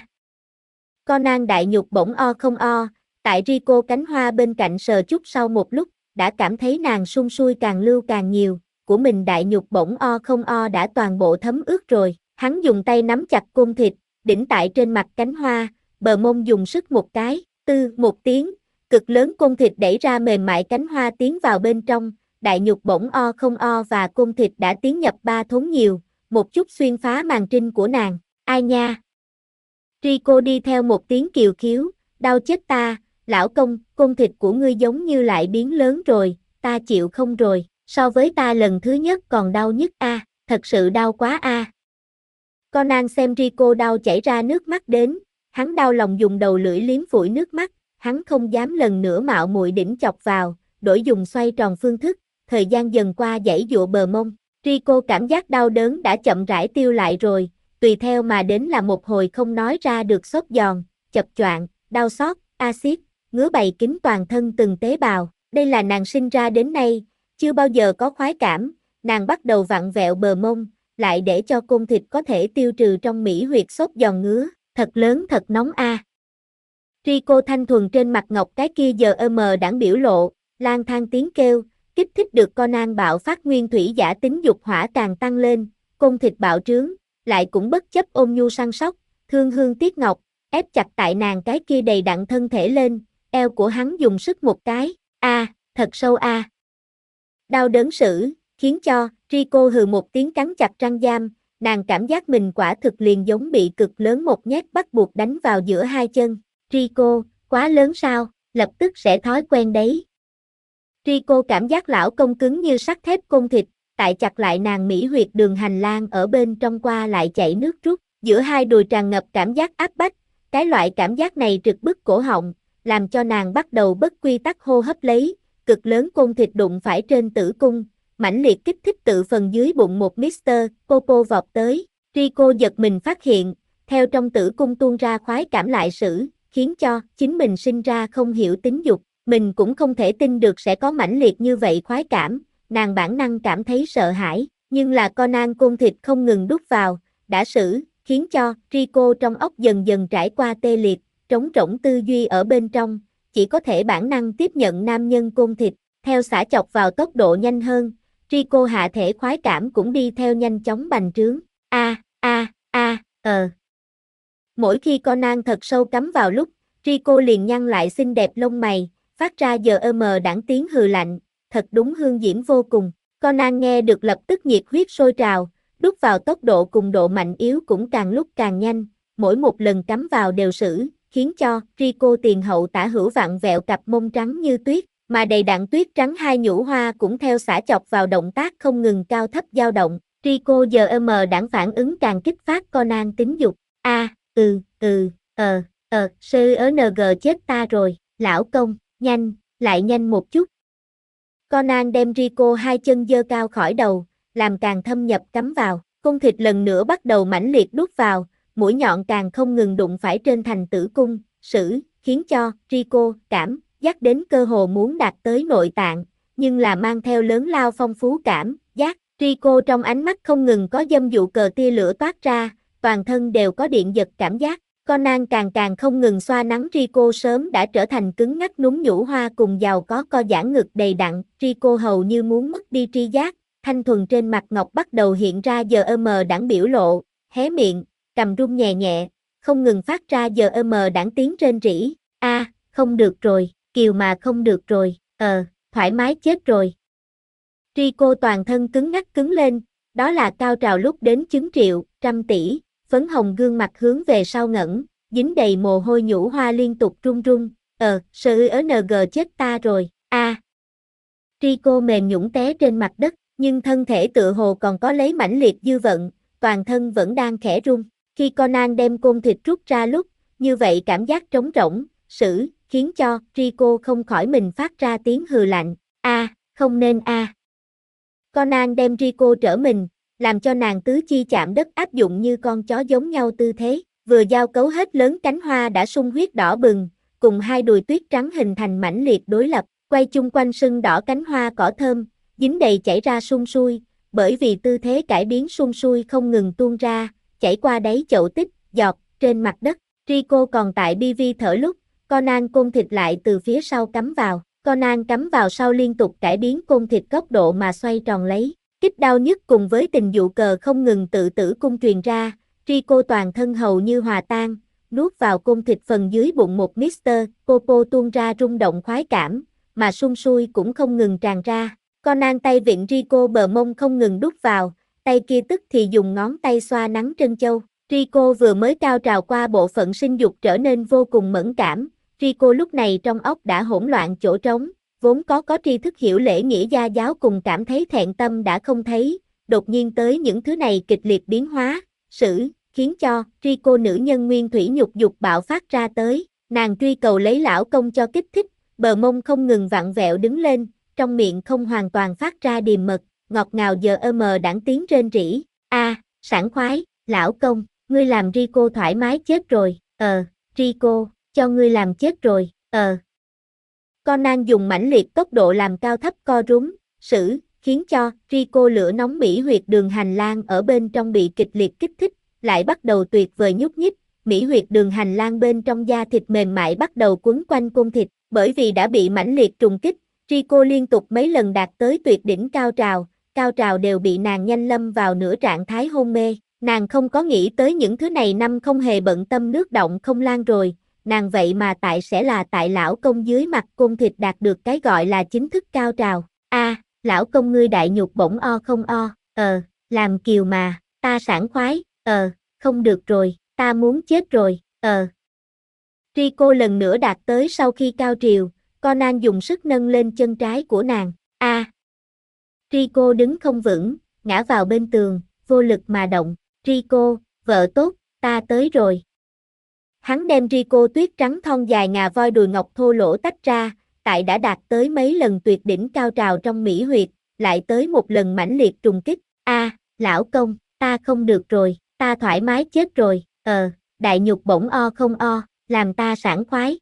Conan đại nhục bỗng o không o, tại Rico cánh hoa bên cạnh sờ chút sau một lúc, đã cảm thấy nàng sung sui càng lưu càng nhiều, của mình đại nhục bỗng o không o đã toàn bộ thấm ướt rồi, hắn dùng tay nắm chặt côn thịt, đỉnh tại trên mặt cánh hoa, bờ mông dùng sức một cái, tư một tiếng, cực lớn côn thịt đẩy ra mềm mại cánh hoa tiến vào bên trong, đại nhục bỗng o không o và côn thịt đã tiến nhập ba thốn nhiều, một chút xuyên phá màng trinh của nàng, ai nha. Rico đi theo một tiếng kiều khiếu, đau chết ta, lão công, côn thịt của ngươi giống như lại biến lớn rồi, ta chịu không rồi, so với ta lần thứ nhất còn đau nhất a, thật sự đau quá a. Conan xem Rico đau chảy ra nước mắt đến, hắn đau lòng dùng đầu lưỡi liếm phủi nước mắt, hắn không dám lần nữa mạo muội đỉnh chọc vào, đổi dùng xoay tròn phương thức, thời gian dần qua giãy giụa bờ mông, Rico cảm giác đau đớn đã chậm rãi tiêu lại rồi, tùy theo mà đến là một hồi không nói ra được xốp giòn, chập choạng, đau xót, axit, ngứa bầy kín toàn thân từng tế bào, đây là nàng sinh ra đến nay, chưa bao giờ có khoái cảm, nàng bắt đầu vặn vẹo bờ mông, lại để cho côn thịt có thể tiêu trừ trong mỹ huyệt xốp giòn ngứa, thật lớn thật nóng a. Rico thanh thuần trên mặt ngọc cái kia giờ đãng biểu lộ, lang thang tiếng kêu, kích thích được Conan bạo phát nguyên thủy giả tính dục hỏa càng tăng lên, côn thịt bạo trướng, lại cũng bất chấp ôm nhu săn sóc, thương hương tiếc ngọc, ép chặt tại nàng cái kia đầy đặn thân thể lên, eo của hắn dùng sức một cái, thật sâu a. Đau đớn sử, khiến cho Rico hừ một tiếng cắn chặt răng giam, nàng cảm giác mình quả thực liền giống bị cực lớn một nhát bắt buộc đánh vào giữa hai chân. Rico, quá lớn sao, lập tức sẽ thói quen đấy. Rico cảm giác lão công cứng như sắt thép côn thịt, tại chặt lại nàng mỹ huyệt đường hành lang ở bên trong qua lại chảy nước rút, giữa hai đùi tràn ngập cảm giác áp bách, cái loại cảm giác này rực bức cổ họng, làm cho nàng bắt đầu bất quy tắc hô hấp lấy, cực lớn côn thịt đụng phải trên tử cung, mãnh liệt kích thích tự phần dưới bụng một Mr. Popo vọt tới, Rico giật mình phát hiện, theo trong tử cung tuôn ra khoái cảm lại sử, khiến cho chính mình sinh ra không hiểu tính dục, mình cũng không thể tin được sẽ có mãnh liệt như vậy khoái cảm, nàng bản năng cảm thấy sợ hãi, nhưng là Conan côn thịt không ngừng đút vào, đã sử, khiến cho Rico trong óc dần dần trải qua tê liệt, trống rỗng tư duy ở bên trong, chỉ có thể bản năng tiếp nhận nam nhân côn thịt, theo xả chọc vào tốc độ nhanh hơn, Rico hạ thể khoái cảm cũng đi theo nhanh chóng bành trướng, Mỗi khi Conan thật sâu cắm vào lúc, Rico liền nhăn lại xinh đẹp lông mày, phát ra giờ đãng tiếng hừ lạnh, thật đúng hương diễm vô cùng. Conan nghe được lập tức nhiệt huyết sôi trào, đút vào tốc độ cùng độ mạnh yếu cũng càng lúc càng nhanh, mỗi một lần cắm vào đều sử, khiến cho Rico tiền hậu tả hữu vặn vẹo cặp mông trắng như tuyết, mà đầy đặn tuyết trắng hai nhũ hoa cũng theo xả chọc vào động tác không ngừng cao thấp dao động. Rico giờ đãng phản ứng càng kích phát Conan tính dục. CNG chết ta rồi, lão công, nhanh, lại nhanh một chút. Conan đem Rico hai chân giơ cao khỏi đầu, làm càng thâm nhập cắm vào, cung thịt lần nữa bắt đầu mãnh liệt đút vào, mũi nhọn càng không ngừng đụng phải trên thành tử cung, sử, khiến cho Rico cảm giác đến cơ hồ muốn đạt tới nội tạng, nhưng là mang theo lớn lao phong phú cảm giác. Rico trong ánh mắt không ngừng có dâm dụ cờ tia lửa toát ra, toàn thân đều có điện giật cảm giác. Conan càng không ngừng xoa nắng Rico sớm đã trở thành cứng ngắc núm nhũ hoa cùng giàu có co giãn ngực đầy đặn, Rico hầu như muốn mất đi tri giác, thanh thuần trên mặt ngọc bắt đầu hiện ra giờ đãng biểu lộ, hé miệng, cầm rung nhẹ nhẹ, không ngừng phát ra giờ đãng tiếng rên rỉ, không được rồi, kiều mà không được rồi, thoải mái chết rồi. Rico toàn thân cứng ngắc cứng lên, đó là cao trào lúc đến chứng triệu, trăm tỷ, phấn hồng gương mặt hướng về sau ngẩng, dính đầy mồ hôi nhũ hoa liên tục run run, CNG chết ta rồi, Rico mềm nhũn té trên mặt đất, nhưng thân thể tựa hồ còn có lấy mãnh liệt dư vận, toàn thân vẫn đang khẽ run, khi Conan đem côn thịt rút ra lúc, như vậy cảm giác trống rỗng, sử, khiến cho Rico không khỏi mình phát ra tiếng hừ lạnh, không nên Conan đem Rico trở mình, làm cho nàng tứ chi chạm đất áp dụng như con chó giống nhau tư thế, vừa giao cấu hết lớn cánh hoa đã sung huyết đỏ bừng, cùng hai đùi tuyết trắng hình thành mãnh liệt đối lập, quay chung quanh sưng đỏ cánh hoa cỏ thơm, dính đầy chảy ra sung sui, bởi vì tư thế cải biến sung sui không ngừng tuôn ra, chảy qua đáy chậu tích, giọt, trên mặt đất. Rico còn tại BV thở lúc, Conan côn thịt lại từ phía sau cắm vào. Conan cắm vào sau liên tục cải biến côn thịt góc độ mà xoay tròn lấy. Kích đau nhức cùng với tình dụ cờ không ngừng tự tử cung truyền ra, Rico toàn thân hầu như hòa tan, nuốt vào côn thịt phần dưới bụng một Mr. Popo tuôn ra rung động khoái cảm, mà sung sui cũng không ngừng tràn ra. Conan tay vịn Rico bờ mông không ngừng đút vào, tay kia tức thì dùng ngón tay xoa nắn trân châu. Rico vừa mới cao trào qua bộ phận sinh dục trở nên vô cùng mẫn cảm, Rico lúc này trong óc đã hỗn loạn chỗ trống, vốn có tri thức hiểu lễ nghĩa gia giáo cùng cảm thấy thẹn tâm đã không thấy, đột nhiên tới những thứ này kịch liệt biến hóa, khiến cho Rico nữ nhân nguyên thủy nhục dục bạo phát ra tới, nàng truy cầu lấy lão công cho kích thích, bờ mông không ngừng vặn vẹo đứng lên, trong miệng không hoàn toàn phát ra điềm mật, ngọt ngào đãng tiếng rên rỉ, sảng khoái, lão công, ngươi làm Rico thoải mái chết rồi, Rico, cho ngươi làm chết rồi, Conan dùng mãnh liệt tốc độ làm cao thấp co rúm, khiến cho Rico lửa nóng mỹ huyệt đường hành lang ở bên trong bị kịch liệt kích thích, lại bắt đầu tuyệt vời nhúc nhích, mỹ huyệt đường hành lang bên trong da thịt mềm mại bắt đầu quấn quanh côn thịt, bởi vì đã bị mãnh liệt trùng kích, Rico liên tục mấy lần đạt tới tuyệt đỉnh cao trào đều bị nàng nhanh lâm vào nửa trạng thái hôn mê, nàng không có nghĩ tới những thứ này năm không hề bận tâm nước động không lan rồi, nàng vậy mà tại lão công dưới mặt côn thịt đạt được cái gọi là chính thức cao trào, lão công ngươi đại nhục bổng o không o, làm kiều mà, ta sảng khoái, không được rồi, ta muốn chết rồi, Rico lần nữa đạt tới sau khi cao trào, Conan dùng sức nâng lên chân trái của nàng, Rico đứng không vững, ngã vào bên tường, vô lực mà động, Rico, vợ tốt, ta tới rồi. Hắn đem Rico tuyết trắng thon dài ngà voi đùi ngọc thô lỗ tách ra, tại đã đạt tới mấy lần tuyệt đỉnh cao trào trong mỹ huyệt, lại tới một lần mãnh liệt trùng kích, lão công, ta không được rồi, ta thoải mái chết rồi, đại nhục bổng o không o, làm ta sảng khoái,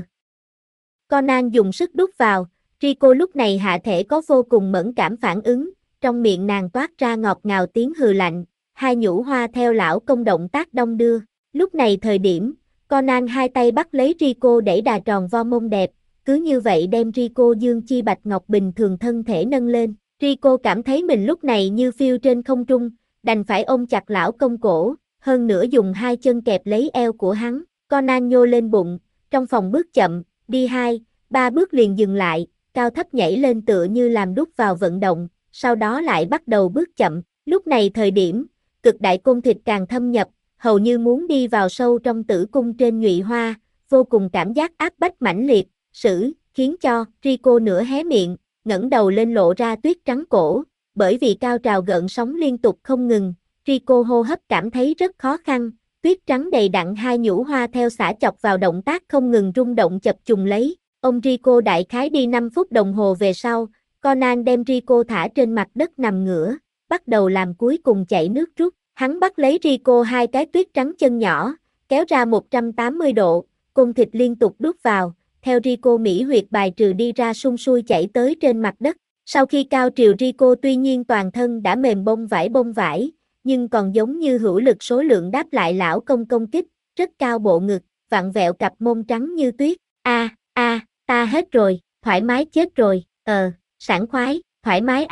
Conan dùng sức đút vào, Rico lúc này hạ thể có vô cùng mẫn cảm phản ứng, trong miệng nàng toát ra ngọt ngào tiếng hừ lạnh, hai nhũ hoa theo lão công động tác đong đưa, lúc này thời điểm, Conan hai tay bắt lấy Rico đẩy đà tròn vo mông đẹp, cứ như vậy đem Rico dương chi bạch ngọc bình thường thân thể nâng lên, Rico cảm thấy mình lúc này như phiêu trên không trung, đành phải ôm chặt lão công cổ, hơn nữa dùng hai chân kẹp lấy eo của hắn, Conan nhô lên bụng, trong phòng bước chậm, đi 2-3 bước liền dừng lại, cao thấp nhảy lên tựa như làm đút vào vận động, sau đó lại bắt đầu bước chậm, lúc này thời điểm, cực đại côn thịt càng thâm nhập, hầu như muốn đi vào sâu trong tử cung trên nhụy hoa, vô cùng cảm giác áp bách mãnh liệt, khiến cho Rico nửa hé miệng, ngẩng đầu lên lộ ra tuyết trắng cổ, bởi vì cao trào gợn sóng liên tục không ngừng, Rico hô hấp cảm thấy rất khó khăn, tuyết trắng đầy đặn hai nhũ hoa theo xả chọc vào động tác không ngừng rung động chập trùng lấy, ông Rico đại khái đi 5 phút đồng hồ về sau, Conan đem Rico thả trên mặt đất nằm ngửa, bắt đầu làm cuối cùng chạy nước rút. Hắn bắt lấy Rico hai cái tuyết trắng chân nhỏ, kéo ra 180 độ, côn thịt liên tục đút vào, theo Rico mỹ huyệt bài trừ đi ra sung sui chảy tới trên mặt đất. Sau khi cao trào Rico tuy nhiên toàn thân đã mềm bông vải, nhưng còn giống như hữu lực số lượng đáp lại lão công kích, rất cao bộ ngực, vặn vẹo cặp mông trắng như tuyết. Ta hết rồi, thoải mái chết rồi, sảng khoái, thoải mái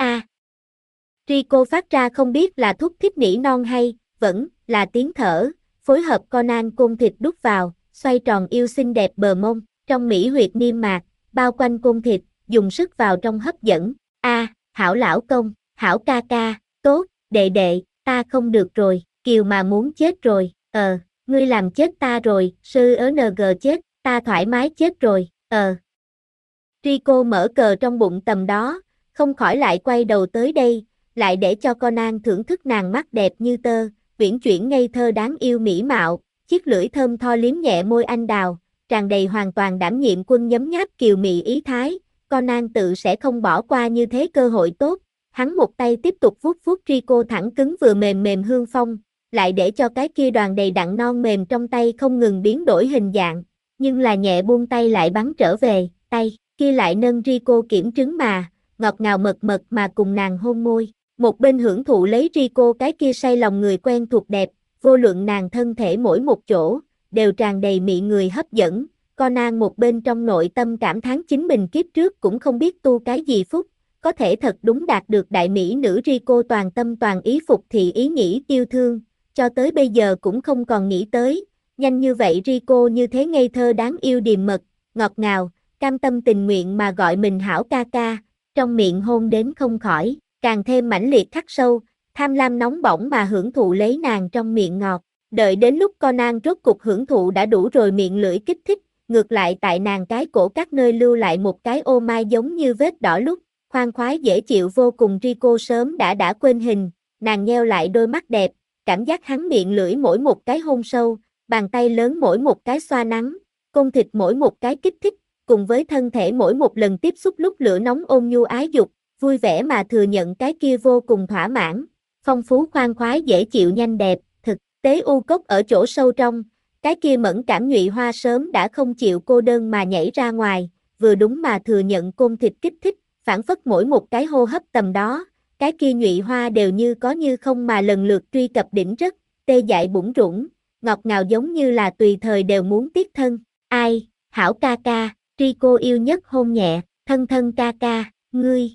Rico phát ra không biết là thúc thích nỉ non hay, vẫn là tiếng thở, phối hợp Conan côn thịt đút vào, xoay tròn yêu xinh đẹp bờ mông, trong mỹ huyệt niêm mạc, bao quanh côn thịt, dùng sức vào trong hấp dẫn. Hảo lão công, hảo ca ca, tốt, đệ, ta không được rồi, Kiều mà muốn chết rồi, ngươi làm chết ta rồi, ng chết, ta thoải mái chết rồi, Rico mở cờ trong bụng tầm đó, không khỏi lại quay đầu tới đây, lại để cho Conan thưởng thức nàng mắt đẹp như tơ, uyển chuyển ngây thơ đáng yêu mỹ mạo, chiếc lưỡi thơm tho liếm nhẹ môi anh đào, tràn đầy hoàn toàn đảm nhiệm quân nhấm nháp kiều mị ý thái, Conan tự sẽ không bỏ qua như thế cơ hội tốt, Hắn một tay tiếp tục vuốt vuốt Rico thẳng cứng vừa mềm mềm hương phong, lại để cho cái kia đoàn đầy đặn non mềm trong tay không ngừng biến đổi hình dạng, nhưng là nhẹ buông tay lại bắn trở về, tay kia lại nâng Rico kiểm trứng mà, ngọt ngào mật mật mà cùng nàng hôn môi. Một bên hưởng thụ lấy Rico cái kia say lòng người quen thuộc đẹp, vô luận nàng thân thể mỗi một chỗ, đều tràn đầy mị người hấp dẫn. Conan một bên trong nội tâm cảm thán chính mình kiếp trước cũng không biết tu cái gì phúc, có thể thật đúng đạt được đại mỹ nữ Rico toàn tâm toàn ý phục thị ý nghĩ yêu thương, cho tới bây giờ cũng không còn nghĩ tới, nhanh như vậy Rico như thế ngây thơ đáng yêu điềm mật, ngọt ngào, cam tâm tình nguyện mà gọi mình hảo ca ca, trong miệng hôn đến không khỏi, càng thêm mãnh liệt khắc sâu, tham lam nóng bỏng mà hưởng thụ lấy nàng trong miệng ngọt. Đợi đến lúc Conan rốt cục hưởng thụ đã đủ rồi miệng lưỡi kích thích, ngược lại tại nàng cái cổ các nơi lưu lại một cái ô mai giống như vết đỏ lúc, khoan khoái dễ chịu vô cùng Rico sớm đã quên hình, nàng nheo lại đôi mắt đẹp, cảm giác hắn miệng lưỡi mỗi một cái hôn sâu, bàn tay lớn mỗi một cái xoa nắng, côn thịt mỗi một cái kích thích, cùng với thân thể mỗi một lần tiếp xúc lúc lửa nóng ôn nhu ái dục, vui vẻ mà thừa nhận cái kia vô cùng thỏa mãn, phong phú khoan khoái dễ chịu nhanh đẹp, thực tế u cốc ở chỗ sâu trong, cái kia mẫn cảm nhụy hoa sớm đã không chịu cô đơn mà nhảy ra ngoài, vừa đúng mà thừa nhận côn thịt kích thích, phản phất mỗi một cái hô hấp tầm đó, cái kia nhụy hoa đều như có như không mà lần lượt truy cập đỉnh rất, tê dại bủn rủn, ngọt ngào giống như là tùy thời đều muốn tiết thân. Ai, hảo ca ca, Rico yêu nhất hôn nhẹ, thân thân ca ca, ngươi,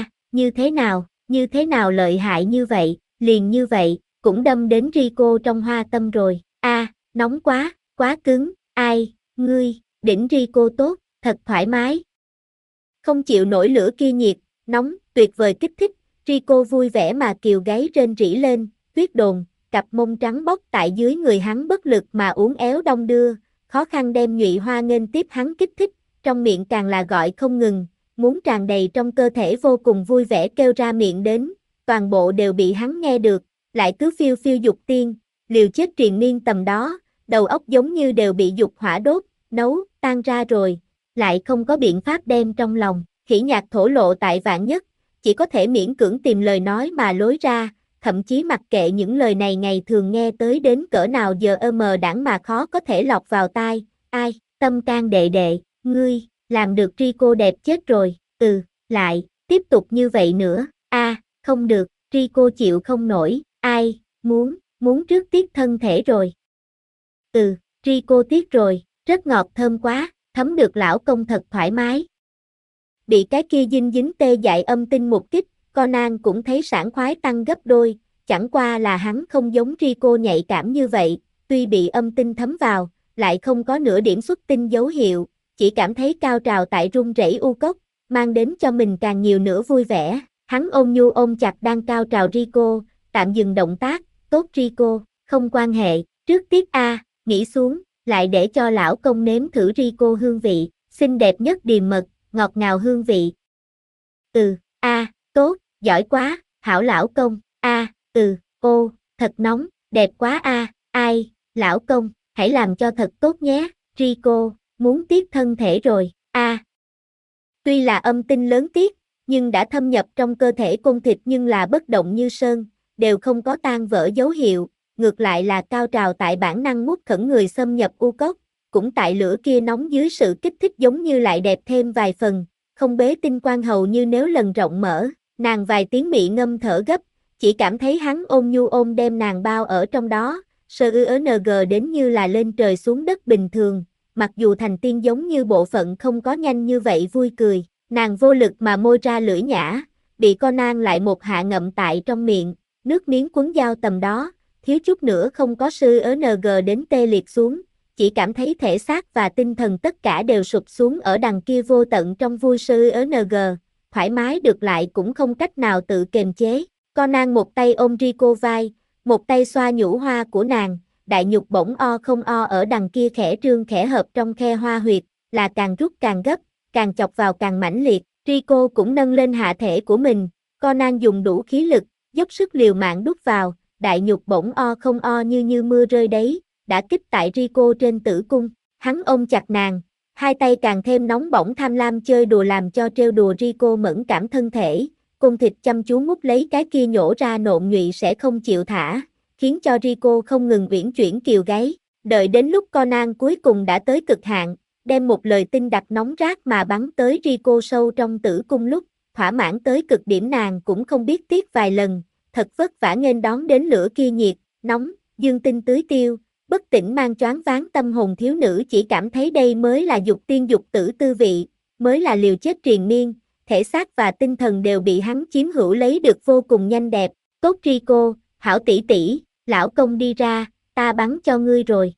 như thế nào lợi hại như vậy, liền như vậy, cũng đâm đến Rico trong hoa tâm rồi, nóng quá, quá cứng, ai, ngươi, đỉnh Rico tốt, thật thoải mái. Không chịu nổi lửa kia nhiệt, nóng, tuyệt vời kích thích, Rico vui vẻ mà kiều gáy rên rỉ lên, tuyết đồn, cặp mông trắng bóc tại dưới người hắn bất lực mà uốn éo đong đưa, khó khăn đem nhụy hoa nghênh tiếp hắn kích thích, trong miệng càng là gọi không ngừng, muốn tràn đầy trong cơ thể vô cùng vui vẻ kêu ra miệng đến, toàn bộ đều bị hắn nghe được, lại cứ phiêu phiêu dục tiên, liều chết triền miên tầm đó, đầu óc giống như đều bị dục hỏa đốt, nấu, tan ra rồi, lại không có biện pháp đem trong lòng, khỉ nhạc thổ lộ tại vạn nhất, chỉ có thể miễn cưỡng tìm lời nói mà lối ra, thậm chí mặc kệ những lời này ngày thường nghe tới đến cỡ nào giờ đãng mà khó có thể lọt vào tai, ai, tâm can đệ đệ, ngươi, làm được Rico đẹp chết rồi, lại, tiếp tục như vậy nữa, không được, Rico chịu không nổi, ai, muốn trước tiết thân thể rồi. Rico tiết rồi, rất ngọt thơm quá, thấm được lão công thật thoải mái. Bị cái kia dinh dính tê dại âm tinh một kích, Conan cũng thấy sảng khoái tăng gấp đôi, chẳng qua là hắn không giống Rico nhạy cảm như vậy, tuy bị âm tinh thấm vào, lại không có nửa điểm xuất tinh dấu hiệu, chỉ cảm thấy cao trào tại rung rẩy u cốc, mang đến cho mình càng nhiều nữa vui vẻ. Hắn ôn nhu ôm chặt đang cao trào Rico, tạm dừng động tác, tốt Rico, không quan hệ, trước tiết nghĩ xuống, lại để cho lão công nếm thử Rico hương vị, xinh đẹp nhất điềm mật, ngọt ngào hương vị. Tốt, giỏi quá, hảo lão công, ô, thật nóng, đẹp quá ai, lão công, hãy làm cho thật tốt nhé, Rico, muốn tiết thân thể rồi, Tuy là âm tinh lớn tiết, nhưng đã thâm nhập trong cơ thể côn thịt nhưng là bất động như sơn, đều không có tan vỡ dấu hiệu, ngược lại là cao trào tại bản năng mút khẩn người xâm nhập u cốc, cũng tại lửa kia nóng dưới sự kích thích giống như lại đẹp thêm vài phần, không bế tinh quang hầu như nếu lần rộng mở, nàng vài tiếng mị ngâm thở gấp, chỉ cảm thấy hắn ôm nhu ôm đem nàng bao ở trong đó, SUNG đến như là lên trời xuống đất bình thường, mặc dù thành tiên giống như bộ phận không có nhanh như vậy vui cười, nàng vô lực mà môi ra lưỡi nhã, bị Conan lại một hạ ngậm tại trong miệng, nước miếng quấn dao tầm đó, thiếu chút nữa không có SUNG đến tê liệt xuống, chỉ cảm thấy thể xác và tinh thần tất cả đều sụp xuống ở đằng kia vô tận trong vui SUNG, thoải mái được lại cũng không cách nào tự kiềm chế. Conan một tay ôm Rico vai, một tay xoa nhũ hoa của nàng, đại nhục bỗng o không o ở đằng kia khẽ trương khẽ hợp trong khe hoa huyệt, là càng rút càng gấp, càng chọc vào càng mãnh liệt, Rico cũng nâng lên hạ thể của mình, Conan dùng đủ khí lực, dốc sức liều mạng đút vào, đại nhục bỗng o không o như mưa rơi đấy, đã kích tại Rico trên tử cung, hắn ôm chặt nàng, hai tay càng thêm nóng bỏng tham lam chơi đùa làm cho trêu đùa Rico mẫn cảm thân thể, côn thịt chăm chú mút lấy cái kia nhổ ra nộn nhụy sẽ không chịu thả, khiến cho Rico không ngừng uyển chuyển kiều gáy. Đợi đến lúc Conan cuối cùng đã tới cực hạn, đem một lời tinh đặc nóng rát mà bắn tới Rico sâu trong tử cung lúc, thỏa mãn tới cực điểm nàng cũng không biết tiếc vài lần, thật vất vả nghênh đón đến lửa kia nhiệt, nóng, dương tinh tưới tiêu, bất tỉnh mang choáng váng tâm hồn thiếu nữ chỉ cảm thấy đây mới là dục tiên dục tử tư vị, mới là liều chết triền miên, thể xác và tinh thần đều bị hắn chiếm hữu lấy được vô cùng nhanh đẹp. Tốt Rico, hảo tỷ tỷ, lão công đi ra, ta bắn cho ngươi rồi.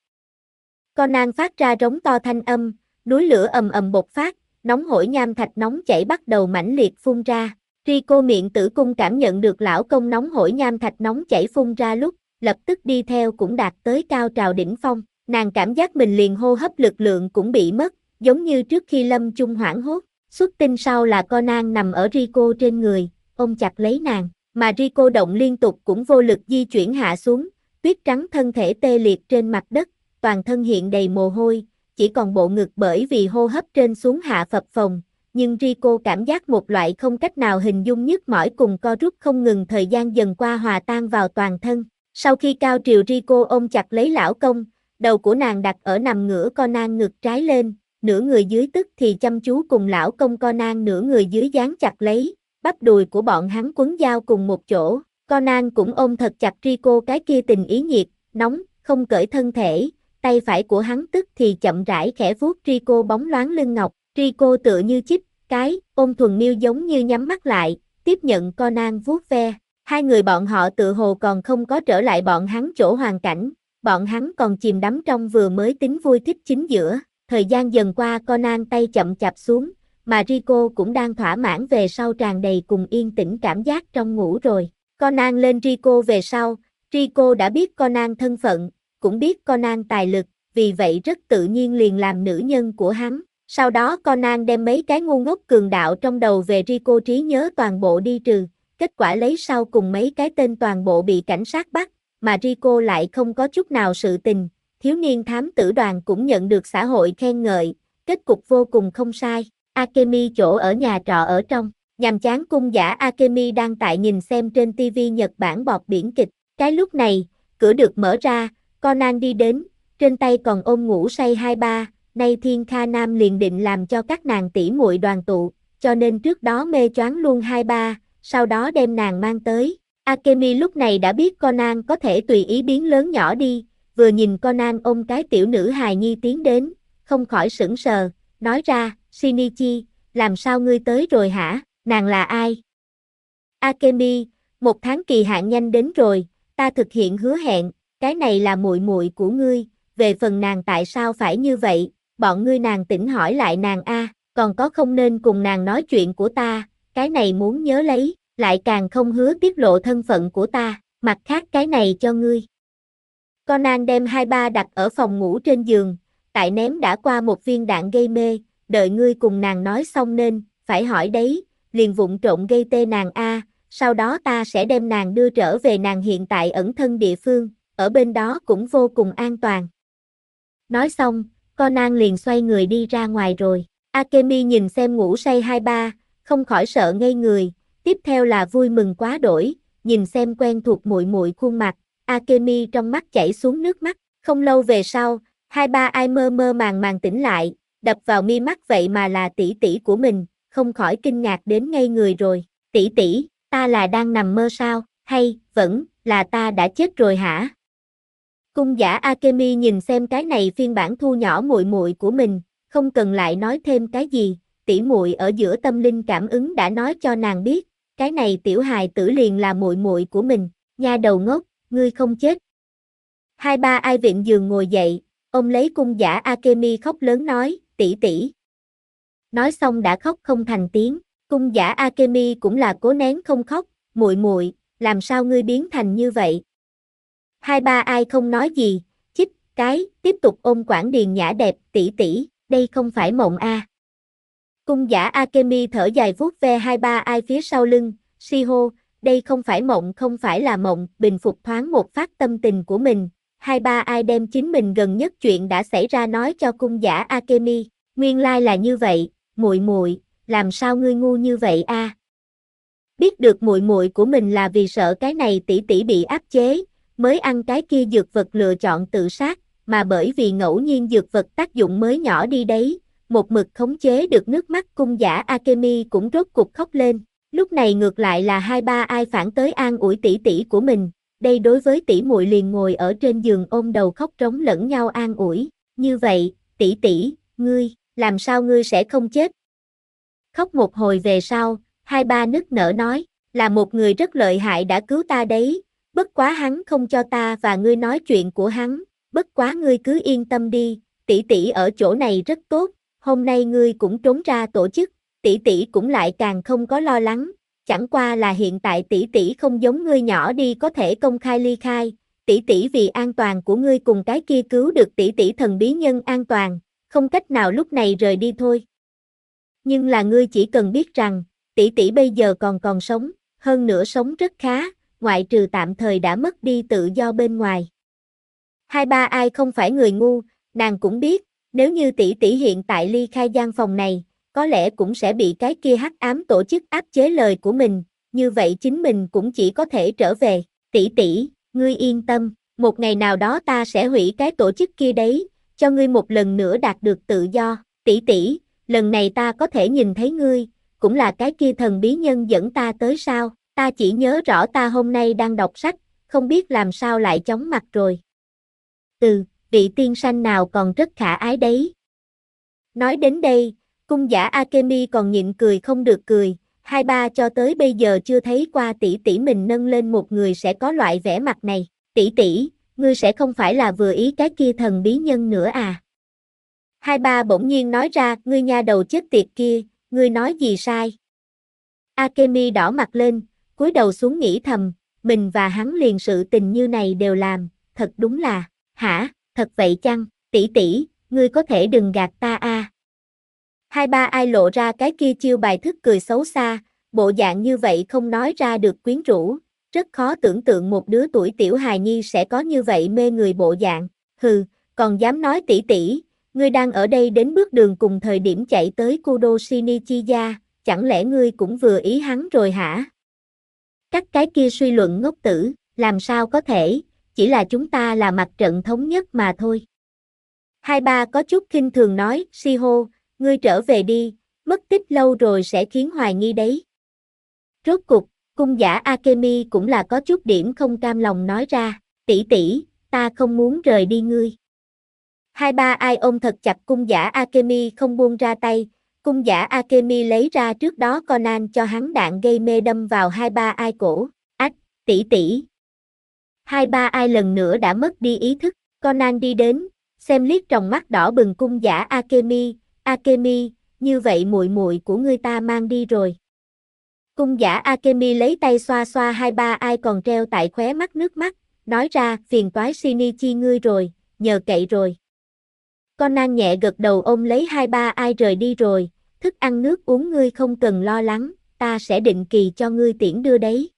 Conan phát ra rống to thanh âm, núi lửa ầm ầm bộc phát, nóng hổi nham thạch nóng chảy bắt đầu mãnh liệt phun ra. Rico miệng tử cung cảm nhận được lão công nóng hổi nham thạch nóng chảy phun ra lúc, lập tức đi theo cũng đạt tới cao trào đỉnh phong. Nàng cảm giác mình liền hô hấp lực lượng cũng bị mất, giống như trước khi lâm chung hoảng hốt. Xuất tinh sau là Conan nằm ở Rico trên người, ôm chặt lấy nàng, mà Rico động liên tục cũng vô lực di chuyển hạ xuống, tuyết trắng thân thể tê liệt trên mặt đất, toàn thân hiện đầy mồ hôi, chỉ còn bộ ngực bởi vì hô hấp trên xuống hạ phập phồng, nhưng Rico cảm giác một loại không cách nào hình dung nhức mỏi cùng co rút không ngừng thời gian dần qua hòa tan vào toàn thân. Sau khi cao triều Rico ôm chặt lấy lão công, đầu của nàng đặt ở nằm ngửa Conan ngực trái lên, nửa người dưới tức thì chăm chú cùng lão công Conan nửa người dưới dán chặt lấy, bắp đùi của bọn hắn quấn giao cùng một chỗ. Conan cũng ôm thật chặt Rico cái kia tình ý nhiệt, nóng, không cởi thân thể, tay phải của hắn tức thì chậm rãi khẽ vuốt Rico bóng loáng lưng ngọc, Rico tựa như chích, cái, ôm thuần miêu giống như nhắm mắt lại, tiếp nhận Conan vuốt ve. Hai người bọn họ tự hồ còn không có trở lại bọn hắn chỗ hoàn cảnh, bọn hắn còn chìm đắm trong vừa mới tính vui thích chính giữa. Thời gian dần qua Conan tay chậm chạp xuống, mà Rico cũng đang thỏa mãn về sau tràn đầy cùng yên tĩnh cảm giác trong ngủ rồi. Conan lên Rico về sau, Rico đã biết Conan thân phận, cũng biết Conan tài lực, vì vậy rất tự nhiên liền làm nữ nhân của hắn. Sau đó Conan đem mấy cái ngu ngốc cường đạo trong đầu về Rico trí nhớ toàn bộ đi trừ, kết quả lấy sau cùng mấy cái tên toàn bộ bị cảnh sát bắt, mà Rico lại không có chút nào sự tình. Thiếu niên thám tử đoàn cũng nhận được xã hội khen ngợi, kết cục vô cùng không sai. Akemi chỗ ở nhà trọ ở trong, nhàm chán cung giả Akemi đang tại nhìn xem trên TV Nhật Bản bọt biển kịch. Cái lúc này, cửa được mở ra, Conan đi đến, trên tay còn ôm ngủ say hai ba, nay Thiên Kha Nam liền định làm cho các nàng tỷ muội đoàn tụ, cho nên trước đó mê choáng luôn hai ba, sau đó đem nàng mang tới. Akemi lúc này đã biết Conan có thể tùy ý biến lớn nhỏ đi, vừa nhìn Conan ôm cái tiểu nữ hài nhi tiến đến, không khỏi sững sờ, nói ra, Shinichi, làm sao ngươi tới rồi hả, nàng là ai? Akemi, 1 tháng kỳ hạn nhanh đến rồi, ta thực hiện hứa hẹn, cái này là muội muội của ngươi, về phần nàng tại sao phải như vậy, bọn ngươi nàng tỉnh hỏi lại nàng a, còn có không nên cùng nàng nói chuyện của ta, cái này muốn nhớ lấy, lại càng không hứa tiết lộ thân phận của ta, mặt khác cái này cho ngươi. Conan đem hai ba đặt ở phòng ngủ trên giường, tại ném đã qua một viên đạn gây mê, đợi ngươi cùng nàng nói xong nên, phải hỏi đấy, liền vụng trộn gây tê nàng a, sau đó ta sẽ đem nàng đưa trở về nàng hiện tại ẩn thân địa phương, ở bên đó cũng vô cùng an toàn. Nói xong, Conan liền xoay người đi ra ngoài rồi. Akemi nhìn xem ngủ say hai ba, không khỏi sợ ngây người, tiếp theo là vui mừng quá đổi, nhìn xem quen thuộc muội muội khuôn mặt, Akemi trong mắt chảy xuống nước mắt. Không lâu về sau, hai ba ai mơ mơ màng tỉnh lại, đập vào mi mắt vậy mà là tỷ tỷ của mình, không khỏi kinh ngạc đến ngây người rồi. Tỷ tỷ, ta là đang nằm mơ sao, hay vẫn là ta đã chết rồi hả? Cung giả Akemi nhìn xem cái này phiên bản thu nhỏ muội muội của mình, không cần lại nói thêm cái gì, tỷ muội ở giữa tâm linh cảm ứng đã nói cho nàng biết, cái này tiểu hài tử liền là muội muội của mình, nha đầu ngốc, ngươi không chết. Hai ba ai vịn giường ngồi dậy, ôm lấy cung giả Akemi khóc lớn nói, tỷ tỷ. Nói xong đã khóc không thành tiếng, cung giả Akemi cũng là cố nén không khóc, muội muội, làm sao ngươi biến thành như vậy? Hai ba ai không nói gì, chích, cái, tiếp tục ôm Quảng Điền Nhã đẹp, tỷ tỷ, đây không phải mộng a. Cung giả Akemi thở dài vuốt ve hai ba ai phía sau lưng, Shiho, đây không phải mộng, không phải là mộng, bình phục thoáng một phát tâm tình của mình. Hai ba ai đem chính mình gần nhất chuyện đã xảy ra nói cho cung giả Akemi, nguyên lai là như vậy, muội muội, làm sao ngươi ngu như vậy a? Biết được muội muội của mình là vì sợ cái này tỷ tỷ bị áp chế, mới ăn cái kia dược vật lựa chọn tự sát, mà bởi vì ngẫu nhiên dược vật tác dụng mới nhỏ đi đấy, một mực khống chế được nước mắt cung giả Akemi cũng rốt cục khóc lên. Lúc này ngược lại là hai ba ai phản tới an ủi tỷ tỷ của mình, đây đối với tỷ muội liền ngồi ở trên giường ôm đầu khóc trống lẫn nhau an ủi, như vậy, tỷ tỷ, ngươi, làm sao ngươi sẽ không chết? Khóc một hồi về sau, hai ba nức nở nói, là một người rất lợi hại đã cứu ta đấy, bất quá hắn không cho ta và ngươi nói chuyện của hắn, bất quá ngươi cứ yên tâm đi, tỷ tỷ ở chỗ này rất tốt, hôm nay ngươi cũng trốn ra tổ chức, tỷ tỷ cũng lại càng không có lo lắng, chẳng qua là hiện tại tỷ tỷ không giống ngươi nhỏ đi có thể công khai ly khai, tỷ tỷ vì an toàn của ngươi cùng cái kia cứu được tỷ tỷ thần bí nhân an toàn, không cách nào lúc này rời đi thôi. Nhưng là ngươi chỉ cần biết rằng, tỷ tỷ bây giờ còn sống, hơn nữa sống rất khá, ngoại trừ tạm thời đã mất đi tự do bên ngoài. Hai ba ai không phải người ngu, nàng cũng biết, nếu như tỷ tỷ hiện tại ly khai gian phòng này, có lẽ cũng sẽ bị cái kia hắc ám tổ chức áp chế lời của mình, như vậy chính mình cũng chỉ có thể trở về. Tỷ tỷ, ngươi yên tâm, một ngày nào đó ta sẽ hủy cái tổ chức kia đấy, cho ngươi một lần nữa đạt được tự do. Tỷ tỷ, lần này ta có thể nhìn thấy ngươi, cũng là cái kia thần bí nhân dẫn ta tới sao? Ta chỉ nhớ rõ ta hôm nay đang đọc sách, không biết làm sao lại chóng mặt rồi. Vị tiên sanh nào còn rất khả ái đấy. Nói đến đây, cung giả Akemi còn nhịn cười không được cười, hai ba cho tới bây giờ chưa thấy qua tỷ tỷ mình nâng lên một người sẽ có loại vẻ mặt này. Tỷ tỷ, ngươi sẽ không phải là vừa ý cái kia thần bí nhân nữa à? Hai ba bỗng nhiên nói ra, ngươi nha đầu chết tiệt kia, ngươi nói gì sai? Akemi đỏ mặt lên, cúi đầu xuống nghĩ thầm, mình và hắn liền sự tình như này đều làm, thật đúng là, hả, thật vậy chăng, tỷ tỷ, ngươi có thể đừng gạt ta à? Hai ba ai lộ ra cái kia chiêu bài thức cười xấu xa, bộ dạng như vậy không nói ra được quyến rũ, rất khó tưởng tượng một đứa tuổi tiểu hài nhi sẽ có như vậy mê người bộ dạng, hừ, còn dám nói tỷ tỷ, ngươi đang ở đây đến bước đường cùng thời điểm chạy tới Kudo Shinichiya, chẳng lẽ ngươi cũng vừa ý hắn rồi hả? Các cái kia suy luận ngốc tử, làm sao có thể, chỉ là chúng ta là mặt trận thống nhất mà thôi. Hai ba có chút khinh thường nói, Shiho, ngươi trở về đi, mất tích lâu rồi sẽ khiến hoài nghi đấy. Rốt cục, cung giả Akemi cũng là có chút điểm không cam lòng nói ra, tỷ tỷ, ta không muốn rời đi ngươi. Hai ba ai ôm thật chặt cung giả Akemi không buông ra tay, cung giả Akemi lấy ra trước đó Conan cho hắn đạn gây mê đâm vào hai ba ai cổ, ách, tỷ tỷ. Hai ba ai lần nữa đã mất đi ý thức, Conan đi đến, xem liếc tròng mắt đỏ bừng cung giả Akemi, Akemi, như vậy muội muội của ngươi ta mang đi rồi. Cung giả Akemi lấy tay xoa xoa hai ba ai còn treo tại khóe mắt nước mắt, nói ra phiền toái Shinichi ngươi rồi, nhờ cậy rồi. Conan nhẹ gật đầu ôm lấy hai ba ai rời đi rồi, thức ăn nước uống ngươi không cần lo lắng, ta sẽ định kỳ cho ngươi tiễn đưa đấy.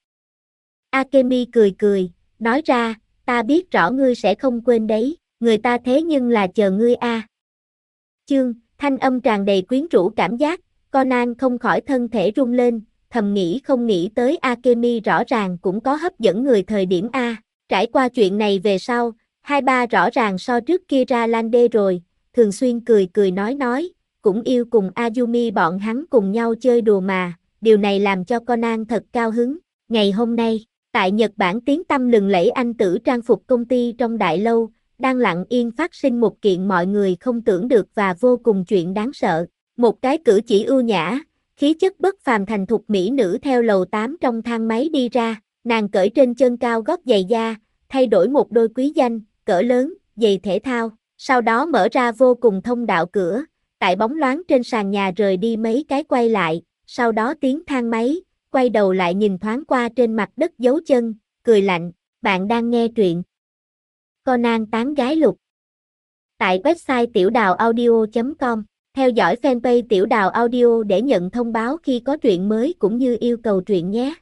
Akemi cười cười, nói ra, ta biết rõ ngươi sẽ không quên đấy, người ta thế nhưng là chờ ngươi a. Thanh âm tràn đầy quyến rũ cảm giác, Conan không khỏi thân thể rung lên, thầm nghĩ không nghĩ tới Akemi rõ ràng cũng có hấp dẫn người thời điểm a. Trải qua chuyện này về sau, hai ba rõ ràng so trước kia ra Lande rồi, thường xuyên cười cười nói, cũng yêu cùng Ayumi bọn hắn cùng nhau chơi đùa mà, điều này làm cho Conan thật cao hứng. Ngày hôm nay, tại Nhật Bản tiếng tăm lừng lẫy anh tử trang phục công ty trong đại lâu, đang lặng yên phát sinh một kiện mọi người không tưởng được và vô cùng chuyện đáng sợ. Một cái cử chỉ ưu nhã, khí chất bất phàm thành thục mỹ nữ theo lầu 8 trong thang máy đi ra, nàng cởi trên chân cao gót giày da, thay đổi một đôi quý danh, cỡ lớn, giày thể thao, sau đó mở ra vô cùng thông đạo cửa, tại bóng loáng trên sàn nhà rời đi mấy cái quay lại, sau đó tiến thang máy, quay đầu lại nhìn thoáng qua trên mặt đất dấu chân, cười lạnh, bạn đang nghe truyện Conan tán gái lục. Tại website tiểuđào audio.com, theo dõi fanpage Tiểu Đào Audio để nhận thông báo khi có truyện mới cũng như yêu cầu truyện nhé.